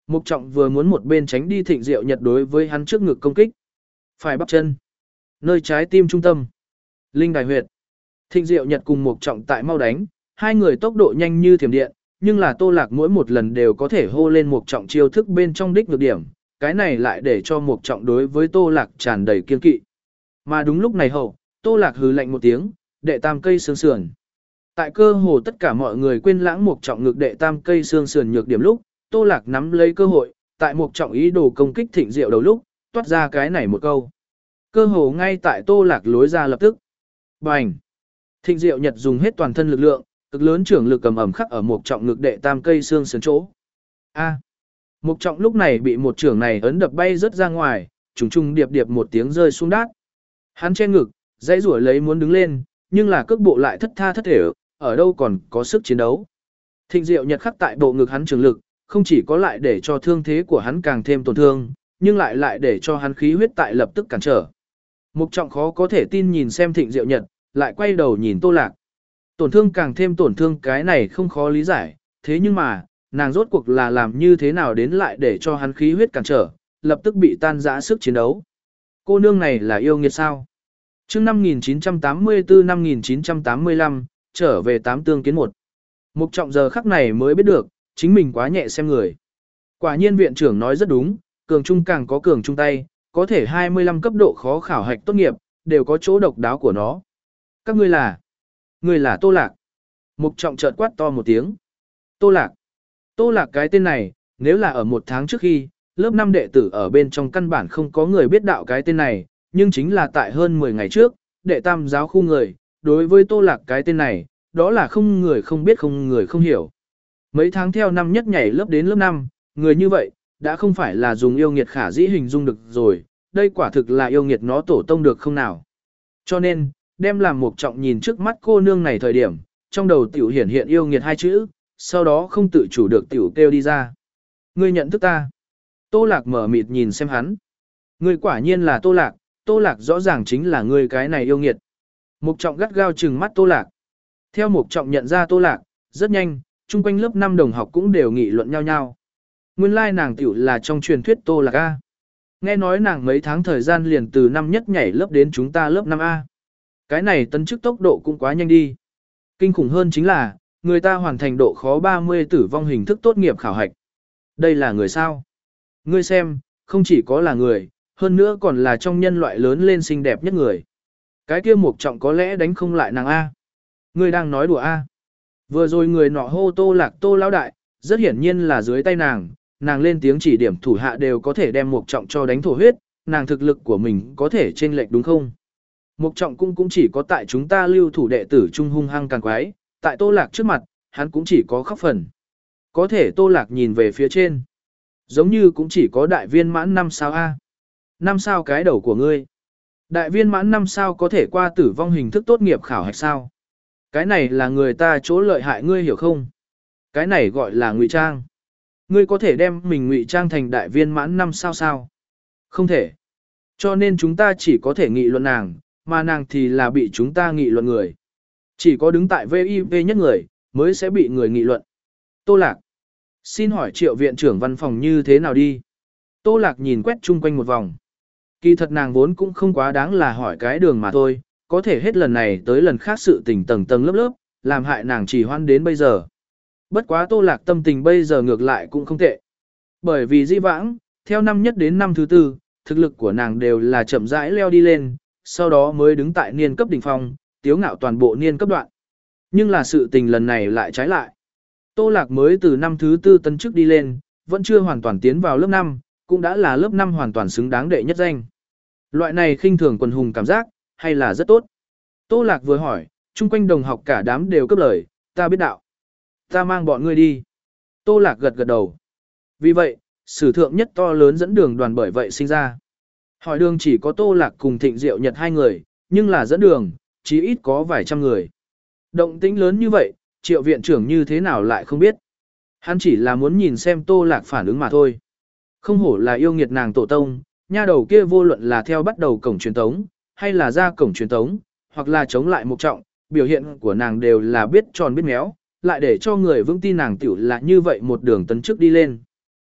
Mục Trọng vừa muốn một bên tránh đi Thịnh Diệu Nhật đối với hắn trước ngực công kích. Phải bắp chân. Nơi trái tim trung tâm. Linh đài huyệt. Thịnh Diệu Nhật cùng Mục Trọng tại mau đánh, hai người tốc độ nhanh như thiểm điện, nhưng là Tô Lạc mỗi một lần đều có thể hô lên Mục Trọng chiêu thức bên trong đích nhược điểm, cái này lại để cho Mục Trọng đối với Tô Lạc tràn đầy kiên kỵ. Mà đúng lúc này hậu, Tô Lạc hừ lạnh một tiếng, đệ tam cây xương sườn. Tại cơ hồ tất cả mọi người quên lãng Mục Trọng ngực đệ tam cây xương sườn nhược điểm lúc, Tô Lạc nắm lấy cơ hội, tại Mục Trọng ý đồ công kích Thịnh Diệu đầu lúc, toát ra cái này một câu. Cơ hồ ngay tại Tô Lạc lối ra lập tức. Bành! Thịnh Diệu Nhật dùng hết toàn thân lực lượng, cực lớn trưởng lực cầm ẩm khắc ở Mục Trọng ngực đệ tam cây xương sườn chỗ. A! Mục Trọng lúc này bị một trưởng này ấn đập bay rất ra ngoài, trùng trùng điệp điệp một tiếng rơi xuống đát. Hắn che ngực, dãy rủa lấy muốn đứng lên, nhưng là cước bộ lại thất tha thất thể, ở đâu còn có sức chiến đấu. Thịnh Diệu Nhật khắc tại bộ ngực hắn trường lực, không chỉ có lại để cho thương thế của hắn càng thêm tổn thương, nhưng lại lại để cho hắn khí huyết tại lập tức cản trở. Mục Trọng khó có thể tin nhìn xem Thịnh Diệu Nhật, lại quay đầu nhìn Tô Lạc. Tổn thương càng thêm tổn thương cái này không khó lý giải, thế nhưng mà, nàng rốt cuộc là làm như thế nào đến lại để cho hắn khí huyết cản trở, lập tức bị tan rã sức chiến đấu. Cô nương này là yêu nghiệt sao? Trước năm nghìn chín trăm tám mươi tư năm nghìn chín trăm tám mươi lăm, trở về tám tương kiến một. Mục Trọng giờ khắc này mới biết được, chính mình quá nhẹ xem người. Quả nhiên viện trưởng nói rất đúng, cường trung càng có cường trung tay, có thể hai mươi lăm cấp độ khó khảo hạch tốt nghiệp, đều có chỗ độc đáo của nó. Các ngươi là? Ngươi là Tô Lạc. Mục Trọng chợt quát to một tiếng. Tô Lạc. Tô Lạc cái tên này, nếu là ở một tháng trước khi, lớp năm đệ tử ở bên trong căn bản không có người biết đạo cái tên này, nhưng chính là tại hơn mười ngày trước, đệ tam giáo khu người, đối với Tô Lạc cái tên này, đó là không người không biết không người không hiểu. Mấy tháng theo năm nhất nhảy lớp đến lớp năm, người như vậy, đã không phải là dùng yêu nghiệt khả dĩ hình dung được rồi, đây quả thực là yêu nghiệt nó tổ tông được không nào. Cho nên, đem làm Mục Trọng nhìn trước mắt cô nương này thời điểm, trong đầu tiểu hiển hiện yêu nghiệt hai chữ, sau đó không tự chủ được tiểu kêu đi ra. Ngươi nhận thức ta. Tô Lạc mở mịt nhìn xem hắn. Ngươi quả nhiên là Tô Lạc, Tô Lạc rõ ràng chính là ngươi cái này yêu nghiệt. Mục Trọng gắt gao trừng mắt Tô Lạc. Theo Mục Trọng nhận ra Tô Lạc, rất nhanh, chung quanh lớp năm đồng học cũng đều nghị luận nhau nhau. Nguyên lai nàng tiểu là trong truyền thuyết Tô Lạc A. Nghe nói nàng mấy tháng thời gian liền từ năm nhất nhảy lớp đến chúng ta lớp năm A. Cái này tấn chức tốc độ cũng quá nhanh đi. Kinh khủng hơn chính là, người ta hoàn thành độ khó ba mươi tử vong hình thức tốt nghiệp khảo hạch. Đây là người sao? Ngươi xem, không chỉ có là người, hơn nữa còn là trong nhân loại lớn lên xinh đẹp nhất người. Cái kia Mục Trọng có lẽ đánh không lại nàng A. Ngươi đang nói đùa A. Vừa rồi người nọ hô Tô Lạc Tô lão đại, rất hiển nhiên là dưới tay nàng, nàng lên tiếng chỉ điểm thủ hạ đều có thể đem Mục Trọng cho đánh thổ huyết, nàng thực lực của mình có thể chênh lệch đúng không? Mục Trọng cũng cũng chỉ có tại chúng ta lưu thủ đệ tử trung hung hăng càng quái, tại Tô Lạc trước mặt, hắn cũng chỉ có khóc phần. Có thể Tô Lạc nhìn về phía trên, giống như cũng chỉ có đại viên mãn năm sao A. Năm sao cái đầu của ngươi. Đại viên mãn năm sao có thể qua tử vong hình thức tốt nghiệp khảo hạch sao? Cái này là người ta chỗ lợi hại ngươi hiểu không? Cái này gọi là ngụy trang. Ngươi có thể đem mình ngụy trang thành đại viên mãn năm sao sao? Không thể. Cho nên chúng ta chỉ có thể nghị luận nàng, mà nàng thì là bị chúng ta nghị luận người. Chỉ có đứng tại vê i vê nhất người, mới sẽ bị người nghị luận. Tô Lạc. Xin hỏi Triệu viện trưởng văn phòng như thế nào đi? Tô Lạc nhìn quét chung quanh một vòng. Kỳ thật nàng vốn cũng không quá đáng là hỏi cái đường mà thôi, có thể hết lần này tới lần khác sự tình tầng tầng lớp lớp, làm hại nàng chỉ hoan đến bây giờ. Bất quá Tô Lạc tâm tình bây giờ ngược lại cũng không tệ. Bởi vì di vãng, theo năm nhất đến năm thứ tư, thực lực của nàng đều là chậm rãi leo đi lên, sau đó mới đứng tại niên cấp đỉnh phong, tiếu ngạo toàn bộ niên cấp đoạn. Nhưng là sự tình lần này lại trái lại. Tô Lạc mới từ năm thứ tư tân chức đi lên, vẫn chưa hoàn toàn tiến vào lớp năm, cũng đã là lớp năm hoàn toàn xứng đáng đệ nhất danh. Loại này khinh thường quần hùng cảm giác, hay là rất tốt. Tô Lạc vừa hỏi, chung quanh đồng học cả đám đều cấp lời, ta biết đạo. Ta mang bọn ngươi đi. Tô Lạc gật gật đầu. Vì vậy, sử thượng nhất to lớn dẫn đường đoàn bởi vậy sinh ra. Hỏi đường chỉ có Tô Lạc cùng Thịnh Diệu Nhật hai người, nhưng là dẫn đường, chí ít có vài trăm người. Động tĩnh lớn như vậy, Triệu viện trưởng như thế nào lại không biết. Hắn chỉ là muốn nhìn xem Tô Lạc phản ứng mà thôi. Không hổ là yêu nghiệt nàng tổ tông, nha đầu kia vô luận là theo bắt đầu cổng truyền tống, hay là ra cổng truyền tống, hoặc là chống lại Mục Trọng, biểu hiện của nàng đều là biết tròn biết méo, lại để cho người vững tin nàng tiểu là như vậy một đường tấn chức đi lên.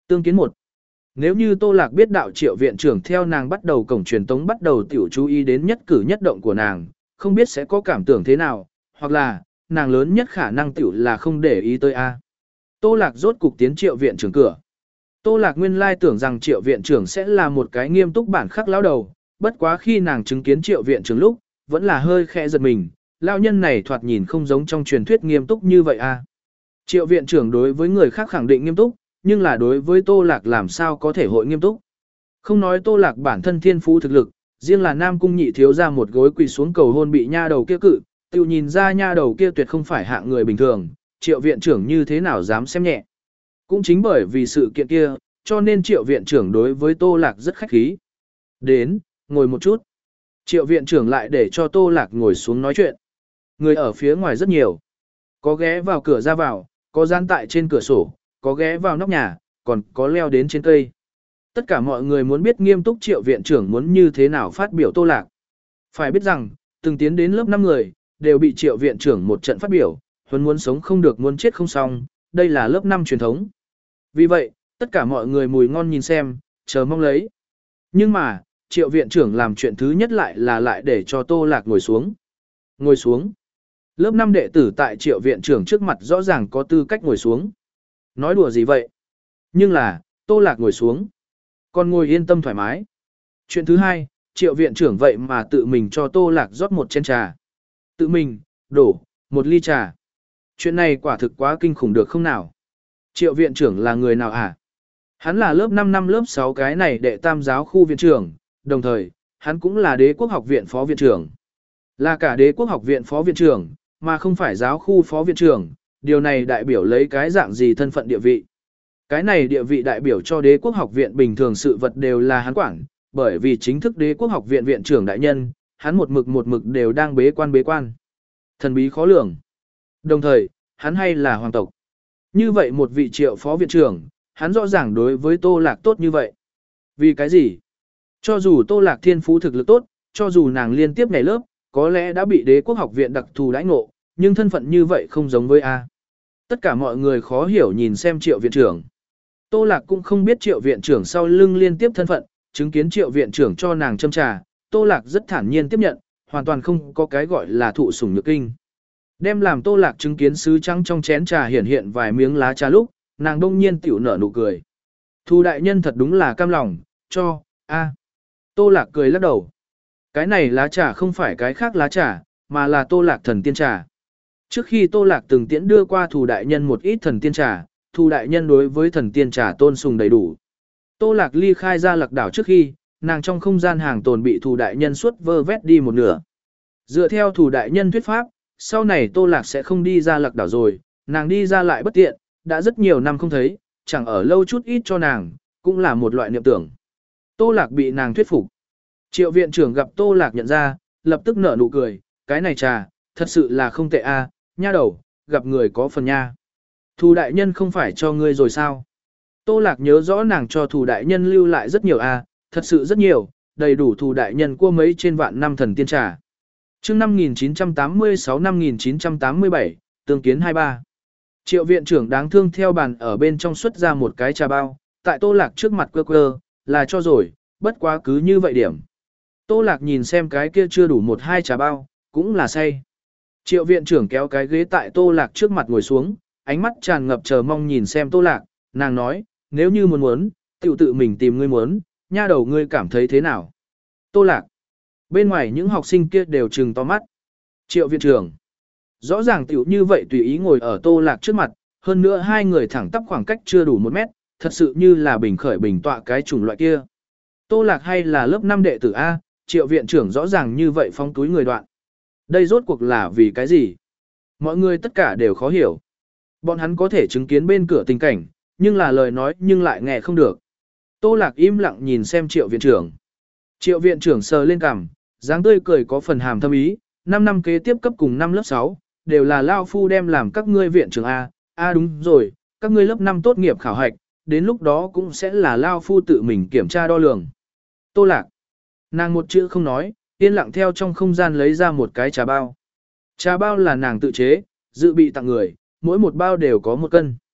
Tương kiến một. Nếu như Tô Lạc biết đạo Triệu viện trưởng theo nàng bắt đầu cổng truyền tống bắt đầu tiểu chú ý đến nhất cử nhất động của nàng, không biết sẽ có cảm tưởng thế nào, hoặc là, nàng lớn nhất khả năng tiểu là không để ý tới A. Tô Lạc rốt cục tiến Triệu viện trưởng cửa. Tô Lạc nguyên lai tưởng rằng Triệu viện trưởng sẽ là một cái nghiêm túc bản khắc lão đầu, bất quá khi nàng chứng kiến Triệu viện trưởng lúc, vẫn là hơi khẽ giật mình, lão nhân này thoạt nhìn không giống trong truyền thuyết nghiêm túc như vậy a. Triệu viện trưởng đối với người khác khẳng định nghiêm túc, nhưng là đối với Tô Lạc làm sao có thể hội nghiêm túc. Không nói Tô Lạc bản thân thiên phú thực lực, riêng là Nam Cung Nhị thiếu ra một gối quỳ xuống cầu hôn bị nha đầu kia cự, tiêu nhìn ra nha đầu kia tuyệt không phải hạng người bình thường, Triệu viện trưởng như thế nào dám xem nhẹ. Cũng chính bởi vì sự kiện kia, cho nên Triệu viện trưởng đối với Tô Lạc rất khách khí. Đến, ngồi một chút. Triệu viện trưởng lại để cho Tô Lạc ngồi xuống nói chuyện. Người ở phía ngoài rất nhiều. Có ghé vào cửa ra vào, có gian tại trên cửa sổ, có ghé vào nóc nhà, còn có leo đến trên cây. Tất cả mọi người muốn biết nghiêm túc Triệu viện trưởng muốn như thế nào phát biểu Tô Lạc. Phải biết rằng, từng tiến đến lớp năm người, đều bị Triệu viện trưởng một trận phát biểu, huấn muốn sống không được muốn chết không xong, đây là lớp năm truyền thống. Vì vậy, tất cả mọi người mùi ngon nhìn xem, chờ mong lấy. Nhưng mà, Triệu viện trưởng làm chuyện thứ nhất lại là lại để cho Tô Lạc ngồi xuống. Ngồi xuống. Lớp năm đệ tử tại Triệu viện trưởng trước mặt rõ ràng có tư cách ngồi xuống. Nói đùa gì vậy? Nhưng là, Tô Lạc ngồi xuống. Còn ngồi yên tâm thoải mái. Chuyện thứ hai, Triệu viện trưởng vậy mà tự mình cho Tô Lạc rót một chén trà. Tự mình, đổ, một ly trà. Chuyện này quả thực quá kinh khủng được không nào? Triệu viện trưởng là người nào hả? Hắn là lớp năm năm lớp sáu cái này đệ tam giáo khu viện trưởng, đồng thời, hắn cũng là đế quốc học viện phó viện trưởng. Là cả đế quốc học viện phó viện trưởng, mà không phải giáo khu phó viện trưởng, điều này đại biểu lấy cái dạng gì thân phận địa vị. Cái này địa vị đại biểu cho đế quốc học viện bình thường sự vật đều là hắn quản, bởi vì chính thức đế quốc học viện viện trưởng đại nhân, hắn một mực một mực đều đang bế quan bế quan. Thần bí khó lường. Đồng thời, hắn hay là hoàng tộc. Như vậy một vị Triệu phó viện trưởng, hắn rõ ràng đối với Tô Lạc tốt như vậy. Vì cái gì? Cho dù Tô Lạc thiên phú thực lực tốt, cho dù nàng liên tiếp nhảy lớp, có lẽ đã bị đế quốc học viện đặc thù đãi ngộ, nhưng thân phận như vậy không giống với A. Tất cả mọi người khó hiểu nhìn xem Triệu viện trưởng. Tô Lạc cũng không biết Triệu viện trưởng sau lưng liên tiếp thân phận, chứng kiến Triệu viện trưởng cho nàng châm trà, Tô Lạc rất thản nhiên tiếp nhận, hoàn toàn không có cái gọi là thụ sủng nhược kinh. Đem làm Tô Lạc chứng kiến sứ trắng trong chén trà hiển hiện vài miếng lá trà lúc, nàng đông nhiên tiểu nở nụ cười. Thu đại nhân thật đúng là cam lòng, cho, a. Tô Lạc cười lắc đầu. Cái này lá trà không phải cái khác lá trà, mà là Tô Lạc thần tiên trà. Trước khi Tô Lạc từng tiễn đưa qua Thu đại nhân một ít thần tiên trà, Thu đại nhân đối với thần tiên trà tôn sùng đầy đủ. Tô Lạc ly khai ra Lạc đảo trước khi, nàng trong không gian hàng tồn bị Thu đại nhân suốt vơ vét đi một nửa. Dựa theo Thu đại nhân thuyết pháp, sau này Tô Lạc sẽ không đi ra Lạc đảo rồi, nàng đi ra lại bất tiện, đã rất nhiều năm không thấy, chẳng ở lâu chút ít cho nàng, cũng là một loại niệm tưởng. Tô Lạc bị nàng thuyết phục. Triệu viện trưởng gặp Tô Lạc nhận ra, lập tức nở nụ cười, cái này trà, thật sự là không tệ a, nha đầu, gặp người có phần nha. Thù đại nhân không phải cho ngươi rồi sao? Tô Lạc nhớ rõ nàng cho thù đại nhân lưu lại rất nhiều a, thật sự rất nhiều, đầy đủ thù đại nhân cua mấy trên vạn năm thần tiên trà. Chương năm nghìn chín trăm tám mươi sáu năm nghìn chín trăm tám mươi bảy, tương kiến hai ba. Triệu viện trưởng đáng thương theo bàn ở bên trong xuất ra một cái trà bao, tại Tô Lạc trước mặt quơ quơ, là cho rồi, bất quá cứ như vậy điểm. Tô Lạc nhìn xem cái kia chưa đủ một hai trà bao, cũng là say. Triệu viện trưởng kéo cái ghế tại Tô Lạc trước mặt ngồi xuống, ánh mắt tràn ngập chờ mong nhìn xem Tô Lạc, nàng nói, nếu như muốn muốn, tự tự mình tìm ngươi muốn, nha đầu ngươi cảm thấy thế nào? Tô Lạc. Bên ngoài những học sinh kia đều trừng to mắt. Triệu viện trưởng. Rõ ràng tiểu như vậy tùy ý ngồi ở Tô Lạc trước mặt, hơn nữa hai người thẳng tắp khoảng cách chưa đủ một mét, thật sự như là bình khởi bình tọa cái chủng loại kia. Tô Lạc hay là lớp năm đệ tử A, Triệu viện trưởng rõ ràng như vậy phong túi người đoạn. Đây rốt cuộc là vì cái gì? Mọi người tất cả đều khó hiểu. Bọn hắn có thể chứng kiến bên cửa tình cảnh, nhưng là lời nói nhưng lại nghe không được. Tô Lạc im lặng nhìn xem Triệu viện trưởng. Triệu viện trưởng sờ lên cằm, dáng tươi cười có phần hàm thâm ý, năm năm kế tiếp cấp cùng năm lớp sáu, đều là lao phu đem làm các ngươi viện trưởng A. A đúng rồi, các ngươi lớp năm tốt nghiệp khảo hạch, đến lúc đó cũng sẽ là lao phu tự mình kiểm tra đo lường. Tô Lạc. Nàng một chữ không nói, yên lặng theo trong không gian lấy ra một cái trà bao. Trà bao là nàng tự chế, dự bị tặng người, mỗi một bao đều có một cân.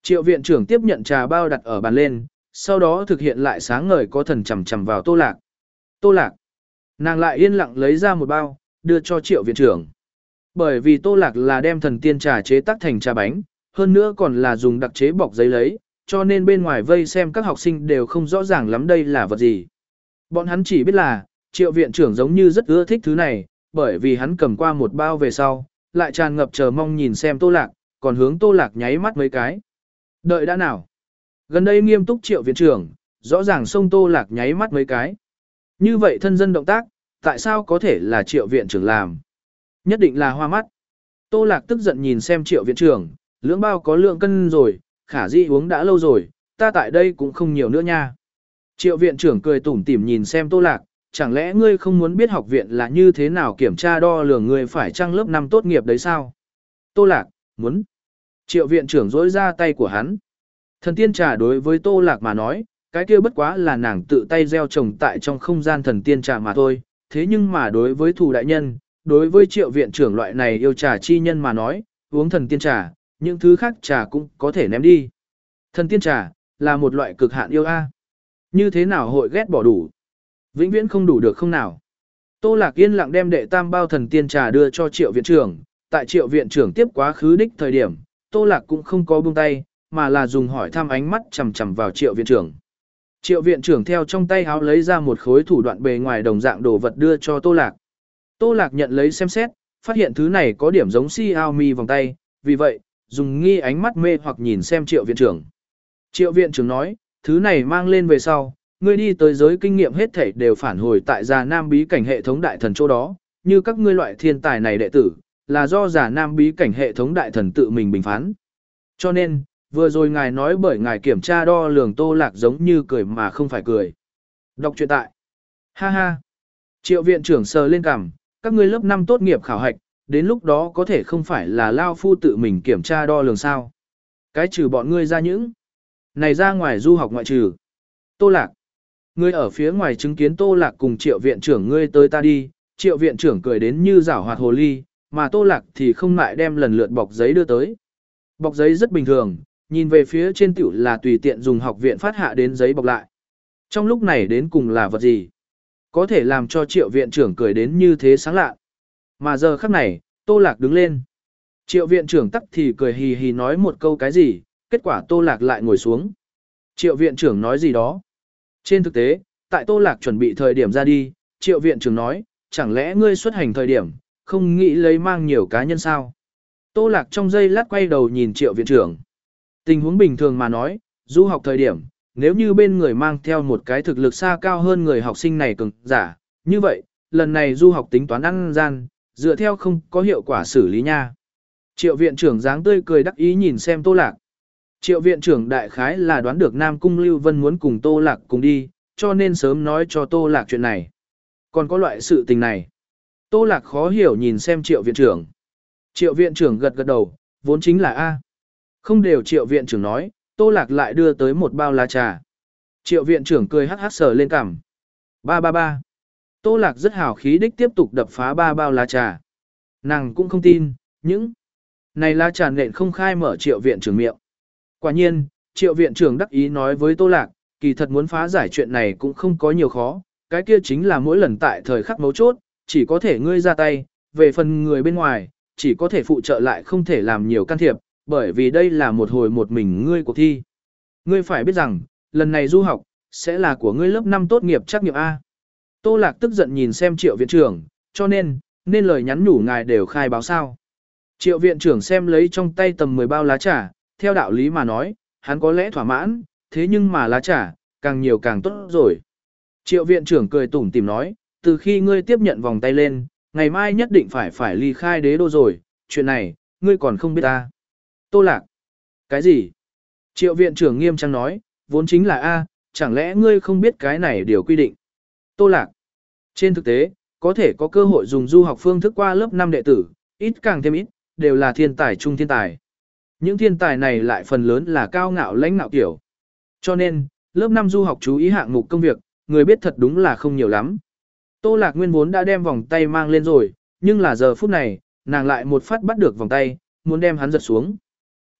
Triệu viện trưởng tiếp nhận trà bao đặt ở bàn lên, sau đó thực hiện lại sáng ngời có thần chầm chầm vào Tô Lạc. Tô Lạc. Nàng lại yên lặng lấy ra một bao, đưa cho triệu viện trưởng. Bởi vì Tô Lạc là đem thần tiên trà chế tác thành trà bánh, hơn nữa còn là dùng đặc chế bọc giấy lấy, cho nên bên ngoài vây xem các học sinh đều không rõ ràng lắm đây là vật gì. Bọn hắn chỉ biết là, triệu viện trưởng giống như rất ưa thích thứ này, bởi vì hắn cầm qua một bao về sau, lại tràn ngập chờ mong nhìn xem Tô Lạc, còn hướng Tô Lạc nháy mắt mấy cái. Đợi đã nào. Gần đây nghiêm túc triệu viện trưởng, rõ ràng xông Tô Lạc nháy mắt mấy cái. Như vậy thân dân động tác, tại sao có thể là triệu viện trưởng làm? Nhất định là hoa mắt. Tô Lạc tức giận nhìn xem triệu viện trưởng, lưỡng bao có lượng cân rồi, khả dĩ uống đã lâu rồi, ta tại đây cũng không nhiều nữa nha. Triệu viện trưởng cười tủm tỉm nhìn xem Tô Lạc, chẳng lẽ ngươi không muốn biết học viện là như thế nào kiểm tra đo lường ngươi phải chăng lớp năm tốt nghiệp đấy sao? Tô Lạc, muốn. Triệu viện trưởng dỗi ra tay của hắn. Thần tiên trà đối với Tô Lạc mà nói, cái kia bất quá là nàng tự tay gieo trồng tại trong không gian thần tiên trà mà thôi. Thế nhưng mà đối với thù đại nhân, đối với triệu viện trưởng loại này yêu trà chi nhân mà nói, uống thần tiên trà, những thứ khác trà cũng có thể ném đi. Thần tiên trà, là một loại cực hạn yêu a. Như thế nào hội ghét bỏ đủ? Vĩnh viễn không đủ được không nào? Tô Lạc yên lặng đem đệ tam bao thần tiên trà đưa cho triệu viện trưởng, tại triệu viện trưởng tiếp quá khứ đích thời điểm, Tô Lạc cũng không có buông tay, mà là dùng hỏi thăm ánh mắt chằm chằm vào triệu viện trưởng. Triệu viện trưởng theo trong tay háo lấy ra một khối thủ đoạn bề ngoài đồng dạng đồ vật đưa cho Tô Lạc. Tô Lạc nhận lấy xem xét, phát hiện thứ này có điểm giống Xiaomi vòng tay, vì vậy, dùng nghi ánh mắt mê hoặc nhìn xem triệu viện trưởng. Triệu viện trưởng nói, thứ này mang lên về sau, ngươi đi tới giới kinh nghiệm hết thảy đều phản hồi tại Già Nam bí cảnh hệ thống đại thần chỗ đó, như các ngươi loại thiên tài này đệ tử, là do Già Nam bí cảnh hệ thống đại thần tự mình bình phán. Cho nên, vừa rồi ngài nói bởi ngài kiểm tra đo lường Tô Lạc giống như cười mà không phải cười. Đọc truyện tại. Ha ha. Triệu viện trưởng sờ lên cằm, các ngươi lớp năm tốt nghiệp khảo hạch, đến lúc đó có thể không phải là Lao Phu tự mình kiểm tra đo lường sao. Cái trừ bọn ngươi ra những. Này ra ngoài du học ngoại trừ. Tô Lạc. Ngươi ở phía ngoài chứng kiến Tô Lạc cùng triệu viện trưởng ngươi tới ta đi, triệu viện trưởng cười đến như giảo hoạt hồ ly, mà Tô Lạc thì không ngại đem lần lượt bọc giấy đưa tới. Bọc giấy rất bình thường, nhìn về phía trên tiểu là tùy tiện dùng học viện phát hạ đến giấy bọc lại. Trong lúc này đến cùng là vật gì? Có thể làm cho triệu viện trưởng cười đến như thế sáng lạ. Mà giờ khắc này, Tô Lạc đứng lên. Triệu viện trưởng tắc thì cười hì hì nói một câu cái gì, kết quả Tô Lạc lại ngồi xuống. Triệu viện trưởng nói gì đó. Trên thực tế, tại Tô Lạc chuẩn bị thời điểm ra đi, triệu viện trưởng nói, chẳng lẽ ngươi xuất hành thời điểm, không nghĩ lấy mang nhiều cá nhân sao? Tô Lạc trong giây lát quay đầu nhìn triệu viện trưởng. Tình huống bình thường mà nói, du học thời điểm, nếu như bên người mang theo một cái thực lực xa cao hơn người học sinh này cường giả, như vậy, lần này du học tính toán ăn gian, dựa theo không có hiệu quả xử lý nha. Triệu viện trưởng dáng tươi cười đắc ý nhìn xem Tô Lạc. Triệu viện trưởng đại khái là đoán được Nam Cung Lưu Vân muốn cùng Tô Lạc cùng đi, cho nên sớm nói cho Tô Lạc chuyện này. Còn có loại sự tình này. Tô Lạc khó hiểu nhìn xem triệu viện trưởng. Triệu viện trưởng gật gật đầu, vốn chính là A. Không đều triệu viện trưởng nói, Tô Lạc lại đưa tới một bao lá trà. Triệu viện trưởng cười hắc hắc sờ lên cằm. Ba ba ba. Tô Lạc rất hào khí đích tiếp tục đập phá ba bao lá trà. Nàng cũng không tin, những này lá trà nện không khai mở triệu viện trưởng miệng. Quả nhiên, triệu viện trưởng đắc ý nói với Tô Lạc, kỳ thật muốn phá giải chuyện này cũng không có nhiều khó, cái kia chính là mỗi lần tại thời khắc mấu chốt, chỉ có thể ngươi ra tay, về phần người bên ngoài, chỉ có thể phụ trợ lại không thể làm nhiều can thiệp, bởi vì đây là một hồi một mình ngươi cuộc thi. Ngươi phải biết rằng, lần này du học, sẽ là của ngươi lớp năm tốt nghiệp trắc nghiệm A. Tô Lạc tức giận nhìn xem triệu viện trưởng, cho nên, nên lời nhắn nhủ ngài đều khai báo sao. Triệu viện trưởng xem lấy trong tay tầm mười bao lá trà, theo đạo lý mà nói, hắn có lẽ thỏa mãn, thế nhưng mà lá trà, càng nhiều càng tốt rồi. Triệu viện trưởng cười tủm tỉm nói, từ khi ngươi tiếp nhận vòng tay lên, ngày mai nhất định phải phải ly khai đế đô rồi, chuyện này, ngươi còn không biết ta. Tô Lạc. Cái gì? Triệu viện trưởng nghiêm trang nói, vốn chính là A, chẳng lẽ ngươi không biết cái này điều quy định. Tô Lạc. Trên thực tế, có thể có cơ hội dùng du học phương thức qua lớp năm đệ tử, ít càng thêm ít, đều là thiên tài trung thiên tài. Những thiên tài này lại phần lớn là cao ngạo lãnh ngạo kiểu. Cho nên, lớp năm du học chú ý hạng mục công việc, người biết thật đúng là không nhiều lắm. Tô Lạc nguyên vốn đã đem vòng tay mang lên rồi, nhưng là giờ phút này, nàng lại một phát bắt được vòng tay, muốn đem hắn giật xuống.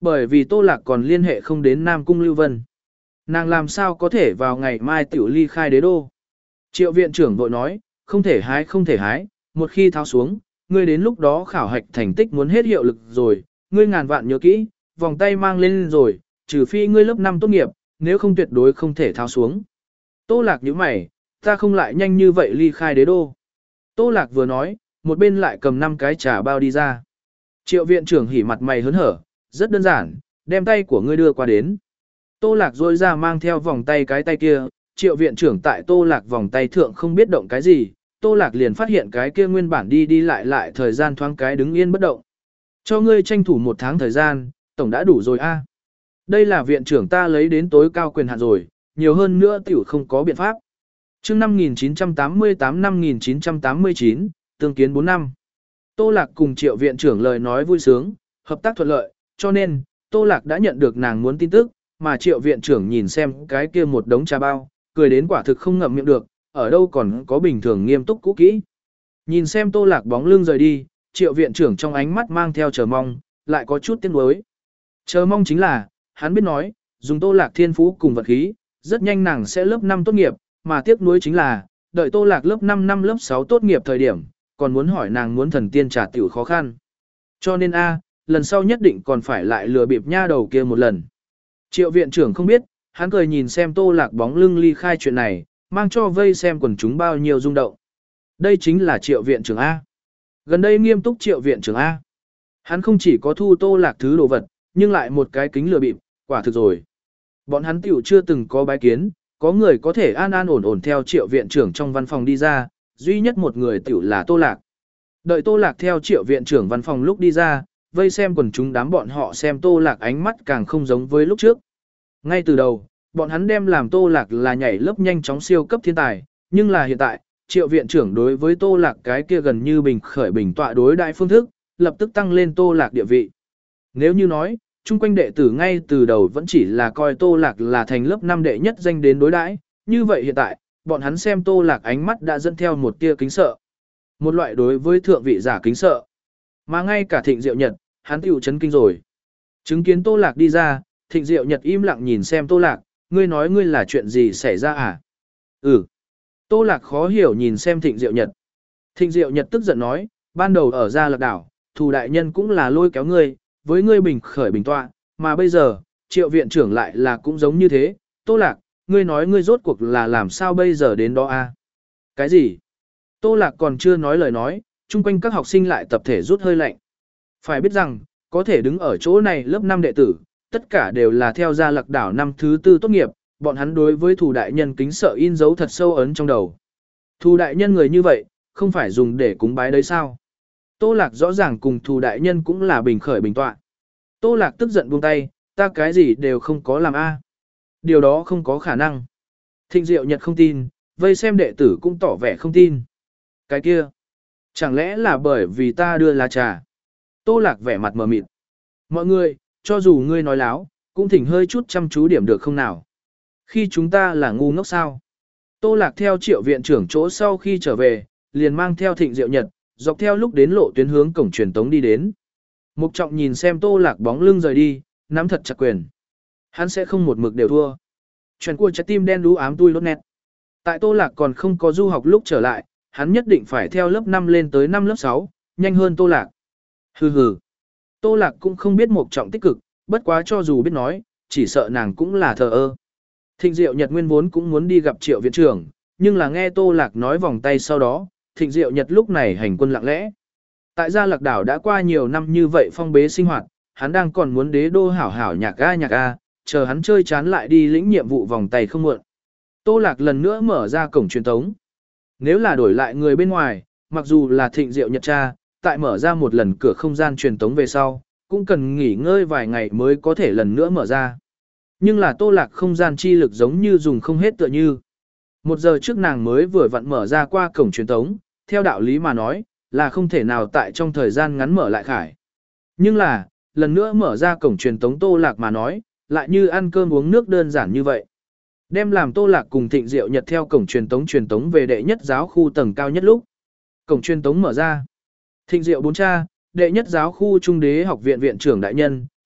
Bởi vì Tô Lạc còn liên hệ không đến Nam Cung Lưu Vân. Nàng làm sao có thể vào ngày mai tiểu ly khai đế đô. Triệu viện trưởng vội nói, không thể hái không thể hái, một khi tháo xuống, ngươi đến lúc đó khảo hạch thành tích muốn hết hiệu lực rồi, ngươi ngàn vạn nhớ kỹ, vòng tay mang lên rồi, trừ phi ngươi lớp năm tốt nghiệp, nếu không tuyệt đối không thể tháo xuống. Tô Lạc nhíu mày, ta không lại nhanh như vậy ly khai đế đô. Tô Lạc vừa nói, một bên lại cầm năm cái trà bao đi ra. Triệu viện trưởng hỉ mặt mày hớn hở, rất đơn giản, đem tay của ngươi đưa qua đến. Tô Lạc rôi ra mang theo vòng tay cái tay kia, triệu viện trưởng tại Tô Lạc vòng tay thượng không biết động cái gì, Tô Lạc liền phát hiện cái kia nguyên bản đi đi lại lại thời gian thoáng cái đứng yên bất động. Cho ngươi tranh thủ một tháng thời gian, tổng đã đủ rồi a. Đây là viện trưởng ta lấy đến tối cao quyền hạn rồi, nhiều hơn nữa tiểu không có biện pháp. Chương năm nghìn chín trăm tám mươi tám năm nghìn chín trăm tám mươi chín, tương kiến bốn năm. Tô Lạc cùng triệu viện trưởng lời nói vui sướng, hợp tác thuận lợi, cho nên, Tô Lạc đã nhận được nàng muốn tin tức, mà triệu viện trưởng nhìn xem cái kia một đống trà bao, cười đến quả thực không ngậm miệng được, ở đâu còn có bình thường nghiêm túc cũ kỹ. Nhìn xem Tô Lạc bóng lưng rời đi, triệu viện trưởng trong ánh mắt mang theo chờ mong, lại có chút tiếc nuối. Chờ mong chính là, hắn biết nói, dùng Tô Lạc thiên phú cùng vật khí, rất nhanh nàng sẽ lớp năm tốt nghiệp, mà tiếc nuối chính là, đợi Tô Lạc lớp năm năm lớp sáu tốt nghiệp thời điểm, còn muốn hỏi nàng muốn thần tiên trà tiểu khó khăn. Cho nên a, lần sau nhất định còn phải lại lừa bịp nha đầu kia một lần. Triệu viện trưởng không biết, hắn cười nhìn xem Tô Lạc bóng lưng ly khai chuyện này, mang cho vây xem quần chúng bao nhiêu rung động. Đây chính là triệu viện trưởng A. Gần đây nghiêm túc triệu viện trưởng A. Hắn không chỉ có thu Tô Lạc thứ đồ vật, nhưng lại một cái kính lừa bịp, quả thực rồi. Bọn hắn tiểu chưa từng có bái kiến, có người có thể an an ổn ổn theo triệu viện trưởng trong văn phòng đi ra, duy nhất một người tiểu là Tô Lạc. Đợi Tô Lạc theo triệu viện trưởng văn phòng lúc đi ra, vây xem quần chúng đám bọn họ xem Tô Lạc ánh mắt càng không giống với lúc trước. Ngay từ đầu, bọn hắn đem làm Tô Lạc là nhảy lớp nhanh chóng siêu cấp thiên tài, nhưng là hiện tại, triệu viện trưởng đối với Tô Lạc cái kia gần như bình khởi bình tọa đối đại phương thức, lập tức tăng lên Tô Lạc địa vị. Nếu như nói, chung quanh đệ tử ngay từ đầu vẫn chỉ là coi Tô Lạc là thành lớp năm đệ nhất danh đến đối đãi, như vậy hiện tại, bọn hắn xem Tô Lạc ánh mắt đã dẫn theo một tia kính sợ. Một loại đối với thượng vị giả kính sợ. Mà ngay cả Thịnh Diệu Nhật, hắn tiểu chấn kinh rồi. Chứng kiến Tô Lạc đi ra, Thịnh Diệu Nhật im lặng nhìn xem Tô Lạc, ngươi nói ngươi là chuyện gì xảy ra à? Ừ. Tô Lạc khó hiểu nhìn xem Thịnh Diệu Nhật. Thịnh Diệu Nhật tức giận nói, ban đầu ở Gia Lạc Đảo, Thù đại nhân cũng là lôi kéo ngươi, với ngươi bình khởi bình tọa, mà bây giờ, triệu viện trưởng lại là cũng giống như thế. Tô Lạc, ngươi nói ngươi rốt cuộc là làm sao bây giờ đến đó à? Cái gì? Tô Lạc còn chưa nói lời nói, chung quanh các học sinh lại tập thể rút hơi lạnh. Phải biết rằng, có thể đứng ở chỗ này lớp năm đệ tử, tất cả đều là theo Gia Lạc Đảo năm thứ tư tốt nghiệp, bọn hắn đối với Thù đại nhân kính sợ in dấu thật sâu ấn trong đầu. Thù đại nhân người như vậy, không phải dùng để cúng bái đấy sao? Tô Lạc rõ ràng cùng Thù đại nhân cũng là bình khởi bình tọa. Tô Lạc tức giận buông tay, ta cái gì đều không có làm a. Điều đó không có khả năng. Thịnh Diệu Nhật không tin, vây xem đệ tử cũng tỏ vẻ không tin. Cái kia, chẳng lẽ là bởi vì ta đưa lá trà? Tô Lạc vẻ mặt mờ mịt. Mọi người, cho dù ngươi nói láo, cũng thỉnh hơi chút chăm chú điểm được không nào? Khi chúng ta là ngu ngốc sao? Tô Lạc theo triệu viện trưởng chỗ sau khi trở về, liền mang theo Thịnh Diệu Nhật, dọc theo lúc đến lộ tuyến hướng cổng truyền tống đi đến. Mục Trọng nhìn xem Tô Lạc bóng lưng rời đi, nắm thật chặt quyền. Hắn sẽ không một mực đều thua. Chuyện của trái tim đen đú ám tui lốt nét. Tại Tô Lạc còn không có du học lúc trở lại, hắn nhất định phải theo lớp năm lên tới năm lớp sáu, nhanh hơn Tô Lạc. Hừ hừ. Tô Lạc cũng không biết Mục Trọng tích cực, bất quá cho dù biết nói, chỉ sợ nàng cũng là thờ ơ. Thịnh Diệu Nhật nguyên vốn cũng muốn đi gặp triệu viện trưởng, nhưng là nghe Tô Lạc nói vòng tay sau đó, Thịnh Diệu Nhật lúc này hành quân lặng lẽ. Tại Gia Lạc Đảo đã qua nhiều năm như vậy phong bế sinh hoạt, hắn đang còn muốn đế đô hảo hảo nhạc ga nhạc ga, chờ hắn chơi chán lại đi lĩnh nhiệm vụ vòng tay không muộn. Tô Lạc lần nữa mở ra cổng truyền tống. Nếu là đổi lại người bên ngoài, mặc dù là Thịnh Diệu Nhật cha, tại mở ra một lần cửa không gian truyền tống về sau, cũng cần nghỉ ngơi vài ngày mới có thể lần nữa mở ra. Nhưng là Tô Lạc không gian chi lực giống như dùng không hết tựa như. Một giờ trước nàng mới vừa vặn mở ra qua cổng truyền tống, theo đạo lý mà nói, là không thể nào tại trong thời gian ngắn mở lại khải. Nhưng là, lần nữa mở ra cổng truyền tống Tô Lạc mà nói, lại như ăn cơm uống nước đơn giản như vậy. Đem làm Tô Lạc cùng Thịnh Diệu Nhật theo cổng truyền tống truyền tống về đệ nhất giáo khu tầng cao nhất lúc. Cổng truyền tống mở ra. Thịnh Diệu bốn cha, đệ nhất giáo khu trung đế học viện viện trưởng đại nhân,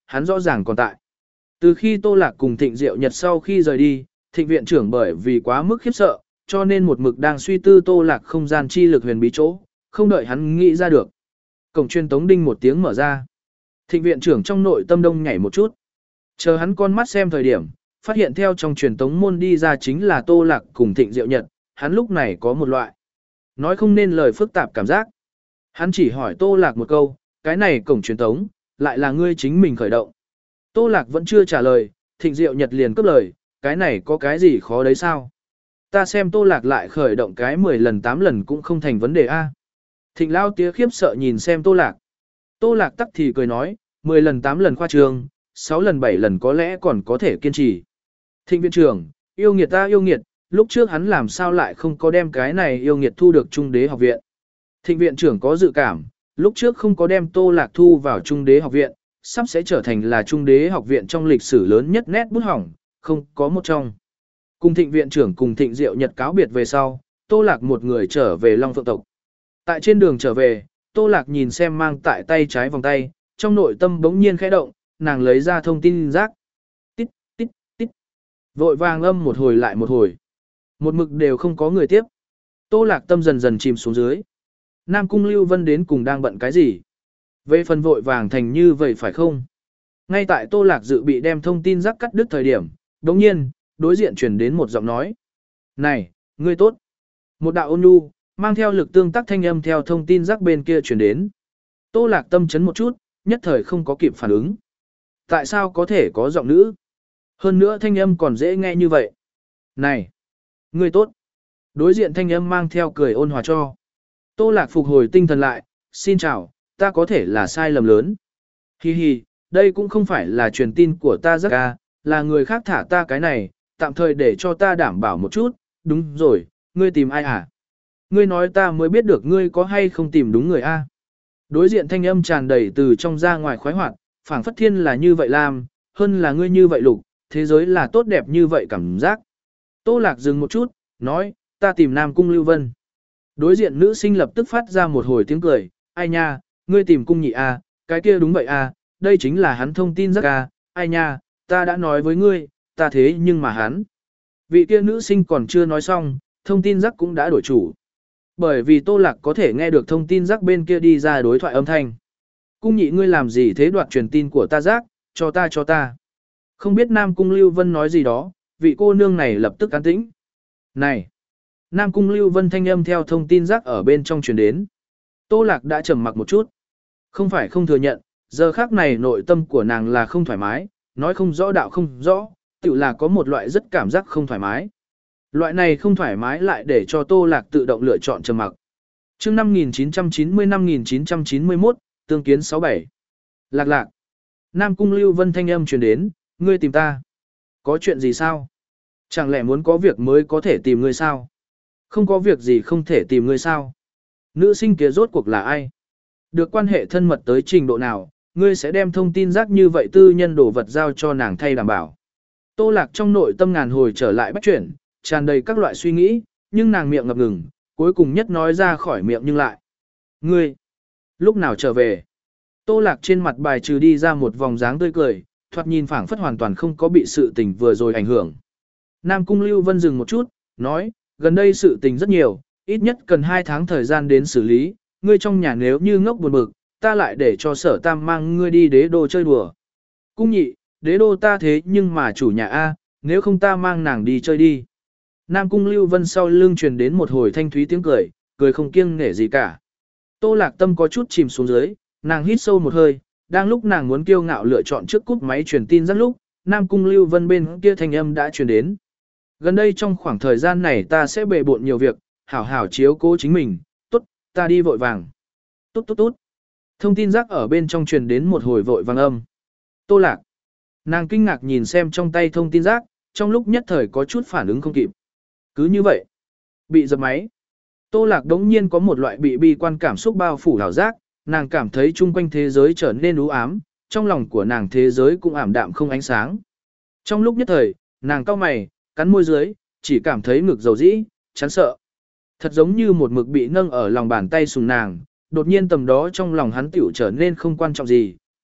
hắn rõ ràng còn tại. Từ khi Tô Lạc cùng Thịnh Diệu Nhật sau khi rời đi, Thịnh viện trưởng bởi vì quá mức khiếp sợ, cho nên một mực đang suy tư Tô Lạc không gian chi lực huyền bí chỗ, không đợi hắn nghĩ ra được. Cổng truyền tống đinh một tiếng mở ra. Thịnh viện trưởng trong nội tâm đông nhảy một chút. Chờ hắn con mắt xem thời điểm, phát hiện theo trong truyền tống môn đi ra chính là Tô Lạc cùng Thịnh Diệu Nhật, hắn lúc này có một loại nói không nên lời phức tạp cảm giác. Hắn chỉ hỏi Tô Lạc một câu, cái này cổng truyền tống, lại là ngươi chính mình khởi động. Tô Lạc vẫn chưa trả lời, Thịnh Diệu Nhật liền cướp lời, cái này có cái gì khó đấy sao? Ta xem Tô Lạc lại khởi động cái mười lần tám lần cũng không thành vấn đề a. Thịnh Lao tía khiếp sợ nhìn xem Tô Lạc. Tô Lạc tắc thì cười nói, mười lần tám lần khoa trương, sáu lần bảy lần có lẽ còn có thể kiên trì. Thịnh viện trưởng, yêu nghiệt ta yêu nghiệt, lúc trước hắn làm sao lại không có đem cái này yêu nghiệt thu được Trung Đế học viện. Thịnh viện trưởng có dự cảm, lúc trước không có đem Tô Lạc thu vào Trung Đế học viện, sắp sẽ trở thành là Trung Đế học viện trong lịch sử lớn nhất nét bút hỏng, không có một trong. Cùng Thịnh viện trưởng cùng Thịnh Diệu Nhật cáo biệt về sau, Tô Lạc một người trở về Long Phượng tộc. Tại trên đường trở về, Tô Lạc nhìn xem mang tại tay trái vòng tay, trong nội tâm bỗng nhiên khẽ động, nàng lấy ra thông tin rác. Tít, tít, tít. Vội vàng âm một hồi lại một hồi. Một mực đều không có người tiếp. Tô Lạc tâm dần dần chìm xuống dưới. Nam Cung Lưu Vân đến cùng đang bận cái gì? Về phần vội vàng thành như vậy phải không? Ngay tại Tô Lạc dự bị đem thông tin rác cắt đứt thời điểm, đồng nhiên, đối diện chuyển đến một giọng nói. Này, ngươi tốt. Một đạo ôn nhu, mang theo lực tương tác thanh âm theo thông tin rác bên kia chuyển đến. Tô Lạc tâm chấn một chút, nhất thời không có kịp phản ứng. Tại sao có thể có giọng nữ? Hơn nữa thanh âm còn dễ nghe như vậy. Này, ngươi tốt. Đối diện thanh âm mang theo cười ôn hòa cho. Tô Lạc phục hồi tinh thần lại, xin chào, ta có thể là sai lầm lớn. Hi hi, đây cũng không phải là truyền tin của ta rất ca, là người khác thả ta cái này, tạm thời để cho ta đảm bảo một chút, đúng rồi, ngươi tìm ai hả? Ngươi nói ta mới biết được ngươi có hay không tìm đúng người a. Đối diện thanh âm tràn đầy từ trong ra ngoài khoái hoạt, phảng phất thiên là như vậy làm, hơn là ngươi như vậy lục, thế giới là tốt đẹp như vậy cảm giác. Tô Lạc dừng một chút, nói, ta tìm Nam Cung Lưu Vân. Đối diện nữ sinh lập tức phát ra một hồi tiếng cười, ai nha, ngươi tìm cung nhị a, cái kia đúng vậy a, đây chính là hắn thông tin rất a, ai nha, ta đã nói với ngươi, ta thế nhưng mà hắn. Vị kia nữ sinh còn chưa nói xong, thông tin rắc cũng đã đổi chủ. Bởi vì Tô Lạc có thể nghe được thông tin rắc bên kia đi ra đối thoại âm thanh. Cung nhị ngươi làm gì thế đoạt truyền tin của ta rắc, cho ta cho ta. Không biết Nam Cung Lưu Vân nói gì đó, vị cô nương này lập tức an tĩnh. Này! Nam Cung Lưu Vân thanh âm theo thông tin rắc ở bên trong truyền đến. Tô Lạc đã trầm mặc một chút. Không phải không thừa nhận, giờ khác này nội tâm của nàng là không thoải mái, nói không rõ đạo không rõ, tự là có một loại rất cảm giác không thoải mái. Loại này không thoải mái lại để cho Tô Lạc tự động lựa chọn trầm mặc. Chương năm nghìn chín trăm chín mươi năm nghìn chín trăm chín mươi mốt, tương kiến sáu bảy. Lạc lạc. Nam Cung Lưu Vân thanh âm truyền đến, ngươi tìm ta. Có chuyện gì sao? Chẳng lẽ muốn có việc mới có thể tìm ngươi sao? Không có việc gì không thể tìm ngươi sao? Nữ sinh kia rốt cuộc là ai? Được quan hệ thân mật tới trình độ nào, ngươi sẽ đem thông tin rác như vậy tư nhân đồ vật giao cho nàng thay đảm bảo. Tô Lạc trong nội tâm ngàn hồi trở lại bách chuyển, tràn đầy các loại suy nghĩ, nhưng nàng miệng ngập ngừng, cuối cùng nhất nói ra khỏi miệng nhưng lại. Ngươi, lúc nào trở về? Tô Lạc trên mặt bài trừ đi ra một vòng dáng tươi cười, thoạt nhìn phảng phất hoàn toàn không có bị sự tình vừa rồi ảnh hưởng. Nam Cung Lưu Vân dừng một chút, nói, gần đây sự tình rất nhiều, ít nhất cần hai tháng thời gian đến xử lý, ngươi trong nhà nếu như ngốc buồn bực, ta lại để cho Sở Tam mang ngươi đi đế đô chơi đùa. Cung nhị, đế đô ta thế nhưng mà chủ nhà A, nếu không ta mang nàng đi chơi đi. Nam Cung Lưu Vân sau lưng truyền đến một hồi thanh thúy tiếng cười, cười không kiêng nể gì cả. Tô Lạc tâm có chút chìm xuống dưới, nàng hít sâu một hơi, đang lúc nàng muốn kiêu ngạo lựa chọn trước cúp máy truyền tin rất lúc, Nam Cung Lưu Vân bên kia thanh âm đã truyền đến. Gần đây trong khoảng thời gian này ta sẽ bề bộn nhiều việc, hảo hảo chiếu cố chính mình, tốt, ta đi vội vàng. Tốt tốt tốt. Thông tin rác ở bên trong truyền đến một hồi vội vàng âm. Tô Lạc. Nàng kinh ngạc nhìn xem trong tay thông tin rác, trong lúc nhất thời có chút phản ứng không kịp. Cứ như vậy, bị dập máy. Tô Lạc đống nhiên có một loại bị bi quan cảm xúc bao phủ hảo giác, nàng cảm thấy chung quanh thế giới trở nên u ám, trong lòng của nàng thế giới cũng ảm đạm không ánh sáng. Trong lúc nhất thời, nàng cau mày, cắn môi dưới, chỉ cảm thấy ngực dầu dĩ, chán sợ. Thật giống như một mực bị nâng ở lòng bàn tay sùng nàng, đột nhiên tầm đó trong lòng hắn tiểu trở nên không quan trọng gì,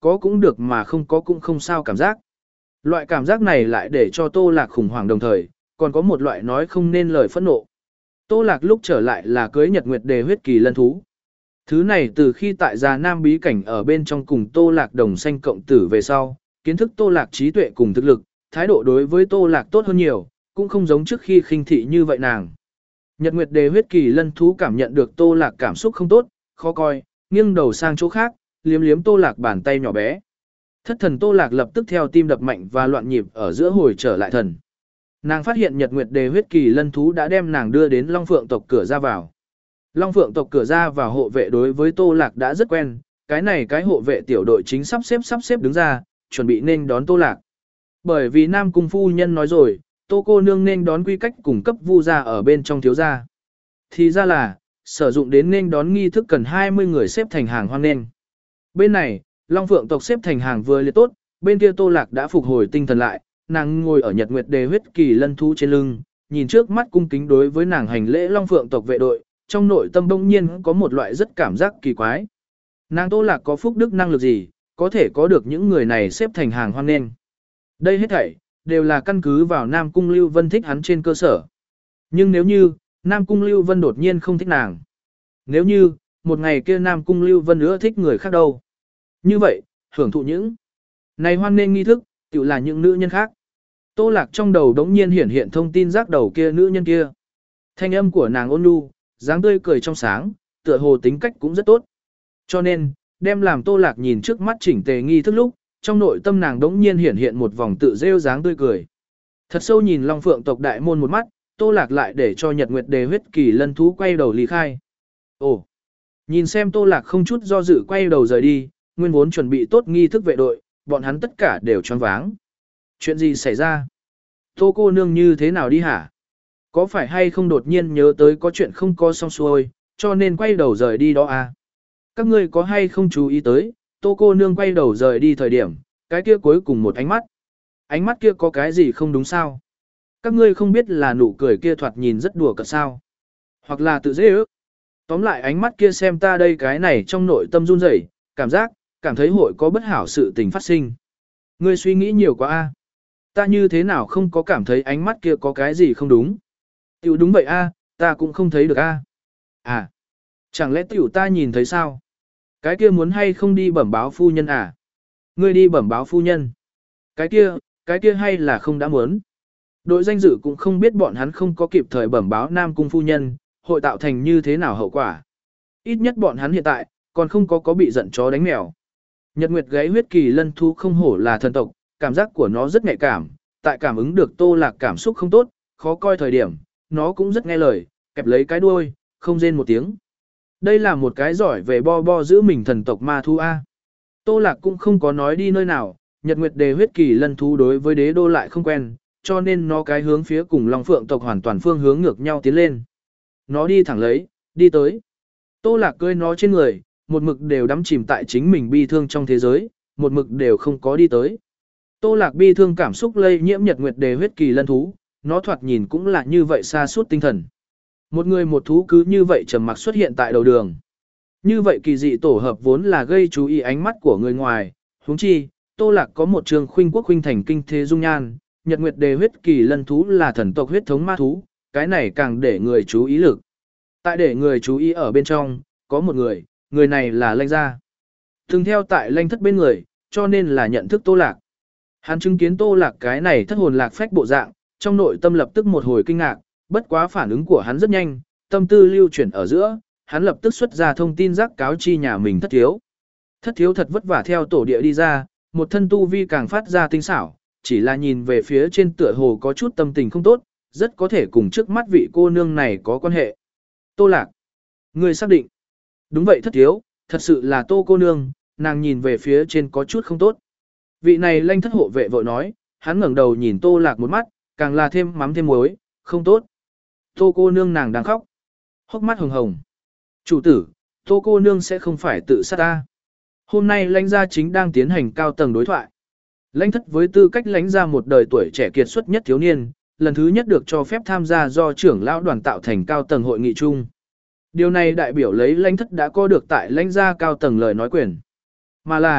có cũng được mà không có cũng không sao cảm giác. Loại cảm giác này lại để cho Tô Lạc khủng hoảng đồng thời, còn có một loại nói không nên lời phẫn nộ. Tô Lạc lúc trở lại là cưới Nhật Nguyệt Đề huyết kỳ lân thú. Thứ này từ khi tại Già Nam bí cảnh ở bên trong cùng Tô Lạc đồng sanh cộng tử về sau, kiến thức Tô Lạc trí tuệ cùng thực lực, thái độ đối với Tô Lạc tốt hơn nhiều, cũng không giống trước khi khinh thị như vậy nàng. Nhật Nguyệt Đề huyết kỳ lân thú cảm nhận được Tô Lạc cảm xúc không tốt, khó coi, nghiêng đầu sang chỗ khác, liếm liếm Tô Lạc bàn tay nhỏ bé. Thất thần Tô Lạc lập tức theo tim đập mạnh và loạn nhịp ở giữa hồi trở lại thần. Nàng phát hiện Nhật Nguyệt Đề huyết kỳ lân thú đã đem nàng đưa đến Long Phượng tộc cửa ra vào. Long Phượng tộc cửa ra vào hộ vệ đối với Tô Lạc đã rất quen, cái này cái hộ vệ tiểu đội chính sắp xếp sắp xếp đứng ra, chuẩn bị nên đón Tô Lạc. Bởi vì Nam Cung phu nhân nói rồi, Tô cô nương nên đón quy cách cùng cấp vu gia ở bên trong thiếu gia. Thì ra là, sử dụng đến nên đón nghi thức cần hai mươi người xếp thành hàng hoan nên. Bên này, Long Phượng tộc xếp thành hàng vừa liệt tốt, bên kia Tô Lạc đã phục hồi tinh thần lại, nàng ngồi ở Nhật Nguyệt Đề huyết kỳ lân thú trên lưng, nhìn trước mắt cung kính đối với nàng hành lễ Long Phượng tộc vệ đội, trong nội tâm bỗng nhiên có một loại rất cảm giác kỳ quái. Nàng Tô Lạc có phúc đức năng lực gì, có thể có được những người này xếp thành hàng hoan nghênh. Đây hết thảy đều là căn cứ vào Nam Cung Lưu Vân thích hắn trên cơ sở. Nhưng nếu như Nam Cung Lưu Vân đột nhiên không thích nàng, nếu như một ngày kia Nam Cung Lưu Vân nữa thích người khác đâu, như vậy hưởng thụ những này hoan nghênh nghi thức, tự là những nữ nhân khác. Tô Lạc trong đầu đống nhiên hiển hiện thông tin giác đầu kia nữ nhân kia. Thanh âm của nàng ôn nhu, dáng tươi cười trong sáng, tựa hồ tính cách cũng rất tốt. Cho nên, đem làm Tô Lạc nhìn trước mắt chỉnh tề nghi thức lúc, trong nội tâm nàng đống nhiên hiển hiện một vòng tự rêu dáng tươi cười. Thật sâu nhìn Long Phượng tộc đại môn một mắt, Tô Lạc lại để cho Nhật Nguyệt Đề huyết kỳ lân thú quay đầu ly khai. Ồ, nhìn xem Tô Lạc không chút do dự quay đầu rời đi, nguyên vốn chuẩn bị tốt nghi thức vệ đội, bọn hắn tất cả đều choáng váng. Chuyện gì xảy ra? Tô cô nương như thế nào đi hả? Có phải hay không đột nhiên nhớ tới có chuyện không có xong xuôi, cho nên quay đầu rời đi đó à? Các ngươi có hay không chú ý tới, Tô cô nương quay đầu rời đi thời điểm, cái kia cuối cùng một ánh mắt. Ánh mắt kia có cái gì không đúng sao? Các ngươi không biết là nụ cười kia thoạt nhìn rất đùa cợt sao? Hoặc là tự dễ ước. Tóm lại ánh mắt kia xem ta đây cái này trong nội tâm run rẩy, cảm giác, cảm thấy hội có bất hảo sự tình phát sinh. Ngươi suy nghĩ nhiều quá a. Ta như thế nào không có cảm thấy ánh mắt kia có cái gì không đúng? Tiểu đúng vậy a, ta cũng không thấy được a. À, chẳng lẽ tiểu ta nhìn thấy sao? Cái kia muốn hay không đi bẩm báo phu nhân à? Ngươi đi bẩm báo phu nhân. Cái kia, cái kia hay là không đã muốn? Đội danh dự cũng không biết bọn hắn không có kịp thời bẩm báo Nam Cung phu nhân, hội tạo thành như thế nào hậu quả. Ít nhất bọn hắn hiện tại, còn không có có bị giận chó đánh mèo. Nhật Nguyệt gáy huyết kỳ lân thú không hổ là thần tộc, cảm giác của nó rất nhạy cảm, tại cảm ứng được Tô Lạc cảm xúc không tốt, khó coi thời điểm, nó cũng rất nghe lời, kẹp lấy cái đuôi, không rên một tiếng. Đây là một cái giỏi về bo bo giữ mình thần tộc ma thú A. Tô Lạc cũng không có nói đi nơi nào, Nhật Nguyệt Đề huyết kỳ lân thú đối với đế đô lại không quen, cho nên nó cái hướng phía cùng Long Phượng tộc hoàn toàn phương hướng ngược nhau tiến lên. Nó đi thẳng lấy, đi tới. Tô Lạc cưỡi nó trên người, một mực đều đắm chìm tại chính mình bi thương trong thế giới, một mực đều không có đi tới. Tô Lạc bi thương cảm xúc lây nhiễm Nhật Nguyệt Đề huyết kỳ lân thú, nó thoạt nhìn cũng là như vậy xa suốt tinh thần. Một người một thú cứ như vậy trầm mặc xuất hiện tại đầu đường. Như vậy kỳ dị tổ hợp vốn là gây chú ý ánh mắt của người ngoài, huống chi, Tô Lạc có một trường khuynh quốc khuynh thành kinh thế dung nhan, Nhật Nguyệt Đề huyết kỳ lân thú là thần tộc huyết thống ma thú, cái này càng để người chú ý lực. Tại để người chú ý ở bên trong, có một người, người này là Lanh Gia. Từng theo tại Lanh thất bên người, cho nên là nhận thức Tô Lạc. Hắn chứng kiến Tô Lạc cái này thất hồn lạc phách bộ dạng, trong nội tâm lập tức một hồi kinh ngạc, bất quá phản ứng của hắn rất nhanh, tâm tư lưu chuyển ở giữa, hắn lập tức xuất ra thông tin giác cáo chi nhà mình thất thiếu. Thất thiếu thật vất vả theo tổ địa đi ra, một thân tu vi càng phát ra tinh xảo, chỉ là nhìn về phía trên tựa hồ có chút tâm tình không tốt, rất có thể cùng trước mắt vị cô nương này có quan hệ. Tô Lạc, người xác định. Đúng vậy thất thiếu, thật sự là Tô cô nương, nàng nhìn về phía trên có chút không tốt. Vị này Lanh thất hộ vệ vội nói, hắn ngẩng đầu nhìn Tô Lạc một mắt, càng là thêm mắm thêm muối, không tốt. Tô cô nương nàng đang khóc, hốc mắt hồng hồng. Chủ tử, Tô cô nương sẽ không phải tự sát ta. Hôm nay Lãnh gia chính đang tiến hành cao tầng đối thoại. Lãnh thất với tư cách lãnh gia một đời tuổi trẻ kiệt xuất nhất thiếu niên, lần thứ nhất được cho phép tham gia do trưởng lão đoàn tạo thành cao tầng hội nghị chung. Điều này đại biểu lấy Lãnh thất đã có được tại Lãnh gia cao tầng lời nói quyền. Mà là,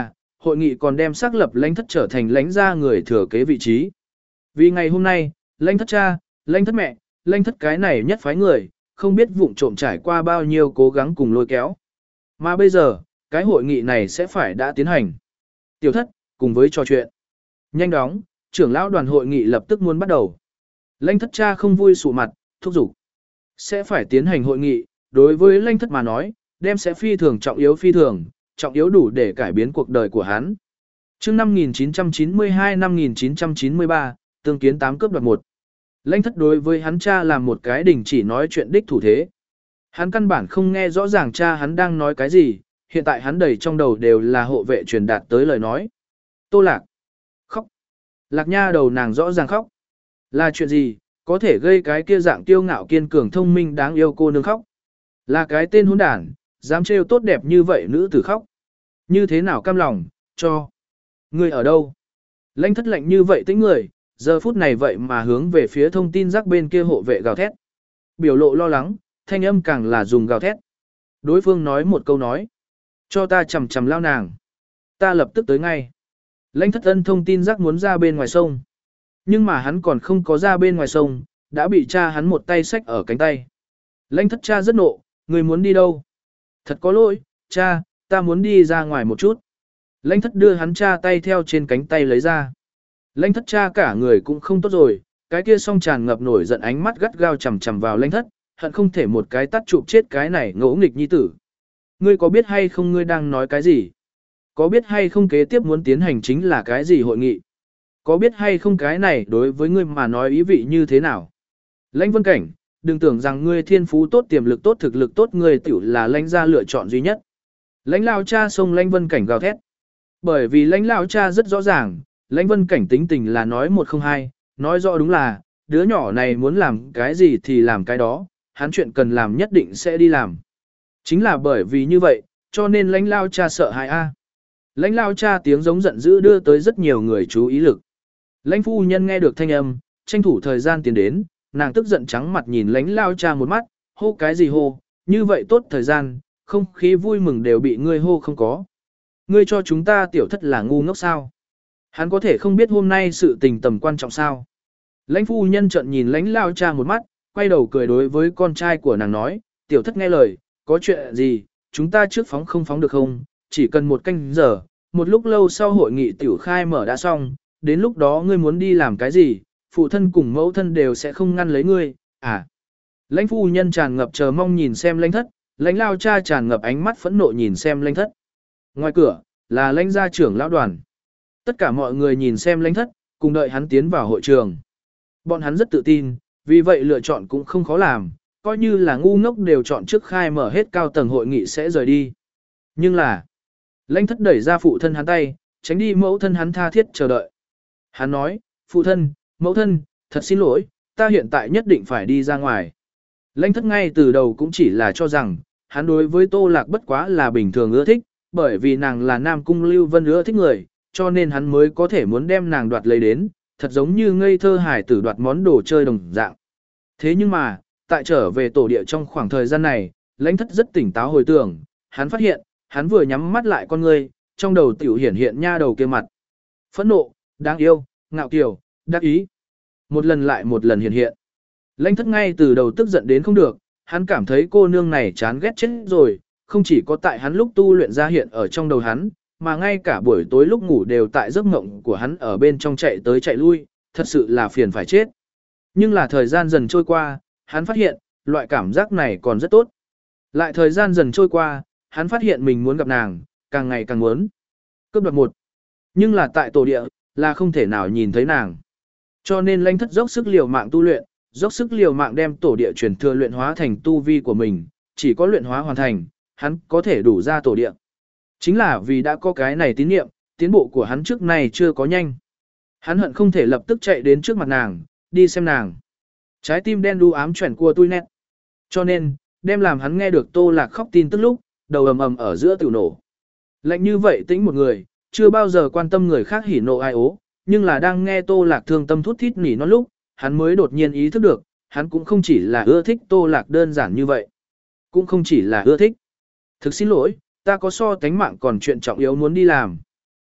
hội nghị còn đem xác lập lãnh thất trở thành lãnh gia người thừa kế vị trí. Vì ngày hôm nay, lãnh thất cha, lãnh thất mẹ, lãnh thất cái này nhất phái người, không biết vụng trộm trải qua bao nhiêu cố gắng cùng lôi kéo. Mà bây giờ, cái hội nghị này sẽ phải đã tiến hành. Tiểu thất, cùng với trò chuyện. Nhanh đóng, trưởng lão đoàn hội nghị lập tức muốn bắt đầu. Lãnh thất cha không vui sụ mặt, thúc giục. Sẽ phải tiến hành hội nghị, đối với lãnh thất mà nói, đem sẽ phi thường trọng yếu phi thường, trọng yếu đủ để cải biến cuộc đời của hắn. Chương năm nghìn chín trăm chín mươi hai năm nghìn chín trăm chín mươi ba, tương kiến tám cướp đoạt một. Lãnh thất đối với hắn cha làm một cái đình chỉ nói chuyện đích thủ thế. Hắn căn bản không nghe rõ ràng cha hắn đang nói cái gì, hiện tại hắn đầy trong đầu đều là hộ vệ truyền đạt tới lời nói. Tô Lạc. Khóc. Lạc nha đầu nàng rõ ràng khóc. Là chuyện gì, có thể gây cái kia dạng tiêu ngạo kiên cường thông minh đáng yêu cô nương khóc. Là cái tên hỗn đản, dám trêu tốt đẹp như vậy nữ tử khóc. Như thế nào cam lòng, cho. Người ở đâu? Lãnh thất lạnh như vậy tĩnh người, giờ phút này vậy mà hướng về phía thông tin rắc bên kia hộ vệ gào thét. Biểu lộ lo lắng, thanh âm càng là dùng gào thét. Đối phương nói một câu nói. Cho ta chầm chầm lao nàng. Ta lập tức tới ngay. Lãnh thất ân thông tin rắc muốn ra bên ngoài sông. Nhưng mà hắn còn không có ra bên ngoài sông, đã bị cha hắn một tay xách ở cánh tay. Lãnh thất cha rất nộ, người muốn đi đâu? Thật có lỗi, cha, ta muốn đi ra ngoài một chút. Lãnh thất đưa hắn cha tay theo trên cánh tay lấy ra. Lãnh thất cha cả người cũng không tốt rồi, cái kia song tràn ngập nổi giận ánh mắt gắt gao chằm chằm vào lãnh thất, hận không thể một cái tắt chụp chết cái này ngỗ nghịch nhi tử. Ngươi có biết hay không ngươi đang nói cái gì? Có biết hay không kế tiếp muốn tiến hành chính là cái gì hội nghị? Có biết hay không cái này đối với ngươi mà nói ý vị như thế nào? Lãnh Vân Cảnh, đừng tưởng rằng ngươi thiên phú tốt, tiềm lực tốt, thực lực tốt, ngươi tiểu là lãnh gia lựa chọn duy nhất. Lãnh lao cha xông Lãnh Vân Cảnh gào thét. Bởi vì lãnh lao cha rất rõ ràng, Lãnh Vân Cảnh tính tình là nói một không hai, nói rõ đúng là, đứa nhỏ này muốn làm cái gì thì làm cái đó, hắn chuyện cần làm nhất định sẽ đi làm. Chính là bởi vì như vậy, cho nên lãnh lao cha sợ hãi a. Lãnh lao cha tiếng giống giận dữ đưa tới rất nhiều người chú ý lực. Lãnh phu nhân nghe được thanh âm, tranh thủ thời gian tiến đến, nàng tức giận trắng mặt nhìn lãnh lao cha một mắt, hô cái gì hô, như vậy tốt thời gian, không khí vui mừng đều bị ngươi hô không có. Ngươi cho chúng ta tiểu thất là ngu ngốc sao? Hắn có thể không biết hôm nay sự tình tầm quan trọng sao? Lãnh phu nhân trợn nhìn lãnh lao cha một mắt, quay đầu cười đối với con trai của nàng nói, tiểu thất nghe lời, có chuyện gì, chúng ta trước phóng không phóng được không, chỉ cần một canh giờ, một lúc lâu sau hội nghị tiểu khai mở đã xong, đến lúc đó ngươi muốn đi làm cái gì, phụ thân cùng mẫu thân đều sẽ không ngăn lấy ngươi, à. Lãnh phu nhân tràn ngập chờ mong nhìn xem lãnh thất, lãnh lao cha tràn ngập ánh mắt phẫn nộ nhìn xem lãnh thất. Ngoài cửa, là lãnh gia trưởng lão đoàn. Tất cả mọi người nhìn xem lãnh thất, cùng đợi hắn tiến vào hội trường. Bọn hắn rất tự tin, vì vậy lựa chọn cũng không khó làm, coi như là ngu ngốc đều chọn trước khai mở hết cao tầng hội nghị sẽ rời đi. Nhưng là, lãnh thất đẩy ra phụ thân hắn tay, tránh đi mẫu thân hắn tha thiết chờ đợi. Hắn nói, phụ thân, mẫu thân, thật xin lỗi, ta hiện tại nhất định phải đi ra ngoài. Lãnh thất ngay từ đầu cũng chỉ là cho rằng, hắn đối với Tô Lạc bất quá là bình thường ưa thích, bởi vì nàng là Nam Cung Lưu Vân ưa thích người, cho nên hắn mới có thể muốn đem nàng đoạt lấy đến, thật giống như ngây thơ hải tử đoạt món đồ chơi đồng dạng. Thế nhưng mà, tại trở về tổ địa trong khoảng thời gian này, lãnh thất rất tỉnh táo hồi tưởng, hắn phát hiện, hắn vừa nhắm mắt lại con người, trong đầu tiểu hiển hiện nha đầu kia mặt. Phẫn nộ, đáng yêu, ngạo kiều, đắc ý. Một lần lại một lần hiện hiện. Lãnh thất ngay từ đầu tức giận đến không được, hắn cảm thấy cô nương này chán ghét chết rồi, không chỉ có tại hắn lúc tu luyện ra hiện ở trong đầu hắn, mà ngay cả buổi tối lúc ngủ đều tại giấc mộng của hắn ở bên trong chạy tới chạy lui, thật sự là phiền phải chết. Nhưng là thời gian dần trôi qua, hắn phát hiện, loại cảm giác này còn rất tốt. Lại thời gian dần trôi qua, hắn phát hiện mình muốn gặp nàng, càng ngày càng muốn. Cướp đoạt một. Nhưng là tại tổ địa, là không thể nào nhìn thấy nàng. Cho nên lãnh thất dốc sức liều mạng tu luyện, dốc sức liều mạng đem tổ địa truyền thừa luyện hóa thành tu vi của mình, chỉ có luyện hóa hoàn thành, hắn có thể đủ ra tổ địa. Chính là vì đã có cái này tín niệm, tiến bộ của hắn trước này chưa có nhanh. Hắn hận không thể lập tức chạy đến trước mặt nàng, đi xem nàng. Trái tim đen đu ám chuyển của tôi nét. Cho nên, đem làm hắn nghe được Tô Lạc khóc tin tức lúc, đầu ầm ầm ở giữa tiểu nổ. Lạnh như vậy tĩnh một người, chưa bao giờ quan tâm người khác hỉ nộ ai ố, nhưng là đang nghe Tô Lạc thương tâm thút thít nỉ non lúc, hắn mới đột nhiên ý thức được, hắn cũng không chỉ là ưa thích Tô Lạc đơn giản như vậy. Cũng không chỉ là ưa thích. Thực xin lỗi, ta có so tánh mạng còn chuyện trọng yếu muốn đi làm.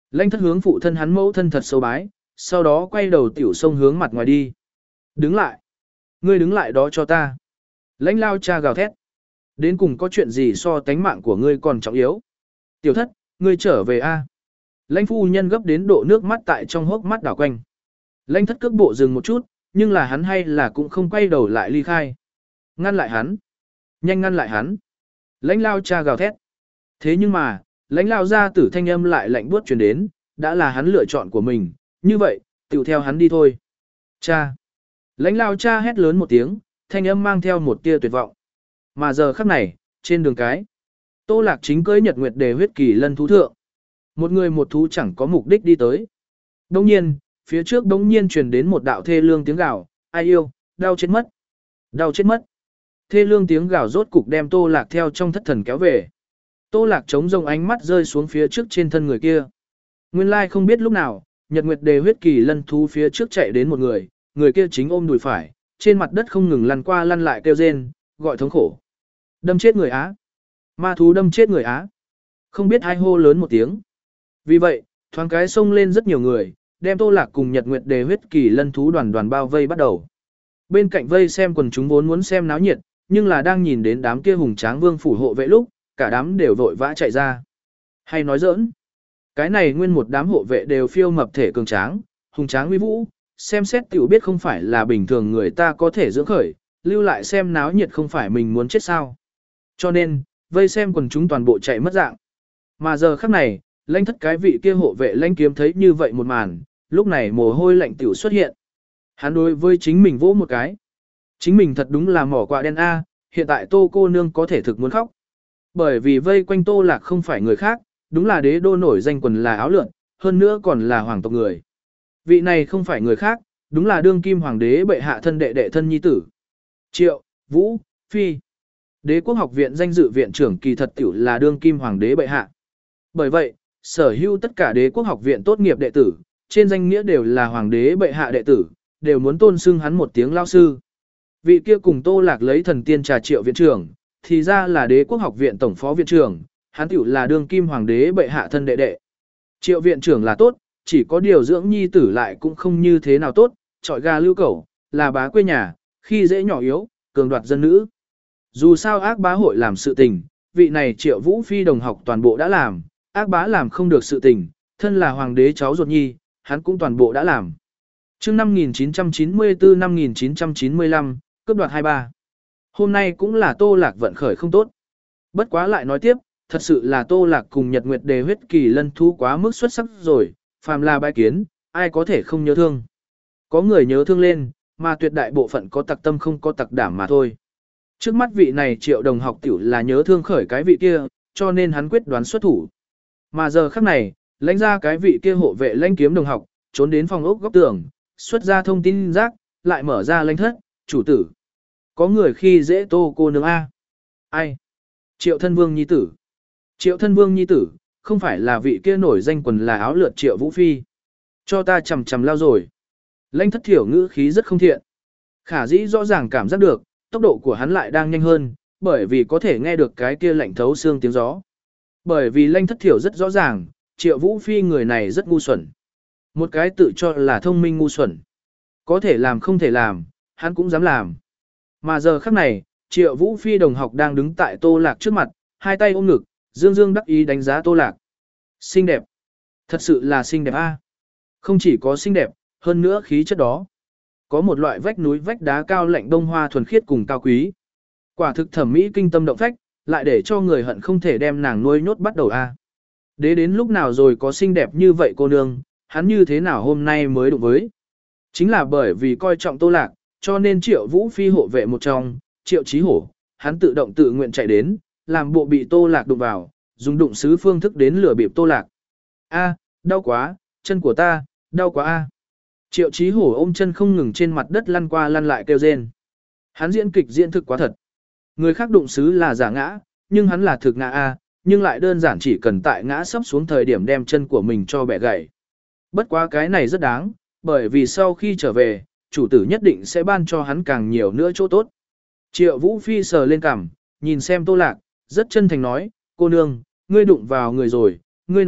Lãnh thất hướng phụ thân hắn mẫu thân thật sâu bái, sau đó quay đầu tiểu sông hướng mặt ngoài đi. Đứng lại. Ngươi đứng lại đó cho ta. Lãnh lao cha gào thét. Đến cùng có chuyện gì so tánh mạng của ngươi còn trọng yếu. Tiểu thất, ngươi trở về a. Lãnh phu nhân gấp đến độ nước mắt tại trong hốc mắt đảo quanh. Lãnh thất cước bộ dừng một chút, nhưng là hắn hay là cũng không quay đầu lại ly khai. Ngăn lại hắn. Nhanh ngăn lại hắn. Lãnh lao cha gào thét. Thế nhưng mà, lãnh lao ra tử thanh âm lại lạnh buốt truyền đến, đã là hắn lựa chọn của mình, như vậy, tiểu theo hắn đi thôi. Cha. Lãnh lao cha hét lớn một tiếng, thanh âm mang theo một tia tuyệt vọng. Mà giờ khắc này, trên đường cái, Tô Lạc chính cưỡi nhật nguyệt đề huyết kỳ lân thú thượng. Một người một thú chẳng có mục đích đi tới. Đông nhiên, phía trước đông nhiên truyền đến một đạo thê lương tiếng gào, ai yêu, đau chết mất, đau chết mất. Thê lương tiếng gào rốt cục đem Tô Lạc theo trong thất thần kéo về. Tô Lạc trống rông ánh mắt rơi xuống phía trước trên thân người kia. Nguyên lai không biết lúc nào, nhật nguyệt đề huyết kỳ lân thú phía trước chạy đến một người, người kia chính ôm đùi phải, trên mặt đất không ngừng lăn qua lăn lại kêu rên, gọi thống khổ. Đâm chết người Á. Ma thú đâm chết người Á. Không biết ai hô lớn một tiếng. Vì vậy, thoáng cái xông lên rất nhiều người, đem Tô Lạc cùng nhật nguyệt đề huyết kỳ lân thú đoàn đoàn bao vây bắt đầu. Bên cạnh vây xem quần chúng vốn muốn xem náo nhiệt, nhưng là đang nhìn đến đám kia hùng tráng vương phủ hộ vệ lúc, cả đám đều vội vã chạy ra. Hay nói giỡn. Cái này nguyên một đám hộ vệ đều phiêu mập thể cường tráng, hùng tráng uy vũ, xem xét tiểu biết không phải là bình thường người ta có thể dưỡng khởi, lưu lại xem náo nhiệt không phải mình muốn chết sao. Cho nên, vây xem quần chúng toàn bộ chạy mất dạng. Mà giờ khắc này, lãnh thất cái vị kia hộ vệ lãnh kiếm thấy như vậy một màn, lúc này mồ hôi lạnh tiểu xuất hiện. Hắn đối với chính mình vỗ một cái. Chính mình thật đúng là mỏ quạ đen A, hiện tại Tô cô nương có thể thực muốn khóc. Bởi vì vây quanh Tô Lạc không phải người khác, đúng là đế đô nổi danh quần là áo lượn, hơn nữa còn là hoàng tộc người. Vị này không phải người khác, đúng là đương kim hoàng đế bệ hạ thân đệ đệ thân nhi tử. Triệu, Vũ, Phi. Đế quốc học viện danh dự viện trưởng kỳ thật tiểu là đương kim hoàng đế bệ hạ. Bởi vậy, sở hữu tất cả đế quốc học viện tốt nghiệp đệ tử, trên danh nghĩa đều là hoàng đế bệ hạ đệ tử, đều muốn tôn xưng hắn một tiếng lao sư. Vị kia cùng Tô Lạc lấy thần tiên trà Triệu viện trưởng, thì ra là đế quốc học viện tổng phó viện trưởng, hắn tiểu là đương kim hoàng đế bệ hạ thân đệ đệ. Triệu viện trưởng là tốt, chỉ có điều dưỡng nhi tử lại cũng không như thế nào tốt, trọi gà lưu cẩu, là bá quê nhà, khi dễ nhỏ yếu, cường đoạt dân nữ. Dù sao ác bá hội làm sự tình, vị này Triệu Vũ Phi đồng học toàn bộ đã làm, ác bá làm không được sự tình, thân là hoàng đế cháu ruột nhi, hắn cũng toàn bộ đã làm. Trước năm nghìn chín trăm chín mươi tư năm nghìn chín trăm chín mươi lăm, cướp đoạt hai ba. Hôm nay cũng là Tô Lạc vận khởi không tốt. Bất quá lại nói tiếp, thật sự là Tô Lạc cùng Nhật Nguyệt Đề huyết kỳ lân thú quá mức xuất sắc rồi, phàm là bái kiến, ai có thể không nhớ thương. Có người nhớ thương lên, mà tuyệt đại bộ phận có tặc tâm không có tặc đảm mà thôi. Trước mắt vị này Triệu đồng học tiểu là nhớ thương khởi cái vị kia, cho nên hắn quyết đoán xuất thủ. Mà giờ khắc này, lãnh ra cái vị kia hộ vệ lãnh kiếm đồng học, trốn đến phòng ốc góc tường, xuất ra thông tin rác, lại mở ra lãnh thất, chủ tử. Có người khi dễ Tô cô nương A. Ai? Triệu thân vương nhi tử. Triệu thân vương nhi tử, không phải là vị kia nổi danh quần là áo lượt Triệu Vũ Phi. Cho ta chầm chầm lao rồi. Lãnh thất thiểu ngữ khí rất không thiện. Khả dĩ rõ ràng cảm giác được, tốc độ của hắn lại đang nhanh hơn, bởi vì có thể nghe được cái kia lạnh thấu xương tiếng gió. Bởi vì lãnh thất thiểu rất rõ ràng, Triệu Vũ Phi người này rất ngu xuẩn. Một cái tự cho là thông minh ngu xuẩn. Có thể làm không thể làm, hắn cũng dám làm. Mà giờ khắc này, Triệu Vũ Phi đồng học đang đứng tại Tô Lạc trước mặt, hai tay ôm ngực, dương dương đắc ý đánh giá Tô Lạc. Xinh đẹp. Thật sự là xinh đẹp a. Không chỉ có xinh đẹp, hơn nữa khí chất đó. Có một loại vách núi vách đá cao lạnh đông hoa thuần khiết cùng cao quý. Quả thực thẩm mỹ kinh tâm động phách, lại để cho người hận không thể đem nàng nuôi nhốt bắt đầu a. Đế đến lúc nào rồi có xinh đẹp như vậy cô nương, hắn như thế nào hôm nay mới đụng với. Chính là bởi vì coi trọng Tô Lạc, cho nên Triệu Vũ Phi hộ vệ một trong, Triệu Chí Hổ, hắn tự động tự nguyện chạy đến, làm bộ bị Tô Lạc đụng vào, dùng đụng sứ phương thức đến lửa bịp Tô Lạc. A, đau quá, chân của ta, đau quá a. Triệu Chí Hổ ôm chân không ngừng trên mặt đất lăn qua lăn lại kêu rên. Hắn diễn kịch diễn thực quá thật. Người khác đụng sứ là giả ngã, nhưng hắn là thực ngã a, nhưng lại đơn giản chỉ cần tại ngã sắp xuống thời điểm đem chân của mình cho bẻ gãy. Bất quá cái này rất đáng, bởi vì sau khi trở về, chủ tử nhất định sẽ ban cho hắn càng nhiều nữa chỗ tốt. Triệu Vũ Phi sờ lên cằm, nhìn xem Tô Lạc, rất chân thành nói, cô nương, ngươi đụng vào người rồi, ngươi nói,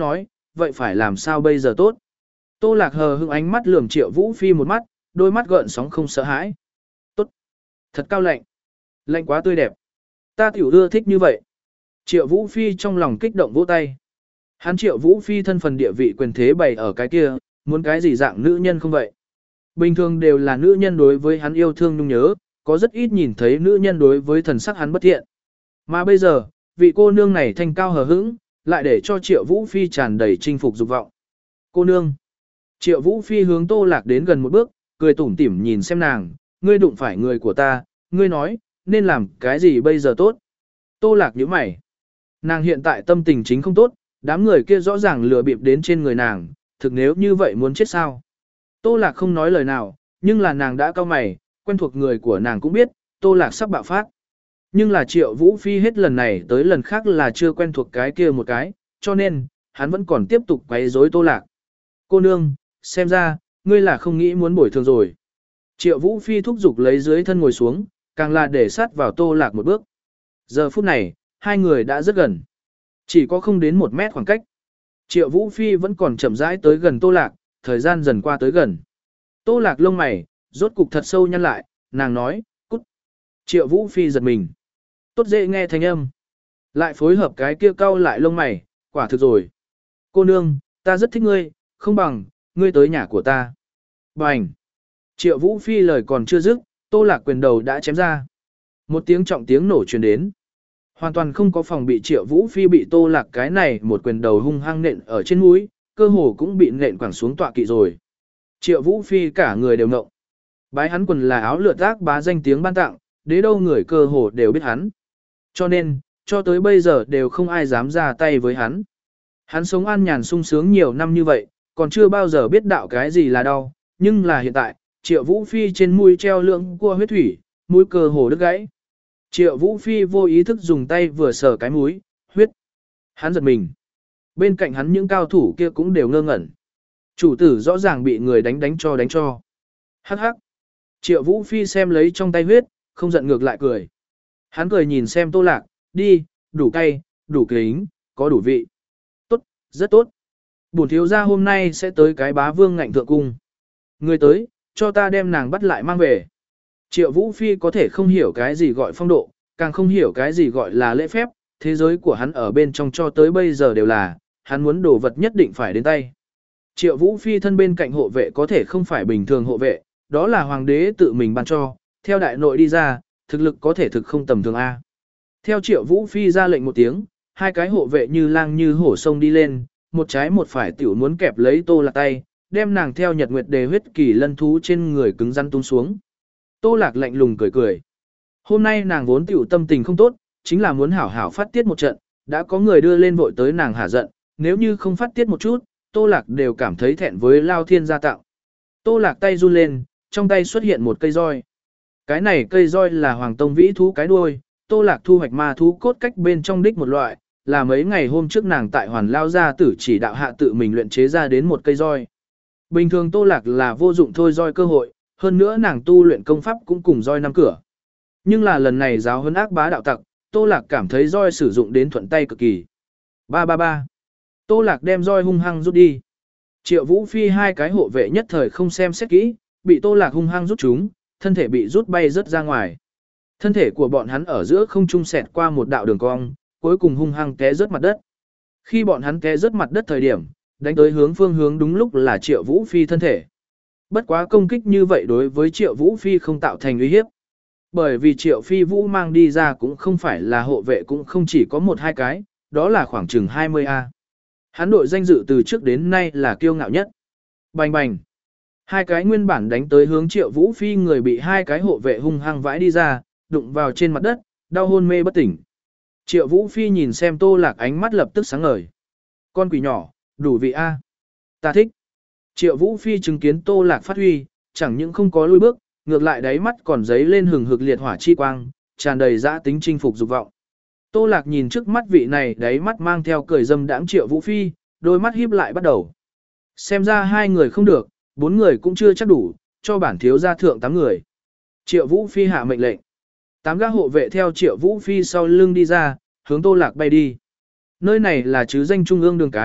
vậy phải làm sao bây giờ tốt? Tô Lạc hờ hững ánh mắt lườm Triệu Vũ Phi một mắt, đôi mắt gợn sóng không sợ hãi. Tốt. Thật cao lạnh. Lạnh quá tươi đẹp. Ta tiểu ưa thích như vậy. Triệu Vũ Phi trong lòng kích động vỗ tay. Hắn Triệu Vũ Phi thân phần địa vị quyền thế bày ở cái kia, muốn cái gì dạng nữ nhân không vậy? Bình thường đều là nữ nhân đối với hắn yêu thương nhung nhớ, có rất ít nhìn thấy nữ nhân đối với thần sắc hắn bất thiện. Mà bây giờ, vị cô nương này thanh cao hờ hững, lại để cho Triệu Vũ Phi tràn đầy chinh phục dục vọng. Cô nương. Triệu Vũ Phi hướng Tô Lạc đến gần một bước, cười tủm tỉm nhìn xem nàng, ngươi đụng phải người của ta, ngươi nói, nên làm cái gì bây giờ tốt? Tô Lạc nhíu mày. Nàng hiện tại tâm tình chính không tốt, đám người kia rõ ràng lừa bịp đến trên người nàng, thực nếu như vậy muốn chết sao? Tô Lạc không nói lời nào, nhưng là nàng đã cau mày, quen thuộc người của nàng cũng biết, Tô Lạc sắp bạo phát. Nhưng là Triệu Vũ Phi hết lần này tới lần khác là chưa quen thuộc cái kia một cái, cho nên, hắn vẫn còn tiếp tục quấy rối Tô Lạc. Cô nương, xem ra, ngươi là không nghĩ muốn bồi thường rồi. Triệu Vũ Phi thúc giục lấy dưới thân ngồi xuống, càng là để sát vào Tô Lạc một bước. Giờ phút này, hai người đã rất gần. Chỉ có không đến một mét khoảng cách. Triệu Vũ Phi vẫn còn chậm rãi tới gần Tô Lạc, thời gian dần qua tới gần. Tô Lạc lông mày, rốt cục thật sâu nhăn lại, nàng nói, cút. Triệu Vũ Phi giật mình. Tốt dễ nghe thanh âm. Lại phối hợp cái kia cau lại lông mày, quả thực rồi. Cô nương, ta rất thích ngươi, không bằng, ngươi tới nhà của ta. Bành. Triệu Vũ Phi lời còn chưa dứt, Tô Lạc quyền đầu đã chém ra. Một tiếng trọng tiếng nổ truyền đến. Hoàn toàn không có phòng bị Triệu Vũ Phi bị Tô Lạc cái này một quyền đầu hung hăng nện ở trên mũi, cơ hồ cũng bị nện quẳng xuống tọa kỵ rồi. Triệu Vũ Phi cả người đều ngộng. Bái hắn quần là áo lượt ác bá danh tiếng ban tặng, đế đâu người cơ hồ đều biết hắn. Cho nên, cho tới bây giờ đều không ai dám ra tay với hắn. Hắn sống an nhàn sung sướng nhiều năm như vậy, còn chưa bao giờ biết đạo cái gì là đau, nhưng là hiện tại, Triệu Vũ Phi trên mũi treo lượng cua huyết thủy, mũi cơ hồ đứt gãy. Triệu Vũ Phi vô ý thức dùng tay vừa sờ cái mũi, huyết. Hắn giật mình. Bên cạnh hắn những cao thủ kia cũng đều ngơ ngẩn. Chủ tử rõ ràng bị người đánh đánh cho đánh cho. Hắc hắc. Triệu Vũ Phi xem lấy trong tay huyết, không giận ngược lại cười. Hắn cười nhìn xem Tô Lạc, đi, đủ cay, đủ kính, có đủ vị. Tốt, rất tốt. Bổn thiếu gia hôm nay sẽ tới cái bá vương ngạnh thượng cung. Người tới, cho ta đem nàng bắt lại mang về. Triệu Vũ Phi có thể không hiểu cái gì gọi phong độ, càng không hiểu cái gì gọi là lễ phép, thế giới của hắn ở bên trong cho tới bây giờ đều là, hắn muốn đồ vật nhất định phải đến tay. Triệu Vũ Phi thân bên cạnh hộ vệ có thể không phải bình thường hộ vệ, đó là hoàng đế tự mình ban cho, theo đại nội đi ra, thực lực có thể thực không tầm thường A. Theo Triệu Vũ Phi ra lệnh một tiếng, hai cái hộ vệ như lang như hổ sông đi lên, một trái một phải tiểu muốn kẹp lấy Tô Lạc tay, đem nàng theo nhật nguyệt đề huyết kỳ lân thú trên người cứng rắn tung xuống. Tô Lạc lạnh lùng cười cười. Hôm nay nàng vốn tiểu tâm tình không tốt, chính là muốn hảo hảo phát tiết một trận, đã có người đưa lên vội tới nàng hả giận, nếu như không phát tiết một chút, Tô Lạc đều cảm thấy thẹn với Lao Thiên gia tạo. Tô Lạc tay run lên, trong tay xuất hiện một cây roi. Cái này cây roi là Hoàng Tông Vĩ thú cái đuôi, Tô Lạc thu hoạch ma thú cốt cách bên trong đích một loại, là mấy ngày hôm trước nàng tại Hoàn Lao gia tử chỉ đạo hạ tự mình luyện chế ra đến một cây roi. Bình thường Tô Lạc là vô dụng thôi roi cơ hội, hơn nữa nàng tu luyện công pháp cũng cùng roi năm cửa. Nhưng là lần này giáo huấn ác bá đạo tặc, Tô Lạc cảm thấy roi sử dụng đến thuận tay cực kỳ. Ba ba ba. Tô Lạc đem roi hung hăng rút đi. Triệu Vũ Phi hai cái hộ vệ nhất thời không xem xét kỹ, bị Tô Lạc hung hăng rút chúng, thân thể bị rút bay rất ra ngoài. Thân thể của bọn hắn ở giữa không trung xẹt qua một đạo đường cong, cuối cùng hung hăng té rớt mặt đất. Khi bọn hắn té rớt mặt đất thời điểm, đánh tới hướng phương hướng đúng lúc là Triệu Vũ Phi thân thể. Bất quá công kích như vậy đối với Triệu Vũ Phi không tạo thành uy hiếp. Bởi vì Triệu Phi Vũ mang đi ra cũng không phải là hộ vệ cũng không chỉ có một hai cái, đó là khoảng chừng hai mươi A. Hắn đội danh dự từ trước đến nay là kiêu ngạo nhất. Bành bành. Hai cái nguyên bản đánh tới hướng Triệu Vũ Phi người bị hai cái hộ vệ hung hăng vãi đi ra, đụng vào trên mặt đất, đau hôn mê bất tỉnh. Triệu Vũ Phi nhìn xem Tô Lạc ánh mắt lập tức sáng ngời. Con quỷ nhỏ, đủ vị A. Ta thích. Triệu Vũ Phi chứng kiến Tô Lạc phát huy, chẳng những không có lui bước, ngược lại đáy mắt còn giấy lên hừng hực liệt hỏa chi quang, tràn đầy dã tính chinh phục dục vọng. Tô Lạc nhìn trước mắt vị này đáy mắt mang theo cười dâm đãng Triệu Vũ Phi, đôi mắt híp lại bắt đầu. Xem ra hai người không được, bốn người cũng chưa chắc đủ, cho bản thiếu gia thượng tám người. Triệu Vũ Phi hạ mệnh lệnh. Tám gã hộ vệ theo Triệu Vũ Phi sau lưng đi ra, hướng Tô Lạc bay đi. Nơi này là chứ danh trung ương đường cái,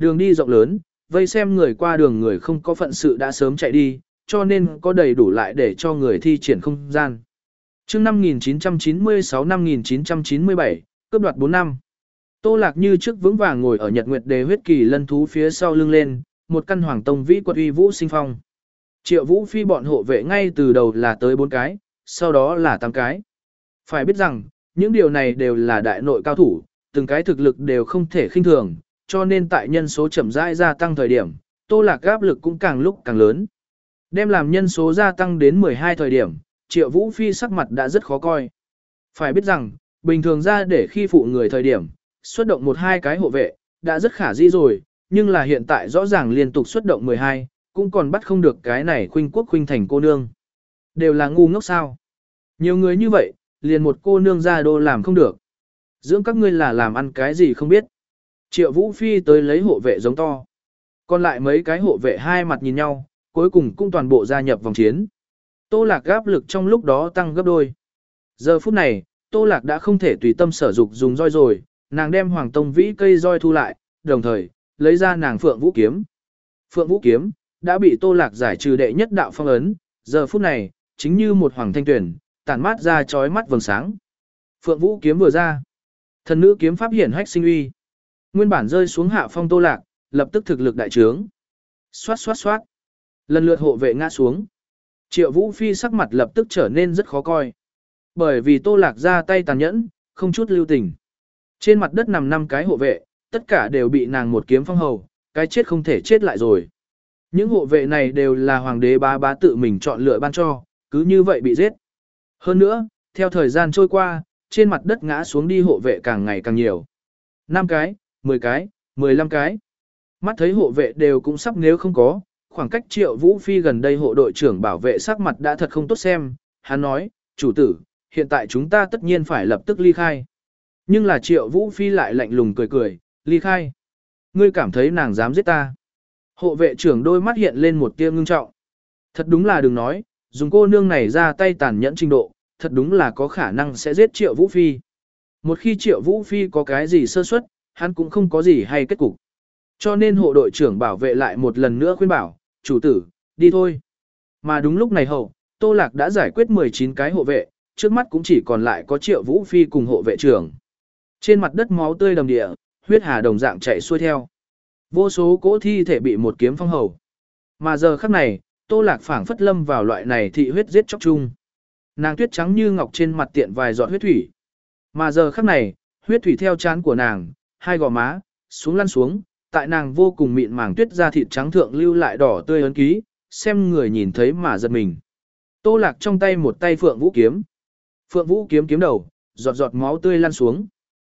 đường đi rộng lớn, vây xem người qua đường người không có phận sự đã sớm chạy đi, cho nên có đầy đủ lại để cho người thi triển không gian. Chương năm nghìn chín trăm chín mươi sáu năm nghìn chín trăm chín mươi bảy, cướp đoạt bốn năm. Tô Lạc như trước vững vàng ngồi ở Nhật Nguyệt Đề huyết kỳ lân thú phía sau lưng lên, một căn hoàng tông vĩ quật uy vũ sinh phong. Triệu Vũ Phi bọn hộ vệ ngay từ đầu là tới bốn cái, sau đó là tám cái. Phải biết rằng, những điều này đều là đại nội cao thủ, từng cái thực lực đều không thể khinh thường, cho nên tại nhân số chậm rãi gia tăng thời điểm, Tô Lạc áp lực cũng càng lúc càng lớn. Đem làm nhân số gia tăng đến mười hai thời điểm, Triệu Vũ Phi sắc mặt đã rất khó coi. Phải biết rằng, bình thường ra để khi phụ người thời điểm, xuất động một hai cái hộ vệ, đã rất khả dĩ rồi, nhưng là hiện tại rõ ràng liên tục xuất động mười hai, cũng còn bắt không được cái này khuynh quốc khuynh thành cô nương. Đều là ngu ngốc sao. Nhiều người như vậy, liền một cô nương ra đô làm không được. Dưỡng các ngươi là làm ăn cái gì không biết. Triệu Vũ Phi tới lấy hộ vệ giống to. Còn lại mấy cái hộ vệ hai mặt nhìn nhau, cuối cùng cũng toàn bộ gia nhập vòng chiến. Tô Lạc áp lực trong lúc đó tăng gấp đôi. Giờ phút này, Tô Lạc đã không thể tùy tâm sở dục dùng roi rồi, nàng đem Hoàng Tông Vĩ cây roi thu lại, đồng thời, lấy ra nàng Phượng Vũ Kiếm. Phượng Vũ Kiếm, đã bị Tô Lạc giải trừ đệ nhất đạo phong ấn, giờ phút này, chính như một hoàng thanh tuyển, tản mát ra chói mắt vầng sáng. Phượng Vũ Kiếm vừa ra, thần nữ kiếm pháp hiển hách sinh uy. Nguyên bản rơi xuống hạ phong Tô Lạc, lập tức thực lực đại trướng. Xoát xoát xoát. Lần lượt hộ vệ ngã xuống. Triệu Vũ Phi sắc mặt lập tức trở nên rất khó coi. Bởi vì Tô Lạc ra tay tàn nhẫn, không chút lưu tình. Trên mặt đất nằm năm cái hộ vệ, tất cả đều bị nàng một kiếm phong hầu, cái chết không thể chết lại rồi. Những hộ vệ này đều là hoàng đế bá bá tự mình chọn lựa ban cho, cứ như vậy bị giết. Hơn nữa, theo thời gian trôi qua, trên mặt đất ngã xuống đi hộ vệ càng ngày càng nhiều. năm cái, mười cái, mười lăm cái. Mắt thấy hộ vệ đều cũng sắp nếu không có, khoảng cách Triệu Vũ Phi gần đây hộ đội trưởng bảo vệ sắc mặt đã thật không tốt xem, hắn nói, chủ tử, hiện tại chúng ta tất nhiên phải lập tức ly khai. Nhưng là Triệu Vũ Phi lại lạnh lùng cười cười, ly khai. Ngươi cảm thấy nàng dám giết ta. Hộ vệ trưởng đôi mắt hiện lên một tia ngưng trọng. Thật đúng là đừng nói, dùng cô nương này ra tay tàn nhẫn trình độ, thật đúng là có khả năng sẽ giết Triệu Vũ Phi. Một khi Triệu Vũ Phi có cái gì sơ suất, hắn cũng không có gì hay kết cục. Cho nên hộ đội trưởng bảo vệ lại một lần nữa khuyên bảo, chủ tử, đi thôi. Mà đúng lúc này hậu, Tô Lạc đã giải quyết mười chín cái hộ vệ, trước mắt cũng chỉ còn lại có Triệu Vũ Phi cùng hộ vệ trưởng. Trên mặt đất máu tươi đầm địa, huyết hà đồng dạng chạy xuôi theo. Vô số cỗ thi thể bị một kiếm phong hầu. Mà giờ khắc này, Tô Lạc phảng phất lâm vào loại này thị huyết giết chóc chung. Nàng tuyết trắng như ngọc trên mặt tiện vài giọt huyết thủy. Mà giờ khắc này, huyết thủy theo trán của nàng, hai gò má, xuống lăn xuống, tại nàng vô cùng mịn màng tuyết da thịt trắng thượng lưu lại đỏ tươi ấn ký, xem người nhìn thấy mà giật mình. Tô Lạc trong tay một tay Phượng Vũ kiếm. Phượng Vũ kiếm kiếm đầu, giọt giọt máu tươi lăn xuống.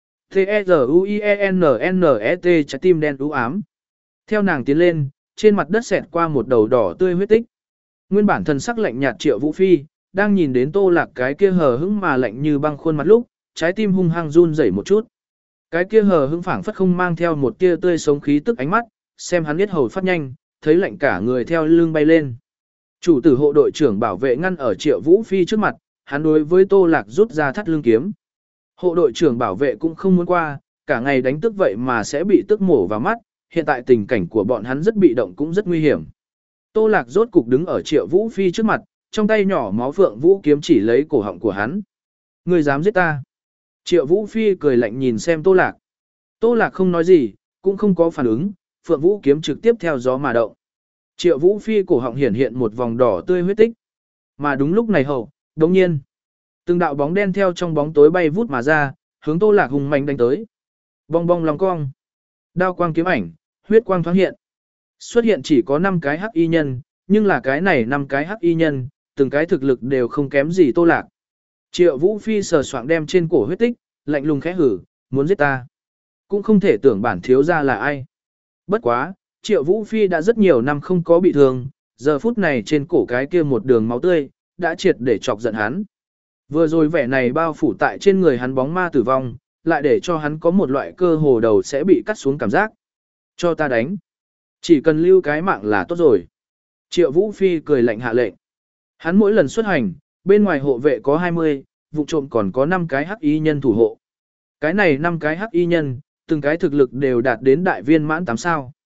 T-E-Z-U-I-E-N-N-E-T trái tim đen u ám. Theo nàng tiến lên, trên mặt đất xẹt qua một đầu đỏ tươi huyết tích. Nguyên bản thần sắc lạnh nhạt Triệu Vũ Phi, đang nhìn đến Tô Lạc cái kia hờ hững mà lạnh như băng khuôn mặt lúc, trái tim hung hăng run rẩy một chút. Cái kia hờ hững phảng phất không mang theo một tia tươi sống khí tức ánh mắt, xem hắn biết hầu phát nhanh, thấy lạnh cả người theo lưng bay lên. Chủ tử hộ đội trưởng bảo vệ ngăn ở Triệu Vũ Phi trước mặt, hắn đối với Tô Lạc rút ra thắt lưng kiếm. Hộ đội trưởng bảo vệ cũng không muốn qua, cả ngày đánh tức vậy mà sẽ bị tức mổ vào mắt, hiện tại tình cảnh của bọn hắn rất bị động cũng rất nguy hiểm. Tô Lạc rốt cục đứng ở Triệu Vũ Phi trước mặt, trong tay nhỏ máu Phượng Vũ kiếm chỉ lấy cổ họng của hắn. Ngươi dám giết ta? Triệu Vũ Phi cười lạnh nhìn xem Tô Lạc. Tô Lạc không nói gì, cũng không có phản ứng, Phượng Vũ kiếm trực tiếp theo gió mà động. Triệu Vũ Phi cổ họng hiển hiện một vòng đỏ tươi huyết tích. Mà đúng lúc này hậu, đống nhiên, từng đạo bóng đen theo trong bóng tối bay vút mà ra, hướng Tô Lạc hùng mạnh đánh tới. Bong bong lòng cong. Đao quang kiếm ảnh, huyết quang thoáng hiện. Xuất hiện chỉ có năm cái hắc y nhân, nhưng là cái này năm cái hắc y nhân, từng cái thực lực đều không kém gì Tô Lạc. Triệu Vũ Phi sờ soạng đem trên cổ huyết tích, lạnh lùng khẽ hử, muốn giết ta. Cũng không thể tưởng bản thiếu gia là ai. Bất quá, Triệu Vũ Phi đã rất nhiều năm không có bị thương, giờ phút này trên cổ cái kia một đường máu tươi, đã triệt để chọc giận hắn. Vừa rồi vẻ này bao phủ tại trên người hắn bóng ma tử vong, lại để cho hắn có một loại cơ hồ đầu sẽ bị cắt xuống cảm giác. Cho ta đánh. Chỉ cần lưu cái mạng là tốt rồi. Triệu Vũ Phi cười lạnh hạ lệnh. Hắn mỗi lần xuất hành, bên ngoài hộ vệ có hai mươi, vụ trộm còn có năm cái hắc y nhân thủ hộ. Cái này năm cái hắc y nhân, từng cái thực lực đều đạt đến đại viên mãn tám sao.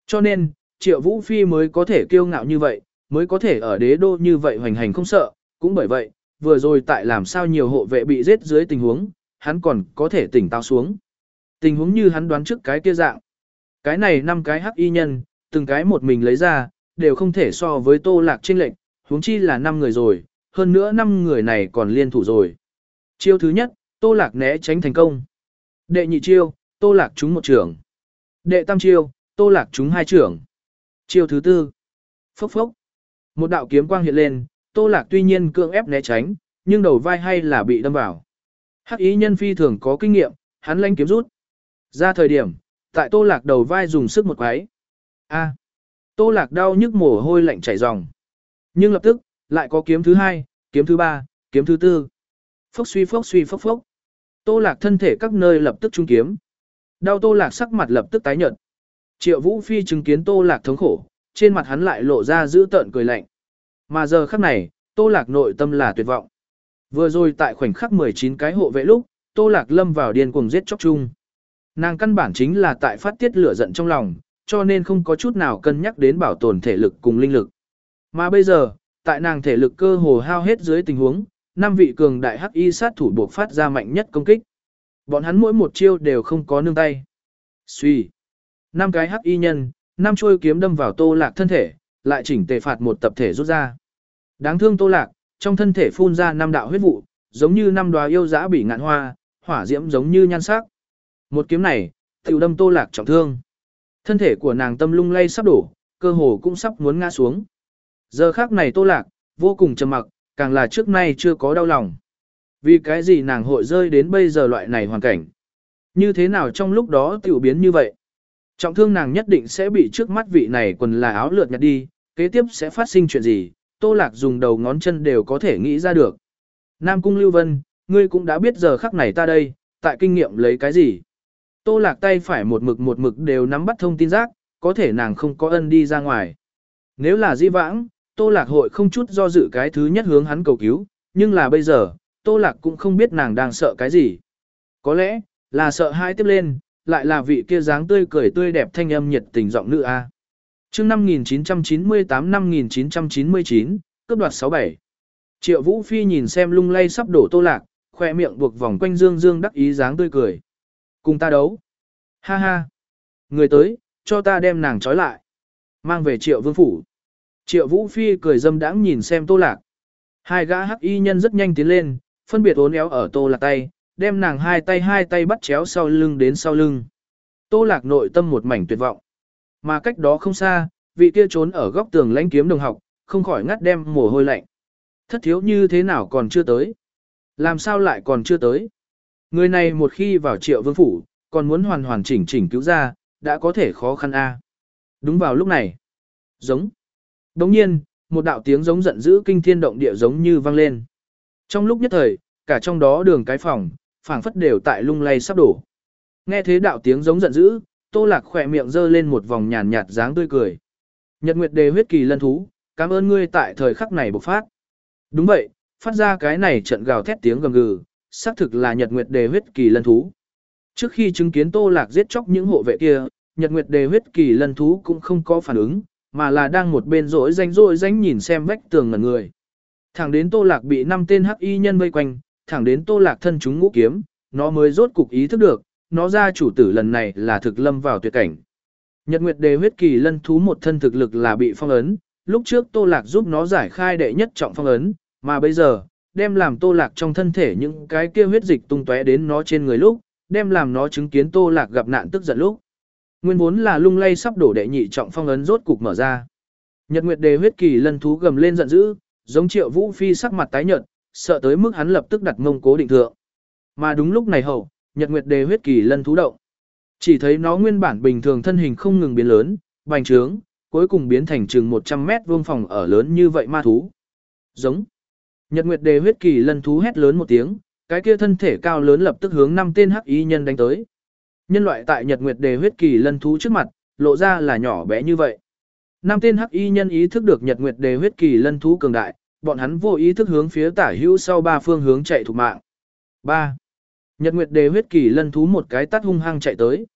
Cho nên, Triệu Vũ Phi mới có thể kiêu ngạo như vậy, mới có thể ở đế đô như vậy hoành hành không sợ, cũng bởi vậy, vừa rồi tại làm sao nhiều hộ vệ bị giết dưới tình huống, hắn còn có thể tỉnh táo xuống. Tình huống như hắn đoán trước cái kia dạng. Cái này năm cái hắc y nhân, từng cái một mình lấy ra, đều không thể so với Tô Lạc chênh lệnh, huống chi là năm người rồi, hơn nữa năm người này còn liên thủ rồi. Chiêu thứ nhất, Tô Lạc né tránh thành công. Đệ nhị chiêu, Tô Lạc trúng một trưởng. Đệ tam chiêu, Tô Lạc trúng hai trưởng. Chiêu thứ tư, phốc phốc. Một đạo kiếm quang hiện lên, Tô Lạc tuy nhiên cưỡng ép né tránh, nhưng đầu vai hay là bị đâm vào. Hắc ý nhân phi thường có kinh nghiệm, hắn lanh kiếm rút. Ra thời điểm, tại Tô Lạc đầu vai dùng sức một quái. A. Tô Lạc đau nhức mồ hôi lạnh chảy ròng. Nhưng lập tức, lại có kiếm thứ hai, kiếm thứ ba, kiếm thứ tư. Phốc suy phốc suy phốc phốc. Tô Lạc thân thể các nơi lập tức trung kiếm. Đau Tô Lạc sắc mặt lập tức tái nhợt. Triệu Vũ Phi chứng kiến Tô Lạc thống khổ, trên mặt hắn lại lộ ra dữ tợn cười lạnh. Mà giờ khắc này, Tô Lạc nội tâm là tuyệt vọng. Vừa rồi tại khoảnh khắc mười chín cái hộ vệ lúc, Tô Lạc lâm vào điên cuồng giết chóc chung. Nàng căn bản chính là tại phát tiết lửa giận trong lòng, cho nên không có chút nào cân nhắc đến bảo tồn thể lực cùng linh lực. Mà bây giờ, tại nàng thể lực cơ hồ hao hết dưới tình huống, năm vị cường đại hắc y sát thủ buộc phát ra mạnh nhất công kích. Bọn hắn mỗi một chiêu đều không có nương tay. Suy. Năm cái hắc y nhân, năm chuôi kiếm đâm vào Tô Lạc thân thể, lại chỉnh tề phạt một tập thể rút ra. Đáng thương Tô Lạc, trong thân thể phun ra năm đạo huyết vụ, giống như năm đóa yêu dã bỉ ngạn hoa, hỏa diễm giống như nhan sắc. Một kiếm này, tiểu đâm Tô Lạc trọng thương. Thân thể của nàng tâm lung lay sắp đổ, cơ hồ cũng sắp muốn ngã xuống. Giờ khắc này Tô Lạc, vô cùng trầm mặc, càng là trước nay chưa có đau lòng. Vì cái gì nàng hội rơi đến bây giờ loại này hoàn cảnh? Như thế nào trong lúc đó tiểu biến như vậy? Trọng thương nàng nhất định sẽ bị trước mắt vị này quần là áo lượt nhặt đi, kế tiếp sẽ phát sinh chuyện gì? Tô Lạc dùng đầu ngón chân đều có thể nghĩ ra được. Nam Cung Lưu Vân, ngươi cũng đã biết giờ khắc này ta đây, tại kinh nghiệm lấy cái gì? Tô Lạc tay phải một mực một mực đều nắm bắt thông tin giác, có thể nàng không có ân đi ra ngoài. Nếu là di vãng, Tô Lạc hội không chút do dự cái thứ nhất hướng hắn cầu cứu, nhưng là bây giờ, Tô Lạc cũng không biết nàng đang sợ cái gì. Có lẽ, là sợ hai tiếp lên, lại là vị kia dáng tươi cười tươi đẹp thanh âm nhiệt tình giọng nữ A. Chương năm nghìn chín trăm chín mươi tám năm nghìn chín trăm chín mươi chín, cướp đoạt sáu bảy. Triệu Vũ Phi nhìn xem lung lay sắp đổ Tô Lạc, khoe miệng buộc vòng quanh dương dương đắc ý dáng tươi cười. Cùng ta đấu. Ha ha. Người tới, cho ta đem nàng trói lại. Mang về Triệu Vương phủ. Triệu Vũ Phi cười dâm đãng nhìn xem Tô Lạc. Hai gã hắc y nhân rất nhanh tiến lên, phân biệt uốn éo ở Tô Lạc tay, đem nàng hai tay hai tay bắt chéo sau lưng đến sau lưng. Tô Lạc nội tâm một mảnh tuyệt vọng. Mà cách đó không xa, vị kia trốn ở góc tường lãnh kiếm đồng học, không khỏi ngắt đem mồ hôi lạnh. Thất thiếu như thế nào còn chưa tới? Làm sao lại còn chưa tới? Người này một khi vào Triệu Vương phủ, còn muốn hoàn hoàn chỉnh chỉnh cứu ra, đã có thể khó khăn a. Đúng vào lúc này. Giống. Đồng nhiên, một đạo tiếng giống giận dữ kinh thiên động địa giống như vang lên. Trong lúc nhất thời, cả trong đó đường cái phòng, phảng phất đều tại lung lay sắp đổ. Nghe thế đạo tiếng giống giận dữ, Tô Lạc khỏe miệng giơ lên một vòng nhàn nhạt dáng tươi cười. Nhật Nguyệt Đề huyết kỳ lân thú, cảm ơn ngươi tại thời khắc này bộc phát. Đúng vậy, phát ra cái này trận gào thét tiếng gầm gừ, xác thực là Nhật Nguyệt Đề huyết kỳ lân thú. Trước khi chứng kiến Tô Lạc giết chóc những hộ vệ kia, Nhật Nguyệt Đề huyết kỳ lân thú cũng không có phản ứng, mà là đang một bên rỗi danh rỗi danh nhìn xem vách tường ngẩn người. Thẳng đến Tô Lạc bị năm tên hắc y nhân vây quanh, thẳng đến Tô Lạc thân chúng ngũ kiếm, nó mới rốt cục ý thức được, nó ra chủ tử lần này là thực lâm vào tuyệt cảnh. Nhật Nguyệt Đề huyết kỳ lân thú một thân thực lực là bị phong ấn, lúc trước Tô Lạc giúp nó giải khai đệ nhất trọng phong ấn, mà bây giờ, đem làm Tô Lạc trong thân thể những cái kia huyết dịch tung tóe đến nó trên người lúc, đem làm nó chứng kiến Tô Lạc gặp nạn tức giận lúc. Nguyên vốn là lung lay sắp đổ đệ nhị trọng phong ấn rốt cục mở ra. Nhật Nguyệt Đề huyết kỳ lân thú gầm lên giận dữ, giống Triệu Vũ Phi sắc mặt tái nhợt, sợ tới mức hắn lập tức đặt mông cố định thượng. Mà đúng lúc này hậu, Nhật Nguyệt Đề huyết kỳ lân thú động. Chỉ thấy nó nguyên bản bình thường thân hình không ngừng biến lớn, bành trướng, cuối cùng biến thành chừng một trăm mét vuông phòng ở lớn như vậy ma thú. Giống. Nhật Nguyệt Đề huyết kỳ lân thú hét lớn một tiếng, cái kia thân thể cao lớn lập tức hướng năm tên hắc y nhân đánh tới. Nhân loại tại Nhật Nguyệt Đề huyết kỳ lân thú trước mặt, lộ ra là nhỏ bé như vậy. Năm tên hắc y nhân ý thức được Nhật Nguyệt Đề huyết kỳ lân thú cường đại, bọn hắn vô ý thức hướng phía tả hữu sau ba phương hướng chạy thục mạng. ba. Nhật Nguyệt Đề huyết kỳ lân thú một cái tát hung hăng chạy tới.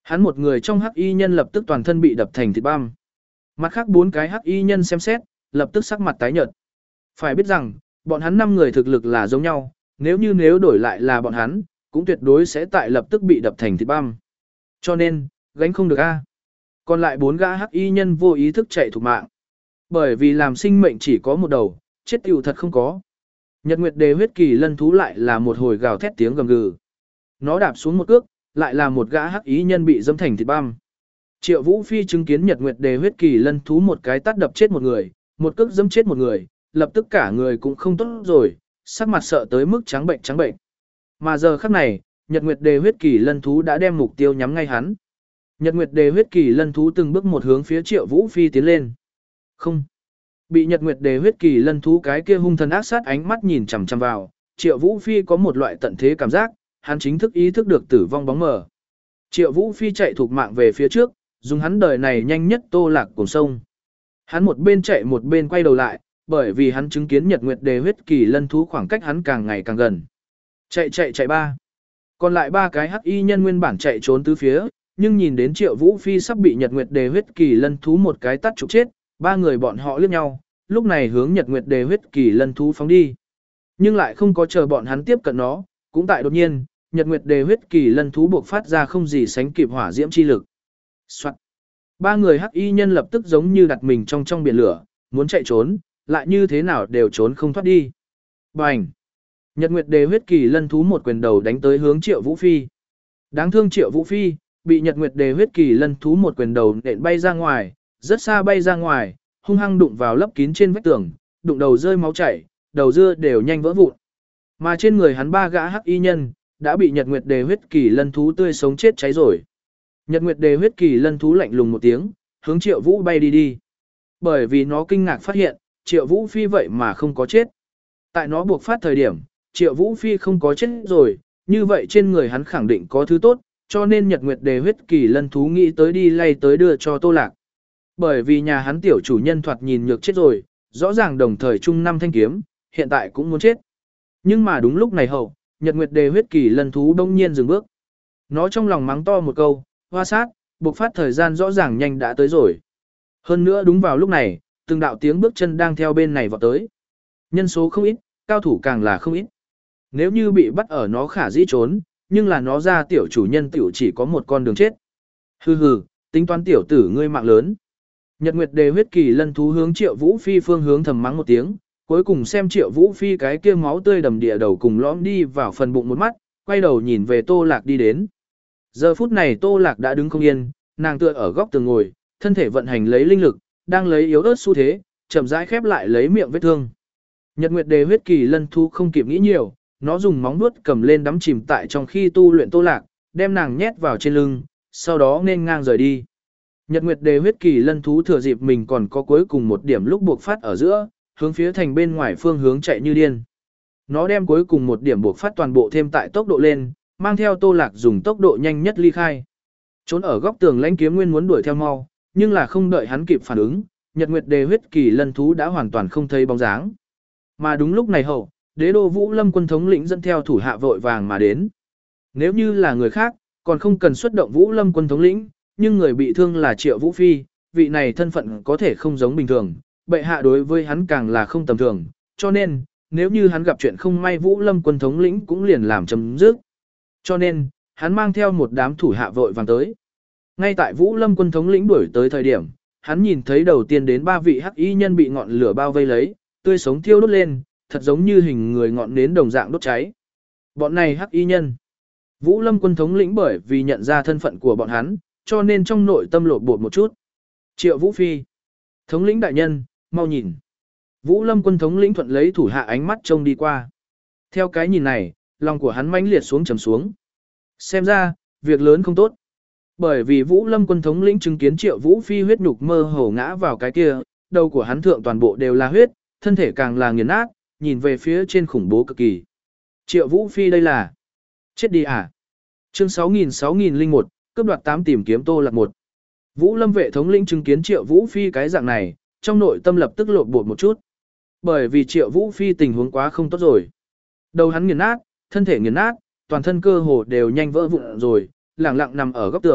Hắn một người trong hắc y nhân lập tức toàn thân bị đập thành thịt băm. Mặt khác bốn cái hắc y nhân xem xét, lập tức sắc mặt tái nhợt. Phải biết rằng, bọn hắn năm người thực lực là giống nhau, nếu như nếu đổi lại là bọn hắn, cũng tuyệt đối sẽ tại lập tức bị đập thành thịt băm. Cho nên, gánh không được a. Còn lại bốn gã hắc y nhân vô ý thức chạy thục mạng. Bởi vì làm sinh mệnh chỉ có một đầu, chết tiểu thật không có. Nhật Nguyệt Đề huyết kỳ lân thú lại là một hồi gào thét tiếng gầm gừ. Nó đạp xuống một cước, lại là một gã hắc y nhân bị dẫm thành thịt băm. Triệu Vũ Phi chứng kiến Nhật Nguyệt Đề huyết kỳ lân thú một cái tát đập chết một người, một cước dẫm chết một người, lập tức cả người cũng không tốt rồi, sắc mặt sợ tới mức trắng bệnh trắng bệnh. Mà giờ khắc này, Nhật Nguyệt Đề huyết kỳ lân thú đã đem mục tiêu nhắm ngay hắn. Nhật Nguyệt Đề huyết kỳ lân thú từng bước một hướng phía Triệu Vũ Phi tiến lên. Không. Bị Nhật Nguyệt Đề huyết kỳ lân thú cái kia hung thần ác sát ánh mắt nhìn chằm chằm vào, Triệu Vũ Phi có một loại tận thế cảm giác, hắn chính thức ý thức được tử vong bóng mờ. Triệu Vũ Phi chạy thục mạng về phía trước, dùng hắn đời này nhanh nhất tô lạc cùng sông. Hắn một bên chạy một bên quay đầu lại, bởi vì hắn chứng kiến Nhật Nguyệt Đề huyết kỳ lân thú khoảng cách hắn càng ngày càng gần. Chạy chạy chạy ba. Còn lại ba cái hắc y nhân nguyên bản chạy trốn tứ phía, nhưng nhìn đến Triệu Vũ Phi sắp bị Nhật Nguyệt Đề huyết kỳ lân thú một cái tát trục chết, ba người bọn họ liếc nhau, lúc này hướng Nhật Nguyệt Đề huyết kỳ lân thú phóng đi. Nhưng lại không có chờ bọn hắn tiếp cận nó, cũng tại đột nhiên, Nhật Nguyệt Đề huyết kỳ lân thú buộc phát ra không gì sánh kịp hỏa diễm chi lực. Soạn. Ba người hắc y nhân lập tức giống như đặt mình trong trong biển lửa, muốn chạy trốn, lại như thế nào đều trốn không thoát đi. Bành! Nhật Nguyệt Đề huyết kỳ lân thú một quyền đầu đánh tới hướng Triệu Vũ Phi. Đáng thương Triệu Vũ Phi, bị Nhật Nguyệt Đề huyết kỳ lân thú một quyền đầu nện bay ra ngoài, rất xa bay ra ngoài, hung hăng đụng vào lấp kín trên vách tường, đụng đầu rơi máu chảy, đầu dưa đều nhanh vỡ vụn. Mà trên người hắn ba gã hắc y nhân đã bị Nhật Nguyệt Đề huyết kỳ lân thú tươi sống chết cháy rồi. Nhật Nguyệt Đề huyết kỳ lân thú lạnh lùng một tiếng, hướng Triệu Vũ bay đi đi. Bởi vì nó kinh ngạc phát hiện, Triệu Vũ Phi vậy mà không có chết. Tại nó buộc phát thời điểm, Triệu Vũ Phi không có chết rồi, như vậy trên người hắn khẳng định có thứ tốt, cho nên Nhật Nguyệt Đề huyết kỳ lân thú nghĩ tới đi lay tới đưa cho Tô Lạc. Bởi vì nhà hắn tiểu chủ nhân thoạt nhìn nhược chết rồi, rõ ràng đồng thời chung năm thanh kiếm, hiện tại cũng muốn chết. Nhưng mà đúng lúc này hậu, Nhật Nguyệt Đề huyết kỳ lân thú đông nhiên dừng bước. Nó trong lòng mắng to một câu, hoa sát, buộc phát thời gian rõ ràng nhanh đã tới rồi. Hơn nữa đúng vào lúc này, từng đạo tiếng bước chân đang theo bên này vọt tới. Nhân số không ít, cao thủ càng là không ít. Nếu như bị bắt ở nó khả dĩ trốn, nhưng là nó ra tiểu chủ nhân tiểu chỉ có một con đường chết. Hừ hừ, tính toán tiểu tử ngươi mạng lớn. Nhật Nguyệt Đề huyết kỳ lân thú hướng Triệu Vũ Phi phương hướng thầm mắng một tiếng, cuối cùng xem Triệu Vũ Phi cái kia máu tươi đầm địa đầu cùng lõm đi vào phần bụng một mắt, quay đầu nhìn về Tô Lạc đi đến. Giờ phút này Tô Lạc đã đứng không yên, nàng tựa ở góc tường ngồi, thân thể vận hành lấy linh lực, đang lấy yếu ớt xu thế, chậm rãi khép lại lấy miệng vết thương. Nhật Nguyệt Đề huyết kỳ lân thú không kịp nghĩ nhiều, nó dùng móng vuốt cầm lên đắm chìm tại trong khi tu luyện Tô Lạc, đem nàng nhét vào trên lưng, sau đó nên ngang rời đi. Nhật Nguyệt Đề huyết kỳ lân thú thừa dịp mình còn có cuối cùng một điểm lúc buộc phát ở giữa, hướng phía thành bên ngoài phương hướng chạy như điên. Nó đem cuối cùng một điểm buộc phát toàn bộ thêm tại tốc độ lên, mang theo Tô Lạc dùng tốc độ nhanh nhất ly khai. Trốn ở góc tường Lãnh Kiếm Nguyên muốn đuổi theo mau, nhưng là không đợi hắn kịp phản ứng, Nhật Nguyệt Đề huyết kỳ lân thú đã hoàn toàn không thấy bóng dáng. Mà đúng lúc này hậu, Đế đô Vũ Lâm quân thống lĩnh dẫn theo thủ hạ vội vàng mà đến. Nếu như là người khác, còn không cần xuất động Vũ Lâm quân thống lĩnh, nhưng người bị thương là Triệu Vũ Phi, vị này thân phận có thể không giống bình thường, bệ hạ đối với hắn càng là không tầm thường, cho nên, nếu như hắn gặp chuyện không may Vũ Lâm quân thống lĩnh cũng liền làm chấm dứt. Cho nên, hắn mang theo một đám thủ hạ vội vàng tới. Ngay tại Vũ Lâm quân thống lĩnh đuổi tới thời điểm, hắn nhìn thấy đầu tiên đến ba vị hắc y nhân bị ngọn lửa bao vây lấy, tươi sống thiêu đốt lên, thật giống như hình người ngọn nến đồng dạng đốt cháy. Bọn này hắc y nhân. Vũ Lâm quân thống lĩnh bởi vì nhận ra thân phận của bọn hắn, cho nên trong nội tâm lột bột một chút. Triệu Vũ Phi. Thống lĩnh đại nhân, mau nhìn. Vũ Lâm quân thống lĩnh thuận lấy thủ hạ ánh mắt trông đi qua. Theo cái nhìn này, lòng của hắn mãnh liệt xuống trầm xuống. Xem ra, việc lớn không tốt. Bởi vì Vũ Lâm quân thống lĩnh chứng kiến Triệu Vũ Phi huyết nhục mơ hồ ngã vào cái kia, đầu của hắn thượng toàn bộ đều là huyết, thân thể càng là nghiền nát, nhìn về phía trên khủng bố cực kỳ. Triệu Vũ Phi đây là chết đi à? Chương sáu nghìn sáu nghìn lẻ một, cướp đoạt tám tìm kiếm Tô Lạc một. Vũ Lâm vệ thống lĩnh chứng kiến Triệu Vũ Phi cái dạng này, trong nội tâm lập tức lộn bột một chút. Bởi vì Triệu Vũ Phi tình huống quá không tốt rồi. Đầu hắn nghiền nát, thân thể nghiền nát, toàn thân cơ hồ đều nhanh vỡ vụn rồi, lẳng lặng nằm ở góc tường,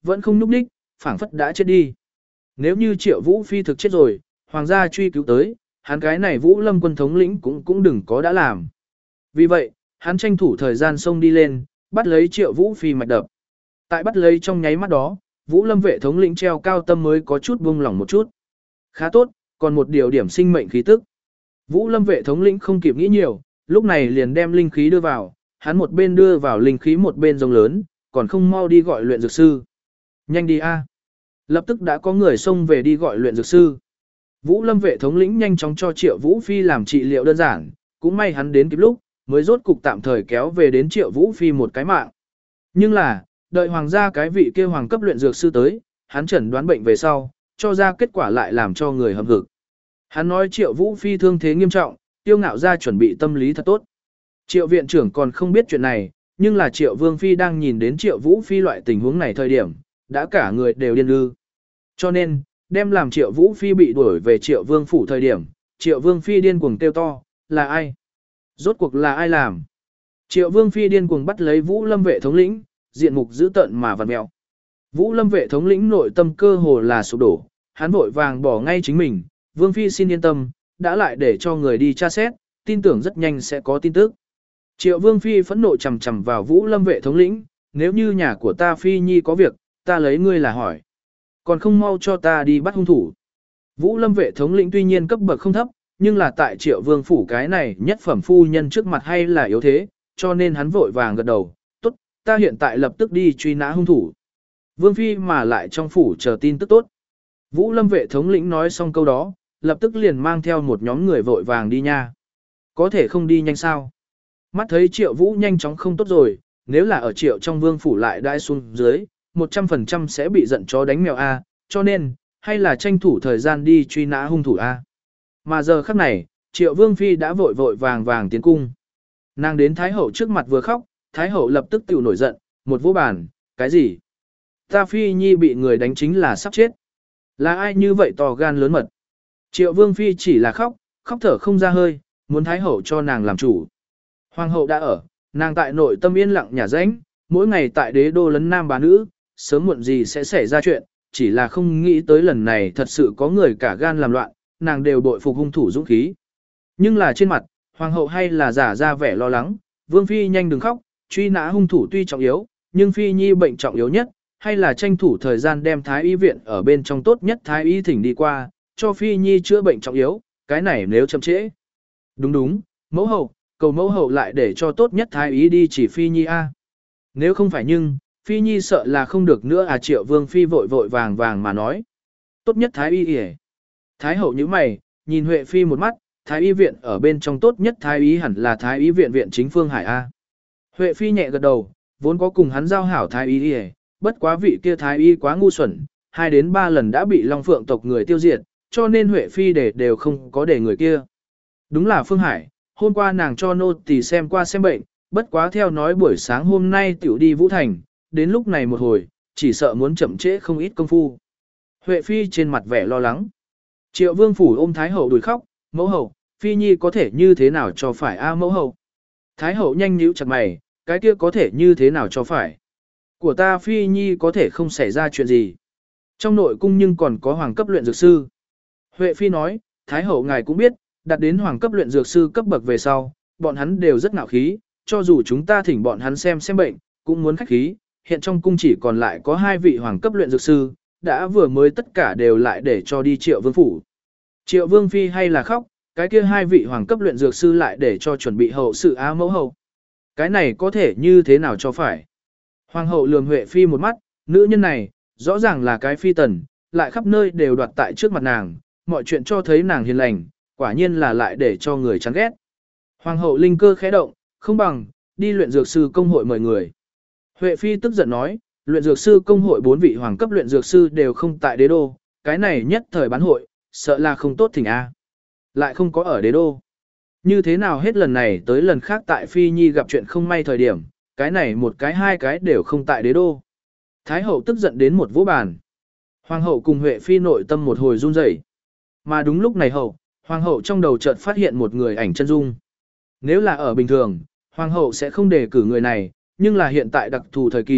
vẫn không nhúc nhích, phảng phất đã chết đi. Nếu như Triệu Vũ Phi thực chết rồi, hoàng gia truy cứu tới, hắn cái này Vũ Lâm quân thống lĩnh cũng cũng đừng có đã làm. Vì vậy, hắn tranh thủ thời gian xông đi lên, bắt lấy Triệu Vũ Phi mạch đập. Tại bắt lấy trong nháy mắt đó, Vũ Lâm vệ thống lĩnh treo cao tâm mới có chút buông lỏng một chút. Khá tốt, còn một điều điểm sinh mệnh khí tức. Vũ Lâm vệ thống lĩnh không kịp nghĩ nhiều, lúc này liền đem linh khí đưa vào, hắn một bên đưa vào linh khí một bên rống lớn, còn không mau đi gọi luyện dược sư. Nhanh đi a! Lập tức đã có người xông về đi gọi luyện dược sư. Vũ Lâm vệ thống lĩnh nhanh chóng cho Triệu Vũ Phi làm trị liệu đơn giản, cũng may hắn đến kịp lúc, mới rốt cục tạm thời kéo về đến Triệu Vũ Phi một cái mạng. Nhưng là, đợi hoàng gia cái vị kia hoàng cấp luyện dược sư tới, hắn chẩn đoán bệnh về sau, cho ra kết quả lại làm cho người hâm hực. Hắn nói Triệu Vũ Phi thương thế nghiêm trọng, tiêu ngạo ra chuẩn bị tâm lý thật tốt. Triệu viện trưởng còn không biết chuyện này, nhưng là Triệu Vương Phi đang nhìn đến Triệu Vũ Phi loại tình huống này thời điểm, đã cả người đều điên lư. Cho nên, đem làm Triệu Vũ Phi bị đuổi về Triệu Vương phủ thời điểm, Triệu Vương Phi điên cuồng kêu to, là ai? Rốt cuộc là ai làm? Triệu Vương Phi điên cuồng bắt lấy Vũ Lâm vệ thống lĩnh, diện mục dữ tợn mà vặn mèo. Vũ Lâm vệ thống lĩnh nội tâm cơ hồ là sụp đổ, hắn vội vàng bỏ ngay chính mình, Vương Phi xin yên tâm, đã lại để cho người đi tra xét, tin tưởng rất nhanh sẽ có tin tức. Triệu Vương Phi phẫn nộ chầm chầm vào Vũ Lâm vệ thống lĩnh, nếu như nhà của ta Phi Nhi có việc, ta lấy ngươi là hỏi. Còn không mau cho ta đi bắt hung thủ. Vũ Lâm vệ thống lĩnh tuy nhiên cấp bậc không thấp, nhưng là tại Triệu Vương phủ cái này nhất phẩm phu nhân trước mặt hay là yếu thế, cho nên hắn vội vàng gật đầu, tốt, ta hiện tại lập tức đi truy nã hung thủ. Vương Phi mà lại trong phủ chờ tin tức tốt. Vũ Lâm vệ thống lĩnh nói xong câu đó, lập tức liền mang theo một nhóm người vội vàng đi nha. Có thể không đi nhanh sao? Mắt thấy Triệu Vũ nhanh chóng không tốt rồi, nếu là ở Triệu trong Vương phủ lại đãi xuống dưới, một trăm phần trăm sẽ bị giận chó đánh mèo A, cho nên, hay là tranh thủ thời gian đi truy nã hung thủ A. Mà giờ khắc này, Triệu Vương Phi đã vội vội vàng vàng tiến cung. Nàng đến Thái Hậu trước mặt vừa khóc, Thái Hậu lập tức tiểu nổi giận, một vô bàn, cái gì? Ta Phi Nhi bị người đánh chính là sắp chết. Là ai như vậy to gan lớn mật? Triệu Vương Phi chỉ là khóc, khóc thở không ra hơi, muốn Thái Hậu cho nàng làm chủ. Hoàng hậu đã ở, nàng tại nội tâm yên lặng nhà rãnh, mỗi ngày tại đế đô lấn nam bá nữ, sớm muộn gì sẽ xảy ra chuyện, chỉ là không nghĩ tới lần này thật sự có người cả gan làm loạn, nàng đều bội phục hung thủ dũng khí. Nhưng là trên mặt, hoàng hậu hay là giả ra vẻ lo lắng, Vương Phi nhanh đừng khóc, truy nã hung thủ tuy trọng yếu, nhưng Phi Nhi bệnh trọng yếu nhất, hay là tranh thủ thời gian đem Thái Y viện ở bên trong tốt nhất Thái Y thỉnh đi qua, cho Phi Nhi chữa bệnh trọng yếu, cái này nếu chậm trễ. Đúng đúng, mẫu hậu, cầu mẫu hậu lại để cho tốt nhất Thái Y đi chỉ Phi Nhi a. Nếu không phải nhưng, Phi Nhi sợ là không được nữa à. Triệu Vương Phi vội vội vàng vàng mà nói. Tốt nhất Thái Y hề. Thái hậu như mày, nhìn Huệ Phi một mắt, Thái Y viện ở bên trong tốt nhất Thái Y hẳn là Thái Y viện viện chính Phương Hải A. Huệ Phi nhẹ gật đầu, vốn có cùng hắn giao hảo Thái Y hề, bất quá vị kia Thái Y quá ngu xuẩn, hai đến ba lần đã bị Long Phượng tộc người tiêu diệt, cho nên Huệ Phi để đều không có để người kia. Đúng là Phương Hải, hôm qua nàng cho nô tỳ xem qua xem bệnh, bất quá theo nói buổi sáng hôm nay tiểu đi Vũ Thành, đến lúc này một hồi, chỉ sợ muốn chậm trễ không ít công phu. Huệ Phi trên mặt vẻ lo lắng. Triệu Vương phủ ôm Thái hậu đùi khóc, mẫu hậu, Phi Nhi có thể như thế nào cho phải a mẫu hậu. Thái hậu nhanh nhíu chặt mày, cái kia có thể như thế nào cho phải. Của ta Phi Nhi có thể không xảy ra chuyện gì. Trong nội cung nhưng còn có hoàng cấp luyện dược sư. Huệ Phi nói, Thái hậu ngài cũng biết, đạt đến hoàng cấp luyện dược sư cấp bậc về sau, bọn hắn đều rất ngạo khí, cho dù chúng ta thỉnh bọn hắn xem xem bệnh, cũng muốn khách khí, hiện trong cung chỉ còn lại có hai vị hoàng cấp luyện dược sư, đã vừa mới tất cả đều lại để cho đi Triệu Vương phủ. Triệu Vương Phi hay là khóc, cái kia hai vị hoàng cấp luyện dược sư lại để cho chuẩn bị hậu sự á mẫu hậu. Cái này có thể như thế nào cho phải. Hoàng hậu lườm Huệ Phi một mắt, nữ nhân này, rõ ràng là cái phi tần, lại khắp nơi đều đoạt tại trước mặt nàng, mọi chuyện cho thấy nàng hiền lành, quả nhiên là lại để cho người chán ghét. Hoàng hậu linh cơ khẽ động, không bằng, đi luyện dược sư công hội mời người. Huệ Phi tức giận nói, luyện dược sư công hội bốn vị hoàng cấp luyện dược sư đều không tại đế đô, cái này nhất thời bán hội, sợ là không tốt thỉnh A. Lại không có ở đế đô. Như thế nào hết lần này tới lần khác tại Phi Nhi gặp chuyện không may thời điểm, cái này một cái hai cái đều không tại đế đô. Thái hậu tức giận đến một vũ bàn. Hoàng hậu cùng Huệ Phi nội tâm một hồi run rẩy. Mà đúng lúc này hậu, hoàng hậu trong đầu chợt phát hiện một người ảnh chân dung. Nếu là ở bình thường, hoàng hậu sẽ không đề cử người này, nhưng là hiện tại đặc thù thời kỳ,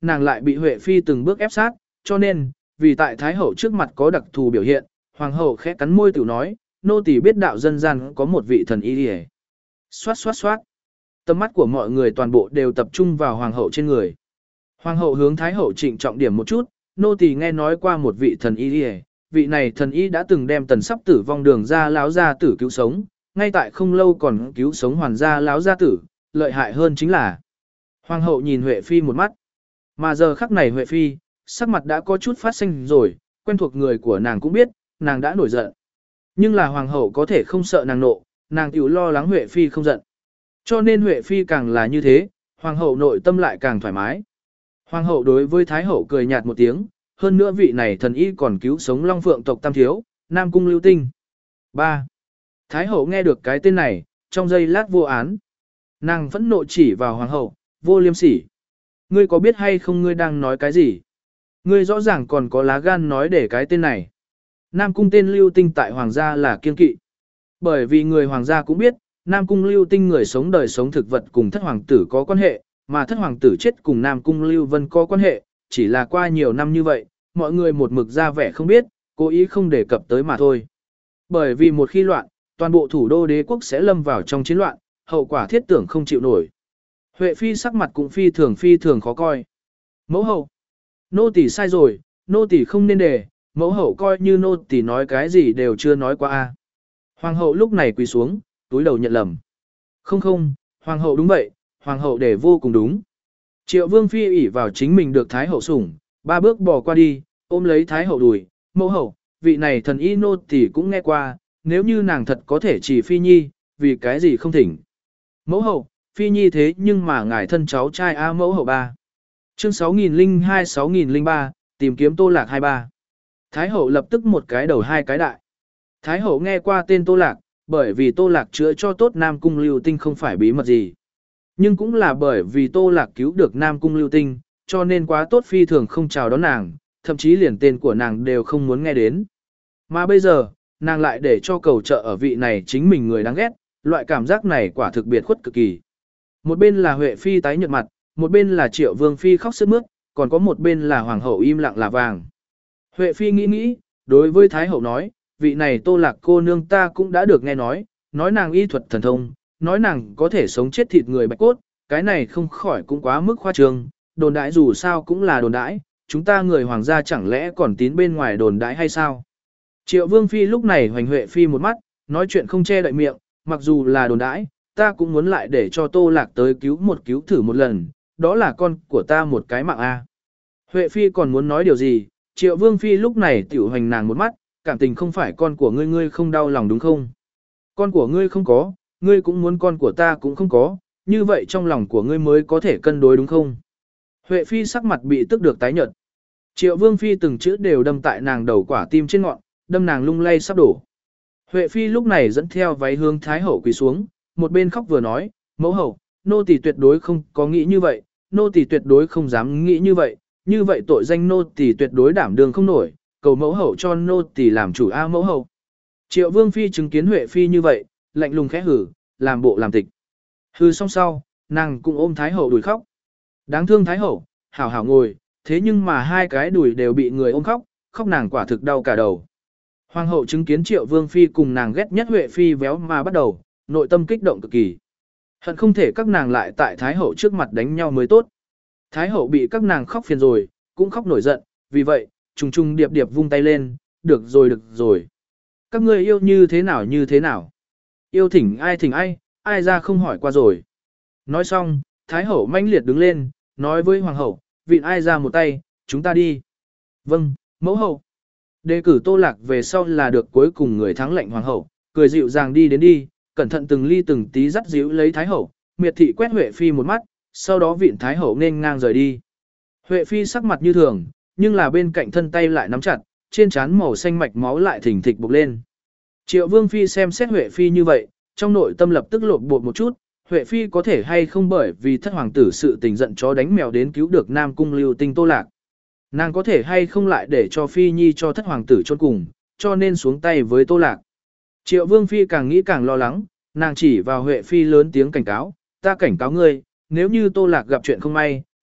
nàng lại bị Huệ Phi từng bước ép sát, cho nên, vì tại Thái Hậu trước mặt có đặc thù biểu hiện, Hoàng hậu khẽ cắn môi tiểu nói, nô tỳ biết đạo dân gian có một vị thần y đi. Xoát xoát xoát. Tầm mắt của mọi người toàn bộ đều tập trung vào Hoàng hậu trên người. Hoàng hậu hướng Thái Hậu trịnh trọng điểm một chút, nô tỳ nghe nói qua một vị thần y đi. Vị này thần y đã từng đem tần sắp tử vong đường ra láo gia tử cứu sống, ngay tại không lâu còn cứu sống hoàn gia láo gia tử, lợi hại hơn chính là. Hoàng hậu nhìn Huệ Phi một mắt. Mà giờ khắc này Huệ Phi, sắc mặt đã có chút phát sinh rồi, quen thuộc người của nàng cũng biết, nàng đã nổi giận. Nhưng là Hoàng hậu có thể không sợ nàng nộ, nàng tiểu lo lắng Huệ Phi không giận. Cho nên Huệ Phi càng là như thế, Hoàng hậu nội tâm lại càng thoải mái. Hoàng hậu đối với Thái hậu cười nhạt một tiếng, hơn nữa vị này thần y còn cứu sống Long Phượng tộc Tam Thiếu, Nam Cung Lưu Tinh. ba. Thái hậu nghe được cái tên này, trong giây lát vô án. Nàng phẫn nộ chỉ vào Hoàng hậu, vô liêm sỉ. Ngươi có biết hay không ngươi đang nói cái gì? Ngươi rõ ràng còn có lá gan nói để cái tên này. Nam Cung tên Lưu Tinh tại Hoàng gia là kiên kỵ. Bởi vì người Hoàng gia cũng biết, Nam Cung Lưu Tinh người sống đời sống thực vật cùng thất hoàng tử có quan hệ, mà thất hoàng tử chết cùng Nam Cung Lưu Vân có quan hệ, chỉ là qua nhiều năm như vậy, mọi người một mực ra vẻ không biết, cố ý không đề cập tới mà thôi. Bởi vì một khi loạn, toàn bộ thủ đô đế quốc sẽ lâm vào trong chiến loạn, hậu quả thiết tưởng không chịu nổi. Huệ Phi sắc mặt cũng phi thường phi thường khó coi. Mẫu hậu, nô tỳ sai rồi, nô tỳ không nên để, mẫu hậu coi như nô tỳ nói cái gì đều chưa nói qua a. Hoàng hậu lúc này quỳ xuống, túi đầu nhận lầm. Không không, hoàng hậu đúng vậy, hoàng hậu để vô cùng đúng. Triệu Vương Phi ỷ vào chính mình được Thái hậu sủng, ba bước bỏ qua đi, ôm lấy Thái hậu đùi, mẫu hậu, vị này thần y nô tỳ cũng nghe qua, nếu như nàng thật có thể chỉ Phi Nhi, vì cái gì không thỉnh. Mẫu hậu, Phi Nhi thế nhưng mà ngài thân cháu trai A mẫu hậu ba. Chương sáu nghìn lẻ hai sáu nghìn lẻ ba, tìm kiếm Tô Lạc hai ba. Thái hậu lập tức một cái đầu hai cái đại. Thái hậu nghe qua tên Tô Lạc, bởi vì Tô Lạc chữa cho tốt Nam Cung Lưu Tinh không phải bí mật gì. Nhưng cũng là bởi vì Tô Lạc cứu được Nam Cung Lưu Tinh, cho nên quá tốt phi thường không chào đón nàng, thậm chí liền tên của nàng đều không muốn nghe đến. Mà bây giờ, nàng lại để cho cầu trợ ở vị này chính mình người đáng ghét, loại cảm giác này quả thực biệt khuất cực kỳ. Một bên là Huệ Phi tái nhợt mặt, một bên là Triệu Vương Phi khóc sướt mướt, còn có một bên là Hoàng hậu im lặng là vàng. Huệ Phi nghĩ nghĩ, đối với Thái hậu nói, vị này Tô Lạc cô nương ta cũng đã được nghe nói, nói nàng y thuật thần thông, nói nàng có thể sống chết thịt người bạch cốt, cái này không khỏi cũng quá mức khoa trương, đồn đãi dù sao cũng là đồn đãi, chúng ta người hoàng gia chẳng lẽ còn tín bên ngoài đồn đãi hay sao? Triệu Vương Phi lúc này hoành Huệ Phi một mắt, nói chuyện không che đậy miệng, mặc dù là đồn đãi, ta cũng muốn lại để cho Tô Lạc tới cứu một cứu thử một lần, đó là con của ta một cái mạng a. Huệ Phi còn muốn nói điều gì, Triệu Vương Phi lúc này tiểu hoành nàng một mắt, cảm tình không phải con của ngươi ngươi không đau lòng đúng không? Con của ngươi không có, ngươi cũng muốn con của ta cũng không có, như vậy trong lòng của ngươi mới có thể cân đối đúng không? Huệ Phi sắc mặt bị tức được tái nhợt. Triệu Vương Phi từng chữ đều đâm tại nàng đầu quả tim trên ngọn, đâm nàng lung lay sắp đổ. Huệ Phi lúc này dẫn theo váy hướng Thái hậu quỳ xuống, một bên khóc vừa nói, mẫu hậu, nô tỳ tuyệt đối không có nghĩ như vậy, nô tỳ tuyệt đối không dám nghĩ như vậy, như vậy tội danh nô tỳ tuyệt đối đảm đương không nổi, cầu mẫu hậu cho nô tỳ làm chủ a mẫu hậu. Triệu Vương Phi chứng kiến Huệ Phi như vậy, lạnh lùng khẽ hử, làm bộ làm tịch. Hư xong sau, nàng cũng ôm Thái hậu đùi khóc. Đáng thương Thái hậu, hảo hảo ngồi, thế nhưng mà hai cái đùi đều bị người ôm khóc, khóc nàng quả thực đau cả đầu. Hoàng hậu chứng kiến Triệu Vương Phi cùng nàng ghét nhất Huệ Phi véo mà bắt đầu, nội tâm kích động cực kỳ. Hận không thể các nàng lại tại Thái hậu trước mặt đánh nhau mới tốt. Thái hậu bị các nàng khóc phiền rồi, cũng khóc nổi giận, vì vậy, trùng trùng điệp điệp vung tay lên, được rồi được rồi. Các ngươi yêu như thế nào như thế nào? Yêu thỉnh ai thỉnh ai, ai ra không hỏi qua rồi. Nói xong, Thái hậu mãnh liệt đứng lên, nói với Hoàng hậu, vịn ai ra một tay, chúng ta đi. Vâng, mẫu hậu. Đề cử Tô Lạc về sau là được cuối cùng người thắng lệnh Hoàng hậu, cười dịu dàng đi đến đi, cẩn thận từng ly từng tí dắt díu lấy Thái hậu, miệt thị quét Huệ Phi một mắt, sau đó vịn Thái hậu nên ngang rời đi. Huệ Phi sắc mặt như thường, nhưng là bên cạnh thân tay lại nắm chặt, trên trán màu xanh mạch máu lại thình thịch bộc lên. Triệu Vương Phi xem xét Huệ Phi như vậy, trong nội tâm lập tức lộn bột một chút, Huệ Phi có thể hay không bởi vì thất hoàng tử sự tình giận chó đánh mèo đến cứu được Nam Cung Lưu Tinh Tô Lạc. Nàng có thể hay không lại để cho Phi Nhi cho thất hoàng tử chôn cùng, cho nên xuống tay với Tô Lạc. Triệu Vương Phi càng nghĩ càng lo lắng, nàng chỉ vào Huệ Phi lớn tiếng cảnh cáo, ta cảnh cáo ngươi, nếu như Tô Lạc gặp chuyện không may,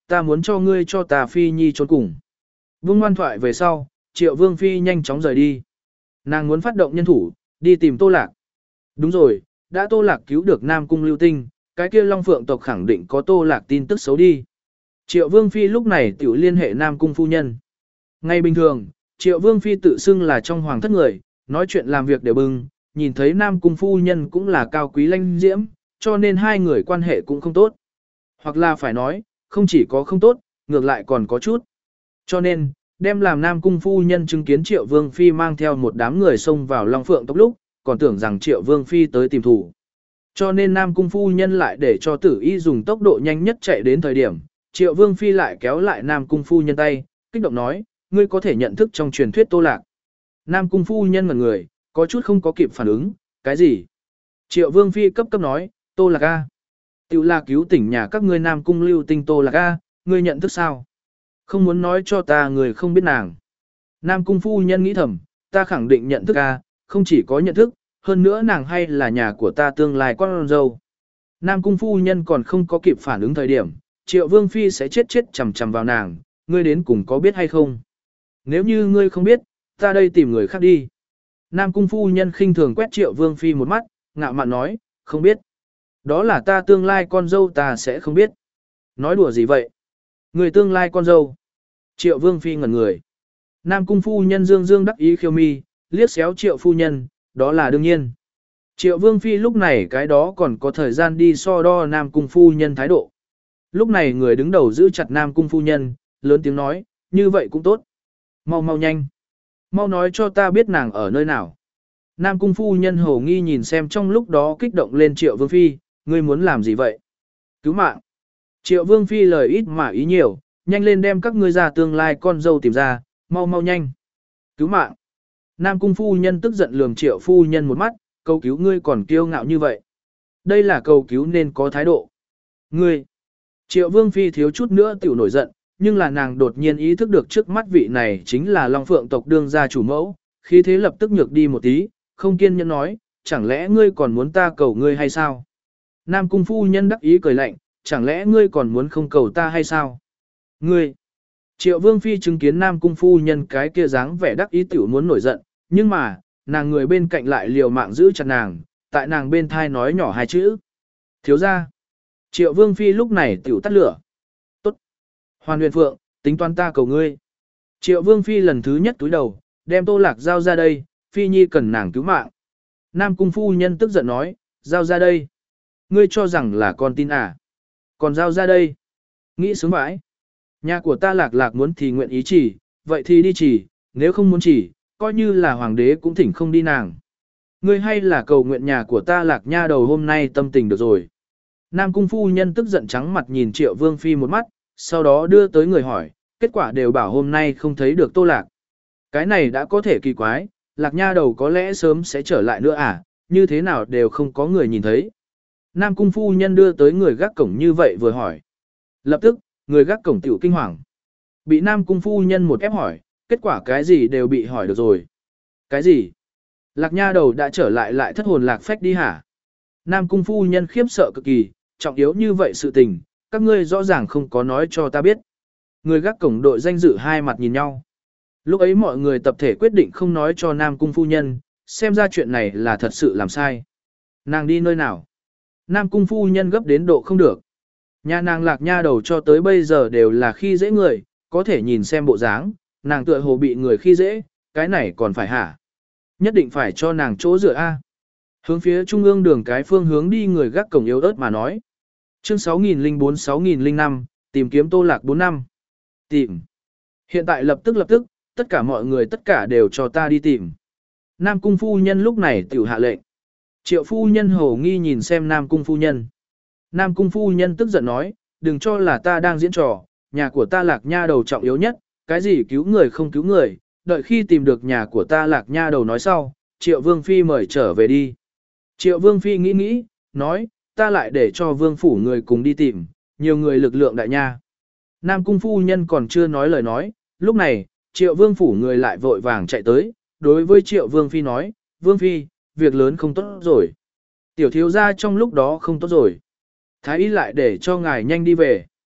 ta muốn cho ngươi cho ta phi nhi trốn cùng. Vung ngoan thoại về sau, Triệu Vương Phi nhanh chóng rời đi. Nàng muốn phát động nhân thủ, đi tìm Tô Lạc. Đúng rồi, đã Tô Lạc cứu được Nam Cung Lưu Tinh, cái kia Long Phượng tộc khẳng định có Tô Lạc tin tức xấu đi. Triệu Vương Phi lúc này tiểu liên hệ Nam Cung phu nhân. Ngay bình thường, Triệu Vương Phi tự xưng là trong hoàng thất người, nói chuyện làm việc đều bừng, nhìn thấy Nam Cung phu nhân cũng là cao quý lanh diễm, cho nên hai người quan hệ cũng không tốt. Hoặc là phải nói, không chỉ có không tốt, ngược lại còn có chút. Cho nên, đem làm Nam Cung phu nhân chứng kiến Triệu Vương Phi mang theo một đám người xông vào Long Phượng tộc lúc, còn tưởng rằng Triệu Vương Phi tới tìm thủ. Cho nên Nam Cung phu nhân lại để cho Tử Y dùng tốc độ nhanh nhất chạy đến thời điểm, Triệu Vương Phi lại kéo lại Nam Cung phu nhân tay, kích động nói, ngươi có thể nhận thức trong truyền thuyết Tô Lạc. Nam Cung phu nhân ngẩn người, có chút không có kịp phản ứng, cái gì? Triệu Vương Phi cấp cấp nói, Tô Lạc A. Tiểu là cứu tỉnh nhà các ngươi Nam Cung Lưu Tinh Tô Lạc A, ngươi nhận thức sao? Không muốn nói cho ta người không biết nàng. Nam Cung phu nhân nghĩ thầm, ta khẳng định nhận thức A, không chỉ có nhận thức, hơn nữa nàng hay là nhà của ta tương lai con dâu. Nam Cung phu nhân còn không có kịp phản ứng thời điểm, Triệu Vương Phi sẽ chết chết chằm chằm vào nàng, ngươi đến cùng có biết hay không? Nếu như ngươi không biết, ta đây tìm người khác đi. Nam Cung phu nhân khinh thường quét Triệu Vương Phi một mắt, ngạo mạn nói, không biết. Đó là ta tương lai con dâu ta sẽ không biết. Nói đùa gì vậy? Người tương lai con dâu. Triệu Vương Phi ngẩn người. Nam Cung phu nhân dương dương đắc ý khiêu mi, liếc xéo Triệu phu nhân, đó là đương nhiên. Triệu Vương Phi lúc này cái đó còn có thời gian đi so đo Nam Cung phu nhân thái độ. Lúc này người đứng đầu giữ chặt Nam Cung phu nhân, lớn tiếng nói, như vậy cũng tốt. Mau mau nhanh. Mau nói cho ta biết nàng ở nơi nào. Nam Cung phu nhân hồ nghi nhìn xem trong lúc đó kích động lên Triệu Vương Phi, ngươi muốn làm gì vậy? Cứu mạng. Triệu Vương Phi lời ít mà ý nhiều, nhanh lên đem các ngươi ra tương lai con dâu tìm ra, mau mau nhanh. Cứu mạng. Nam Cung phu nhân tức giận lườm Triệu phu nhân một mắt, cầu cứu ngươi còn kiêu ngạo như vậy. Đây là cầu cứu nên có thái độ. Ngươi. Triệu Vương Phi thiếu chút nữa tiểu nổi giận, nhưng là nàng đột nhiên ý thức được trước mắt vị này chính là Long Phượng tộc đương gia chủ mẫu, khí thế lập tức nhược đi một tí, không kiên nhẫn nói, chẳng lẽ ngươi còn muốn ta cầu ngươi hay sao? Nam Cung phu nhân đắc ý cười lạnh, chẳng lẽ ngươi còn muốn không cầu ta hay sao? Ngươi! Triệu Vương Phi chứng kiến Nam Cung phu nhân cái kia dáng vẻ đắc ý tiểu muốn nổi giận, nhưng mà, nàng người bên cạnh lại liều mạng giữ chặt nàng, tại nàng bên thai nói nhỏ hai chữ. Thiếu ra! Triệu Vương Phi lúc này tiểu tắt lửa. Tốt! Hoàn huyền phượng, tính toán ta cầu ngươi. Triệu Vương Phi lần thứ nhất túi đầu, đem Tô Lạc giao ra đây, Phi Nhi cần nàng cứu mạng. Nam Cung phu nhân tức giận nói, giao ra đây. Ngươi cho rằng là con tin à? Còn giao ra đây. Nghĩ sướng bãi. Nhà của ta Lạc Lạc muốn thì nguyện ý chỉ, vậy thì đi chỉ, nếu không muốn chỉ, coi như là hoàng đế cũng thỉnh không đi nàng. Ngươi hay là cầu nguyện nhà của ta Lạc nha đầu hôm nay tâm tình được rồi. Nam Cung phu nhân tức giận trắng mặt nhìn Triệu Vương Phi một mắt, sau đó đưa tới người hỏi, kết quả đều bảo hôm nay không thấy được Tô Lạc. Cái này đã có thể kỳ quái, Lạc nha đầu có lẽ sớm sẽ trở lại nữa à, như thế nào đều không có người nhìn thấy. Nam Cung phu nhân đưa tới người gác cổng như vậy vừa hỏi. Lập tức, người gác cổng tiểu kinh hoàng. Bị Nam Cung phu nhân một ép hỏi, kết quả cái gì đều bị hỏi được rồi. Cái gì? Lạc nha đầu đã trở lại lại thất hồn lạc phách đi hả? Nam Cung phu nhân khiếp sợ cực kỳ, trọng yếu như vậy sự tình, các ngươi rõ ràng không có nói cho ta biết. Người gác cổng đội danh dự hai mặt nhìn nhau. Lúc ấy mọi người tập thể quyết định không nói cho Nam Cung phu nhân, xem ra chuyện này là thật sự làm sai. Nàng đi nơi nào? Nam Cung phu nhân gấp đến độ không được. Nhà nàng Lạc nha đầu cho tới bây giờ đều là khi dễ người, có thể nhìn xem bộ dáng, nàng tựa hồ bị người khi dễ, cái này còn phải hả? Nhất định phải cho nàng chỗ dựa A. Hướng phía trung ương đường cái phương hướng đi người gác cổng yếu ớt mà nói. Chương sáu nghìn lẻ bốn sáu nghìn lẻ năm, tìm kiếm Tô Lạc bốn năm. Tìm. Hiện tại lập tức lập tức, tất cả mọi người tất cả đều cho ta đi tìm. Nam Cung phu nhân lúc này tiểu hạ lệnh. Triệu phu nhân hồ nghi nhìn xem Nam Cung phu nhân. Nam Cung phu nhân tức giận nói, đừng cho là ta đang diễn trò, nhà của ta Lạc nha đầu trọng yếu nhất, cái gì cứu người không cứu người, đợi khi tìm được nhà của ta Lạc nha đầu nói sau, Triệu Vương Phi mời trở về đi. Triệu Vương Phi nghĩ nghĩ, nói, ta lại để cho Vương phủ người cùng đi tìm, nhiều người lực lượng đại nha. Nam Cung phu nhân còn chưa nói lời nói, lúc này, Triệu Vương phủ người lại vội vàng chạy tới, đối với Triệu Vương Phi nói, Vương Phi, việc lớn không tốt rồi. Tiểu thiếu gia trong lúc đó không tốt rồi. Thái y lại để cho ngài nhanh đi về.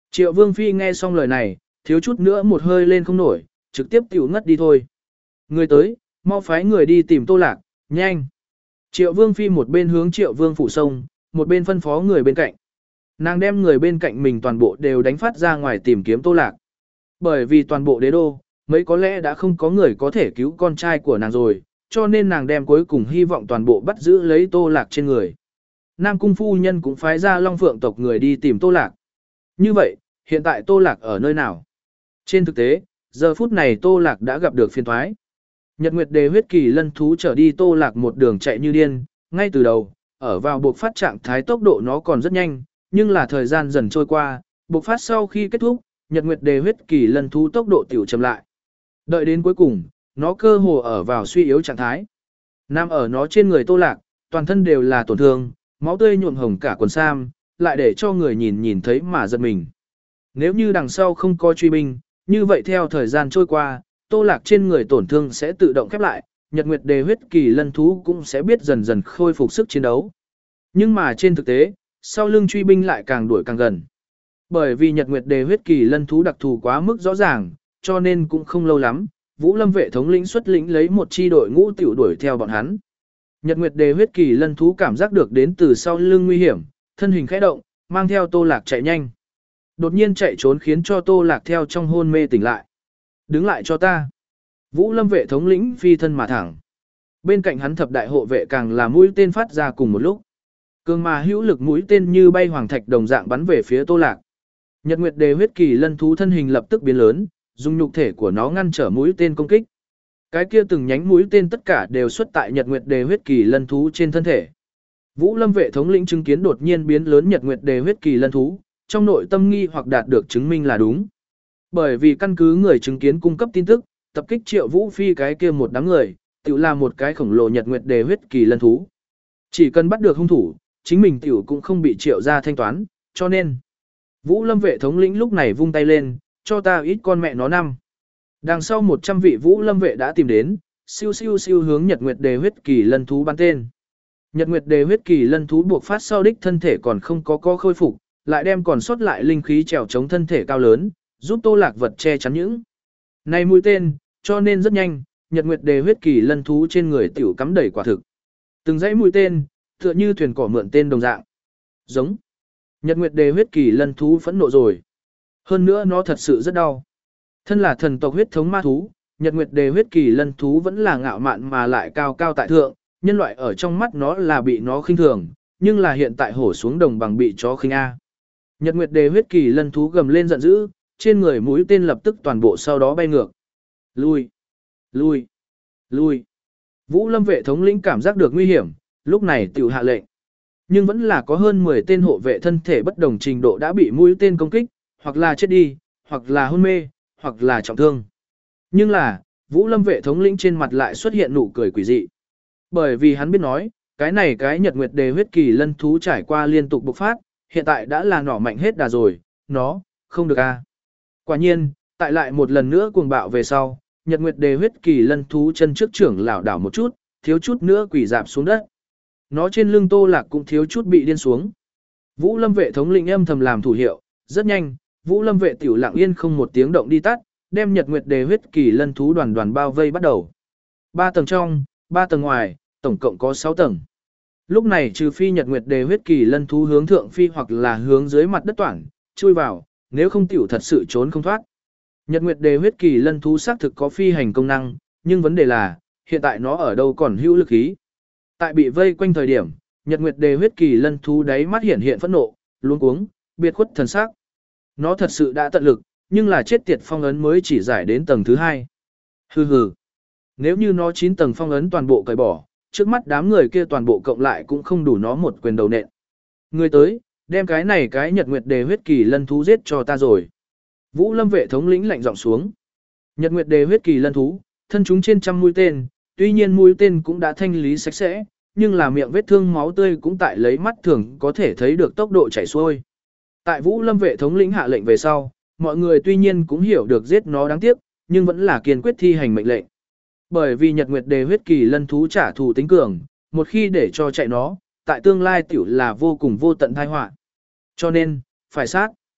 Triệu Vương Phi nghe xong lời này, thiếu chút nữa một hơi lên không nổi, trực tiếp tiểu ngất đi thôi. Người tới, mau phái người đi tìm Tô Lạc, nhanh. Triệu Vương Phi một bên hướng Triệu Vương phủ sông, một bên phân phó người bên cạnh. Nàng đem người bên cạnh mình toàn bộ đều đánh phát ra ngoài tìm kiếm Tô Lạc. Bởi vì toàn bộ đế đô, mấy có lẽ đã không có người có thể cứu con trai của nàng rồi, cho nên nàng đem cuối cùng hy vọng toàn bộ bắt giữ lấy Tô Lạc trên người. Nam Cung phu nhân cũng phái ra Long Phượng tộc người đi tìm Tô Lạc. Như vậy, hiện tại Tô Lạc ở nơi nào? Trên thực tế, giờ phút này Tô Lạc đã gặp được phiền thoái. Nhật Nguyệt Đề huyết kỳ lân thú trở đi Tô Lạc một đường chạy như điên, ngay từ đầu, ở vào buộc phát trạng thái tốc độ nó còn rất nhanh, nhưng là thời gian dần trôi qua, buộc phát sau khi kết thúc, Nhật Nguyệt Đề huyết kỳ lân thú tốc độ tiểu chậm lại. Đợi đến cuối cùng, nó cơ hồ ở vào suy yếu trạng thái. Nằm ở nó trên người Tô Lạc, toàn thân đều là tổn thương, máu tươi nhuộm hồng cả quần sam, lại để cho người nhìn nhìn thấy mà giật mình. Nếu như đằng sau không có truy binh, như vậy theo thời gian trôi qua, Tô Lạc trên người tổn thương sẽ tự động khép lại, Nhật Nguyệt Đề huyết kỳ lân thú cũng sẽ biết dần dần khôi phục sức chiến đấu. Nhưng mà trên thực tế, sau lưng truy binh lại càng đuổi càng gần. Bởi vì Nhật Nguyệt Đề huyết kỳ lân thú đặc thù quá mức rõ ràng, cho nên cũng không lâu lắm, Vũ Lâm vệ thống lĩnh xuất lĩnh lấy một chi đội ngũ tiểu đuổi theo bọn hắn. Nhật Nguyệt Đề huyết kỳ lân thú cảm giác được đến từ sau lưng nguy hiểm, thân hình khẽ động, mang theo Tô Lạc chạy nhanh. Đột nhiên chạy trốn khiến cho Tô Lạc theo trong hôn mê tỉnh lại. Đứng lại cho ta. Vũ Lâm vệ thống lĩnh phi thân mà thẳng. Bên cạnh hắn thập đại hộ vệ càng là mũi tên phát ra cùng một lúc. Cường mà hữu lực mũi tên như bay hoàng thạch đồng dạng bắn về phía Tô Lạc. Nhật Nguyệt Đề huyết kỳ lân thú thân hình lập tức biến lớn, dùng nhục thể của nó ngăn trở mũi tên công kích. Cái kia từng nhánh mũi tên tất cả đều xuất tại Nhật Nguyệt Đề huyết kỳ lân thú trên thân thể. Vũ Lâm vệ thống lĩnh chứng kiến đột nhiên biến lớn Nhật Nguyệt Đề huyết kỳ lân thú, trong nội tâm nghi hoặc đạt được chứng minh là đúng. Bởi vì căn cứ người chứng kiến cung cấp tin tức, tập kích Triệu Vũ Phi cái kia một đám người, tự là một cái khổng lồ Nhật Nguyệt Đề huyết kỳ lân thú. Chỉ cần bắt được hung thủ, chính mình tiểu cũng không bị Triệu gia thanh toán, cho nên Vũ Lâm vệ thống lĩnh lúc này vung tay lên, cho ta ít con mẹ nó năm. Đằng sau một trăm vị Vũ Lâm vệ đã tìm đến, siêu siêu siêu hướng Nhật Nguyệt Đề huyết kỳ lân thú bắn tên. Nhật Nguyệt Đề huyết kỳ lân thú buộc phát sau đích thân thể còn không có có khôi phục, lại đem còn sót lại linh khí trèo chống thân thể cao lớn, giúp Tô Lạc vật che chắn những này mũi tên, cho nên rất nhanh, Nhật Nguyệt Đề huyết kỳ lân thú trên người tiểu cắm đầy quả thực. Từng dãy mũi tên, tựa như thuyền cỏ mượn tên đồng dạng. Giống. Nhật Nguyệt Đề huyết kỳ lân thú phẫn nộ rồi. Hơn nữa nó thật sự rất đau. Thân là thần tộc huyết thống ma thú, Nhật Nguyệt Đề huyết kỳ lân thú vẫn là ngạo mạn mà lại cao cao tại thượng, nhân loại ở trong mắt nó là bị nó khinh thường, nhưng là hiện tại hổ xuống đồng bằng bị chó khinh a. Nhật Nguyệt Đề huyết kỳ lân thú gầm lên giận dữ, trên người mũi tên lập tức toàn bộ sau đó bay ngược. Lui, lui, lui. Vũ Lâm vệ thống lĩnh cảm giác được nguy hiểm, lúc này tiểu hạ lệnh. Nhưng vẫn là có hơn mười tên hộ vệ thân thể bất đồng trình độ đã bị mũi tên công kích, hoặc là chết đi, hoặc là hôn mê, hoặc là trọng thương. Nhưng là, Vũ Lâm vệ thống lĩnh trên mặt lại xuất hiện nụ cười quỷ dị. Bởi vì hắn biết nói, cái này cái Nhật Nguyệt Đề huyết kỳ lân thú trải qua liên tục bộc phát, hiện tại đã là nỏ mạnh hết đà rồi, nó, không được a. Quả nhiên, tại lại một lần nữa cuồng bạo về sau, Nhật Nguyệt Đề huyết kỳ lân thú chân trước trưởng lảo đảo một chút, thiếu chút nữa quỷ dạp xuống đất. Nó trên lưng Tô Lạc cũng thiếu chút bị điên xuống. Vũ Lâm vệ thống lĩnh âm thầm làm thủ hiệu, rất nhanh, Vũ Lâm vệ tiểu lặng yên không một tiếng động đi tắt, đem Nhật Nguyệt Đề huyết kỳ lân thú đoàn đoàn bao vây bắt đầu. Ba tầng trong, ba tầng ngoài, tổng cộng có sáu tầng. Lúc này trừ phi Nhật Nguyệt Đề huyết kỳ lân thú hướng thượng phi hoặc là hướng dưới mặt đất toảng, chui vào, nếu không tiểu thật sự trốn không thoát. Nhật Nguyệt Đề huyết kỳ lân thú xác thực có phi hành công năng, nhưng vấn đề là, hiện tại nó ở đâu còn hữu lực ý. Tại bị vây quanh thời điểm, Nhật Nguyệt Đề huyết kỳ lân thú đáy mắt hiện hiện phẫn nộ, luống cuống, biệt khuất thần sắc. Nó thật sự đã tận lực, nhưng là chết tiệt phong ấn mới chỉ giải đến tầng thứ hai. Hừ hừ. Nếu như nó chín tầng phong ấn toàn bộ cởi bỏ, trước mắt đám người kia toàn bộ cộng lại cũng không đủ nó một quyền đầu nện. Người tới, đem cái này cái Nhật Nguyệt Đề huyết kỳ lân thú giết cho ta rồi. Vũ Lâm vệ thống lĩnh lạnh giọng xuống. Nhật Nguyệt Đề huyết kỳ lân thú, thân chúng trên trăm mũi tên, tuy nhiên mũi tên cũng đã thanh lý sạch sẽ, nhưng là miệng vết thương máu tươi cũng tại lấy mắt thường có thể thấy được tốc độ chảy xuôi. Tại Vũ Lâm vệ thống lĩnh hạ lệnh về sau, mọi người tuy nhiên cũng hiểu được giết nó đáng tiếc, nhưng vẫn là kiên quyết thi hành mệnh lệnh. Bởi vì Nhật Nguyệt Đề huyết kỳ lân thú trả thù tính cường, một khi để cho chạy nó, tại tương lai tiểu là vô cùng vô tận tai họa. Cho nên, phải sát.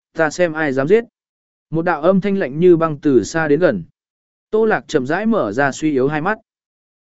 Ta xem ai dám giết. Một đạo âm thanh lạnh như băng từ xa đến gần. Tô Lạc chậm rãi mở ra suy yếu hai mắt.